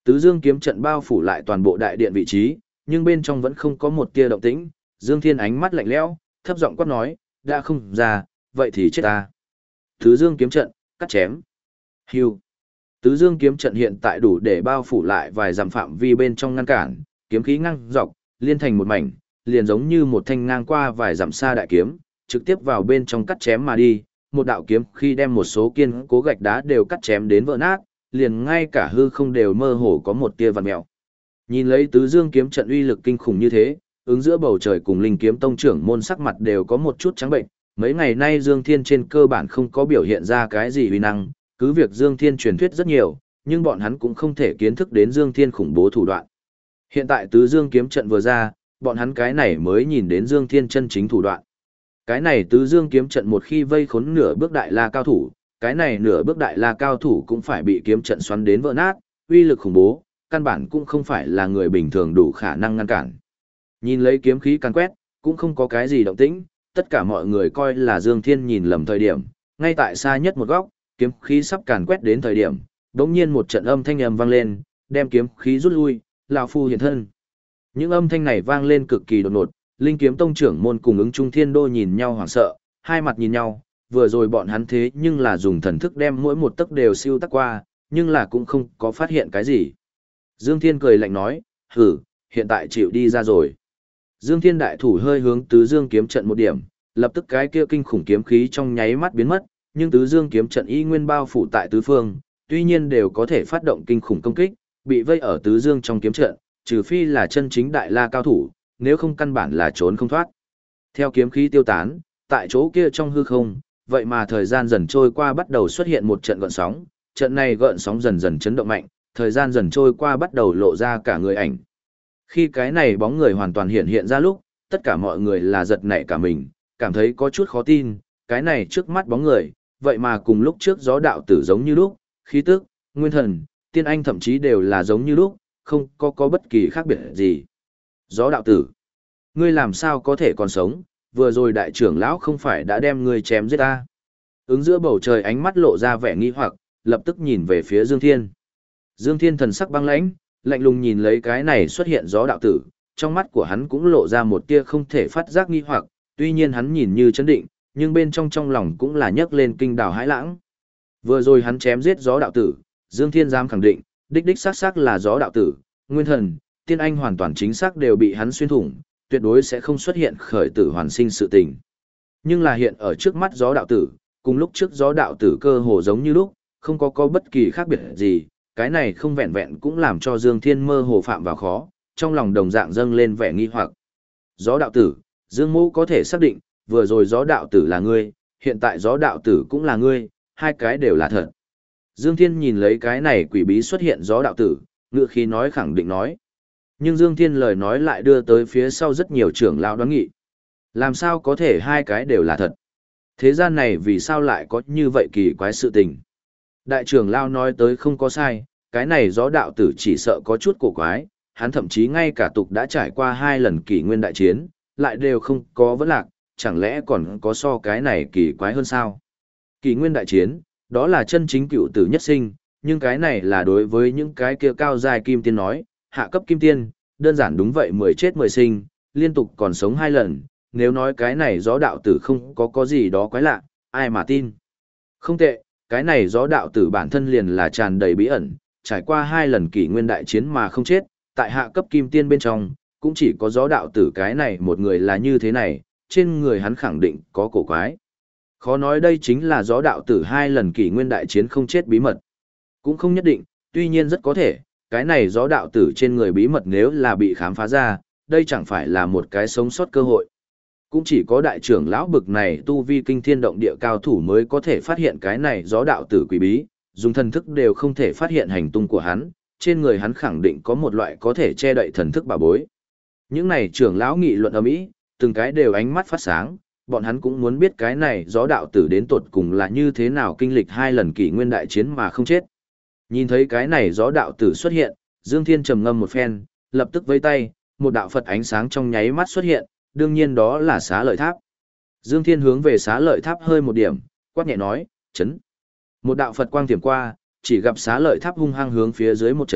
Tứ dương kiếm trận bao phủ lại toàn bộ đại điện vị trí, nhưng bên trong vẫn không có một tia động tĩnh. Dương Thiên ánh mắt lạnh lẽo, thấp giọng quát nói, đã không ra, vậy thì chết ta. Tứ dương kiếm trận, cắt chém. Hưu. Tứ dương kiếm trận hiện tại đủ để bao phủ lại vài dặm phạm vi bên trong ngăn cản, kiếm khí ngang dọc, liên thành một mảnh, liền giống như một thanh ngang qua vài dặm xa đại kiếm, trực tiếp vào bên trong cắt chém mà đi. Một đạo kiếm khi đem một số kiên cố gạch đá đều cắt chém đến vỡ nát, liền ngay cả hư không đều mơ hồ có một tia vằn mèo. Nhìn lấy tứ dương kiếm trận uy lực kinh khủng như thế, ứng giữa bầu trời cùng linh kiếm tông trưởng môn sắc mặt đều có một chút trắng bệnh. Mấy ngày nay Dương Thiên trên cơ bản không có biểu hiện ra cái gì uy năng, cứ việc Dương Thiên truyền thuyết rất nhiều, nhưng bọn hắn cũng không thể kiến thức đến Dương Thiên khủng bố thủ đoạn. Hiện tại tứ dương kiếm trận vừa ra, bọn hắn cái này mới nhìn đến Dương Thiên chân chính thủ đoạn. Cái này tứ dương kiếm trận một khi vây khốn nửa bước đại la cao thủ, cái này nửa bước đại la cao thủ cũng phải bị kiếm trận xoắn đến vỡ nát, uy lực khủng bố, căn bản cũng không phải là người bình thường đủ khả năng ngăn cản. Nhìn lấy kiếm khí càn quét, cũng không có cái gì động tĩnh, tất cả mọi người coi là Dương Thiên nhìn lầm thời điểm, ngay tại xa nhất một góc, kiếm khí sắp càn quét đến thời điểm, đột nhiên một trận âm thanh ầm vang lên, đem kiếm khí rút lui, lão phu hiện thân. Những âm thanh này vang lên cực kỳ đột ngột, Linh Kiếm Tông trưởng môn cùng ứng Trung Thiên Đô nhìn nhau hoảng sợ, hai mặt nhìn nhau, vừa rồi bọn hắn thế nhưng là dùng thần thức đem mỗi một tấc đều siêu tắc qua, nhưng là cũng không có phát hiện cái gì. Dương Thiên cười lạnh nói, hử, hiện tại chịu đi ra rồi. Dương Thiên đại thủ hơi hướng tứ dương kiếm trận một điểm, lập tức cái kia kinh khủng kiếm khí trong nháy mắt biến mất, nhưng tứ dương kiếm trận y nguyên bao phủ tại tứ phương, tuy nhiên đều có thể phát động kinh khủng công kích, bị vây ở tứ dương trong kiếm trận, trừ phi là chân chính đại la cao thủ, nếu không căn bản là trốn không thoát. Theo kiếm khí tiêu tán, tại chỗ kia trong hư không, vậy mà thời gian dần trôi qua bắt đầu xuất hiện một trận gợn sóng, trận này gợn sóng dần dần chấn động mạnh, thời gian dần trôi qua bắt đầu lộ ra cả người ảnh. Khi cái này bóng người hoàn toàn hiện hiện ra lúc, tất cả mọi người là giật nảy cả mình, cảm thấy có chút khó tin, cái này trước mắt bóng người, vậy mà cùng lúc trước gió đạo tử giống như lúc, khí tức, nguyên thần, tiên anh thậm chí đều là giống như lúc, không có bất kỳ khác biệt gì. Gió đạo tử, ngươi làm sao có thể còn sống, vừa rồi đại trưởng lão không phải đã đem ngươi chém giết ta. Ứng giữa bầu trời ánh mắt lộ ra vẻ nghi hoặc, lập tức nhìn về phía Dương Thiên. Dương Thiên thần sắc băng lãnh, lạnh lùng nhìn lấy cái này xuất hiện gió đạo tử, trong mắt của hắn cũng lộ ra một tia không thể phát giác nghi hoặc, tuy nhiên hắn nhìn như chấn định, nhưng bên trong trong lòng cũng là nhấc lên kinh đảo hãi lãng. Vừa rồi hắn chém giết gió đạo tử, Dương Thiên dám khẳng định, đích đích xác xác là gió đạo tử, nguyên thần, tiên anh hoàn toàn chính xác đều bị hắn xuyên thủng, tuyệt đối sẽ không xuất hiện khởi tử hoàn sinh sự tình. Nhưng là hiện ở trước mắt gió đạo tử, cùng lúc trước gió đạo tử cơ hồ giống như lúc, không có bất kỳ khác biệt gì, cái này không vẹn vẹn cũng làm cho Dương Thiên mơ hồ phạm vào khó, trong lòng đồng dạng dâng lên vẻ nghi hoặc. Gió đạo tử, Dương Mỗ có thể xác định, vừa rồi gió đạo tử là ngươi, hiện tại gió đạo tử cũng là ngươi, hai cái đều là thật. Dương Thiên nhìn lấy cái này quỷ bí xuất hiện gió đạo tử, ngựa khí nói khẳng định nói. Nhưng Dương Thiên lời nói lại đưa tới phía sau rất nhiều trưởng lão đoán nghị. Làm sao có thể hai cái đều là thật? Thế gian này vì sao lại có như vậy kỳ quái sự tình? Đại trưởng lão nói tới không có sai, cái này gió đạo tử chỉ sợ có chút cổ quái, hắn thậm chí ngay cả tục đã trải qua 2 lần kỷ nguyên đại chiến, lại đều không có vấn lạc, chẳng lẽ còn có so cái này kỳ quái hơn sao? Kỷ nguyên đại chiến, đó là chân chính cựu tử nhất sinh, nhưng cái này là đối với những cái kia cao dài kim tiên nói, hạ cấp kim tiên, đơn giản đúng vậy 10 chết 10 sinh, liên tục còn sống 2 lần, nếu nói cái này gió đạo tử không có gì đó quái lạ, ai mà tin. Không tệ, cái này gió đạo tử bản thân liền là tràn đầy bí ẩn, trải qua 2 lần kỷ nguyên đại chiến mà không chết, tại hạ cấp kim tiên bên trong, cũng chỉ có gió đạo tử cái này một người là như thế này, trên người hắn khẳng định có cổ quái. Khó nói đây chính là gió đạo tử 2 lần kỷ nguyên đại chiến không chết bí mật. Cũng không nhất định, tuy nhiên rất có thể, cái này gió đạo tử trên người bí mật nếu là bị khám phá ra, đây chẳng phải là một cái sống sót cơ hội. Cũng chỉ có đại trưởng lão bực này tu vi kinh thiên động địa cao thủ mới có thể phát hiện cái này gió đạo tử quỷ bí, dùng thần thức đều không thể phát hiện hành tung của hắn, trên người hắn khẳng định có một loại có thể che đậy thần thức bảo bối. Những này trưởng lão nghị luận ầm ĩ, từng cái đều ánh mắt phát sáng, bọn hắn cũng muốn biết cái này gió đạo tử đến tột cùng là như thế nào kinh lịch 2 lần kỷ nguyên đại chiến mà không chết. Nhìn thấy cái này gió đạo tử xuất hiện, Dương Thiên trầm ngâm một phen, lập tức vẫy tay, một đạo Phật ánh sáng trong nháy mắt xuất hiện, đương nhiên đó là Xá Lợi Tháp. Dương Thiên hướng về Xá Lợi Tháp hơi một điểm, quát nhẹ nói, chấn. Một đạo Phật quang tiềm qua, chỉ gặp Xá Lợi Tháp hung hăng hướng phía dưới một chấn,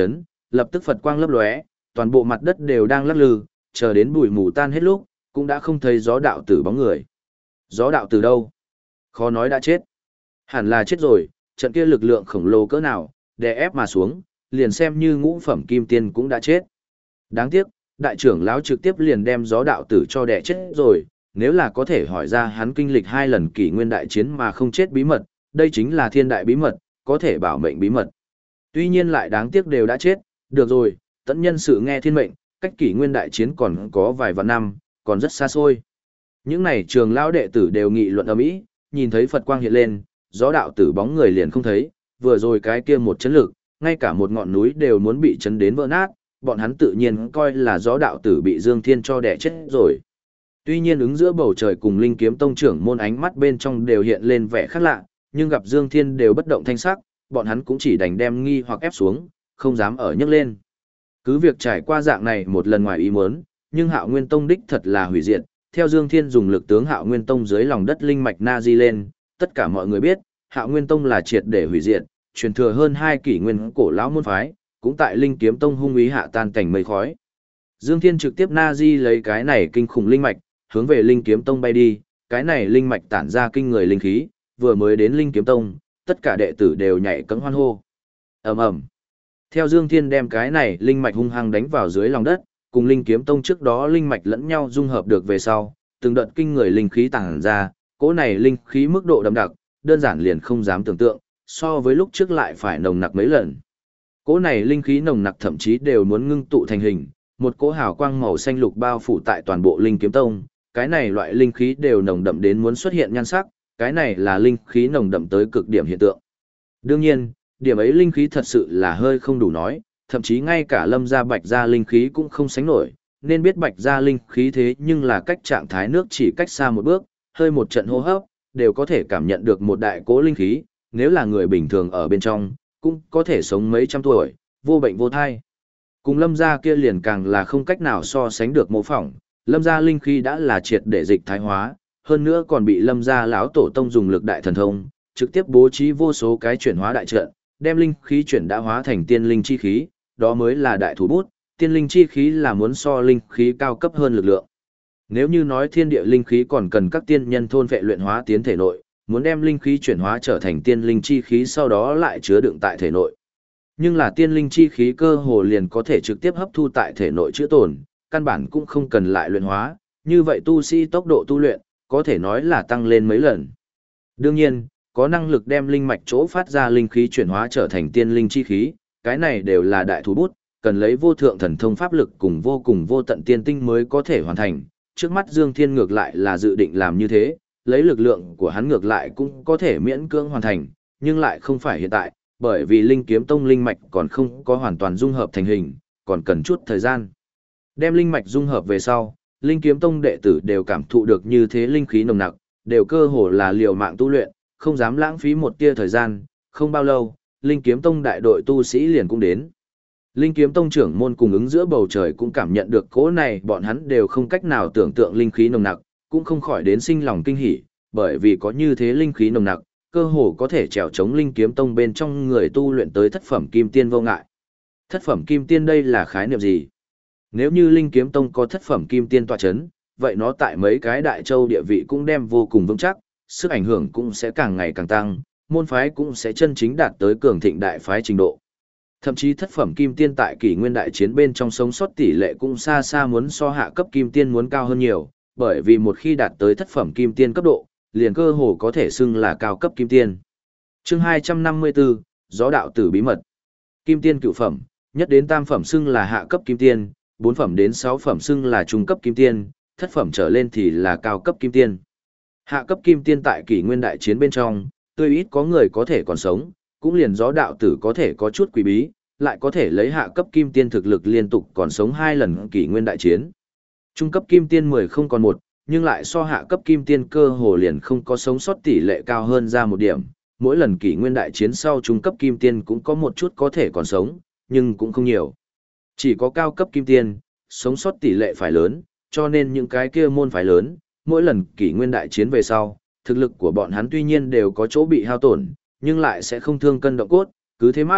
lập tức Phật quang lấp lóe, toàn bộ mặt đất đều đang lắc lư, chờ đến bụi mù tan hết lúc, cũng đã không thấy gió đạo tử bóng người. Gió đạo tử đâu? Khó nói đã chết. Hẳn là chết rồi, trận kia lực lượng khổng lồ cỡ nào, đè ép mà xuống, liền xem như ngũ phẩm kim tiên cũng đã chết. Đáng tiếc, đại trưởng lão trực tiếp liền đem gió đạo tử cho đè chết rồi, nếu là có thể hỏi ra hắn kinh lịch 2 lần kỷ nguyên đại chiến mà không chết bí mật, đây chính là thiên đại bí mật, có thể bảo mệnh bí mật. Tuy nhiên lại đáng tiếc đều đã chết, được rồi, tận nhân sự nghe thiên mệnh, cách kỷ nguyên đại chiến còn có vài vạn năm, còn rất xa xôi. Những này trường lão đệ tử đều nghị luận ầm ĩ, nhìn thấy Phật quang hiện lên, gió đạo tử bóng người liền không thấy, vừa rồi cái kia một chấn lực, ngay cả một ngọn núi đều muốn bị chấn đến vỡ nát, bọn hắn tự nhiên coi là gió đạo tử bị Dương Thiên cho đè chết rồi. Tuy nhiên ứng giữa bầu trời cùng Linh Kiếm Tông trưởng môn ánh mắt bên trong đều hiện lên vẻ khác lạ, nhưng gặp Dương Thiên đều bất động thanh sắc, bọn hắn cũng chỉ đành đem nghi hoặc ép xuống, không dám ở nhấc lên. Cứ việc trải qua dạng này một lần ngoài ý muốn, nhưng Hạo Nguyên Tông đích thật là hủy diệt, theo Dương Thiên dùng lực tướng Hạo Nguyên Tông dưới lòng đất linh mạch na di lên, tất cả mọi người biết, Hạo Nguyên Tông là triệt để hủy diệt, truyền thừa hơn 2 kỷ nguyên cổ lão môn phái, cũng tại Linh Kiếm Tông hung ý hạ tan cảnh mây khói. Dương Thiên trực tiếp na di lấy cái này kinh khủng linh mạch, hướng về Linh Kiếm Tông bay đi, cái này linh mạch tản ra kinh người linh khí, vừa mới đến Linh Kiếm Tông, tất cả đệ tử đều nhảy cẫng hoan hô. Ầm ầm. Theo Dương Thiên đem cái này linh mạch hung hăng đánh vào dưới lòng đất, cùng Linh Kiếm Tông trước đó linh mạch lẫn nhau dung hợp được về sau, từng đợt kinh người linh khí tản ra, cỗ này linh khí mức độ đậm đặc, đơn giản liền không dám tưởng tượng, so với lúc trước lại phải nồng nặc mấy lần. Cỗ này linh khí nồng nặc thậm chí đều muốn ngưng tụ thành hình, một cỗ hào quang màu xanh lục bao phủ tại toàn bộ Linh Kiếm Tông, cái này loại linh khí đều nồng đậm đến muốn xuất hiện nhan sắc, cái này là linh khí nồng đậm tới cực điểm hiện tượng. Đương nhiên, điểm ấy linh khí thật sự là hơi không đủ nói, thậm chí ngay cả Lâm gia Bạch gia linh khí cũng không sánh nổi, nên biết Bạch gia linh khí thế nhưng là cách trạng thái nước chỉ cách xa một bước, hơi một trận hô hấp, đều có thể cảm nhận được một đại cỗ linh khí, nếu là người bình thường ở bên trong, cũng có thể sống mấy trăm tuổi, vô bệnh vô thai. Cùng Lâm gia kia liền càng là không cách nào so sánh được mô phỏng, Lâm gia linh khí đã là triệt để dịch thái hóa, hơn nữa còn bị Lâm gia lão tổ tông dùng lực đại thần thông, trực tiếp bố trí vô số cái chuyển hóa đại trận, đem linh khí chuyển đã hóa thành tiên linh chi khí, đó mới là đại thủ bút, tiên linh chi khí là muốn so linh khí cao cấp hơn lực lượng. Nếu như nói thiên địa linh khí còn cần các tiên nhân thôn vệ luyện hóa tiến thể nội, muốn đem linh khí chuyển hóa trở thành tiên linh chi khí sau đó lại chứa đựng tại thể nội. Nhưng là tiên linh chi khí cơ hồ liền có thể trực tiếp hấp thu tại thể nội chữa tồn, căn bản cũng không cần lại luyện hóa, như vậy tu sĩ tốc độ tu luyện, có thể nói là tăng lên mấy lần. Đương nhiên, có năng lực đem linh mạch chỗ phát ra linh khí chuyển hóa trở thành tiên linh chi khí, cái này đều là đại thủ bút, cần lấy vô thượng thần thông pháp lực cùng vô tận tiên tinh mới có thể hoàn thành. Trước mắt Dương Thiên ngược lại là dự định làm như thế, lấy lực lượng của hắn ngược lại cũng có thể miễn cưỡng hoàn thành, nhưng lại không phải hiện tại, bởi vì Linh Kiếm Tông linh mạch còn không có hoàn toàn dung hợp thành hình, còn cần chút thời gian. Đem linh mạch dung hợp về sau, Linh Kiếm Tông đệ tử đều cảm thụ được như thế linh khí nồng nặc, đều cơ hồ là liều mạng tu luyện, không dám lãng phí một tia thời gian, không bao lâu, Linh Kiếm Tông đại đội tu sĩ liền cũng đến. Linh Kiếm Tông trưởng môn cùng ứng giữa bầu trời cũng cảm nhận được cỗ này, bọn hắn đều không cách nào tưởng tượng linh khí nồng nặc, cũng không khỏi đến sinh lòng kinh hỉ, bởi vì có như thế linh khí nồng nặc, cơ hồ có thể trèo chống Linh Kiếm Tông bên trong người tu luyện tới thất phẩm kim tiên vô ngại. Thất phẩm kim tiên đây là khái niệm gì? Nếu như Linh Kiếm Tông có thất phẩm kim tiên tọa chấn, vậy nó tại mấy cái đại châu địa vị cũng đem vô cùng vững chắc, sức ảnh hưởng cũng sẽ càng ngày càng tăng, môn phái cũng sẽ chân chính đạt tới cường thịnh đại phái trình độ. Thậm chí thất phẩm kim tiên tại kỷ nguyên đại chiến bên trong sống sót tỷ lệ cũng xa xa muốn so hạ cấp kim tiên muốn cao hơn nhiều, bởi vì một khi đạt tới thất phẩm kim tiên cấp độ, liền cơ hồ có thể xưng là cao cấp kim tiên. Chương 254, Gió đạo tử bí mật. Kim tiên cửu phẩm, nhất đến tam phẩm xưng là hạ cấp kim tiên, 4 phẩm đến 6 phẩm xưng là trung cấp kim tiên, thất phẩm trở lên thì là cao cấp kim tiên. Hạ cấp kim tiên tại kỷ nguyên đại chiến bên trong, tuy ít có người có thể còn sống, cũng liền Gió đạo tử có thể có chút quý bí, lại có thể lấy hạ cấp kim tiên thực lực liên tục còn sống 2 lần kỷ nguyên đại chiến. Trung cấp kim tiên 10 không còn 1, nhưng lại so hạ cấp kim tiên cơ hồ liền không có sống sót tỷ lệ cao hơn ra một điểm. Mỗi lần kỷ nguyên đại chiến sau trung cấp kim tiên cũng có một chút có thể còn sống, nhưng cũng không nhiều. Chỉ có cao cấp kim tiên, sống sót tỷ lệ phải lớn, cho nên những cái kia môn phái lớn, mỗi lần kỷ nguyên đại chiến về sau, thực lực của bọn hắn tuy nhiên đều có chỗ bị hao tổn, nhưng lại sẽ không thương cân động cốt, cứ thế mãi,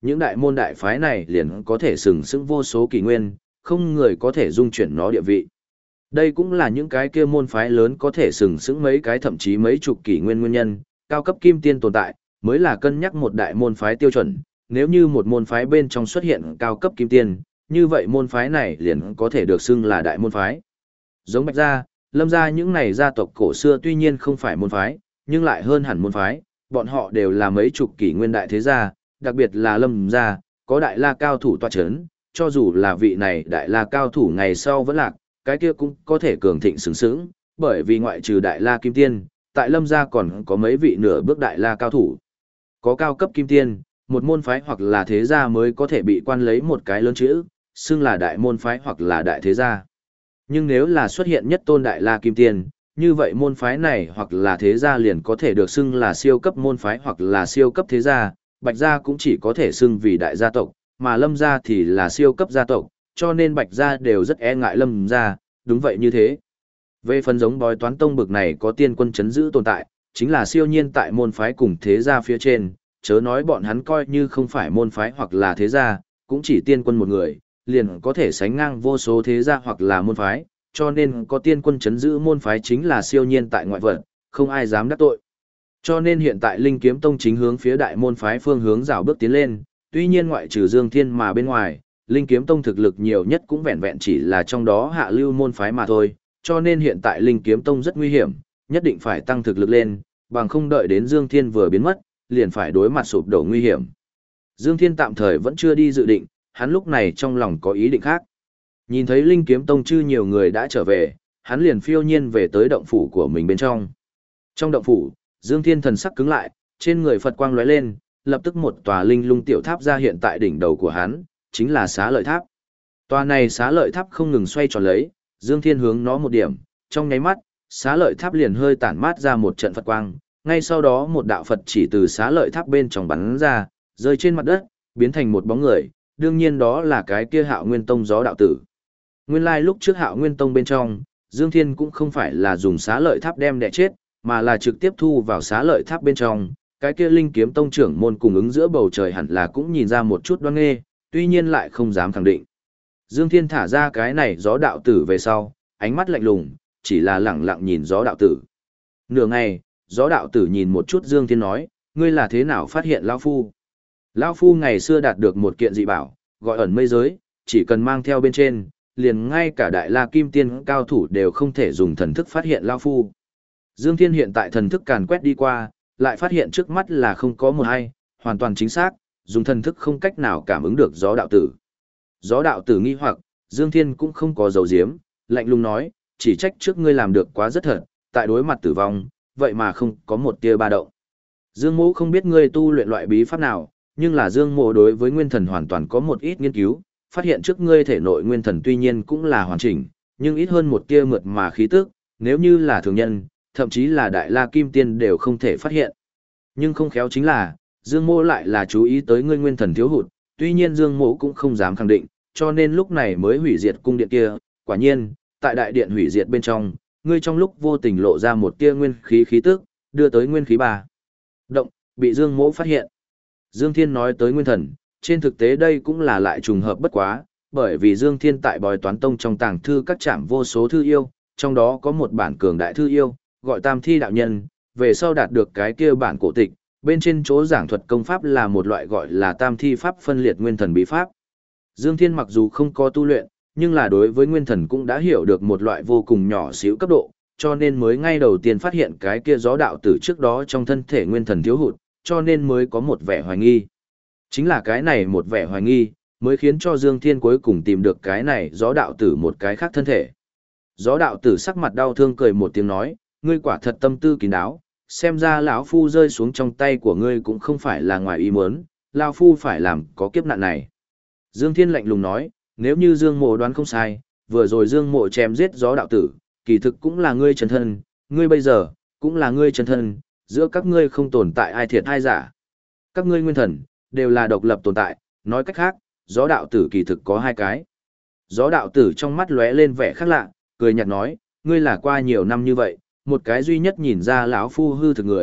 những đại môn đại phái này liền có thể sừng sững vô số kỷ nguyên, không người có thể dung chuyển nó địa vị. Đây cũng là những cái kia môn phái lớn có thể sừng sững mấy cái thậm chí mấy chục kỷ nguyên nguyên nhân, cao cấp kim tiên tồn tại, mới là cân nhắc một đại môn phái tiêu chuẩn. Nếu như một môn phái bên trong xuất hiện cao cấp kim tiên, như vậy môn phái này liền có thể được xưng là đại môn phái. Giống Bạch Gia, Lâm Gia những này gia tộc cổ xưa tuy nhiên không phải môn phái, nhưng lại hơn hẳn môn phái, bọn họ đều là mấy chục kỷ nguyên đại thế gia, đặc biệt là Lâm Gia, có đại la cao thủ tọa chấn, cho dù là vị này đại la cao thủ ngày sau vẫn lạc, cái kia cũng có thể cường thịnh xứng xứng, bởi vì ngoại trừ đại la kim tiên, tại Lâm Gia còn có mấy vị nửa bước đại la cao thủ. Có cao cấp kim tiên, một môn phái hoặc là thế gia mới có thể bị quan lấy một cái lớn chữ, xưng là đại môn phái hoặc là đại thế gia. Nhưng nếu là xuất hiện nhất tôn đại la kim tiên, như vậy môn phái này hoặc là thế gia liền có thể được xưng là siêu cấp môn phái hoặc là siêu cấp thế gia, Bạch gia cũng chỉ có thể xưng vì đại gia tộc, mà Lâm gia thì là siêu cấp gia tộc, cho nên Bạch gia đều rất e ngại Lâm gia, đúng vậy như thế. Về phần giống bói toán tông bực này có tiên quân chấn giữ tồn tại, chính là siêu nhiên tại môn phái cùng thế gia phía trên, chớ nói bọn hắn coi như không phải môn phái hoặc là thế gia, cũng chỉ tiên quân một người, liền có thể sánh ngang vô số thế gia hoặc là môn phái, cho nên có tiên quân chấn giữ môn phái chính là siêu nhiên tại ngoại vật, không ai dám đắc tội. Cho nên hiện tại Linh Kiếm Tông chính hướng phía đại môn phái phương hướng rào bước tiến lên, tuy nhiên ngoại trừ Dương Thiên mà bên ngoài, Linh Kiếm Tông thực lực nhiều nhất cũng vẹn vẹn chỉ là trong đó hạ lưu môn phái mà thôi, cho nên hiện tại Linh Kiếm Tông rất nguy hiểm, nhất định phải tăng thực lực lên, bằng không đợi đến Dương Thiên vừa biến mất, liền phải đối mặt sụp đổ nguy hiểm. Dương Thiên tạm thời vẫn chưa đi dự định, hắn lúc này trong lòng có ý định khác. Nhìn thấy Linh Kiếm Tông chư nhiều người đã trở về, hắn liền phiêu nhiên về tới động phủ của mình bên trong. Trong động phủ, Dương Thiên thần sắc cứng lại, trên người Phật quang lóe lên, lập tức một tòa linh lung tiểu tháp ra hiện tại đỉnh đầu của hắn, chính là Xá Lợi Tháp. Tòa này Xá Lợi Tháp không ngừng xoay tròn lấy, Dương Thiên hướng nó một điểm, trong nháy mắt, Xá Lợi Tháp liền hơi tản mát ra một trận Phật quang, ngay sau đó một đạo Phật chỉ từ Xá Lợi Tháp bên trong bắn ra, rơi trên mặt đất, biến thành một bóng người, đương nhiên đó là cái kia Hạo Nguyên Tông Gió đạo tử. Nguyên lai lúc trước Hạo Nguyên Tông bên trong, Dương Thiên cũng không phải là dùng Xá Lợi Tháp đem đè chết, mà là trực tiếp thu vào Xá Lợi Tháp bên trong. Cái kia Linh Kiếm Tông trưởng môn cùng ứng giữa bầu trời hẳn là cũng nhìn ra một chút đoan nghê, tuy nhiên lại không dám khẳng định. Dương Thiên thả ra cái này Gió đạo tử về sau, ánh mắt lạnh lùng, chỉ là lẳng lặng nhìn Gió đạo tử. Nửa ngày, Gió đạo tử nhìn một chút Dương Thiên nói, ngươi là thế nào phát hiện lão phu? Lão phu ngày xưa đạt được một kiện dị bảo, gọi ẩn mây giới, chỉ cần mang theo bên trên, liền ngay cả đại la kim tiên cao thủ đều không thể dùng thần thức phát hiện lão phu. Dương Thiên hiện tại thần thức càn quét đi qua, lại phát hiện trước mắt là không có một ai, hoàn toàn chính xác, dùng thần thức không cách nào cảm ứng được Gió đạo tử. Gió đạo tử nghi hoặc, Dương Thiên cũng không có dấu diếm, lạnh lùng nói, chỉ trách trước ngươi làm được quá rất thật, tại đối mặt tử vong, vậy mà không có một tia ba động. Dương Mỗ không biết ngươi tu luyện loại bí pháp nào, nhưng là Dương Mỗ đối với nguyên thần hoàn toàn có một ít nghiên cứu, phát hiện trước ngươi thể nội nguyên thần tuy nhiên cũng là hoàn chỉnh, nhưng ít hơn một tia mượt mà khí tức, nếu như là thường nhân, thậm chí là đại la kim tiên đều không thể phát hiện. Nhưng không khéo chính là, Dương Mỗ lại là chú ý tới ngươi nguyên thần thiếu hụt, tuy nhiên Dương Mỗ cũng không dám khẳng định, cho nên lúc này mới hủy diệt cung điện kia, quả nhiên, tại đại điện hủy diệt bên trong, ngươi trong lúc vô tình lộ ra một tia nguyên khí khí tức, đưa tới nguyên khí ba động, bị Dương Mỗ phát hiện. Dương Thiên nói tới nguyên thần, trên thực tế đây cũng là lại trùng hợp bất quá, bởi vì Dương Thiên tại Bói Toán Tông trong tàng thư các trạm vô số thư yêu, trong đó có một bản cường đại thư yêu, gọi Tam Thi đạo nhân, về sau đạt được cái kia bản cổ tịch, bên trên chỗ giảng thuật công pháp là một loại gọi là Tam Thi pháp phân liệt nguyên thần bí pháp. Dương Thiên mặc dù không có tu luyện, nhưng là đối với nguyên thần cũng đã hiểu được một loại vô cùng nhỏ xíu cấp độ, cho nên mới ngay đầu tiên phát hiện cái kia Gió đạo tử trước đó trong thân thể nguyên thần thiếu hụt, cho nên mới có một vẻ hoài nghi. Chính là cái này một vẻ hoài nghi, mới khiến cho Dương Thiên cuối cùng tìm được cái này Gió đạo tử một cái khác thân thể. Gió đạo tử sắc mặt đau thương cười một tiếng nói, ngươi quả thật tâm tư kín đáo, xem ra lão phu rơi xuống trong tay của ngươi cũng không phải là ngoài ý muốn, lão phu phải làm có kiếp nạn này. Dương Thiên lạnh lùng nói, nếu như Dương Mộ đoán không sai, vừa rồi Dương Mộ chém giết Gió đạo tử, kỳ thực cũng là ngươi chân thân, ngươi bây giờ cũng là ngươi chân thân, giữa các ngươi không tồn tại ai thiệt ai giả. Các ngươi nguyên thần đều là độc lập tồn tại, nói cách khác, Gió đạo tử kỳ thực có hai cái. Gió đạo tử trong mắt lóe lên vẻ khác lạ, cười nhạt nói, ngươi là qua nhiều năm như vậy, một cái duy nhất nhìn ra lão phu hư thực người,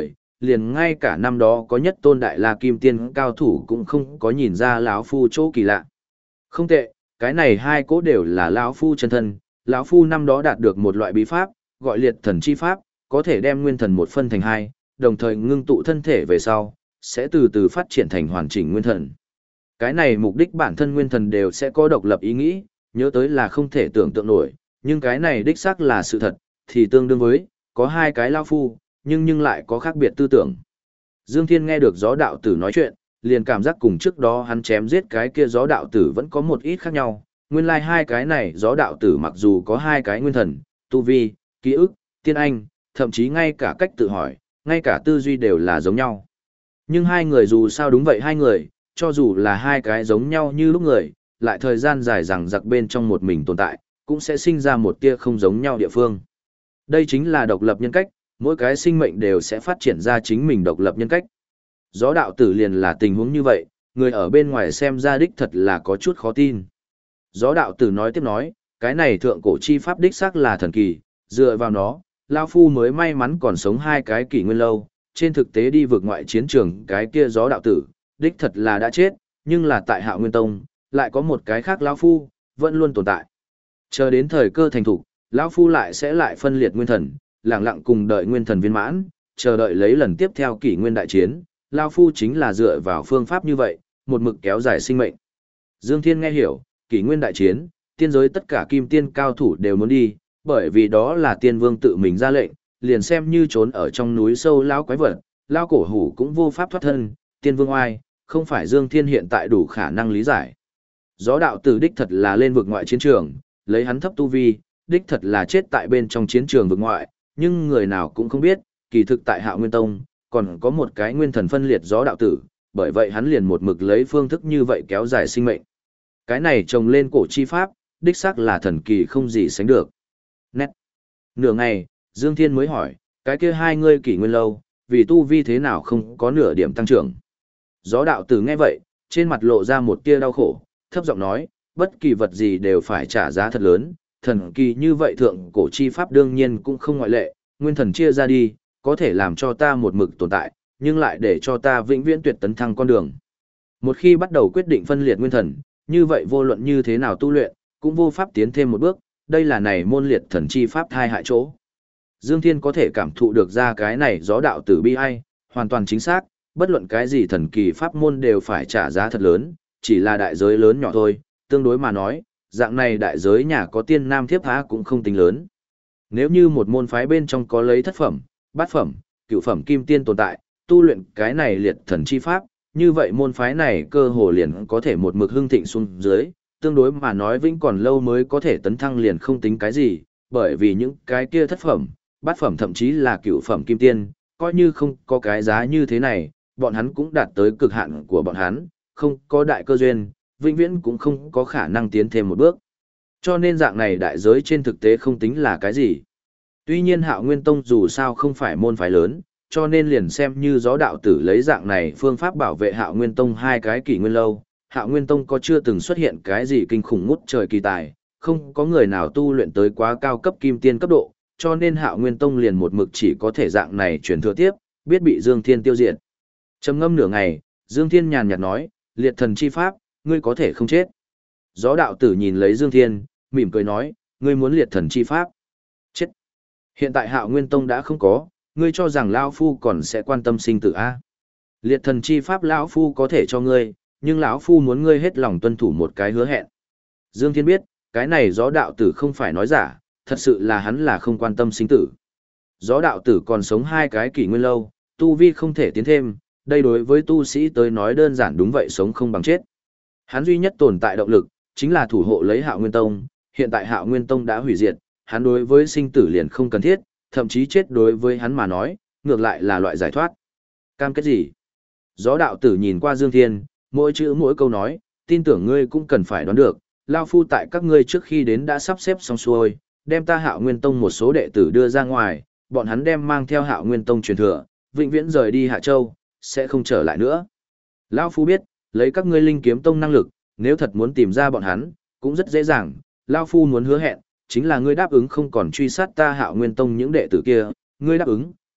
liền ngay cả năm đó có nhất tôn đại la kim tiên cao thủ cũng không có nhìn ra lão phu chỗ kỳ lạ. Không tệ, cái này hai cỗ đều là lão phu chân thân, lão phu năm đó đạt được một loại bí pháp, gọi liệt thần chi pháp, có thể đem nguyên thần một phân thành hai, đồng thời ngưng tụ thân thể về sau, sẽ từ từ phát triển thành hoàn chỉnh nguyên thần. Cái này mục đích bản thân nguyên thần đều sẽ có độc lập ý nghĩ, nhớ tới là không thể tưởng tượng nổi, nhưng cái này đích xác là sự thật, thì tương đương với, có hai cái lão phu, nhưng lại có khác biệt tư tưởng. Dương Thiên nghe được gió đạo tử nói chuyện, liền cảm giác cùng trước đó hắn chém giết cái kia gió đạo tử vẫn có một ít khác nhau. Nguyên lai hai cái này gió đạo tử mặc dù có hai cái nguyên thần, tu vi, ký ức, tiên anh, thậm chí ngay cả cách tự hỏi, ngay cả tư duy đều là giống nhau. Nhưng hai người dù sao đúng vậy hai người, cho dù là hai cái giống nhau như lúc người, lại thời gian dài rằng giặc bên trong một mình tồn tại, cũng sẽ sinh ra một tia không giống nhau địa phương. Đây chính là độc lập nhân cách, mỗi cái sinh mệnh đều sẽ phát triển ra chính mình độc lập nhân cách. Gió đạo tử liền là tình huống như vậy, người ở bên ngoài xem ra đích thật là có chút khó tin. Gió đạo tử nói tiếp nói, cái này thượng cổ chi pháp đích xác là thần kỳ, dựa vào nó, Lao Phu mới may mắn còn sống hai cái kỷ nguyên lâu, trên thực tế đi vượt ngoại chiến trường cái kia gió đạo tử, đích thật là đã chết, nhưng là tại Hạo Nguyên Tông, lại có một cái khác Lao Phu, vẫn luôn tồn tại. Chờ đến thời cơ thành thủ, Lão Phu lại sẽ lại phân liệt nguyên thần, lặng lặng cùng đợi nguyên thần viên mãn, chờ đợi lấy lần tiếp theo kỷ nguyên đại chiến, Lao Phu chính là dựa vào phương pháp như vậy, một mực kéo dài sinh mệnh. Dương Thiên nghe hiểu, kỷ nguyên đại chiến, tiên giới tất cả kim tiên cao thủ đều muốn đi, bởi vì đó là tiên vương tự mình ra lệnh, liền xem như trốn ở trong núi sâu lão quái vật, lão cổ hủ cũng vô pháp thoát thân, tiên vương oai, không phải Dương Thiên hiện tại đủ khả năng lý giải. Gió đạo tử đích thật là lên vực ngoại chiến trường, lấy hắn thấp tu vi, đích thật là chết tại bên trong chiến trường vực ngoại, nhưng người nào cũng không biết, kỳ thực tại Hạo Nguyên Tông, còn có một cái nguyên thần phân liệt gió đạo tử, bởi vậy hắn liền một mực lấy phương thức như vậy kéo dài sinh mệnh. Cái này trồng lên cổ chi pháp, đích xác là thần kỳ không gì sánh được. Nét. Nửa ngày, Dương Thiên mới hỏi, cái kia hai ngươi kỷ nguyên lâu, vì tu vi thế nào không có nửa điểm tăng trưởng. Gió đạo tử nghe vậy, trên mặt lộ ra một tia đau khổ, thấp giọng nói, bất kỳ vật gì đều phải trả giá thật lớn, thần kỳ như vậy thượng cổ chi pháp đương nhiên cũng không ngoại lệ, nguyên thần chia ra đi, có thể làm cho ta một mực tồn tại, nhưng lại để cho ta vĩnh viễn tuyệt tấn thăng con đường. Một khi bắt đầu quyết định phân liệt nguyên thần, như vậy vô luận như thế nào tu luyện, cũng vô pháp tiến thêm một bước, đây là này môn liệt thần chi pháp thai hại chỗ. Dương Thiên có thể cảm thụ được ra cái này gió đạo tử bi ai, hoàn toàn chính xác, bất luận cái gì thần kỳ pháp môn đều phải trả giá thật lớn, chỉ là đại giới lớn nhỏ thôi, tương đối mà nói, dạng này đại giới nhà có tiên nam thiếp há cũng không tính lớn. Nếu như một môn phái bên trong có lấy thất phẩm, bát phẩm, cửu phẩm kim tiên tồn tại, tu luyện cái này liệt thần chi pháp, như vậy môn phái này cơ hồ liền có thể một mực hưng thịnh xuống dưới, tương đối mà nói vĩnh còn lâu mới có thể tấn thăng liền không tính cái gì, bởi vì những cái kia thất phẩm, bát phẩm thậm chí là cửu phẩm kim tiên, coi như không có cái giá như thế này, bọn hắn cũng đạt tới cực hạn của bọn hắn, không có đại cơ duyên, vĩnh viễn cũng không có khả năng tiến thêm một bước. Cho nên dạng này đại giới trên thực tế không tính là cái gì. Tuy nhiên Hạo Nguyên Tông dù sao không phải môn phái lớn, cho nên liền xem như gió đạo tử lấy dạng này phương pháp bảo vệ Hạo Nguyên Tông hai cái kỷ nguyên lâu, Hạo Nguyên Tông có chưa từng xuất hiện cái gì kinh khủng ngút trời kỳ tài, không có người nào tu luyện tới quá cao cấp kim tiên cấp độ, cho nên Hạo Nguyên Tông liền một mực chỉ có thể dạng này truyền thừa tiếp, biết bị Dương Thiên tiêu diệt. Trầm ngâm nửa ngày, Dương Thiên nhàn nhạt nói, liệt thần chi pháp, ngươi có thể không chết. Gió đạo tử nhìn lấy Dương Thiên, mỉm cười nói, ngươi muốn liệt thần chi pháp. Chết. Hiện tại Hạo Nguyên Tông đã không có, ngươi cho rằng Lão Phu còn sẽ quan tâm sinh tử a? Liệt thần chi pháp Lão Phu có thể cho ngươi, nhưng Lão Phu muốn ngươi hết lòng tuân thủ một cái hứa hẹn. Dương Thiên biết, cái này gió đạo tử không phải nói giả, thật sự là hắn là không quan tâm sinh tử. Gió đạo tử còn sống hai cái kỷ nguyên lâu, tu vi không thể tiến thêm, đây đối với tu sĩ tới nói đơn giản đúng vậy sống không bằng chết. Hắn duy nhất tồn tại động lực, chính là thủ hộ lấy Hạo Nguyên Tông, hiện tại Hạo Nguyên Tông đã hủy diệt, hắn đối với sinh tử liền không cần thiết, thậm chí chết đối với hắn mà nói, ngược lại là loại giải thoát. Cam kết gì? Gió đạo tử nhìn qua Dương Thiên, mỗi chữ mỗi câu nói, tin tưởng ngươi cũng cần phải đoán được, Lao Phu tại các ngươi trước khi đến đã sắp xếp xong xuôi, đem ta Hạo Nguyên Tông một số đệ tử đưa ra ngoài, bọn hắn đem mang theo Hạo Nguyên Tông truyền thừa, vĩnh viễn rời đi Hạ Châu, sẽ không trở lại nữa. Lao Phu biết, lấy các ngươi Linh Kiếm Tông năng lực, nếu thật muốn tìm ra bọn hắn, cũng rất dễ dàng, Lao Phu muốn hứa hẹn, chính là ngươi đáp ứng không còn truy sát ta Hạo Nguyên Tông những đệ tử kia, ngươi đáp ứng,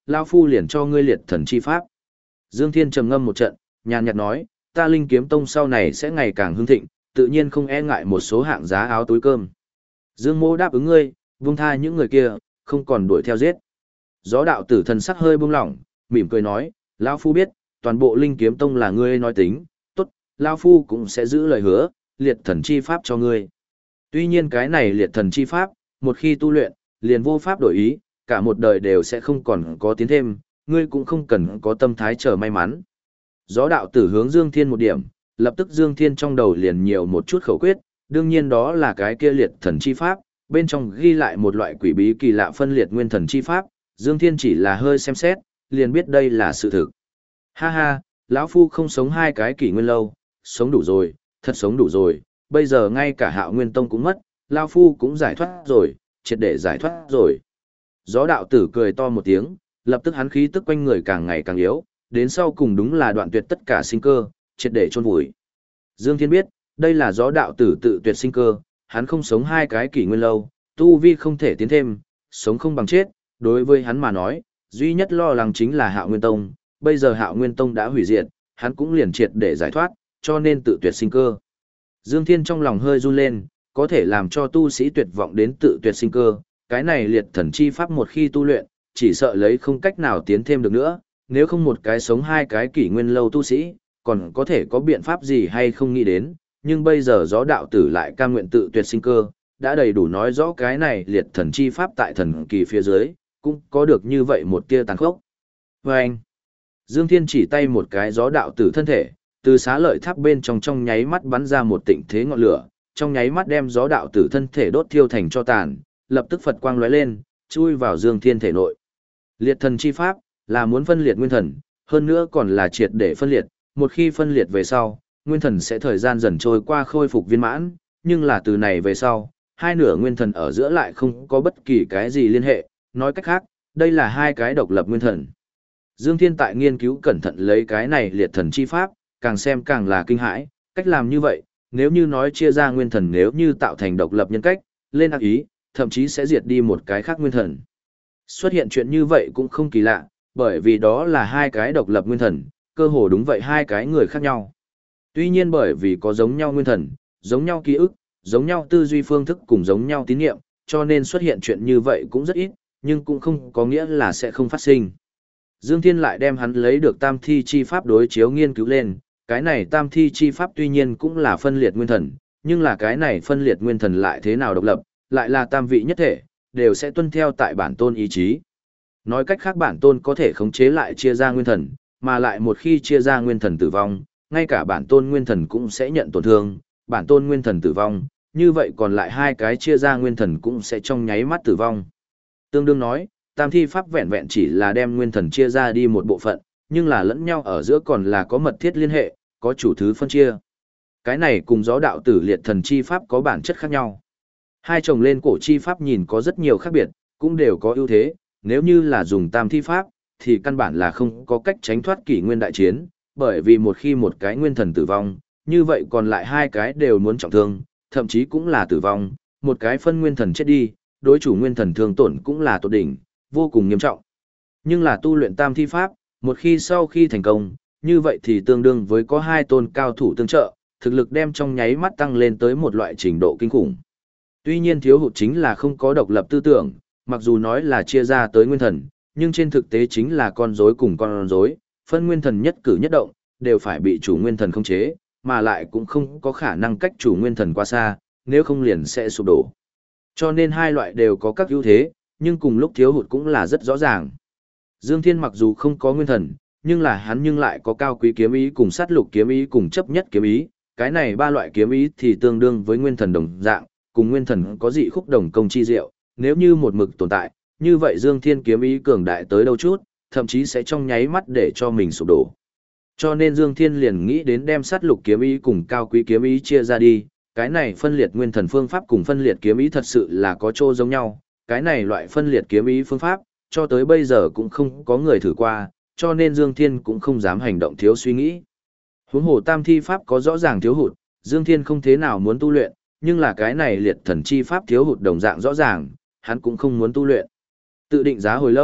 lão phu liền cho ngươi liệt thần chi pháp. Dương Thiên trầm ngâm một trận, nhàn nhạt nói, ta Linh Kiếm Tông sau này sẽ ngày càng hưng thịnh, tự nhiên không e ngại một số hạng giá áo túi cơm. Dương Mỗ đáp ứng ngươi, buông tha những người kia, không còn đuổi theo giết. Gió đạo tử thần sắc hơi buông lỏng, mỉm cười nói, lão phu biết, toàn bộ Linh Kiếm Tông là ngươi nói tính, tốt, lão phu cũng sẽ giữ lời hứa, liệt thần chi pháp cho ngươi. Tuy nhiên cái này liệt thần chi pháp, một khi tu luyện, liền vô pháp đổi ý, cả một đời đều sẽ không còn có tiến thêm, ngươi cũng không cần có tâm thái chờ may mắn. Gió đạo tử hướng Dương Thiên một điểm, lập tức Dương Thiên trong đầu liền nhiều một chút khẩu quyết, đương nhiên đó là cái kia liệt thần chi pháp, bên trong ghi lại một loại quỷ bí kỳ lạ phân liệt nguyên thần chi pháp, Dương Thiên chỉ là hơi xem xét, liền biết đây là sự thực. Ha ha, lão phu không sống 2 cái kỷ nguyên lâu, sống đủ rồi, thật sống đủ rồi, bây giờ ngay cả Hạo Nguyên Tông cũng mất, lão phu cũng giải thoát rồi, triệt để giải thoát rồi. Gió đạo tử cười to một tiếng, lập tức hắn khí tức quanh người càng ngày càng yếu, đến sau cùng đúng là đoạn tuyệt tất cả sinh cơ, triệt để chôn vùi. Dương Thiên biết, đây là gió đạo tử tự tuyệt sinh cơ, hắn không sống 2 cái kỷ nguyên lâu, tu vi không thể tiến thêm, sống không bằng chết, đối với hắn mà nói, duy nhất lo lắng chính là Hạo Nguyên Tông, bây giờ Hạo Nguyên Tông đã hủy diệt, hắn cũng liền triệt để giải thoát, cho nên tự tuyệt sinh cơ. Dương Thiên trong lòng hơi run lên, có thể làm cho tu sĩ tuyệt vọng đến tự tuyệt sinh cơ, cái này liệt thần chi pháp một khi tu luyện, chỉ sợ lấy không cách nào tiến thêm được nữa, nếu không một cái sống 2 cái kỷ nguyên lâu tu sĩ, còn có thể có biện pháp gì hay không nghĩ đến, nhưng bây giờ gió đạo tử lại cam nguyện tự tuyệt sinh cơ, đã đầy đủ nói rõ cái này liệt thần chi pháp tại thần kỳ phía dưới, cũng có được như vậy một tia tàn khốc. Và anh, Dương Thiên chỉ tay một cái gió đạo tử thân thể, từ xá lợi tháp bên trong nháy mắt bắn ra một tịnh thế ngọn lửa, trong nháy mắt đem gió đạo tử thân thể đốt thiêu thành cho tàn, lập tức Phật quang lóe lên, chui vào Dương Thiên thể nội. Liệt thần chi pháp là muốn phân liệt nguyên thần, hơn nữa còn là triệt để phân liệt, một khi phân liệt về sau, nguyên thần sẽ thời gian dần trôi qua khôi phục viên mãn, nhưng là từ này về sau, hai nửa nguyên thần ở giữa lại không có bất kỳ cái gì liên hệ, nói cách khác, đây là 2 cái độc lập nguyên thần. Dương Thiên tại nghiên cứu cẩn thận lấy cái này liệt thần chi pháp, càng xem càng là kinh hãi, cách làm như vậy, nếu như nói chia ra nguyên thần nếu như tạo thành độc lập nhân cách, lên ác ý, thậm chí sẽ diệt đi một cái khác nguyên thần. Xuất hiện chuyện như vậy cũng không kỳ lạ, bởi vì đó là 2 cái độc lập nguyên thần, cơ hồ đúng vậy 2 cái người khác nhau. Tuy nhiên bởi vì có giống nhau nguyên thần, giống nhau ký ức, giống nhau tư duy phương thức cùng giống nhau tín niệm, cho nên xuất hiện chuyện như vậy cũng rất ít, nhưng cũng không có nghĩa là sẽ không phát sinh. Dương Thiên lại đem hắn lấy được tam thi chi pháp đối chiếu nghiên cứu lên, cái này tam thi chi pháp tuy nhiên cũng là phân liệt nguyên thần, nhưng là cái này phân liệt nguyên thần lại thế nào độc lập, lại là tam vị nhất thể, đều sẽ tuân theo tại bản tôn ý chí. Nói cách khác bản tôn có thể khống chế lại chia ra nguyên thần, mà lại một khi chia ra nguyên thần tử vong, ngay cả bản tôn nguyên thần cũng sẽ nhận tổn thương, bản tôn nguyên thần tử vong, như vậy còn lại 2 cái chia ra nguyên thần cũng sẽ trong nháy mắt tử vong. Tương đương nói, tam thi pháp vẹn vẹn chỉ là đem nguyên thần chia ra đi một bộ phận, nhưng là lẫn nhau ở giữa còn là có mật thiết liên hệ, có chủ thứ phân chia. Cái này cùng gió đạo tử liệt thần chi pháp có bản chất khác nhau. Hai chồng lên cổ chi pháp nhìn có rất nhiều khác biệt, cũng đều có ưu thế, nếu như là dùng tam thi pháp, thì căn bản là không có cách tránh thoát kỷ nguyên đại chiến, bởi vì một khi một cái nguyên thần tử vong, như vậy còn lại 2 cái đều muốn trọng thương, thậm chí cũng là tử vong, một cái phân nguyên thần chết đi, đối chủ nguyên thần thương tổn cũng là tột đỉnh, vô cùng nghiêm trọng. Nhưng là tu luyện tam thi pháp, một khi sau khi thành công, như vậy thì tương đương với có 2 tôn cao thủ tương trợ, thực lực đem trong nháy mắt tăng lên tới một loại trình độ kinh khủng. Tuy nhiên thiếu hụt chính là không có độc lập tư tưởng, mặc dù nói là chia ra tới nguyên thần, nhưng trên thực tế chính là con rối cùng con rối, phân nguyên thần nhất cử nhất động, đều phải bị chủ nguyên thần khống chế, mà lại cũng không có khả năng cách chủ nguyên thần quá xa, nếu không liền sẽ sụp đổ. Cho nên 2 loại đều có các ưu thế, nhưng cùng lúc thiếu hụt cũng là rất rõ ràng. Dương Thiên mặc dù không có nguyên thần, nhưng là hắn nhưng lại có cao quý kiếm ý cùng sát lục kiếm ý cùng chấp nhất kiếm ý, cái này 3 loại kiếm ý thì tương đương với nguyên thần đồng dạng, cùng nguyên thần có dị khúc đồng công chi diệu, nếu như một mực tồn tại, như vậy Dương Thiên kiếm ý cường đại tới đâu chút, thậm chí sẽ trong nháy mắt để cho mình sụp đổ. Cho nên Dương Thiên liền nghĩ đến đem sát lục kiếm ý cùng cao quý kiếm ý chia ra đi, cái này phân liệt nguyên thần phương pháp cùng phân liệt kiếm ý thật sự là có chỗ giống nhau, cái này loại phân liệt kiếm ý phương pháp, cho tới bây giờ cũng không có người thử qua, cho nên Dương Thiên cũng không dám hành động thiếu suy nghĩ. Huống hồ tam thi pháp có rõ ràng thiếu hụt, Dương Thiên không thế nào muốn tu luyện, nhưng là cái này liệt thần chi pháp thiếu hụt đồng dạng rõ ràng, hắn cũng không muốn tu luyện. Tự định giá hồi lâu,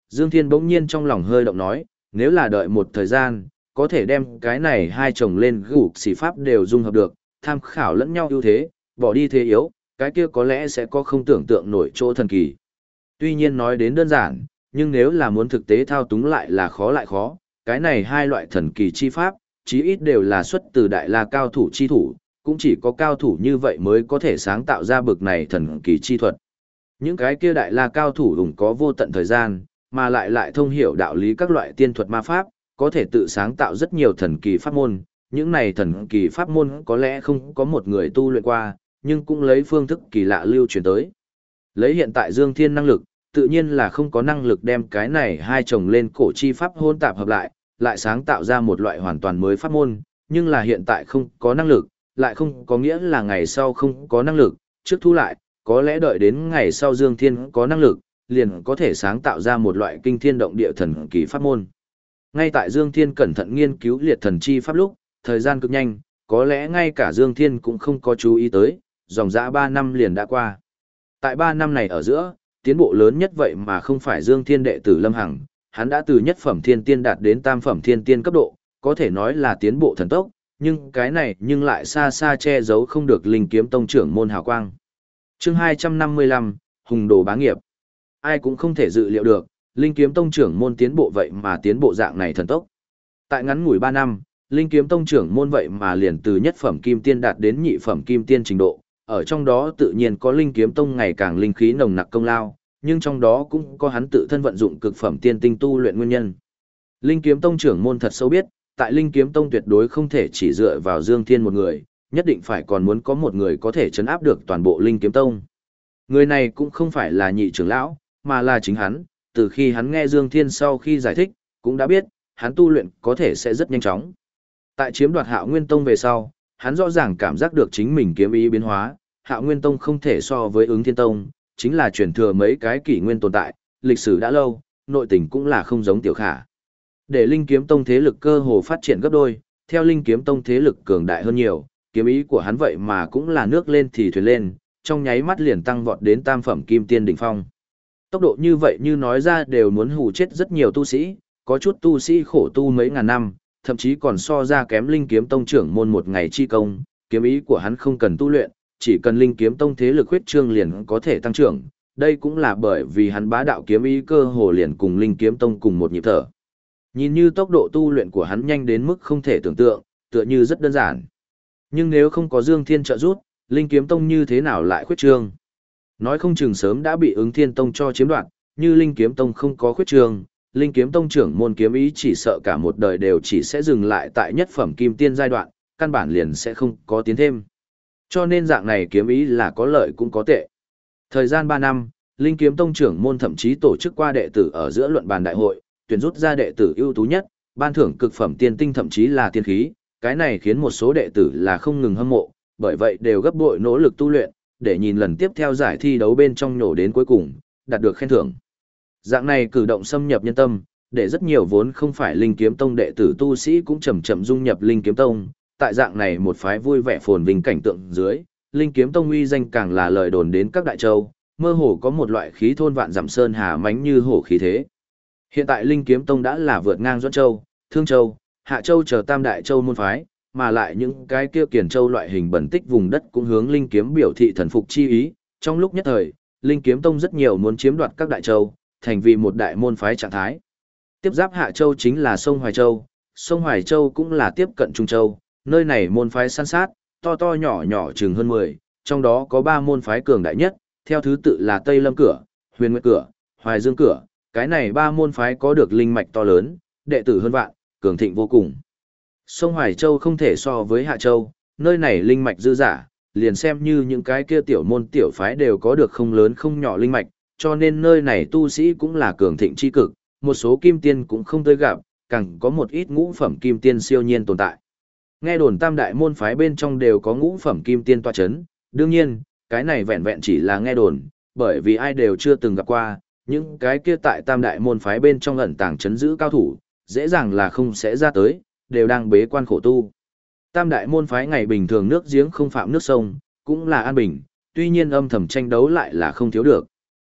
Dương Thiên bỗng nhiên trong lòng hơi động nói, nếu là đợi một thời gian, có thể đem cái này hai chồng lên gục xỉ pháp đều dung hợp được, tham khảo lẫn nhau ưu thế, bỏ đi thế yếu, cái kia có lẽ sẽ có không tưởng tượng nổi chỗ thần kỳ. Tuy nhiên nói đến đơn giản, nhưng nếu là muốn thực tế thao túng lại là khó, cái này hai loại thần kỳ chi pháp, chí ít đều là xuất từ đại la cao thủ chi thủ, cũng chỉ có cao thủ như vậy mới có thể sáng tạo ra bực này thần kỳ chi thuật. Những cái kia đại la cao thủ cũng có vô tận thời gian, mà lại thông hiểu đạo lý các loại tiên thuật ma pháp, có thể tự sáng tạo rất nhiều thần kỳ pháp môn. Những này thần kỳ pháp môn có lẽ không có một người tu luyện qua, nhưng cũng lấy phương thức kỳ lạ lưu truyền tới. Lấy hiện tại Dương Thiên năng lực, tự nhiên là không có năng lực đem cái này hai chồng lên cổ chi pháp hôn tạp hợp lại sáng tạo ra một loại hoàn toàn mới pháp môn, nhưng là hiện tại không có năng lực, lại không có nghĩa là ngày sau không có năng lực, trước thu lại, có lẽ đợi đến ngày sau Dương Thiên có năng lực, liền có thể sáng tạo ra một loại kinh thiên động địa thần kỳ pháp môn. Ngay tại Dương Thiên cẩn thận nghiên cứu liệt thần chi pháp lúc, thời gian cực nhanh, có lẽ ngay cả Dương Thiên cũng không có chú ý tới, dòng dã 3 năm liền đã qua. Tại 3 năm này ở giữa, tiến bộ lớn nhất vậy mà không phải Dương Thiên đệ tử Lâm Hằng, hắn đã từ nhất phẩm thiên tiên đạt đến tam phẩm thiên tiên cấp độ, có thể nói là tiến bộ thần tốc, nhưng cái này nhưng lại xa xa che giấu không được Linh Kiếm Tông trưởng môn hào quang. Chương 255, Hùng đồ bá nghiệp. Ai cũng không thể dự liệu được, Linh Kiếm Tông trưởng môn tiến bộ vậy mà tiến bộ dạng này thần tốc. Tại ngắn ngủi 3 năm, Linh Kiếm Tông trưởng môn vậy mà liền từ nhất phẩm kim tiên đạt đến nhị phẩm kim tiên trình độ, ở trong đó tự nhiên có Linh Kiếm Tông ngày càng linh khí nồng nặc công lao, nhưng trong đó cũng có hắn tự thân vận dụng cực phẩm tiên tinh tu luyện nguyên nhân. Linh Kiếm Tông trưởng môn thật sâu biết, tại Linh Kiếm Tông tuyệt đối không thể chỉ dựa vào Dương Thiên một người, nhất định phải còn muốn có một người có thể chấn áp được toàn bộ Linh Kiếm Tông. Người này cũng không phải là nhị trưởng lão, mà là chính hắn, từ khi hắn nghe Dương Thiên sau khi giải thích, cũng đã biết, hắn tu luyện có thể sẽ rất nhanh chóng. Tại chiếm đoạt Hạo Nguyên Tông về sau, hắn rõ ràng cảm giác được chính mình kiếm ý biến hóa, Hạo Nguyên Tông không thể so với Ứng Thiên Tông, chính là truyền thừa mấy cái kỷ nguyên tồn tại, lịch sử đã lâu, nội tình cũng là không giống Tiểu Khả. Để Linh Kiếm Tông thế lực cơ hồ phát triển gấp đôi, theo Linh Kiếm Tông thế lực cường đại hơn nhiều, kiếm ý của hắn vậy mà cũng là nước lên thì thuyền lên, trong nháy mắt liền tăng vọt đến tam phẩm kim tiên đỉnh phong. Tốc độ như vậy như nói ra đều muốn hù chết rất nhiều tu sĩ, có chút tu sĩ khổ tu mấy ngàn năm, thậm chí còn so ra kém Linh Kiếm Tông trưởng môn một ngày chi công, kiếm ý của hắn không cần tu luyện, chỉ cần Linh Kiếm Tông thế lực huyết trương liền có thể tăng trưởng, đây cũng là bởi vì hắn bá đạo kiếm ý cơ hồ liền cùng Linh Kiếm Tông cùng một nhịp thở. Nhìn như tốc độ tu luyện của hắn nhanh đến mức không thể tưởng tượng, tựa như rất đơn giản. Nhưng nếu không có Dương Thiên trợ giúp, Linh Kiếm Tông như thế nào lại khuyết trương? Nói không chừng sớm đã bị Ứng Thiên Tông cho chiếm đoạt, như Linh Kiếm Tông không có khuyết trương, Linh Kiếm Tông trưởng môn kiếm ý chỉ sợ cả một đời đều chỉ sẽ dừng lại tại nhất phẩm kim tiên giai đoạn, căn bản liền sẽ không có tiến thêm. Cho nên dạng này kiếm ý là có lợi cũng có tệ. Thời gian 3 năm, Linh Kiếm Tông trưởng môn thậm chí tổ chức qua đệ tử ở giữa luận bàn đại hội, tuyển rút ra đệ tử ưu tú nhất, ban thưởng cực phẩm tiên tinh thậm chí là tiên khí, cái này khiến một số đệ tử là không ngừng hâm mộ, bởi vậy đều gấp bội nỗ lực tu luyện, để nhìn lần tiếp theo giải thi đấu bên trong nhổ đến cuối cùng, đạt được khen thưởng. Dạng này cử động xâm nhập nhân tâm, để rất nhiều vốn không phải Linh Kiếm Tông đệ tử tu sĩ cũng chậm chậm dung nhập Linh Kiếm Tông, tại dạng này một phái vui vẻ phồn vinh cảnh tượng dưới, Linh Kiếm Tông uy danh càng là lời đồn đến các đại châu, mơ hồ có một loại khí thôn vạn dặm sơn hà mãnh như hổ khí thế. Hiện tại Linh Kiếm Tông đã là vượt ngang Doãn Châu, Thương Châu, Hạ Châu chờ tam đại châu môn phái, mà lại những cái kia Kiền Châu loại hình bẩn tích vùng đất cũng hướng Linh Kiếm biểu thị thần phục chi ý, trong lúc nhất thời, Linh Kiếm Tông rất nhiều muốn chiếm đoạt các đại châu, thành vì một đại môn phái trạng thái. Tiếp giáp Hạ Châu chính là sông Hoài Châu, sông Hoài Châu cũng là tiếp cận Trung Châu, nơi này môn phái san sát, to to nhỏ nhỏ chừng hơn 10, trong đó có 3 môn phái cường đại nhất, theo thứ tự là Tây Lâm Cửa, Huyền Nguyệt Cửa, Hoài Dương Cửa, cái này 3 môn phái có được linh mạch to lớn, đệ tử hơn vạn, cường thịnh vô cùng. Sông Hoài Châu không thể so với Hạ Châu, nơi này linh mạch dư giả, liền xem như những cái kia tiểu môn tiểu phái đều có được không lớn không nhỏ linh mạch, cho nên nơi này tu sĩ cũng là cường thịnh chi cực, một số kim tiên cũng không tới gặp, càng có một ít ngũ phẩm kim tiên siêu nhiên tồn tại. Nghe đồn tam đại môn phái bên trong đều có ngũ phẩm kim tiên tọa chấn, đương nhiên, cái này vẹn vẹn chỉ là nghe đồn, bởi vì ai đều chưa từng gặp qua, những cái kia tại tam đại môn phái bên trong ẩn tàng chấn giữ cao thủ, dễ dàng là không sẽ ra tới, đều đang bế quan khổ tu. Tam đại môn phái ngày bình thường nước giếng không phạm nước sông, cũng là an bình, tuy nhiên âm thầm tranh đấu lại là không thiếu được.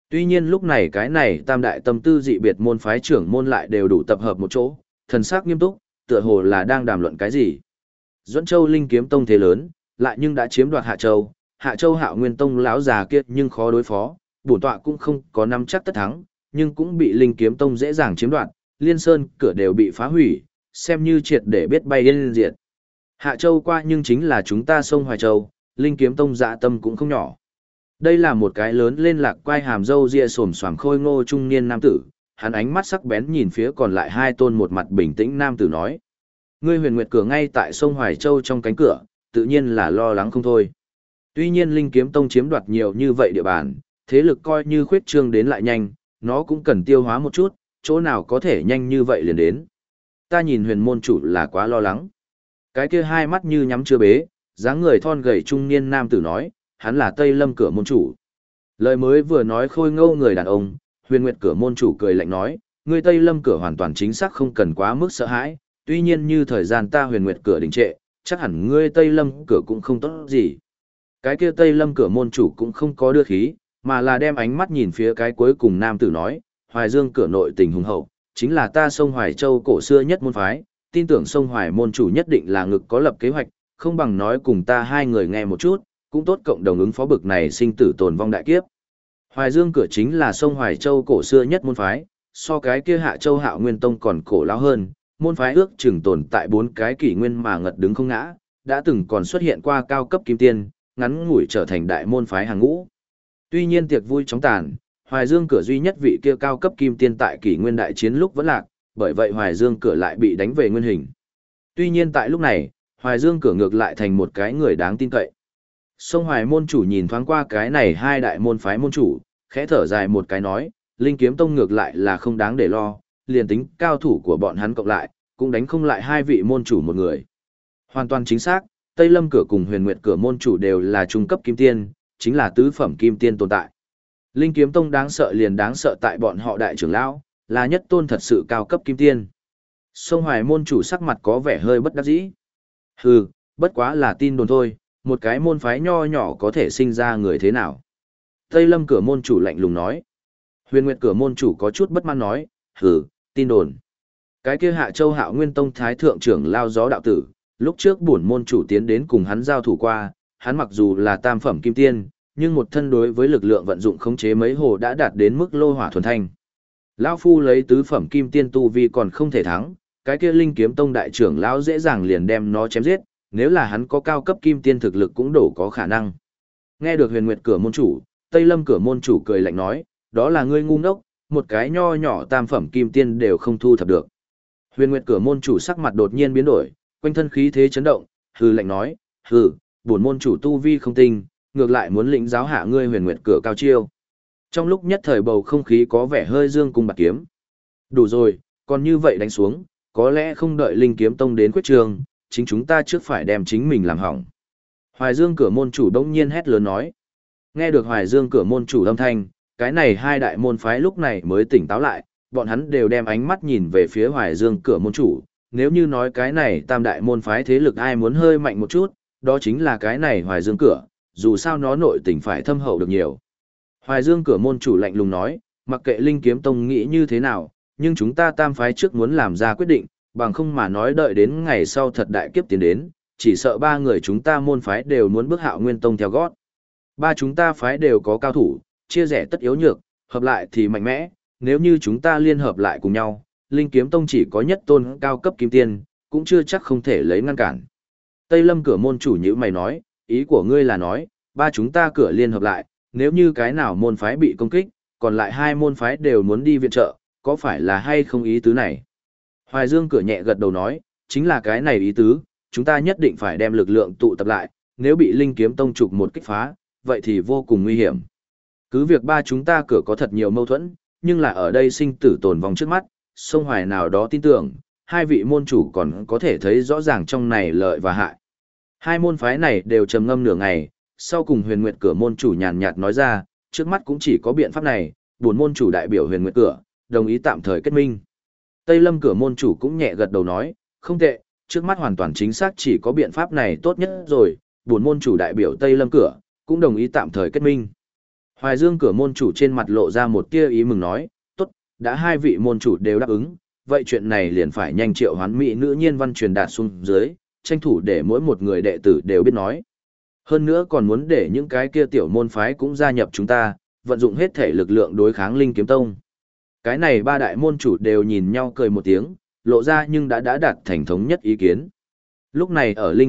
Tuy nhiên lúc này cái này tam đại tâm tư dị biệt môn phái trưởng môn lại đều đủ tập hợp một chỗ, thần sắc nghiêm túc, tựa hồ là đang đàm luận cái gì. Duẫn Châu Linh Kiếm Tông thế lớn, lại nhưng đã chiếm đoạt Hạ Châu, Hạ Châu Hạo Nguyên Tông lão già kia nhưng khó đối phó, bổn tọa cũng không có nắm chắc tất thắng, nhưng cũng bị Linh Kiếm Tông dễ dàng chiếm đoạt, Liên Sơn cửa đều bị phá hủy, xem như triệt để biết bay lên diệt. Hạ Châu qua nhưng chính là chúng ta sông Hoài Châu, Linh Kiếm Tông dạ tâm cũng không nhỏ. Đây là một cái lớn lên lạc quai hàm râu ria xồm xoàm khôi ngô trung niên nam tử, hắn ánh mắt sắc bén nhìn phía còn lại hai tôn một mặt bình tĩnh nam tử nói. Ngươi Huyền Nguyệt cửa ngay tại sông Hoài Châu trong cánh cửa, tự nhiên là lo lắng không thôi. Tuy nhiên Linh Kiếm Tông chiếm đoạt nhiều như vậy địa bàn, thế lực coi như khuyết trương đến lại nhanh, nó cũng cần tiêu hóa một chút, chỗ nào có thể nhanh như vậy liền đến. Ta nhìn Huyền môn chủ là quá lo lắng. Cái kia hai mắt như nhắm chưa bế, dáng người thon gầy trung niên nam tử nói, hắn là Tây Lâm cửa môn chủ. Lời mới vừa nói khôi ngâu người đàn ông, Huyền Nguyệt cửa môn chủ cười lạnh nói, ngươi Tây Lâm cửa hoàn toàn chính xác không cần quá mức sợ hãi, tuy nhiên như thời gian ta Huyền Nguyệt cửa đình trệ, chắc hẳn ngươi Tây Lâm cửa cũng không tốt gì. Cái kia Tây Lâm cửa môn chủ cũng không có đưa khí, mà là đem ánh mắt nhìn phía cái cuối cùng nam tử nói, Hoài Dương cửa nội tình hùng hậu, chính là ta sông Hoài Châu cổ xưa nhất môn phái, tin tưởng sông Hoài môn chủ nhất định là ngực có lập kế hoạch, không bằng nói cùng ta hai người nghe một chút, cũng tốt cộng đồng ứng phó bực này sinh tử tồn vong đại kiếp. Hoài Dương cửa chính là sông Hoài Châu cổ xưa nhất môn phái, so cái kia Hạ Châu Hạo Nguyên Tông còn cổ lão hơn, môn phái ước chừng tồn tại 4 cái kỷ nguyên mà ngật đứng không ngã, đã từng còn xuất hiện qua cao cấp kim tiên, ngắn ngủi trở thành đại môn phái hàng ngũ. Tuy nhiên tiệc vui chóng tàn, Hoài Dương cửa duy nhất vị kia cao cấp kim tiên tại kỷ nguyên đại chiến lúc vẫn lạc, bởi vậy Hoài Dương cửa lại bị đánh về nguyên hình. Tuy nhiên tại lúc này, Hoài Dương cửa ngược lại thành một cái người đáng tin cậy. Sông Hoài môn chủ nhìn thoáng qua cái này hai đại môn phái môn chủ, khẽ thở dài một cái nói, Linh Kiếm Tông ngược lại là không đáng để lo, liền tính cao thủ của bọn hắn cộng lại, cũng đánh không lại hai vị môn chủ một người. Hoàn toàn chính xác, Tây Lâm cửa cùng Huyền Nguyệt cửa môn chủ đều là trung cấp kim tiên, chính là tứ phẩm kim tiên tồn tại. Linh Kiếm Tông đáng sợ liền đáng sợ tại bọn họ đại trưởng lão, là nhất tôn thật sự cao cấp kim tiên. Sông Hoài môn chủ sắc mặt có vẻ hơi bất đắc dĩ. Hừ, bất quá là tin đồn thôi, một cái môn phái nho nhỏ có thể sinh ra người thế nào. Tây Lâm cửa môn chủ lạnh lùng nói. Huyền Nguyệt cửa môn chủ có chút bất mãn nói, hừ, tin đồn. Cái kia Hạ Châu Hạo Nguyên Tông thái thượng trưởng lao gió đạo tử, lúc trước bổn môn chủ tiến đến cùng hắn giao thủ qua, hắn mặc dù là tam phẩm kim tiên, nhưng một thân đối với lực lượng vận dụng khống chế mấy hồ đã đạt đến mức lô hỏa thuần thanh. Lão phu lấy tứ phẩm kim tiên tu vi còn không thể thắng, cái kia Linh Kiếm Tông đại trưởng lão dễ dàng liền đem nó chém giết, nếu là hắn có cao cấp kim tiên thực lực cũng đủ có khả năng. Nghe được Huyền Nguyệt cửa môn chủ, Tây Lâm cửa môn chủ cười lạnh nói, đó là ngươi ngu ngốc, một cái nho nhỏ tam phẩm kim tiên đều không thu thập được. Huyền Nguyệt cửa môn chủ sắc mặt đột nhiên biến đổi, quanh thân khí thế chấn động, hừ lạnh nói, hừ, bổn môn chủ tu vi không tinh, ngược lại muốn lĩnh giáo hạ ngươi Huyền Nguyệt cửa cao chiêu. Trong lúc nhất thời bầu không khí có vẻ hơi dương cung bạc kiếm. Đủ rồi, còn như vậy đánh xuống, có lẽ không đợi Linh Kiếm Tông đến quyết trường, chính chúng ta trước phải đem chính mình làm hỏng. Hoài Dương cửa môn chủ đông nhiên hét lớn nói. Nghe được Hoài Dương cửa môn chủ âm thanh, cái này hai đại môn phái lúc này mới tỉnh táo lại, bọn hắn đều đem ánh mắt nhìn về phía Hoài Dương cửa môn chủ. Nếu như nói cái này tam đại môn phái thế lực ai muốn hơi mạnh một chút, đó chính là cái này Hoài Dương cửa, dù sao nó nội tình phải thâm hậu được nhiều. Hoài Dương cửa môn chủ lạnh lùng nói, mặc kệ Linh Kiếm Tông nghĩ như thế nào, nhưng chúng ta tam phái trước muốn làm ra quyết định, bằng không mà nói đợi đến ngày sau thật đại kiếp tiến đến, chỉ sợ ba người chúng ta môn phái đều muốn bước Hạo Nguyên Tông theo gót. Ba chúng ta phái đều có cao thủ, chia rẽ tất yếu nhược, hợp lại thì mạnh mẽ, nếu như chúng ta liên hợp lại cùng nhau, Linh Kiếm Tông chỉ có nhất tôn cao cấp kim tiên, cũng chưa chắc không thể lấy ngăn cản. Tây Lâm cửa môn chủ như mày nói, ý của ngươi là nói, ba chúng ta cửa liên hợp lại, nếu như cái nào môn phái bị công kích, còn lại hai môn phái đều muốn đi viện trợ, có phải là hay không ý tứ này? Hoài Dương cửa nhẹ gật đầu nói, chính là cái này ý tứ, chúng ta nhất định phải đem lực lượng tụ tập lại, nếu bị Linh Kiếm Tông trục một kích phá, vậy thì vô cùng nguy hiểm. Cứ việc ba chúng ta cửa có thật nhiều mâu thuẫn, nhưng là ở đây sinh tử tồn vong trước mắt, sông Hoài nào đó tin tưởng, hai vị môn chủ còn có thể thấy rõ ràng trong này lợi và hại. Hai môn phái này đều trầm ngâm nửa ngày, sau cùng Huyền Nguyệt cửa môn chủ nhàn nhạt nói ra, trước mắt cũng chỉ có biện pháp này, bốn môn chủ đại biểu Huyền Nguyệt cửa, đồng ý tạm thời kết minh. Tây Lâm cửa môn chủ cũng nhẹ gật đầu nói, không tệ, trước mắt hoàn toàn chính xác chỉ có biện pháp này tốt nhất rồi, bốn môn chủ đại biểu Tây Lâm cửa, cũng đồng ý tạm thời kết minh. Hoài Dương cửa môn chủ trên mặt lộ ra một tia ý mừng nói, tốt, đã hai vị môn chủ đều đáp ứng, vậy chuyện này liền phải nhanh triệu hoán mỹ nữ nhiên văn truyền đạt xuống dưới, tranh thủ để mỗi một người đệ tử đều biết nói. Hơn nữa còn muốn để những cái kia tiểu môn phái cũng gia nhập chúng ta, vận dụng hết thể lực lượng đối kháng Linh Kiếm Tông. Cái này ba đại môn chủ đều nhìn nhau cười một tiếng, lộ ra nhưng đã đạt thành thống nhất ý kiến. Lúc này ở Linh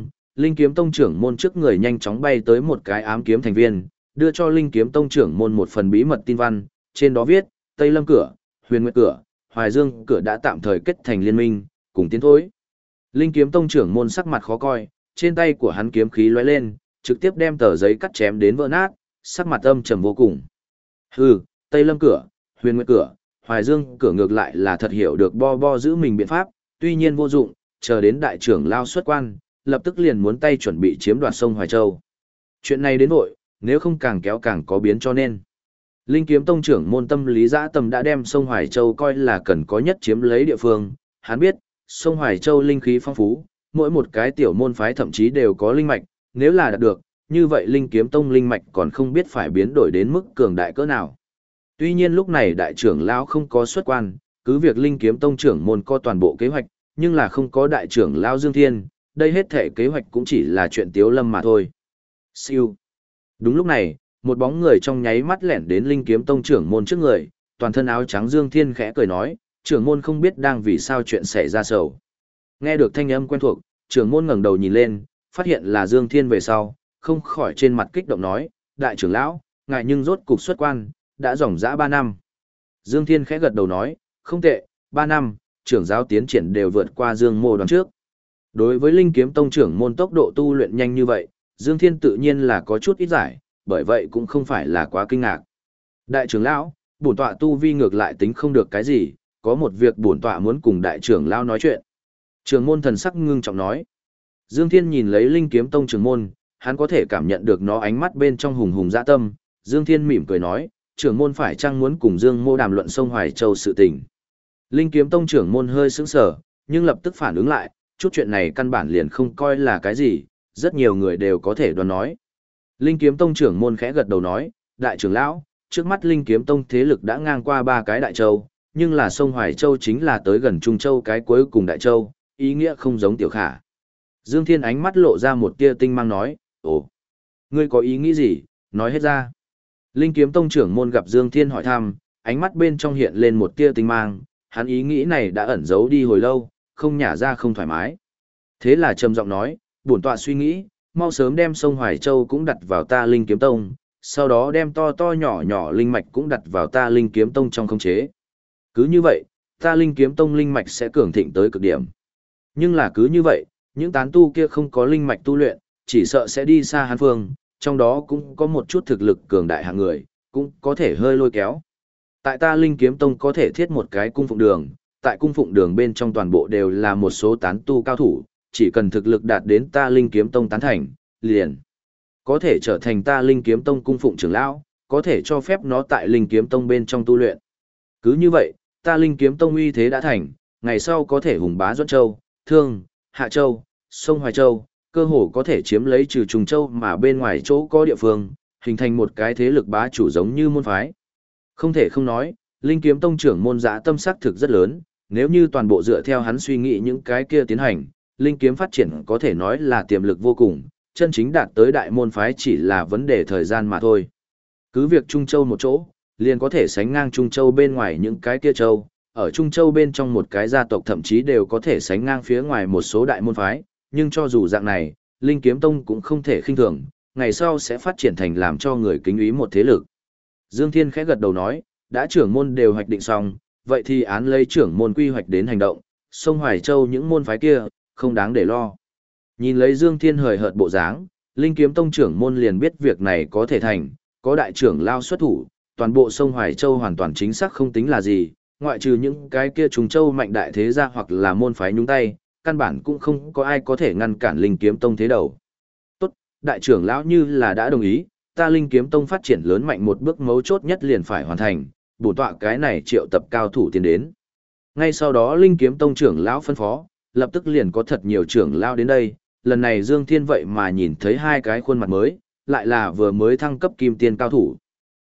Kiếm Tông trưởng môn trước người nhanh chóng bay tới một cái ám kiếm thành viên, đưa cho Linh Kiếm Tông trưởng môn một phần bí mật tin văn, trên đó viết, Tây Lâm cửa, Huyền Nguyệt cửa, Hoài Dương cửa đã tạm thời kết thành liên minh, cùng tiến thối. Linh Kiếm Tông trưởng môn sắc mặt khó coi, trên tay của hắn kiếm khí lóe lên, trực tiếp đem tờ giấy cắt chém đến vỡ nát, sắc mặt âm trầm vô cùng. Hừ, Tây Lâm cửa, Huyền Nguyệt cửa, Hoài Dương cửa ngược lại là thật hiểu được bo giữ mình biện pháp, tuy nhiên vô dụng, chờ đến đại trưởng lao xuất quan, lập tức liền muốn tay chuẩn bị chiếm đoạt sông Hoài Châu. Chuyện này đến vội, nếu không càng kéo càng có biến cho nên. Linh Kiếm Tông trưởng môn tâm lý dã tâm đã đem sông Hoài Châu coi là cần có nhất chiếm lấy địa phương, hắn biết, sông Hoài Châu linh khí phong phú, mỗi một cái tiểu môn phái thậm chí đều có linh mạch, nếu là đạt được, như vậy Linh Kiếm Tông linh mạch còn không biết phải biến đổi đến mức cường đại cỡ nào. Tuy nhiên lúc này đại trưởng lão không có xuất quan, cứ việc Linh Kiếm Tông trưởng môn có toàn bộ kế hoạch, nhưng là không có đại trưởng lão Dương Thiên, đây hết thể kế hoạch cũng chỉ là chuyện tiếu lâm mà thôi. Siêu. Đúng lúc này, một bóng người trong nháy mắt lẻn đến Linh Kiếm Tông trưởng môn trước người, toàn thân áo trắng Dương Thiên khẽ cười nói, trưởng môn không biết đang vì sao chuyện xảy ra sầu. Nghe được thanh âm quen thuộc, trưởng môn ngẩng đầu nhìn lên, phát hiện là Dương Thiên về sau, không khỏi trên mặt kích động nói, đại trưởng lão, ngài nhưng rốt cục xuất quan, đã dòng dã 3 năm. Dương Thiên khẽ gật đầu nói, không tệ, 3 năm, trưởng giáo tiến triển đều vượt qua Dương Mô đoán trước. Đối với Linh Kiếm Tông trưởng môn tốc độ tu luyện nhanh như vậy, Dương Thiên tự nhiên là có chút ít giải, bởi vậy cũng không phải là quá kinh ngạc. Đại trưởng lão, bổn tọa tu vi ngược lại tính không được cái gì, có một việc bổn tọa muốn cùng đại trưởng lão nói chuyện. Trưởng môn thần sắc ngưng trọng nói. Dương Thiên nhìn lấy Linh Kiếm Tông trưởng môn, hắn có thể cảm nhận được nó ánh mắt bên trong hùng hùng dã tâm. Dương Thiên mỉm cười nói, trưởng môn phải chăng muốn cùng Dương Mô đàm luận sông Hoài Châu sự tình. Linh Kiếm Tông trưởng môn hơi sững sờ, nhưng lập tức phản ứng lại, chút chuyện này căn bản liền không coi là cái gì, rất nhiều người đều có thể đoán nói. Linh Kiếm Tông trưởng môn khẽ gật đầu nói, đại trưởng lão, trước mắt Linh Kiếm Tông thế lực đã ngang qua 3 cái đại châu, nhưng là sông Hoài Châu chính là tới gần Trung Châu cái cuối cùng đại châu, ý nghĩa không giống tiểu khả. Dương Thiên ánh mắt lộ ra một tia tinh mang nói, ồ, ngươi có ý nghĩ gì, nói hết ra. Linh Kiếm Tông trưởng môn gặp Dương Thiên hỏi thăm, ánh mắt bên trong hiện lên một tia tinh mang, hắn ý nghĩ này đã ẩn giấu đi hồi lâu, không nhả ra không thoải mái. Thế là trầm giọng nói, bổn tọa suy nghĩ, mau sớm đem sông Hoài Châu cũng đặt vào ta Linh Kiếm Tông, sau đó đem to to nhỏ nhỏ linh mạch cũng đặt vào ta Linh Kiếm Tông trong khống chế. Cứ như vậy, ta Linh Kiếm Tông linh mạch sẽ cường thịnh tới cực điểm. Nhưng là cứ như vậy, những tán tu kia không có linh mạch tu luyện, chỉ sợ sẽ đi xa Hán Phương, trong đó cũng có một chút thực lực cường đại hạng người, cũng có thể hơi lôi kéo. Tại ta Linh Kiếm Tông có thể thiết một cái cung phụng đường, tại cung phụng đường bên trong toàn bộ đều là một số tán tu cao thủ, chỉ cần thực lực đạt đến ta Linh Kiếm Tông tán thành, liền có thể trở thành ta Linh Kiếm Tông cung phụng trưởng lão, có thể cho phép nó tại Linh Kiếm Tông bên trong tu luyện. Cứ như vậy, ta Linh Kiếm Tông uy thế đã thành, ngày sau có thể hùng bá Doãn Châu, Thương, Hạ Châu, sông Hoài Châu, cơ hồ có thể chiếm lấy trừ Trùng Châu mà bên ngoài chỗ có địa phương, hình thành một cái thế lực bá chủ giống như môn phái. Không thể không nói, Linh Kiếm Tông trưởng môn dã tâm sắc thực rất lớn, nếu như toàn bộ dựa theo hắn suy nghĩ những cái kia tiến hành, Linh Kiếm phát triển có thể nói là tiềm lực vô cùng, chân chính đạt tới đại môn phái chỉ là vấn đề thời gian mà thôi. Cứ việc Trung Châu một chỗ, liền có thể sánh ngang Trung Châu bên ngoài những cái kia châu, ở Trung Châu bên trong một cái gia tộc thậm chí đều có thể sánh ngang phía ngoài một số đại môn phái, nhưng cho dù dạng này, Linh Kiếm Tông cũng không thể khinh thường, ngày sau sẽ phát triển thành làm cho người kính ý một thế lực. Dương Thiên khẽ gật đầu nói, đã trưởng môn đều hoạch định xong, vậy thì án lấy trưởng môn quy hoạch đến hành động, sông Hoài Châu những môn phái kia, không đáng để lo. Nhìn lấy Dương Thiên hời hợt bộ dáng, Linh Kiếm Tông trưởng môn liền biết việc này có thể thành, có đại trưởng lao xuất thủ, toàn bộ sông Hoài Châu hoàn toàn chính xác không tính là gì, ngoại trừ những cái kia Trùng Châu mạnh đại thế gia hoặc là môn phái nhúng tay, căn bản cũng không có ai có thể ngăn cản Linh Kiếm Tông thế đầu. Tốt, đại trưởng lão như là đã đồng ý, ta Linh Kiếm Tông phát triển lớn mạnh một bước mấu chốt nhất liền phải hoàn thành, bổ tọa cái này triệu tập cao thủ tiến đến. Ngay sau đó Linh Kiếm Tông trưởng lão phân phó, lập tức liền có thật nhiều trưởng lão đến đây, lần này Dương Thiên vậy mà nhìn thấy 2 cái khuôn mặt mới, lại là vừa mới thăng cấp kim tiên cao thủ,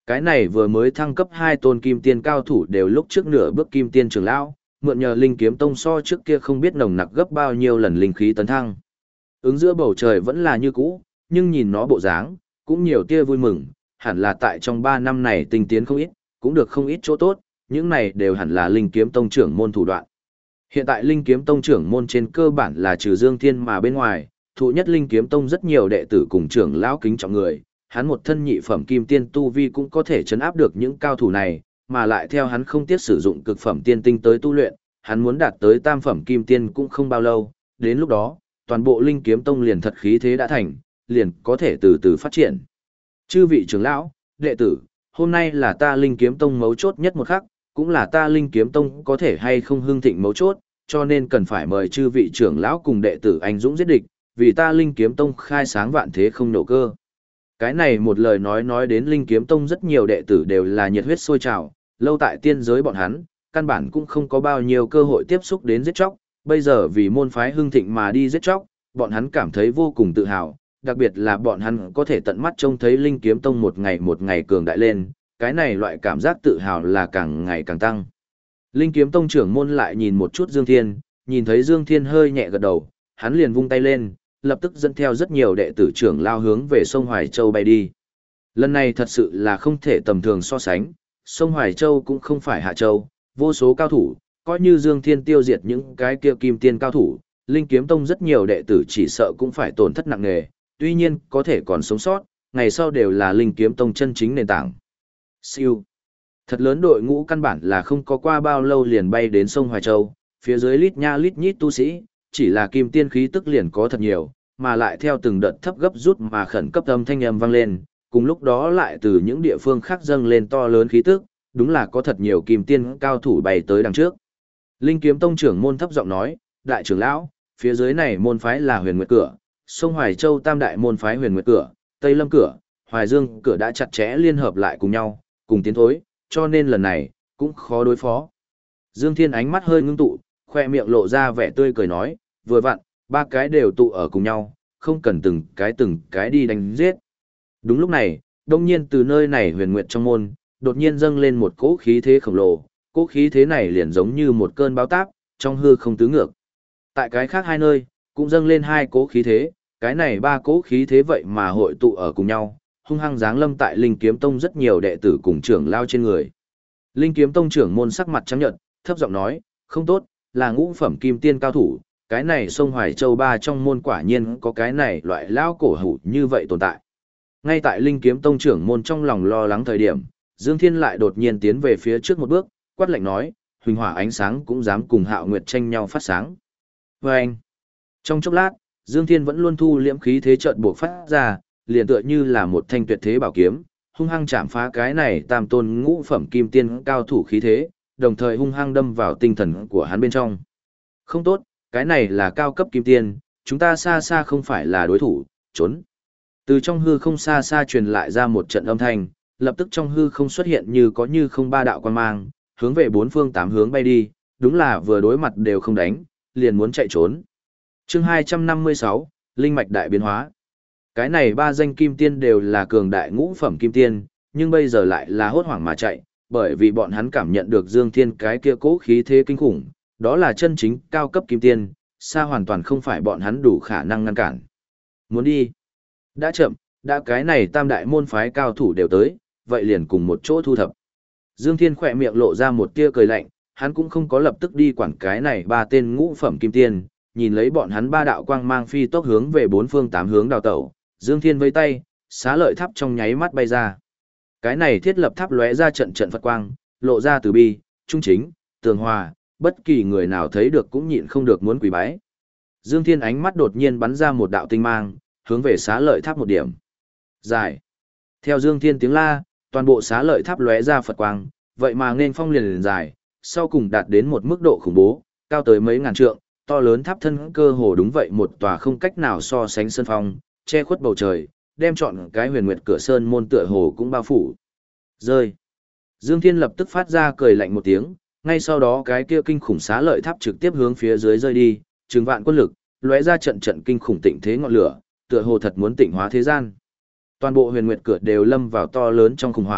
Cái này vừa mới thăng cấp 2 tôn kim tiên cao thủ đều lúc trước nửa bước kim tiên trưởng lão, mượn nhờ linh kiếm tông so trước kia không biết nồng nặc gấp bao nhiêu lần linh khí tấn thăng. Ứng giữa bầu trời vẫn là như cũ, nhưng nhìn nó bộ dáng, cũng nhiều tia vui mừng, hẳn là tại trong 3 năm này tinh tiến không ít, cũng được không ít chỗ tốt, những này đều hẳn là linh kiếm tông trưởng môn thủ đoạn. Hiện tại linh kiếm tông trưởng môn trên cơ bản là trừ Dương Thiên mà bên ngoài, thụ nhất linh kiếm tông rất nhiều đệ tử cùng trưởng lão kính trọng người, hắn một thân nhị phẩm kim tiên tu vi cũng có thể chấn áp được những cao thủ này, mà lại theo hắn không tiếc sử dụng cực phẩm tiên tinh tới tu luyện, hắn muốn đạt tới tam phẩm kim tiên cũng không bao lâu, đến lúc đó, toàn bộ linh kiếm tông liền thật khí thế đã thành, liền có thể từ từ phát triển. Chư vị trưởng lão, đệ tử, hôm nay là ta linh kiếm tông mấu chốt nhất một khắc, cũng là ta linh kiếm tông có thể hay không hưng thịnh mấu chốt, cho nên cần phải mời chư vị trưởng lão cùng đệ tử anh dũng giết địch, vì ta linh kiếm tông khai sáng vạn thế không nổ cơ. Cái này một lời nói đến linh kiếm tông rất nhiều đệ tử đều là nhiệt huyết sôi trào, lâu tại tiên giới bọn hắn, căn bản cũng không có bao nhiêu cơ hội tiếp xúc đến giết chóc, bây giờ vì môn phái hưng thịnh mà đi giết chóc, bọn hắn cảm thấy vô cùng tự hào, đặc biệt là bọn hắn có thể tận mắt trông thấy linh kiếm tông một ngày cường đại lên, cái này loại cảm giác tự hào là càng ngày càng tăng. Linh kiếm tông trưởng môn lại nhìn một chút Dương Thiên, nhìn thấy Dương Thiên hơi nhẹ gật đầu, hắn liền vung tay lên, lập tức dẫn theo rất nhiều đệ tử trưởng lao hướng về sông Hoài Châu bay đi. Lần này thật sự là không thể tầm thường so sánh, sông Hoài Châu cũng không phải Hạ Châu, vô số cao thủ, coi như Dương Thiên tiêu diệt những cái kia kim tiên cao thủ, Linh kiếm tông rất nhiều đệ tử chỉ sợ cũng phải tổn thất nặng nề, tuy nhiên có thể còn sống sót, ngày sau đều là Linh kiếm tông chân chính nền tảng. Siêu. Thật lớn đội ngũ căn bản là không có qua bao lâu liền bay đến sông Hoài Châu, phía dưới lít nha lít nhít tu sĩ, chỉ là kim tiên khí tức liền có thật nhiều, mà lại theo từng đợt thấp gấp rút mà khẩn cấp âm thanh âm vang lên, cùng lúc đó lại từ những địa phương khác dâng lên to lớn khí tức, đúng là có thật nhiều kim tiên cao thủ bay tới đằng trước. Linh kiếm tông trưởng môn thấp giọng nói, đại trưởng lão, phía dưới này môn phái là Huyền Nguyệt cửa, sông Hoài Châu tam đại môn phái Huyền Nguyệt cửa, Tây Lâm cửa, Hoài Dương cửa đã chặt chẽ liên hợp lại cùng nhau, cùng tiến thối, cho nên lần này cũng khó đối phó. Dương Thiên ánh mắt hơi ngưng tụ, khoe miệng lộ ra vẻ tươi cười nói, vừa vặn, ba cái đều tụ ở cùng nhau, không cần từng cái đi đánh giết. Đúng lúc này, đông nhiên từ nơi này Huyền Nguyệt trong môn, đột nhiên dâng lên một cỗ khí thế khổng lồ, cỗ khí thế này liền giống như một cơn bão táp, trong hư không tứ ngược. Tại cái khác hai nơi, cũng dâng lên hai cỗ khí thế, cái này ba cỗ khí thế vậy mà hội tụ ở cùng nhau, hung hăng giáng lâm tại Linh Kiếm Tông rất nhiều đệ tử cùng trưởng lao trên người. Linh Kiếm Tông trưởng môn sắc mặt trắng nhợt, thấp giọng nói, không tốt, là ngũ phẩm kim tiên cao thủ, cái này sông Hoài Châu ba trong môn quả nhiên có cái này loại lao cổ hủ như vậy tồn tại. Ngay tại Linh Kiếm Tông trưởng môn trong lòng lo lắng thời điểm, Dương Thiên lại đột nhiên tiến về phía trước một bước, quát lạnh nói, huỳnh hỏa ánh sáng cũng dám cùng Hạo Nguyệt tranh nhau phát sáng. Và anh, trong chốc lát, Dương Thiên vẫn luôn thu liễm khí thế chợt buộc phát ra, liền tựa như là một thanh tuyệt thế bảo kiếm, hung hăng chạm phá cái này tam tôn ngũ phẩm kim tiên cao thủ khí thế, đồng thời hung hăng đâm vào tinh thần của hắn bên trong. Không tốt, cái này là cao cấp kim tiên, chúng ta xa xa không phải là đối thủ, trốn. Từ trong hư không xa xa truyền lại ra một trận âm thanh, lập tức trong hư không xuất hiện như có như không ba đạo quan mang, hướng về bốn phương tám hướng bay đi, đúng là vừa đối mặt đều không đánh, liền muốn chạy trốn. Chương 256, Linh mạch đại biến hóa. Cái này ba danh kim tiên đều là cường đại ngũ phẩm kim tiên, nhưng bây giờ lại là hốt hoảng mà chạy, bởi vì bọn hắn cảm nhận được Dương Thiên cái kia cố khí thế kinh khủng, đó là chân chính cao cấp kim tiên, xa hoàn toàn không phải bọn hắn đủ khả năng ngăn cản. Muốn đi? Đã chậm, đã cái này tam đại môn phái cao thủ đều tới, vậy liền cùng một chỗ thu thập. Dương Thiên khỏe miệng lộ ra một tia cười lạnh, hắn cũng không có lập tức đi quản cái này ba tên ngũ phẩm kim tiên, nhìn lấy bọn hắn ba đạo quang mang phi tốc hướng về bốn phương tám hướng đào tẩu, Dương Thiên vây tay, xá lợi tháp trong nháy mắt bay ra. Cái này thiết lập tháp lóe ra trận trận Phật quang, lộ ra từ bi, trung chính, tường hòa, bất kỳ người nào thấy được cũng nhịn không được muốn quỳ bái. Dương Thiên ánh mắt đột nhiên bắn ra một đạo tinh mang, hướng về xá lợi tháp một điểm. Dài. Theo Dương Thiên tiếng la, toàn bộ xá lợi tháp lóe ra Phật quang, vậy mà nên phong liền dài, sau cùng đạt đến một mức độ khủng bố, cao tới mấy ngàn trượng, to lớn tháp thân cơ hồ đúng vậy một tòa không cách nào so sánh sơn phong, che khuất bầu trời, đem trọn cái Huyền Nguyệt cửa sơn môn tựa hồ cũng bao phủ. Rơi. Dương Thiên lập tức phát ra cười lạnh một tiếng, ngay sau đó cái kia kinh khủng xá lợi tháp trực tiếp hướng phía dưới rơi đi, trừng vạn quân lực, lóe ra trận trận kinh khủng tịnh thế ngọn lửa, tựa hồ thật muốn tịnh hóa thế gian. Toàn bộ Huyền Nguyệt cửa đều lâm vào to lớn trong khủng hoảng,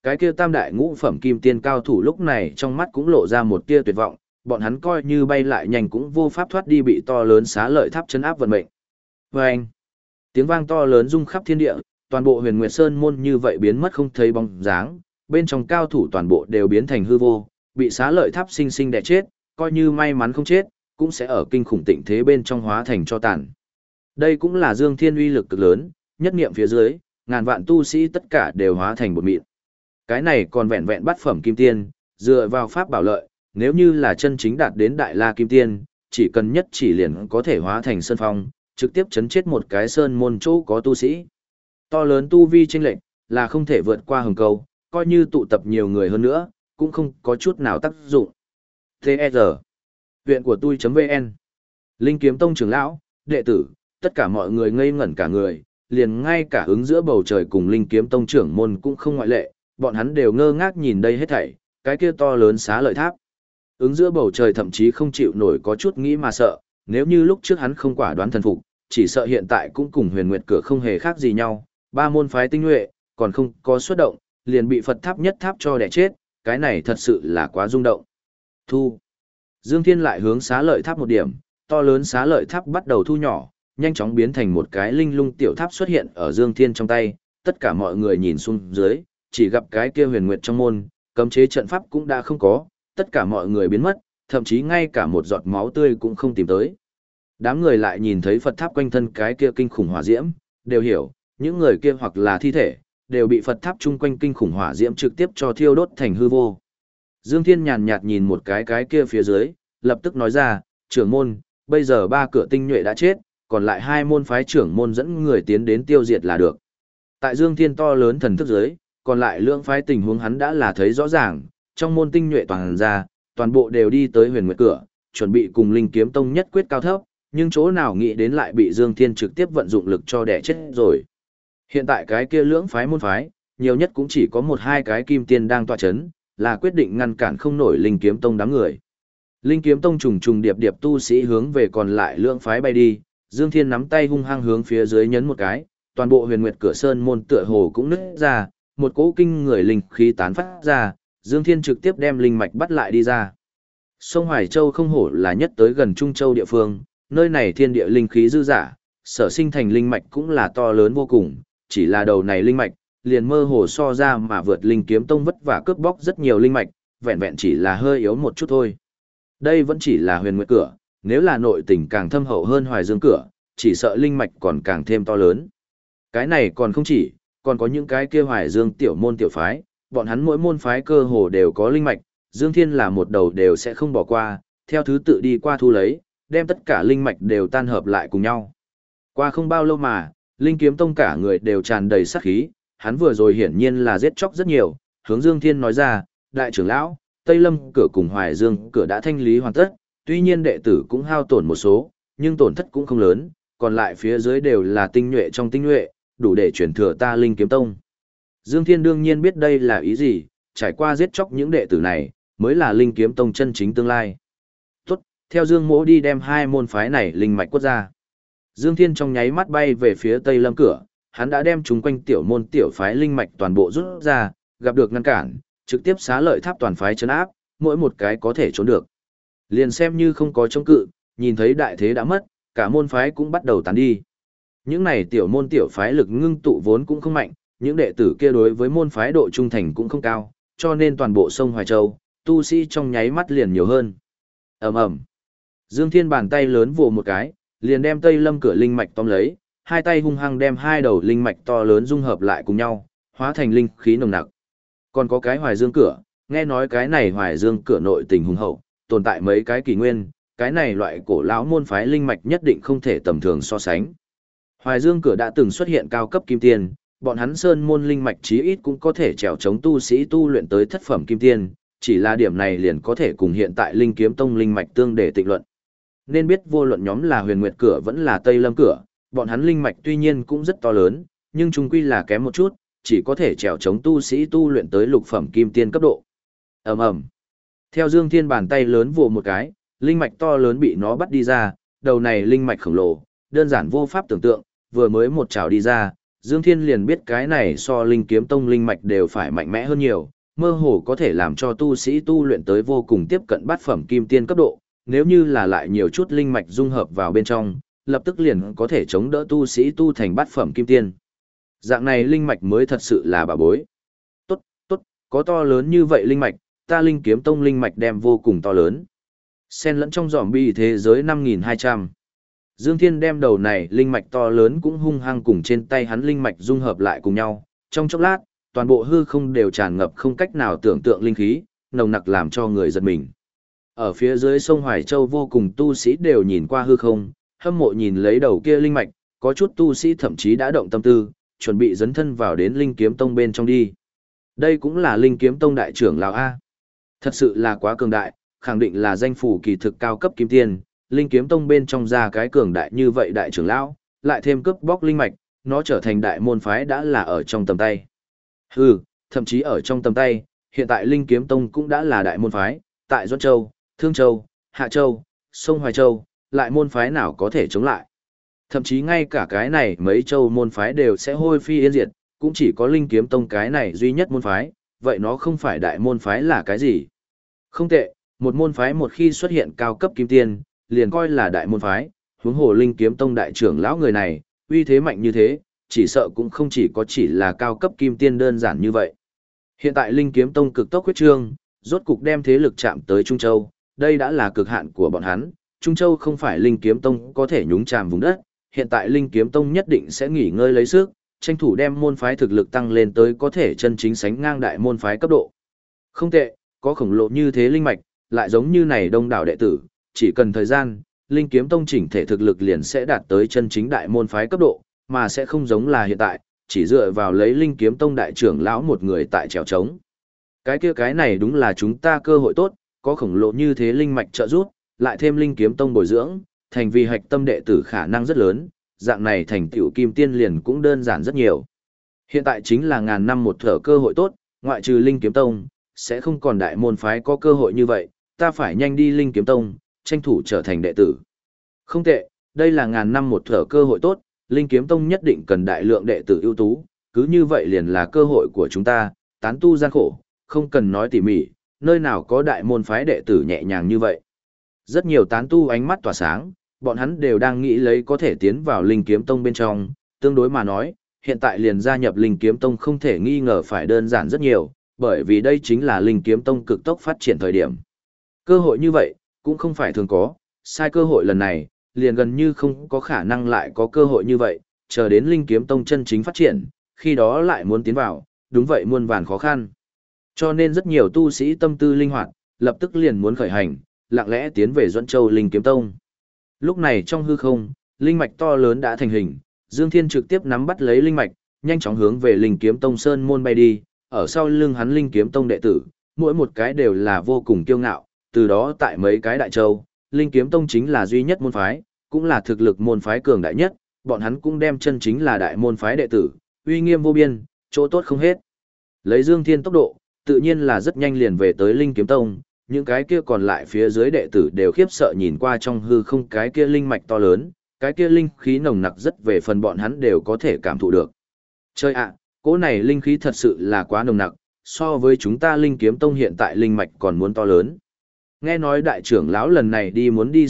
Cái kia tam đại ngũ phẩm kim tiên cao thủ lúc này trong mắt cũng lộ ra một tia tuyệt vọng, bọn hắn coi như bay lại nhanh cũng vô pháp thoát đi bị to lớn xá lợi tháp chấn áp vận mệnh. Vâng! Tiếng vang to lớn rung khắp thiên địa, toàn bộ Huyền Nguyệt Sơn môn như vậy biến mất không thấy bóng dáng, bên trong cao thủ toàn bộ đều biến thành hư vô, bị xá lợi tháp sinh sinh đè chết, coi như may mắn không chết, cũng sẽ ở kinh khủng tịnh thế bên trong hóa thành cho tàn. Đây cũng là Dương Thiên uy lực cực lớn, nhất niệm phía dưới, ngàn vạn tu sĩ tất cả đều hóa thành bột mịn. Cái này còn vẹn vẹn bát phẩm kim tiên, dựa vào pháp bảo lợi, nếu như là chân chính đạt đến đại la kim tiên, chỉ cần nhất chỉ liền có thể hóa thành sơn phong, trực tiếp chấn chết một cái sơn môn chỗ có tu sĩ. To lớn tu vi chênh lệch, là không thể vượt qua hừng câu, coi như tụ tập nhiều người hơn nữa, cũng không có chút nào tác dụng. T.E.R. Viện của tôi.vn Linh Kiếm Tông trưởng lão, đệ tử, tất cả mọi người ngây ngẩn cả người, liền ngay cả ứng giữa bầu trời cùng Linh Kiếm Tông trưởng môn cũng không ngoại lệ, bọn hắn đều ngơ ngác nhìn đây hết thảy, cái kia to lớn xá lợi tháp. Ứng giữa bầu trời thậm chí không chịu nổi có chút nghĩ mà sợ, nếu như lúc trước hắn không quả đoán thần phục, chỉ sợ hiện tại cũng cùng Huyền Nguyệt cửa không hề khác gì nhau, ba môn phái tinh nhuệ, còn không có xuất động, liền bị Phật tháp nhất tháp cho đẻ chết, cái này thật sự là quá rung động. Thu. Dương Thiên lại hướng xá lợi tháp một điểm, to lớn xá lợi tháp bắt đầu thu nhỏ, nhanh chóng biến thành một cái linh lung tiểu tháp xuất hiện ở Dương Thiên trong tay, tất cả mọi người nhìn xuống dưới, chỉ gặp cái kia Huyền Nguyệt trong môn, cấm chế trận pháp cũng đã không có, tất cả mọi người biến mất, thậm chí ngay cả một giọt máu tươi cũng không tìm tới. Đám người lại nhìn thấy Phật tháp quanh thân cái kia kinh khủng hỏa diễm, đều hiểu, những người kia hoặc là thi thể, đều bị Phật tháp chung quanh kinh khủng hỏa diễm trực tiếp cho thiêu đốt thành hư vô. Dương Thiên nhàn nhạt nhìn một cái kia phía dưới, lập tức nói ra, trưởng môn, bây giờ ba cửa tinh nhuệ đã chết, còn lại hai môn phái trưởng môn dẫn người tiến đến tiêu diệt là được. Tại Dương Thiên to lớn thần thức dưới, còn lại lượng phái tình huống hắn đã là thấy rõ ràng, trong môn tinh nhuệ toàn ra, toàn bộ đều đi tới Huyền Nguyệt cửa, chuẩn bị cùng Linh Kiếm Tông nhất quyết cao thấp, nhưng chỗ nào nghĩ đến lại bị Dương Thiên trực tiếp vận dụng lực cho đẻ chết rồi. Hiện tại cái kia lưỡng phái môn phái, nhiều nhất cũng chỉ có một hai cái kim tiên đang tọa chấn, là quyết định ngăn cản không nổi Linh Kiếm Tông đám người. Linh Kiếm Tông trùng trùng điệp điệp tu sĩ hướng về còn lại lưỡng phái bay đi, Dương Thiên nắm tay hung hăng hướng phía dưới nhấn một cái, toàn bộ Huyền Nguyệt cửa sơn môn tựa hồ cũng nứt ra, một cỗ kinh người linh khí tán phát ra, Dương Thiên trực tiếp đem linh mạch bắt lại đi ra. Sông Hoài Châu không hổ là nhất tới gần Trung Châu địa phương, nơi này thiên địa linh khí dư dả, sở sinh thành linh mạch cũng là to lớn vô cùng, chỉ là đầu này linh mạch, liền mơ hồ so ra mà vượt Linh Kiếm Tông vất vả cướp bóc rất nhiều linh mạch, vẹn vẹn chỉ là hơi yếu một chút thôi. Đây vẫn chỉ là Huyền Nguyệt cửa, nếu là nội tình càng thâm hậu hơn Hoài Dương cửa, chỉ sợ linh mạch còn càng thêm to lớn. Cái này còn không chỉ, còn có những cái kia Hoài Dương tiểu môn tiểu phái, bọn hắn mỗi môn phái cơ hồ đều có linh mạch, Dương Thiên là một đầu đều sẽ không bỏ qua, theo thứ tự đi qua thu lấy, đem tất cả linh mạch đều tan hợp lại cùng nhau. Qua không bao lâu mà, Linh Kiếm Tông cả người đều tràn đầy sát khí, hắn vừa rồi hiển nhiên là giết chóc rất nhiều, hướng Dương Thiên nói ra, đại trưởng lão, Tây Lâm cửa cùng Hoài Dương cửa đã thanh lý hoàn tất, tuy nhiên đệ tử cũng hao tổn một số, nhưng tổn thất cũng không lớn, còn lại phía dưới đều là tinh nhuệ trong tinh nhuệ, đủ để chuyển thừa ta Linh Kiếm Tông. Dương Thiên đương nhiên biết đây là ý gì, trải qua giết chóc những đệ tử này, mới là Linh Kiếm Tông chân chính tương lai. Tốt, theo Dương Mỗ đi đem hai môn phái này linh mạch quất ra. Dương Thiên trong nháy mắt bay về phía Tây Lâm cửa, hắn đã đem chúng quanh tiểu môn tiểu phái linh mạch toàn bộ rút ra, gặp được ngăn cản, trực tiếp xá lợi tháp toàn phái trấn áp, mỗi một cái có thể trốn được. Liền xem như không có chống cự, nhìn thấy đại thế đã mất, cả môn phái cũng bắt đầu tán đi. Những này tiểu môn tiểu phái lực ngưng tụ vốn cũng không mạnh, những đệ tử kia đối với môn phái độ trung thành cũng không cao, cho nên toàn bộ sông Hoài Châu, tu sĩ trong nháy mắt liền nhiều hơn. Ầm ầm. Dương Thiên bàn tay lớn vồ một cái, liền đem Tây Lâm cửa linh mạch tóm lấy, hai tay hung hăng đem hai đầu linh mạch to lớn dung hợp lại cùng nhau, hóa thành linh khí nồng nặc. Còn có cái Hoài Dương cửa, nghe nói cái này Hoài Dương cửa nội tình hùng hậu, tồn tại mấy cái kỳ nguyên, cái này loại cổ lão môn phái linh mạch nhất định không thể tầm thường so sánh. Hoài Dương cửa đã từng xuất hiện cao cấp kim tiên, bọn hắn sơn môn linh mạch chí ít cũng có thể trèo chống tu sĩ tu luyện tới thất phẩm kim tiên, chỉ là điểm này liền có thể cùng hiện tại Linh Kiếm Tông linh mạch tương để tịnh luận. Nên biết vô luận nhóm là Huyền Nguyệt cửa vẫn là Tây Lâm cửa, bọn hắn linh mạch tuy nhiên cũng rất to lớn, nhưng chung quy là kém một chút, chỉ có thể trèo chống tu sĩ tu luyện tới lục phẩm kim tiên cấp độ. Ầm ầm. Theo Dương Thiên bàn tay lớn vồ một cái, linh mạch to lớn bị nó bắt đi ra, đầu này linh mạch khổng lồ, đơn giản vô pháp tưởng tượng, vừa mới một trảo đi ra, Dương Thiên liền biết cái này so linh kiếm tông linh mạch đều phải mạnh mẽ hơn nhiều, mơ hồ có thể làm cho tu sĩ tu luyện tới vô cùng tiếp cận bát phẩm kim tiên cấp độ, nếu như là lại nhiều chút linh mạch dung hợp vào bên trong, lập tức liền có thể chống đỡ tu sĩ tu thành bát phẩm kim tiên. Dạng này linh mạch mới thật sự là bảo bối. Tốt, tốt, có to lớn như vậy linh mạch, ta linh kiếm tông linh mạch đem vô cùng to lớn. Xen lẫn trong zombie thế giới 5200. Dương Thiên đem đầu này linh mạch to lớn cũng hung hăng cùng trên tay hắn linh mạch dung hợp lại cùng nhau, trong chốc lát, toàn bộ hư không đều tràn ngập không cách nào tưởng tượng linh khí, nồng nặc làm cho người giật mình. Ở phía dưới sông Hoài Châu vô cùng tu sĩ đều nhìn qua hư không, hâm mộ nhìn lấy đầu kia linh mạch, có chút tu sĩ thậm chí đã động tâm tư, chuẩn bị dấn thân vào đến linh kiếm tông bên trong đi. Đây cũng là linh kiếm tông đại trưởng lão A. Thật sự là quá cường đại, khẳng định là danh phủ kỳ thực cao cấp kim tiên, linh kiếm tông bên trong ra cái cường đại như vậy đại trưởng lão, lại thêm cướp bóc linh mạch, nó trở thành đại môn phái đã là ở trong tầm tay. Hừ, thậm chí ở trong tầm tay, hiện tại linh kiếm tông cũng đã là đại môn phái, tại Doãn Châu, Thương Châu, Hạ Châu, sông Hoài Châu, lại môn phái nào có thể chống lại. Thậm chí ngay cả cái này mấy châu môn phái đều sẽ hôi phi yên diệt, cũng chỉ có linh kiếm tông cái này duy nhất môn phái, vậy nó không phải đại môn phái là cái gì? Không tệ, một môn phái một khi xuất hiện cao cấp kim tiên, liền coi là đại môn phái, huống hồ linh kiếm tông đại trưởng lão người này, uy thế mạnh như thế, chỉ sợ cũng không chỉ là cao cấp kim tiên đơn giản như vậy. Hiện tại linh kiếm tông cực tốc huyết trương, rốt cục đem thế lực chạm tới Trung Châu, đây đã là cực hạn của bọn hắn, Trung Châu không phải linh kiếm tông có thể nhúng chàm vùng đất, hiện tại linh kiếm tông nhất định sẽ nghỉ ngơi lấy sức, tranh thủ đem môn phái thực lực tăng lên tới có thể chân chính sánh ngang đại môn phái cấp độ. Không tệ, có khổng lồ như thế linh mạch, lại giống như này đông đảo đệ tử, chỉ cần thời gian, linh kiếm tông chỉnh thể thực lực liền sẽ đạt tới chân chính đại môn phái cấp độ, mà sẽ không giống là hiện tại, chỉ dựa vào lấy linh kiếm tông đại trưởng lão một người tại trèo trống. Cái này đúng là chúng ta cơ hội tốt, có khổng lồ như thế linh mạch trợ giúp, lại thêm linh kiếm tông bồi dưỡng, thành vì hạch tâm đệ tử khả năng rất lớn, dạng này thành tựu kim tiên liền cũng đơn giản rất nhiều. Hiện tại chính là ngàn năm một thở cơ hội tốt, ngoại trừ linh kiếm tông, sẽ không còn đại môn phái có cơ hội như vậy, ta phải nhanh đi linh kiếm tông, tranh thủ trở thành đệ tử. Không tệ, đây là ngàn năm một thở cơ hội tốt, linh kiếm tông nhất định cần đại lượng đệ tử ưu tú, cứ như vậy liền là cơ hội của chúng ta, tán tu gian khổ, không cần nói tỉ mỉ, nơi nào có đại môn phái đệ tử nhẹ nhàng như vậy. Rất nhiều tán tu ánh mắt tỏa sáng, bọn hắn đều đang nghĩ lấy có thể tiến vào linh kiếm tông bên trong, tương đối mà nói, hiện tại liền gia nhập linh kiếm tông không thể nghi ngờ phải đơn giản rất nhiều, bởi vì đây chính là linh kiếm tông cực tốc phát triển thời điểm. Cơ hội như vậy, cũng không phải thường có, sai cơ hội lần này, liền gần như không có khả năng lại có cơ hội như vậy, chờ đến linh kiếm tông chân chính phát triển, khi đó lại muốn tiến vào, đúng vậy muôn vàn khó khăn. Cho nên rất nhiều tu sĩ tâm tư linh hoạt, lập tức liền muốn khởi hành, lặng lẽ tiến về Doãn Châu linh kiếm tông. Lúc này trong hư không, linh mạch to lớn đã thành hình, Dương Thiên trực tiếp nắm bắt lấy linh mạch, nhanh chóng hướng về linh kiếm tông sơn môn bay đi, ở sau lưng hắn linh kiếm tông đệ tử, mỗi một cái đều là vô cùng kiêu ngạo, từ đó tại mấy cái đại châu, linh kiếm tông chính là duy nhất môn phái, cũng là thực lực môn phái cường đại nhất, bọn hắn cũng đem chân chính là đại môn phái đệ tử, uy nghiêm vô biên, chỗ tốt không hết. Lấy Dương Thiên tốc độ, tự nhiên là rất nhanh liền về tới linh kiếm tông, những cái kia còn lại phía dưới đệ tử đều khiếp sợ nhìn qua trong hư không cái kia linh mạch to lớn, cái kia linh khí nồng nặc rất về phần bọn hắn đều có thể cảm thụ được. Chơi ạ, cỗ này linh khí thật sự là quá nồng nặc, so với chúng ta linh kiếm tông hiện tại linh mạch còn muốn to lớn. Nghe nói đại trưởng lão lần này muốn đi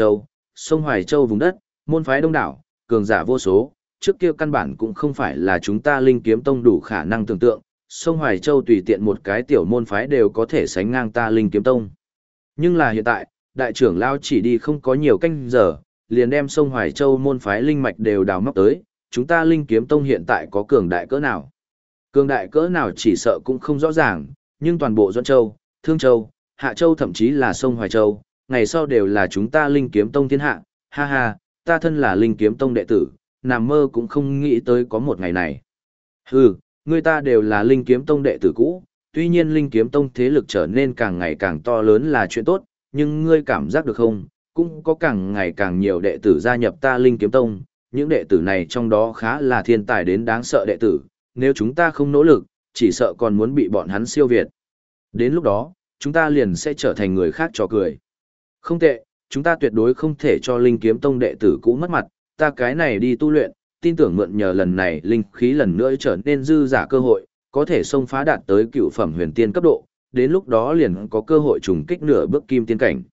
sông Hoài Châu vùng đất, môn phái đông đảo, cường giả vô số, trước kia căn bản cũng không phải là chúng ta linh kiếm tông đủ khả năng tưởng tượng, sông Hoài Châu tùy tiện một cái tiểu môn phái đều có thể sánh ngang ta linh kiếm tông. Nhưng là hiện tại, đại trưởng lão chỉ đi không có nhiều canh giờ, liền đem sông Hoài Châu môn phái linh mạch đều đào móc tới, chúng ta linh kiếm tông hiện tại có cường đại cỡ nào. Cường đại cỡ nào chỉ sợ cũng không rõ ràng, nhưng toàn bộ Doãn Châu, Thương Châu, Hạ Châu thậm chí là sông Hoài Châu, ngày sau đều là chúng ta linh kiếm tông thiên hạ, ha ha, ta thân là linh kiếm tông đệ tử, nằm mơ cũng không nghĩ tới có một ngày này. Hừ, người ta đều là linh kiếm tông đệ tử cũ, tuy nhiên linh kiếm tông thế lực trở nên càng ngày càng to lớn là chuyện tốt, nhưng ngươi cảm giác được không, cũng có càng ngày càng nhiều đệ tử gia nhập ta linh kiếm tông, những đệ tử này trong đó khá là thiên tài đến đáng sợ đệ tử, nếu chúng ta không nỗ lực, chỉ sợ còn muốn bị bọn hắn siêu việt. Đến lúc đó, chúng ta liền sẽ trở thành người khác trò cười. Không tệ, chúng ta tuyệt đối không thể cho linh kiếm tông đệ tử cũ mất mặt, ta cái này đi tu luyện, tin tưởng mượn nhờ lần này linh khí lần nữa trở nên dư giả cơ hội, có thể xông phá đạt tới cựu phẩm huyền tiên cấp độ, đến lúc đó liền có cơ hội trùng kích nửa bước kim tiên cảnh.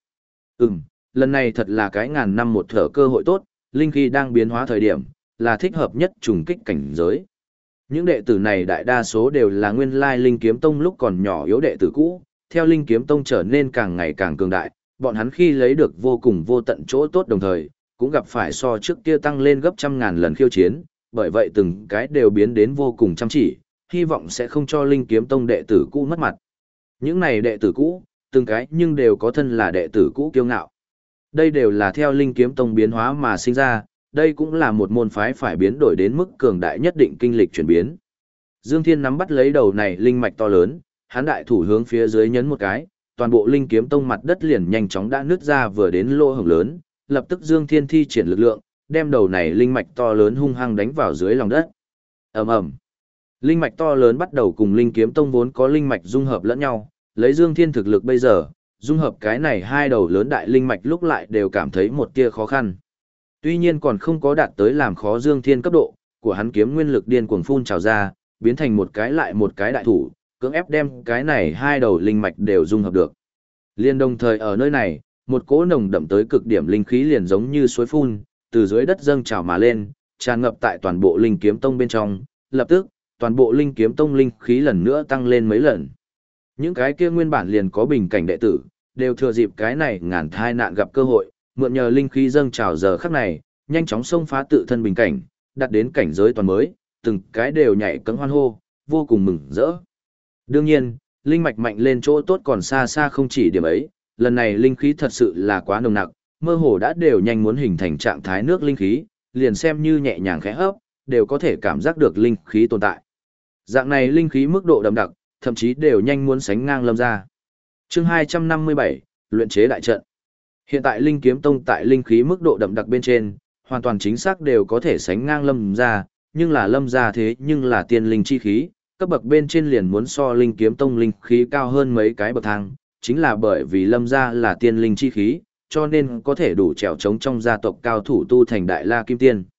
Lần này thật là cái ngàn năm một thở cơ hội tốt, linh khí đang biến hóa thời điểm, là thích hợp nhất trùng kích cảnh giới. Những đệ tử này đại đa số đều là nguyên lai Linh Kiếm Tông lúc còn nhỏ yếu đệ tử cũ, theo Linh Kiếm Tông trở nên càng ngày càng cường đại, bọn hắn khi lấy được vô cùng vô tận chỗ tốt đồng thời, cũng gặp phải so trước kia tăng lên gấp trăm ngàn lần khiêu chiến, bởi vậy từng cái đều biến đến vô cùng chăm chỉ, hy vọng sẽ không cho Linh Kiếm Tông đệ tử cũ mất mặt. Những này đệ tử cũ, từng cái nhưng đều có thân là đệ tử cũ kiêu ngạo. Đây đều là theo Linh Kiếm Tông biến hóa mà sinh ra, đây cũng là một môn phái phải biến đổi đến mức cường đại nhất định kinh lịch chuyển biến. Dương Thiên nắm bắt lấy đầu này linh mạch to lớn, hắn đại thủ hướng phía dưới nhấn một cái, toàn bộ Linh Kiếm Tông mặt đất liền nhanh chóng đã nứt ra vừa đến lỗ hổng lớn, lập tức Dương Thiên thi triển lực lượng, đem đầu này linh mạch to lớn hung hăng đánh vào dưới lòng đất. Ầm ầm. Linh mạch to lớn bắt đầu cùng Linh Kiếm Tông vốn có linh mạch dung hợp lẫn nhau, lấy Dương Thiên thực lực bây giờ, dung hợp cái này hai đầu lớn đại linh mạch lúc lại đều cảm thấy một tia khó khăn. Tuy nhiên còn không có đạt tới làm khó Dương Thiên cấp độ, của hắn kiếm nguyên lực điên cuồng phun trào ra, biến thành một cái lại một cái đại thủ, cưỡng ép đem cái này hai đầu linh mạch đều dung hợp được. Liên đồng thời ở nơi này, một cỗ nồng đậm tới cực điểm linh khí liền giống như suối phun, từ dưới đất dâng trào mà lên, tràn ngập tại toàn bộ Linh Kiếm Tông bên trong, lập tức, toàn bộ Linh Kiếm Tông linh khí lần nữa tăng lên mấy lần. Những cái kia nguyên bản liền có bình cảnh đệ tử, đều thừa dịp cái này ngàn thai nạn gặp cơ hội, mượn nhờ linh khí dâng trào giờ khắc này, nhanh chóng xông phá tự thân bình cảnh, đạt đến cảnh giới toàn mới, từng cái đều nhảy cẫng hoan hô, vô cùng mừng rỡ. Đương nhiên, linh mạch mạnh lên chỗ tốt còn xa xa không chỉ điểm ấy, lần này linh khí thật sự là quá nồng nặc, mơ hồ đã đều nhanh muốn hình thành trạng thái nước linh khí, liền xem như nhẹ nhàng khẽ hấp, đều có thể cảm giác được linh khí tồn tại. Dạng này linh khí mức độ đậm đặc, thậm chí đều nhanh muốn sánh ngang Lâm gia. Chương 257, luyện chế đại trận. Hiện tại Linh Kiếm Tông tại linh khí mức độ đậm đặc bên trên, hoàn toàn chính xác đều có thể sánh ngang Lâm gia, nhưng là Lâm gia thế nhưng là tiên linh chi khí, cấp bậc bên trên liền muốn so Linh Kiếm Tông linh khí cao hơn mấy cái bậc thang, chính là bởi vì Lâm gia là tiên linh chi khí, cho nên có thể đủ trèo chống trong gia tộc cao thủ tu thành đại la kim tiên.